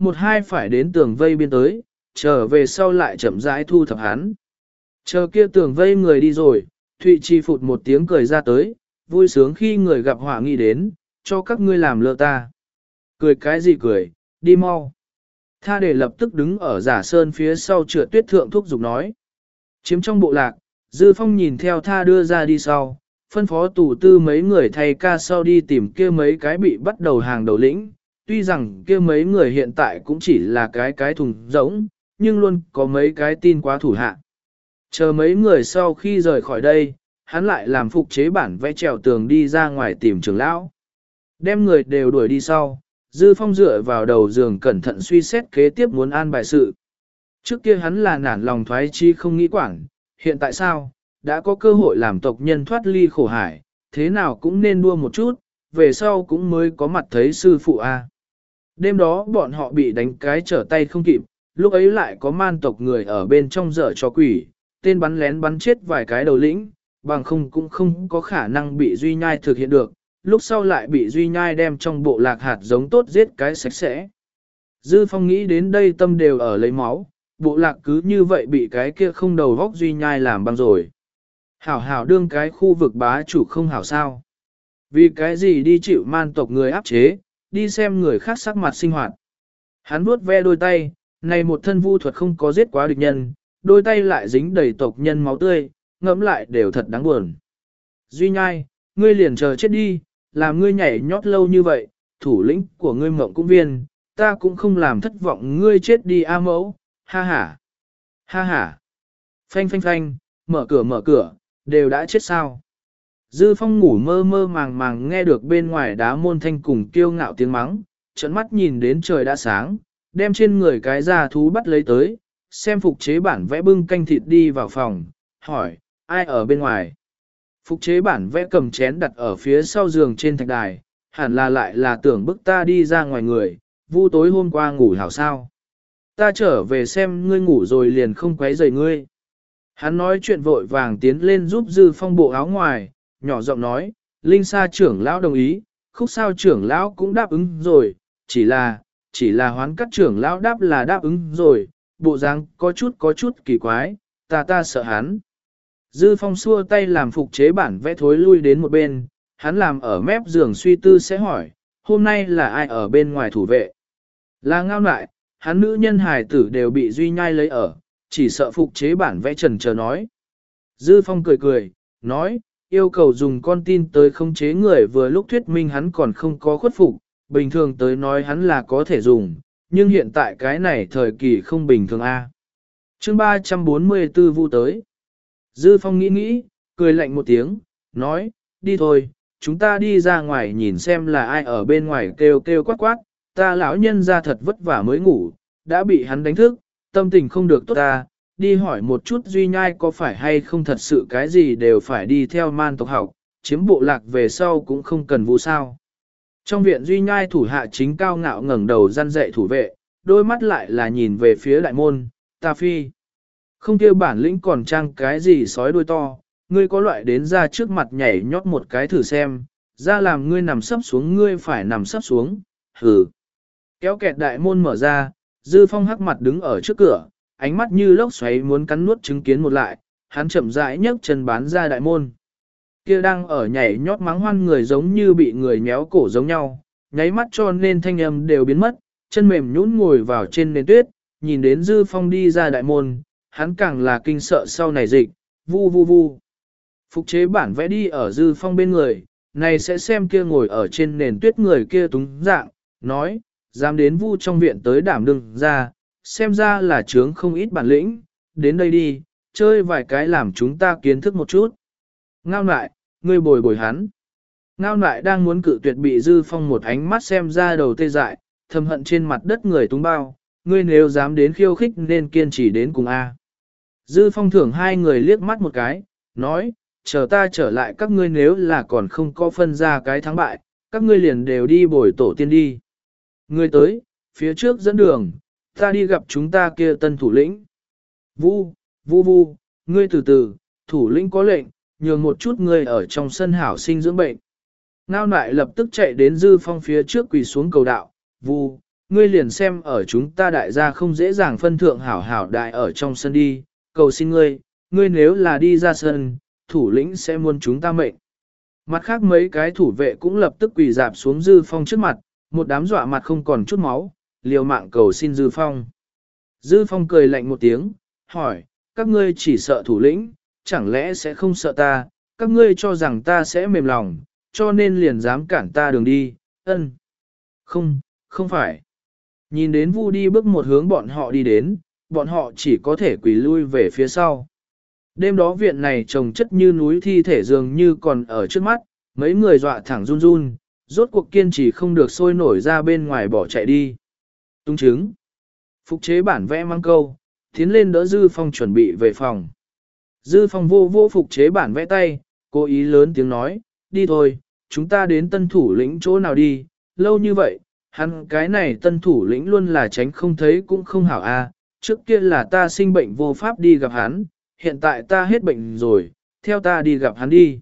một hai phải đến tường vây biên tới, trở về sau lại chậm rãi thu thập hắn. Chờ kia tường vây người đi rồi, Thụy Chi phụt một tiếng cười ra tới, vui sướng khi người gặp họa nghĩ đến, cho các ngươi làm lơ ta. Cười cái gì cười, đi mau. Tha để lập tức đứng ở giả sơn phía sau trượt tuyết thượng thúc giục nói. Chiếm trong bộ lạc, Dư Phong nhìn theo Tha đưa ra đi sau, phân phó tù tư mấy người thay ca sau đi tìm kia mấy cái bị bắt đầu hàng đầu lĩnh. Tuy rằng kia mấy người hiện tại cũng chỉ là cái cái thùng rỗng, nhưng luôn có mấy cái tin quá thủ hạ. Chờ mấy người sau khi rời khỏi đây, hắn lại làm phục chế bản vẽ trèo tường đi ra ngoài tìm trưởng lão. Đem người đều đuổi đi sau, Dư Phong dựa vào đầu giường cẩn thận suy xét kế tiếp muốn an bài sự. Trước kia hắn là nản lòng thoái chi không nghĩ quản, hiện tại sao, đã có cơ hội làm tộc nhân thoát ly khổ hải, thế nào cũng nên đua một chút, về sau cũng mới có mặt thấy sư phụ A. Đêm đó bọn họ bị đánh cái trở tay không kịp, lúc ấy lại có man tộc người ở bên trong dở cho quỷ, tên bắn lén bắn chết vài cái đầu lĩnh, bằng không cũng không có khả năng bị Duy Nhai thực hiện được, lúc sau lại bị Duy Nhai đem trong bộ lạc hạt giống tốt giết cái sạch sẽ. Dư Phong nghĩ đến đây tâm đều ở lấy máu, bộ lạc cứ như vậy bị cái kia không đầu vóc Duy Nhai làm băng rồi. Hảo hảo đương cái khu vực bá chủ không hảo sao. Vì cái gì đi chịu man tộc người áp chế, đi xem người khác sắc mặt sinh hoạt. Hắn vuốt ve đôi tay, này một thân vu thuật không có giết quá địch nhân, đôi tay lại dính đầy tộc nhân máu tươi, ngẫm lại đều thật đáng buồn. Duy Nhai, ngươi liền chờ chết đi, làm ngươi nhảy nhót lâu như vậy, thủ lĩnh của ngươi mộng cũng viên, ta cũng không làm thất vọng ngươi chết đi a mẫu, ha ha, ha ha. Phanh phanh phanh, mở cửa mở cửa, đều đã chết sao. Dư Phong ngủ mơ mơ màng màng nghe được bên ngoài đá môn thanh cùng kiêu ngạo tiếng mắng, trợn mắt nhìn đến trời đã sáng, đem trên người cái da thú bắt lấy tới, xem phục chế bản vẽ bưng canh thịt đi vào phòng, hỏi, ai ở bên ngoài? Phục chế bản vẽ cầm chén đặt ở phía sau giường trên thạch đài, hẳn là lại là tưởng bức ta đi ra ngoài người, vu tối hôm qua ngủ hảo sao. Ta trở về xem ngươi ngủ rồi liền không quấy rầy ngươi. Hắn nói chuyện vội vàng tiến lên giúp Dư Phong bộ áo ngoài, nhỏ giọng nói, Linh Sa trưởng lão đồng ý, Khúc Sao trưởng lão cũng đáp ứng rồi, chỉ là, chỉ là hoán cắt trưởng lão đáp là đáp ứng rồi, bộ dáng có chút có chút kỳ quái, ta ta sợ hắn. Dư Phong xua tay làm phục chế bản vẽ thối lui đến một bên, hắn làm ở mép giường suy tư sẽ hỏi, hôm nay là ai ở bên ngoài thủ vệ? Là Ngao Nại, hắn nữ nhân hài tử đều bị Duy Nhai lấy ở, chỉ sợ phục chế bản vẽ trần chờ nói. Dư Phong cười cười, nói, yêu cầu dùng con tin tới khống chế người vừa lúc thuyết minh hắn còn không có khuất phục, bình thường tới nói hắn là có thể dùng, nhưng hiện tại cái này thời kỳ không bình thường a. Chương ba trăm bốn mươi tư vu tới. Dư Phong nghĩ nghĩ, cười lạnh một tiếng, nói, đi thôi, chúng ta đi ra ngoài nhìn xem là ai ở bên ngoài kêu kêu quát quát, ta lão nhân ra thật vất vả mới ngủ, đã bị hắn đánh thức, tâm tình không được tốt ta, đi hỏi một chút Duy Nhai có phải hay không thật sự cái gì đều phải đi theo man tộc học, chiếm bộ lạc về sau cũng không cần vụ sao. Trong viện Duy Nhai thủ hạ chính cao ngạo ngẩng đầu răn dạy thủ vệ, đôi mắt lại là nhìn về phía đại môn, ta phi. Không kêu bản lĩnh còn trang cái gì sói đuôi to, ngươi có loại đến ra trước mặt nhảy nhót một cái thử xem, ra làm ngươi nằm sấp xuống ngươi phải nằm sấp xuống, hừ. Kéo kẹt đại môn mở ra, Dư Phong hắc mặt đứng ở trước cửa, ánh mắt như lốc xoáy muốn cắn nuốt chứng kiến một lại, hắn chậm rãi nhấc chân bán ra đại môn. Kia đang ở nhảy nhót mắng hoan người giống như bị người nhéo cổ giống nhau, nháy mắt cho nên thanh âm đều biến mất, chân mềm nhũn ngồi vào trên nền tuyết, nhìn đến Dư Phong đi ra đại môn, hắn càng là kinh sợ sau này dịch, vu vu vu. Phục chế bản vẽ đi ở Dư Phong bên người, này sẽ xem kia ngồi ở trên nền tuyết người kia túng dạng, nói, dám đến vu trong viện tới đảm đương ra, xem ra là trướng không ít bản lĩnh, đến đây đi, chơi vài cái làm chúng ta kiến thức một chút. Ngao Nại, ngươi bồi bồi hắn. Ngao Nại đang muốn cự tuyệt bị Dư Phong một ánh mắt xem ra đầu tê dại, thầm hận trên mặt đất người túng bao, ngươi nếu dám đến khiêu khích nên kiên trì đến cùng A. Dư Phong thưởng hai người liếc mắt một cái, nói, chờ ta trở lại các ngươi nếu là còn không có phân ra cái thắng bại, các ngươi liền đều đi bồi tổ tiên đi. Ngươi tới, phía trước dẫn đường, ta đi gặp chúng ta kia tân thủ lĩnh. Vu, vu vu, ngươi từ từ, thủ lĩnh có lệnh, nhường một chút ngươi ở trong sân hảo sinh dưỡng bệnh. Ngao Nại lập tức chạy đến Dư Phong phía trước quỳ xuống cầu đạo, Vu, ngươi liền xem ở chúng ta đại gia không dễ dàng phân thượng hảo hảo đại ở trong sân đi, cầu xin ngươi, ngươi nếu là đi ra sân, thủ lĩnh sẽ muôn chúng ta mệnh. Mặt khác mấy cái thủ vệ cũng lập tức quỳ dạp xuống Dư Phong trước mặt, một đám dọa mặt không còn chút máu, liều mạng cầu xin Dư Phong. Dư Phong cười lạnh một tiếng, hỏi, các ngươi chỉ sợ thủ lĩnh, chẳng lẽ sẽ không sợ ta, các ngươi cho rằng ta sẽ mềm lòng, cho nên liền dám cản ta đường đi, ân. Không, không phải. Nhìn đến Vu đi bước một hướng bọn họ đi đến, bọn họ chỉ có thể quỳ lui về phía sau. Đêm đó viện này trồng chất như núi thi thể dường như còn ở trước mắt, mấy người dọa thẳng run run, rốt cuộc kiên trì không được sôi nổi ra bên ngoài bỏ chạy đi. Tung chứng. Phục chế bản vẽ mang câu, tiến lên đỡ Dư Phong chuẩn bị về phòng. Dư Phong vô vô phục chế bản vẽ tay, cố ý lớn tiếng nói, đi thôi, chúng ta đến tân thủ lĩnh chỗ nào đi, lâu như vậy, hắn cái này tân thủ lĩnh luôn là tránh không thấy cũng không hảo a. Trước kia là ta sinh bệnh vô pháp đi gặp hắn, hiện tại ta hết bệnh rồi, theo ta đi gặp hắn đi.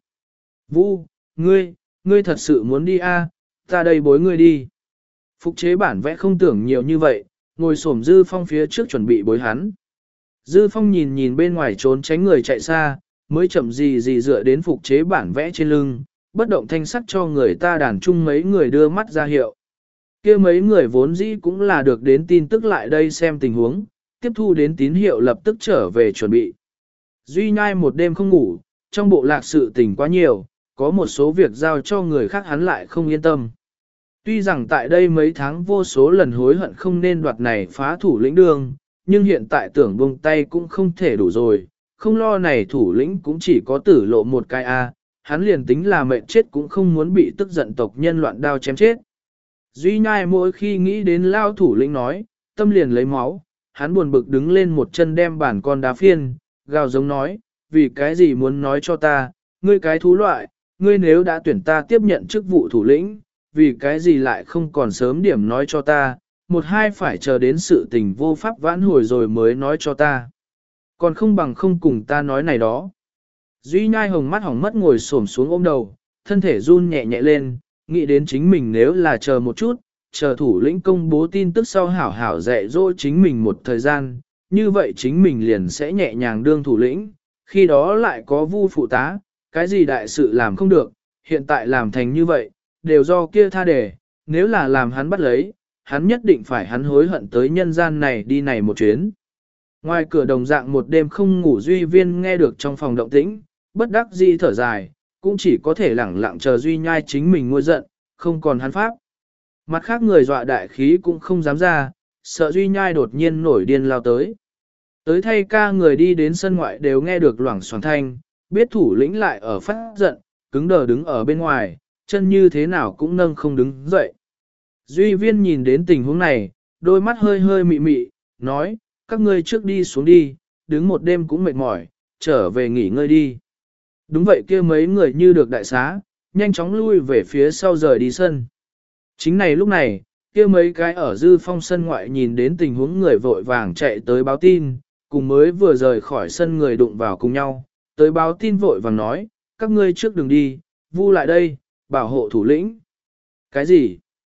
Vu, ngươi, ngươi thật sự muốn đi a? Ta đây bối ngươi đi. Phục chế bản vẽ không tưởng nhiều như vậy, ngồi xổm Dư Phong phía trước chuẩn bị bối hắn. Dư Phong nhìn nhìn bên ngoài trốn tránh người chạy xa, mới chậm gì gì dựa đến phục chế bản vẽ trên lưng, bất động thanh sắc cho người ta đàn chung mấy người đưa mắt ra hiệu. Kia mấy người vốn dĩ cũng là được đến tin tức lại đây xem tình huống, tiếp thu đến tín hiệu lập tức trở về chuẩn bị. Duy Nhai một đêm không ngủ, trong bộ lạc sự tình quá nhiều, có một số việc giao cho người khác hắn lại không yên tâm. Tuy rằng tại đây mấy tháng vô số lần hối hận không nên đoạt này phá thủ lĩnh đường, nhưng hiện tại tưởng buông tay cũng không thể đủ rồi, không lo này thủ lĩnh cũng chỉ có tử lộ một cái a, hắn liền tính là mệnh chết cũng không muốn bị tức giận tộc nhân loạn đao chém chết. Duy Nhai mỗi khi nghĩ đến lao thủ lĩnh nói, tâm liền lấy máu, hắn buồn bực đứng lên một chân đem bản con đá phiên, gào giống nói, vì cái gì muốn nói cho ta, ngươi cái thú loại, ngươi nếu đã tuyển ta tiếp nhận chức vụ thủ lĩnh, vì cái gì lại không còn sớm điểm nói cho ta, một hai phải chờ đến sự tình vô pháp vãn hồi rồi mới nói cho ta. Còn không bằng không cùng ta nói này đó. Duy Nhai hồng mắt hỏng mất ngồi xổm xuống ôm đầu, thân thể run nhẹ nhẹ lên, nghĩ đến chính mình nếu là chờ một chút, chờ thủ lĩnh công bố tin tức sau hảo hảo dạy dỗ chính mình một thời gian, như vậy chính mình liền sẽ nhẹ nhàng đương thủ lĩnh, khi đó lại có Vu phụ tá, cái gì đại sự làm không được, hiện tại làm thành như vậy, đều do kia tha đề, nếu là làm hắn bắt lấy, hắn nhất định phải hắn hối hận tới nhân gian này đi này một chuyến. Ngoài cửa đồng dạng một đêm không ngủ Duy Viên nghe được trong phòng động tĩnh, bất đắc dĩ thở dài, cũng chỉ có thể lẳng lặng chờ Duy Nhai chính mình ngôi giận, không còn hắn pháp. Mặt khác người dọa đại khí cũng không dám ra, sợ Duy Nhai đột nhiên nổi điên lao tới. Tới thay ca người đi đến sân ngoại đều nghe được loảng xoảng thanh, biết thủ lĩnh lại ở phát giận, cứng đờ đứng ở bên ngoài, chân như thế nào cũng nâng không đứng dậy. Duy Viên nhìn đến tình huống này, đôi mắt hơi hơi mị mị, nói, các ngươi trước đi xuống đi, đứng một đêm cũng mệt mỏi, trở về nghỉ ngơi đi. Đúng vậy kia mấy người như được đại xá, nhanh chóng lui về phía sau rời đi sân. Chính này lúc này, kia mấy cái ở Dư Phong sân ngoại nhìn đến tình huống người vội vàng chạy tới báo tin, cùng mới vừa rời khỏi sân người đụng vào cùng nhau, tới báo tin vội vàng nói, các ngươi trước đừng đi, Vu lại đây, bảo hộ thủ lĩnh. Cái gì?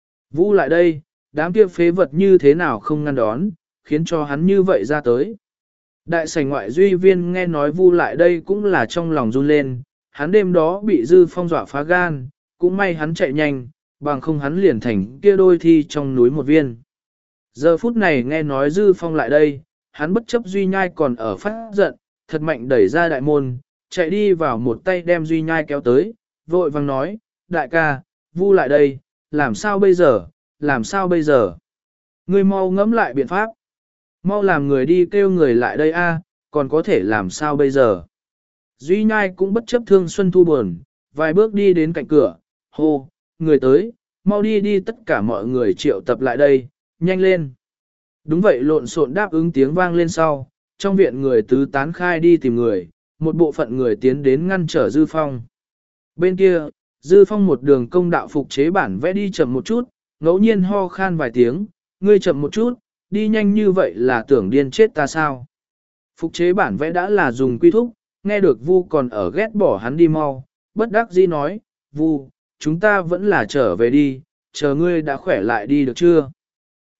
Vu lại đây, đám kia phế vật như thế nào không ngăn đón, khiến cho hắn như vậy ra tới. Đại sảnh ngoại Duy Viên nghe nói Vu lại đây cũng là trong lòng run lên, hắn đêm đó bị Dư Phong dọa phá gan, cũng may hắn chạy nhanh, bằng không hắn liền thành kia đôi thi trong núi một viên. Giờ phút này nghe nói Dư Phong lại đây, hắn bất chấp Duy Nhai còn ở phát giận, thật mạnh đẩy ra đại môn, chạy đi vào một tay đem Duy Nhai kéo tới, vội vàng nói, đại ca, Vu lại đây, làm sao bây giờ, làm sao bây giờ? Ngươi mau ngẫm lại biện pháp. Mau làm người đi kêu người lại đây a, còn có thể làm sao bây giờ? Duy Nhai cũng bất chấp Thương Xuân Thu buồn, vài bước đi đến cạnh cửa, hô, người tới, mau đi đi tất cả mọi người triệu tập lại đây, nhanh lên. Đúng vậy lộn xộn đáp ứng tiếng vang lên sau, trong viện người tứ tán khai đi tìm người, một bộ phận người tiến đến ngăn trở Dư Phong. Bên kia, Dư Phong một đường công đạo phục chế bản vẽ đi chậm một chút, ngẫu nhiên ho khan vài tiếng, ngươi chậm một chút, đi nhanh như vậy là tưởng điên chết ta sao. Phục chế bản vẽ đã là dùng quy thúc, nghe được Vu còn ở ghét bỏ hắn đi mau, bất đắc dĩ nói, Vu, chúng ta vẫn là trở về đi, chờ ngươi đã khỏe lại đi được chưa?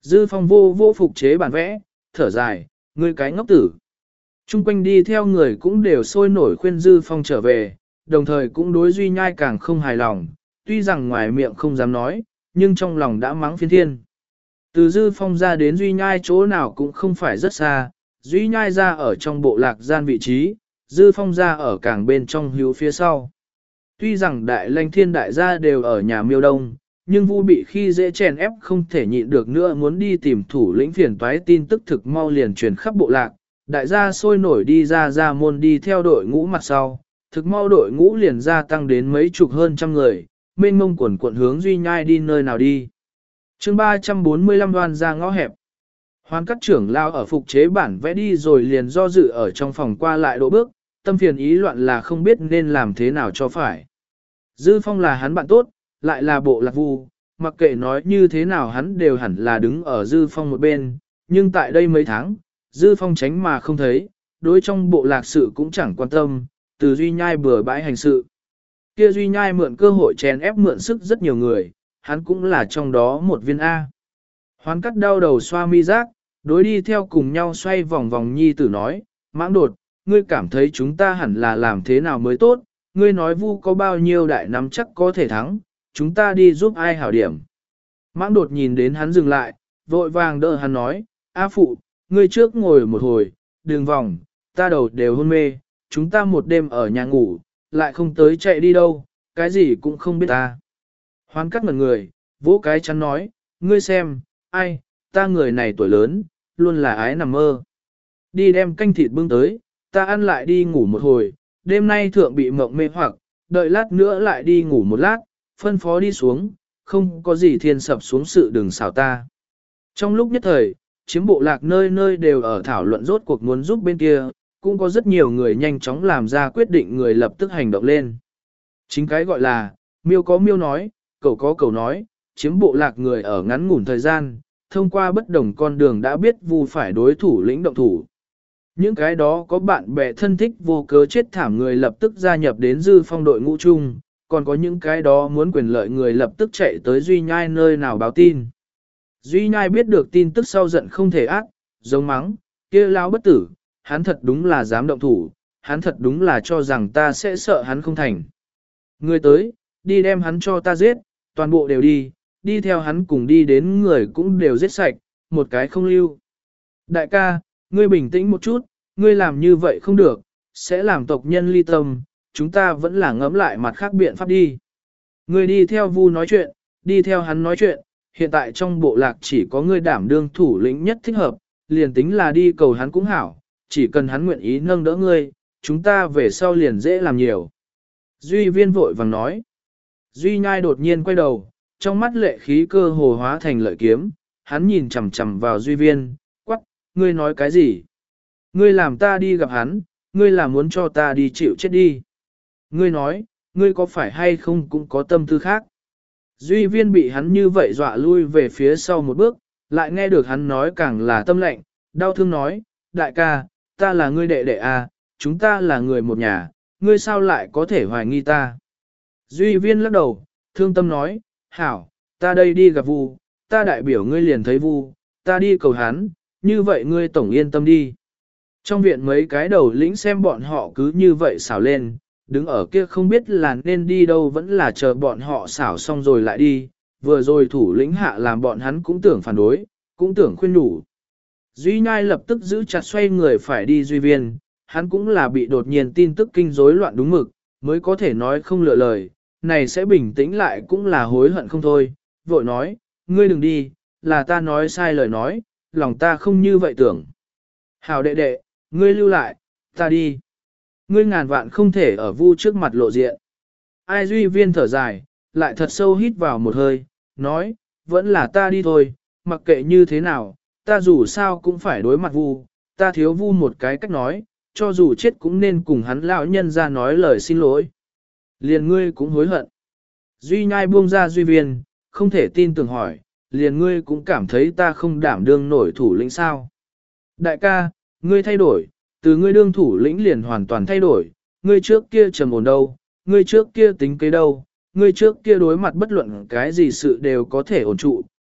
Dư Phong vô vô phục chế bản vẽ, thở dài, ngươi cái ngốc tử. Trung quanh đi theo người cũng đều sôi nổi khuyên Dư Phong trở về, đồng thời cũng đối Duy Nhai càng không hài lòng, tuy rằng ngoài miệng không dám nói, nhưng trong lòng đã mắng phiên thiên. Từ Dư Phong ra đến Duy Nhai chỗ nào cũng không phải rất xa, Duy Nhai ra ở trong bộ lạc gian vị trí, Dư Phong ra ở càng bên trong hữu phía sau. Tuy rằng đại lãnh thiên đại gia đều ở nhà miêu đông, nhưng Vu bị khi dễ chèn ép không thể nhịn được nữa muốn đi tìm thủ lĩnh phiền toái tin tức thực mau liền truyền khắp bộ lạc. Đại gia sôi nổi đi ra ra môn đi theo đội ngũ mặt sau, thực mau đội ngũ liền gia tăng đến mấy chục hơn trăm người, mênh mông quần quận hướng Duy Nhai đi nơi nào đi. chương ba trăm bốn mươi lăm đoan ra ngõ hẹp. Hoán các trưởng lao ở phục chế bản vẽ đi rồi liền do dự ở trong phòng qua lại độ bước, tâm phiền ý loạn là không biết nên làm thế nào cho phải. Dư Phong là hắn bạn tốt, lại là bộ lạc Vu, mặc kệ nói như thế nào hắn đều hẳn là đứng ở Dư Phong một bên, nhưng tại đây mấy tháng, Dư Phong tránh mà không thấy, đối trong bộ lạc sự cũng chẳng quan tâm, từ Duy Nhai bừa bãi hành sự. Kia Duy Nhai mượn cơ hội chèn ép mượn sức rất nhiều người, hắn cũng là trong đó một viên A. Hoán cắt đau đầu xoa mi giác, đối đi theo cùng nhau xoay vòng vòng nhi tử nói, mãng đột, ngươi cảm thấy chúng ta hẳn là làm thế nào mới tốt, ngươi nói Vu có bao nhiêu đại nắm chắc có thể thắng, chúng ta đi giúp ai hảo điểm. Mãng đột nhìn đến hắn dừng lại, vội vàng đỡ hắn nói, A phụ, ngươi trước ngồi một hồi, đường vòng, ta đầu đều hôn mê, chúng ta một đêm ở nhà ngủ, lại không tới chạy đi đâu, cái gì cũng không biết ta. Hoán cắt ngần người, vỗ cái chắn nói, ngươi xem, ai, ta người này tuổi lớn, luôn là ái nằm mơ. Đi đem canh thịt bưng tới, ta ăn lại đi ngủ một hồi, đêm nay thượng bị mộng mê hoặc, đợi lát nữa lại đi ngủ một lát, phân phó đi xuống, không có gì thiên sập xuống sự đừng xảo ta. Trong lúc nhất thời, chiếm bộ lạc nơi nơi đều ở thảo luận rốt cuộc muốn giúp bên kia, cũng có rất nhiều người nhanh chóng làm ra quyết định người lập tức hành động lên. Chính cái gọi là, miêu có miêu nói, cậu có cậu nói, chiếm bộ lạc người ở ngắn ngủn thời gian, thông qua bất đồng con đường đã biết Vu phải đối thủ lĩnh động thủ. Những cái đó có bạn bè thân thích vô cớ chết thảm người lập tức gia nhập đến Dư Phong đội ngũ chung, còn có những cái đó muốn quyền lợi người lập tức chạy tới Duy Nhai nơi nào báo tin. Duy Nhai biết được tin tức sau giận không thể ác, giống mắng, kia lão bất tử, hắn thật đúng là dám động thủ, hắn thật đúng là cho rằng ta sẽ sợ hắn không thành. Người tới, đi đem hắn cho ta giết, toàn bộ đều đi, đi theo hắn cùng đi đến người cũng đều giết sạch, một cái không lưu. Đại ca, ngươi bình tĩnh một chút, ngươi làm như vậy không được, sẽ làm tộc nhân ly tâm, chúng ta vẫn là ngẫm lại mặt khác biện pháp đi. Ngươi đi theo Vu nói chuyện, đi theo hắn nói chuyện, hiện tại trong bộ lạc chỉ có ngươi đảm đương thủ lĩnh nhất thích hợp, liền tính là đi cầu hắn cũng hảo, chỉ cần hắn nguyện ý nâng đỡ ngươi, chúng ta về sau liền dễ làm nhiều. Duy Viên vội vàng nói. Duy Nhai đột nhiên quay đầu, trong mắt lệ khí cơ hồ hóa thành lợi kiếm, hắn nhìn chằm chằm vào Duy Viên, quắc, ngươi nói cái gì? Ngươi làm ta đi gặp hắn, ngươi là muốn cho ta đi chịu chết đi. Ngươi nói, ngươi có phải hay không cũng có tâm tư khác. Duy Viên bị hắn như vậy dọa lui về phía sau một bước, lại nghe được hắn nói càng là tâm lệnh, đau thương nói, đại ca, ta là ngươi đệ đệ à, chúng ta là người một nhà, ngươi sao lại có thể hoài nghi ta. Duy Viên lắc đầu, thương tâm nói, hảo, ta đây đi gặp Vu, ta đại biểu ngươi liền thấy Vu, ta đi cầu hắn, như vậy ngươi tổng yên tâm đi. Trong viện mấy cái đầu lĩnh xem bọn họ cứ như vậy xảo lên, đứng ở kia không biết là nên đi đâu vẫn là chờ bọn họ xảo xong rồi lại đi, vừa rồi thủ lĩnh hạ làm bọn hắn cũng tưởng phản đối, cũng tưởng khuyên nhủ. Duy Nhai lập tức giữ chặt xoay người phải đi Duy Viên, hắn cũng là bị đột nhiên tin tức kinh rối loạn đúng mực, mới có thể nói không lựa lời, này sẽ bình tĩnh lại cũng là hối hận không thôi, vội nói, ngươi đừng đi, là ta nói sai lời nói, lòng ta không như vậy tưởng. Hảo đệ đệ, ngươi lưu lại, ta đi. Ngươi ngàn vạn không thể ở Vu trước mặt lộ diện. Ai Duy Viên thở dài, lại thật sâu hít vào một hơi, nói, vẫn là ta đi thôi, mặc kệ như thế nào, ta dù sao cũng phải đối mặt Vu, ta thiếu Vu một cái cách nói, cho dù chết cũng nên cùng hắn lão nhân ra nói lời xin lỗi. Liền ngươi cũng hối hận. Duy Nhai buông ra Duy Viên, không thể tin tưởng hỏi, liền ngươi cũng cảm thấy ta không đảm đương nổi thủ lĩnh sao. Đại ca, ngươi thay đổi, từ ngươi đương thủ lĩnh liền hoàn toàn thay đổi, ngươi trước kia trầm ổn đâu, ngươi trước kia tính kế đâu, ngươi trước kia đối mặt bất luận cái gì sự đều có thể ổn trụ,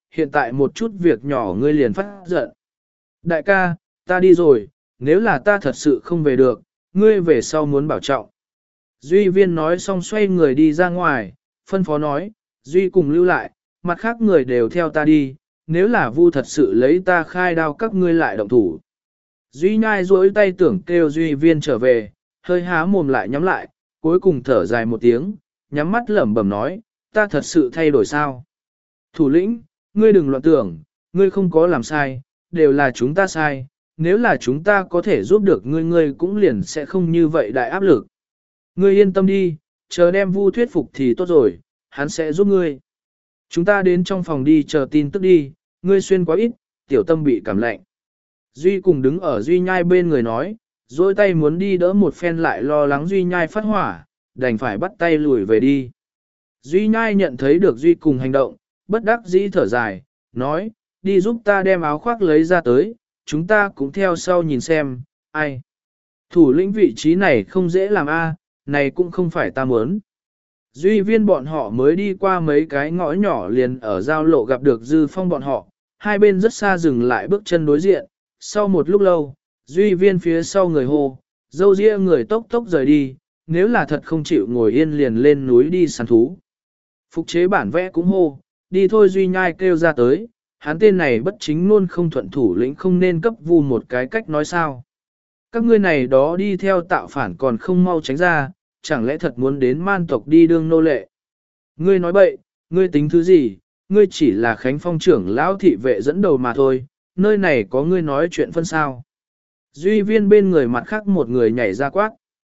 hiện tại một chút việc nhỏ ngươi liền phát giận. Đại ca, ta đi rồi, nếu là ta thật sự không về được, ngươi về sau muốn bảo trọng. Duy Viên nói xong xoay người đi ra ngoài, phân phó nói, Duy cùng lưu lại, mặt khác người đều theo ta đi, nếu là Vu thật sự lấy ta khai đao các ngươi lại động thủ. Duy nhai duỗi tay tưởng kêu Duy Viên trở về, hơi há mồm lại nhắm lại, cuối cùng thở dài một tiếng, nhắm mắt lẩm bẩm nói, ta thật sự thay đổi sao? Thủ lĩnh, ngươi đừng loạn tưởng, ngươi không có làm sai, đều là chúng ta sai, nếu là chúng ta có thể giúp được ngươi ngươi cũng liền sẽ không như vậy đại áp lực. Ngươi yên tâm đi, chờ đem Vu thuyết phục thì tốt rồi, hắn sẽ giúp ngươi. Chúng ta đến trong phòng đi chờ tin tức đi, ngươi xuyên quá ít, tiểu tâm bị cảm lạnh. Duy cùng đứng ở Duy nhai bên người nói, dôi tay muốn đi đỡ một phen lại lo lắng Duy nhai phát hỏa, đành phải bắt tay lùi về đi. Duy nhai nhận thấy được Duy cùng hành động, bất đắc dĩ thở dài, nói, đi giúp ta đem áo khoác lấy ra tới, chúng ta cũng theo sau nhìn xem, ai. Thủ lĩnh vị trí này không dễ làm a, này cũng không phải ta muốn. Duy Viên bọn họ mới đi qua mấy cái ngõ nhỏ liền ở giao lộ gặp được Dư Phong bọn họ, hai bên rất xa dừng lại bước chân đối diện, sau một lúc lâu, Duy Viên phía sau người hô, dâu ria người tốc tốc rời đi, nếu là thật không chịu ngồi yên liền lên núi đi săn thú. Phục chế bản vẽ cũng hô, đi thôi Duy nhai kêu ra tới, hắn tên này bất chính luôn không thuận thủ lĩnh không nên cấp Vu một cái cách nói sao. Các ngươi này đó đi theo tạo phản còn không mau tránh ra, chẳng lẽ thật muốn đến man tộc đi đương nô lệ. Ngươi nói bậy, ngươi tính thứ gì, ngươi chỉ là Khánh Phong trưởng lão thị vệ dẫn đầu mà thôi, nơi này có ngươi nói chuyện phân sao. Duy Viên bên người mặt khác một người nhảy ra quát.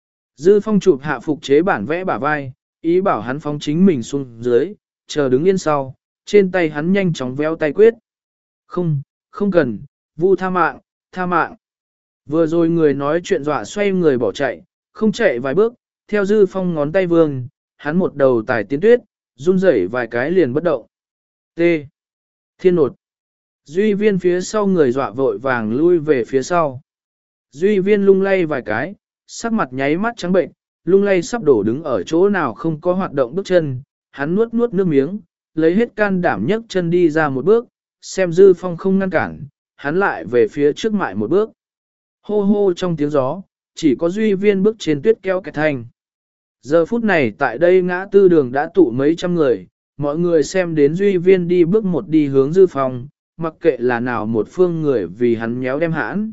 Dư Phong chụp hạ phục chế bản vẽ bả vai, ý bảo hắn phóng chính mình xuống dưới, chờ đứng yên sau, trên tay hắn nhanh chóng véo tay quyết. Không, không cần, Vu tha mạng, tha mạng. Vừa rồi người nói chuyện dọa xoay người bỏ chạy, không chạy vài bước, theo Dư Phong ngón tay vương, hắn một đầu tải tiến tuyết, run rẩy vài cái liền bất động. T. Thiên nột. Duy Viên phía sau người dọa vội vàng lui về phía sau. Duy Viên lung lay vài cái, sắc mặt nháy mắt trắng bệnh, lung lay sắp đổ đứng ở chỗ nào không có hoạt động bước chân, hắn nuốt nuốt nước miếng, lấy hết can đảm nhấc chân đi ra một bước, xem Dư Phong không ngăn cản, hắn lại về phía trước mại một bước. Hô hô trong tiếng gió, chỉ có Duy Viên bước trên tuyết keo kẹt thành. Giờ phút này tại đây ngã tư đường đã tụ mấy trăm người, mọi người xem đến Duy Viên đi bước một đi hướng Dư Phong, mặc kệ là nào một phương người vì hắn méo đem hãn.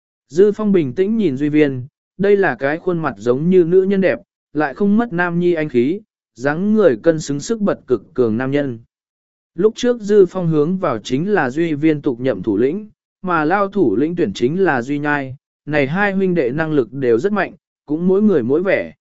Dư Phong bình tĩnh nhìn Duy Viên, đây là cái khuôn mặt giống như nữ nhân đẹp, lại không mất nam nhi anh khí, dáng người cân xứng sức bật cực cường nam nhân. Lúc trước Dư Phong hướng vào chính là Duy Viên tục nhậm thủ lĩnh, mà lao thủ lĩnh tuyển chính là Duy Nhai, này hai huynh đệ năng lực đều rất mạnh, cũng mỗi người mỗi vẻ.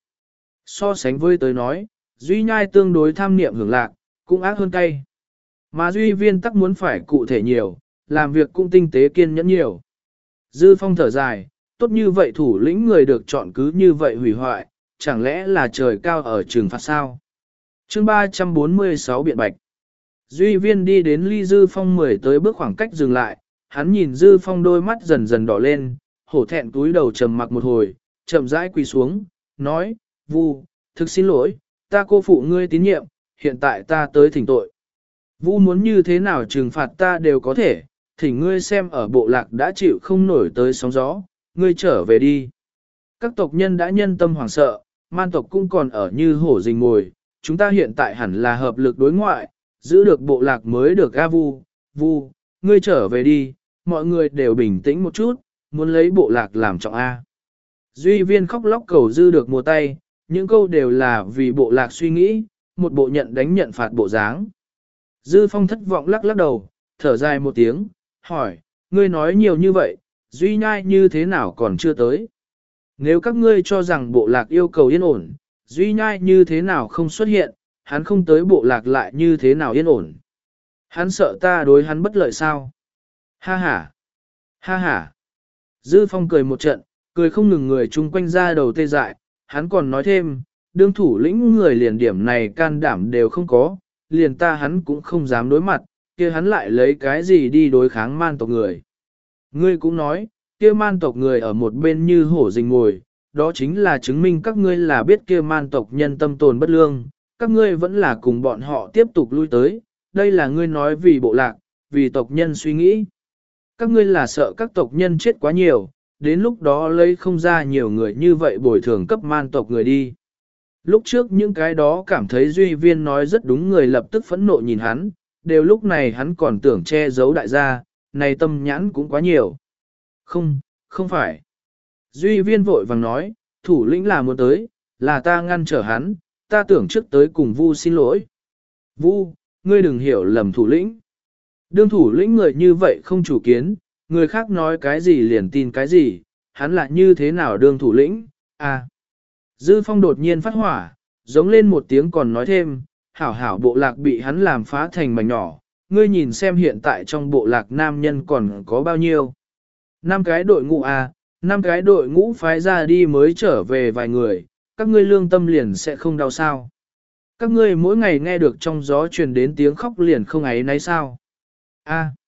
So sánh với tới nói, Duy Nhai tương đối tham niệm hưởng lạc, cũng ác hơn cay. Mà Duy Viên tắc muốn phải cụ thể nhiều, làm việc cũng tinh tế kiên nhẫn nhiều. Dư Phong thở dài, tốt như vậy thủ lĩnh người được chọn cứ như vậy hủy hoại, chẳng lẽ là trời cao ở trừng phạt sao? Chương ba trăm bốn mươi sáu Biện Bạch. Duy Viên đi đến ly Dư Phong mười tới bước khoảng cách dừng lại, hắn nhìn Dư Phong đôi mắt dần dần đỏ lên, hổ thẹn túi đầu trầm mặc một hồi, chậm rãi quỳ xuống, nói, Vu, thực xin lỗi, ta cô phụ ngươi tín nhiệm, hiện tại ta tới thỉnh tội. Vu muốn như thế nào trừng phạt ta đều có thể, thỉnh ngươi xem ở bộ lạc đã chịu không nổi tới sóng gió, ngươi trở về đi. Các tộc nhân đã nhân tâm hoảng sợ, man tộc cũng còn ở như hổ rình mồi, chúng ta hiện tại hẳn là hợp lực đối ngoại, giữ được bộ lạc mới được A Vu, Vu, ngươi trở về đi, mọi người đều bình tĩnh một chút, muốn lấy bộ lạc làm trọng A. Duy Viên khóc lóc cầu Dư được mua tay, những câu đều là vì bộ lạc suy nghĩ, một bộ nhận đánh nhận phạt bộ dáng. Dư Phong thất vọng lắc lắc đầu, thở dài một tiếng, hỏi, ngươi nói nhiều như vậy, Duy Nhai như thế nào còn chưa tới? Nếu các ngươi cho rằng bộ lạc yêu cầu yên ổn, Duy Nhai như thế nào không xuất hiện, hắn không tới bộ lạc lại như thế nào yên ổn? Hắn sợ ta đối hắn bất lợi sao? Ha ha! Ha ha! Dư Phong cười một trận, cười không ngừng người chung quanh ra đầu tê dại, hắn còn nói thêm, đương thủ lĩnh người liền điểm này can đảm đều không có, liền ta hắn cũng không dám đối mặt, kia hắn lại lấy cái gì đi đối kháng man tộc người. Ngươi cũng nói, kia man tộc người ở một bên như hổ rình ngồi, đó chính là chứng minh các ngươi là biết kia man tộc nhân tâm tồn bất lương, các ngươi vẫn là cùng bọn họ tiếp tục lui tới, đây là ngươi nói vì bộ lạc, vì tộc nhân suy nghĩ. Các ngươi là sợ các tộc nhân chết quá nhiều, đến lúc đó lấy không ra nhiều người như vậy bồi thường cấp man tộc người đi. Lúc trước những cái đó cảm thấy Duy Viên nói rất đúng người lập tức phẫn nộ nhìn hắn, đều lúc này hắn còn tưởng che giấu đại gia, này tâm nhãn cũng quá nhiều. Không, không phải. Duy Viên vội vàng nói, thủ lĩnh là muốn tới, là ta ngăn trở hắn, ta tưởng trước tới cùng Vu xin lỗi. Vu, ngươi đừng hiểu lầm thủ lĩnh. Đương thủ lĩnh người như vậy không chủ kiến, người khác nói cái gì liền tin cái gì, hắn là như thế nào đương thủ lĩnh, à. Dư Phong đột nhiên phát hỏa, giống lên một tiếng còn nói thêm, hảo hảo bộ lạc bị hắn làm phá thành mảnh nhỏ, ngươi nhìn xem hiện tại trong bộ lạc nam nhân còn có bao nhiêu. Năm cái đội ngũ à, năm cái đội ngũ phái ra đi mới trở về vài người, các ngươi lương tâm liền sẽ không đau sao. Các ngươi mỗi ngày nghe được trong gió truyền đến tiếng khóc liền không ấy nấy sao. A.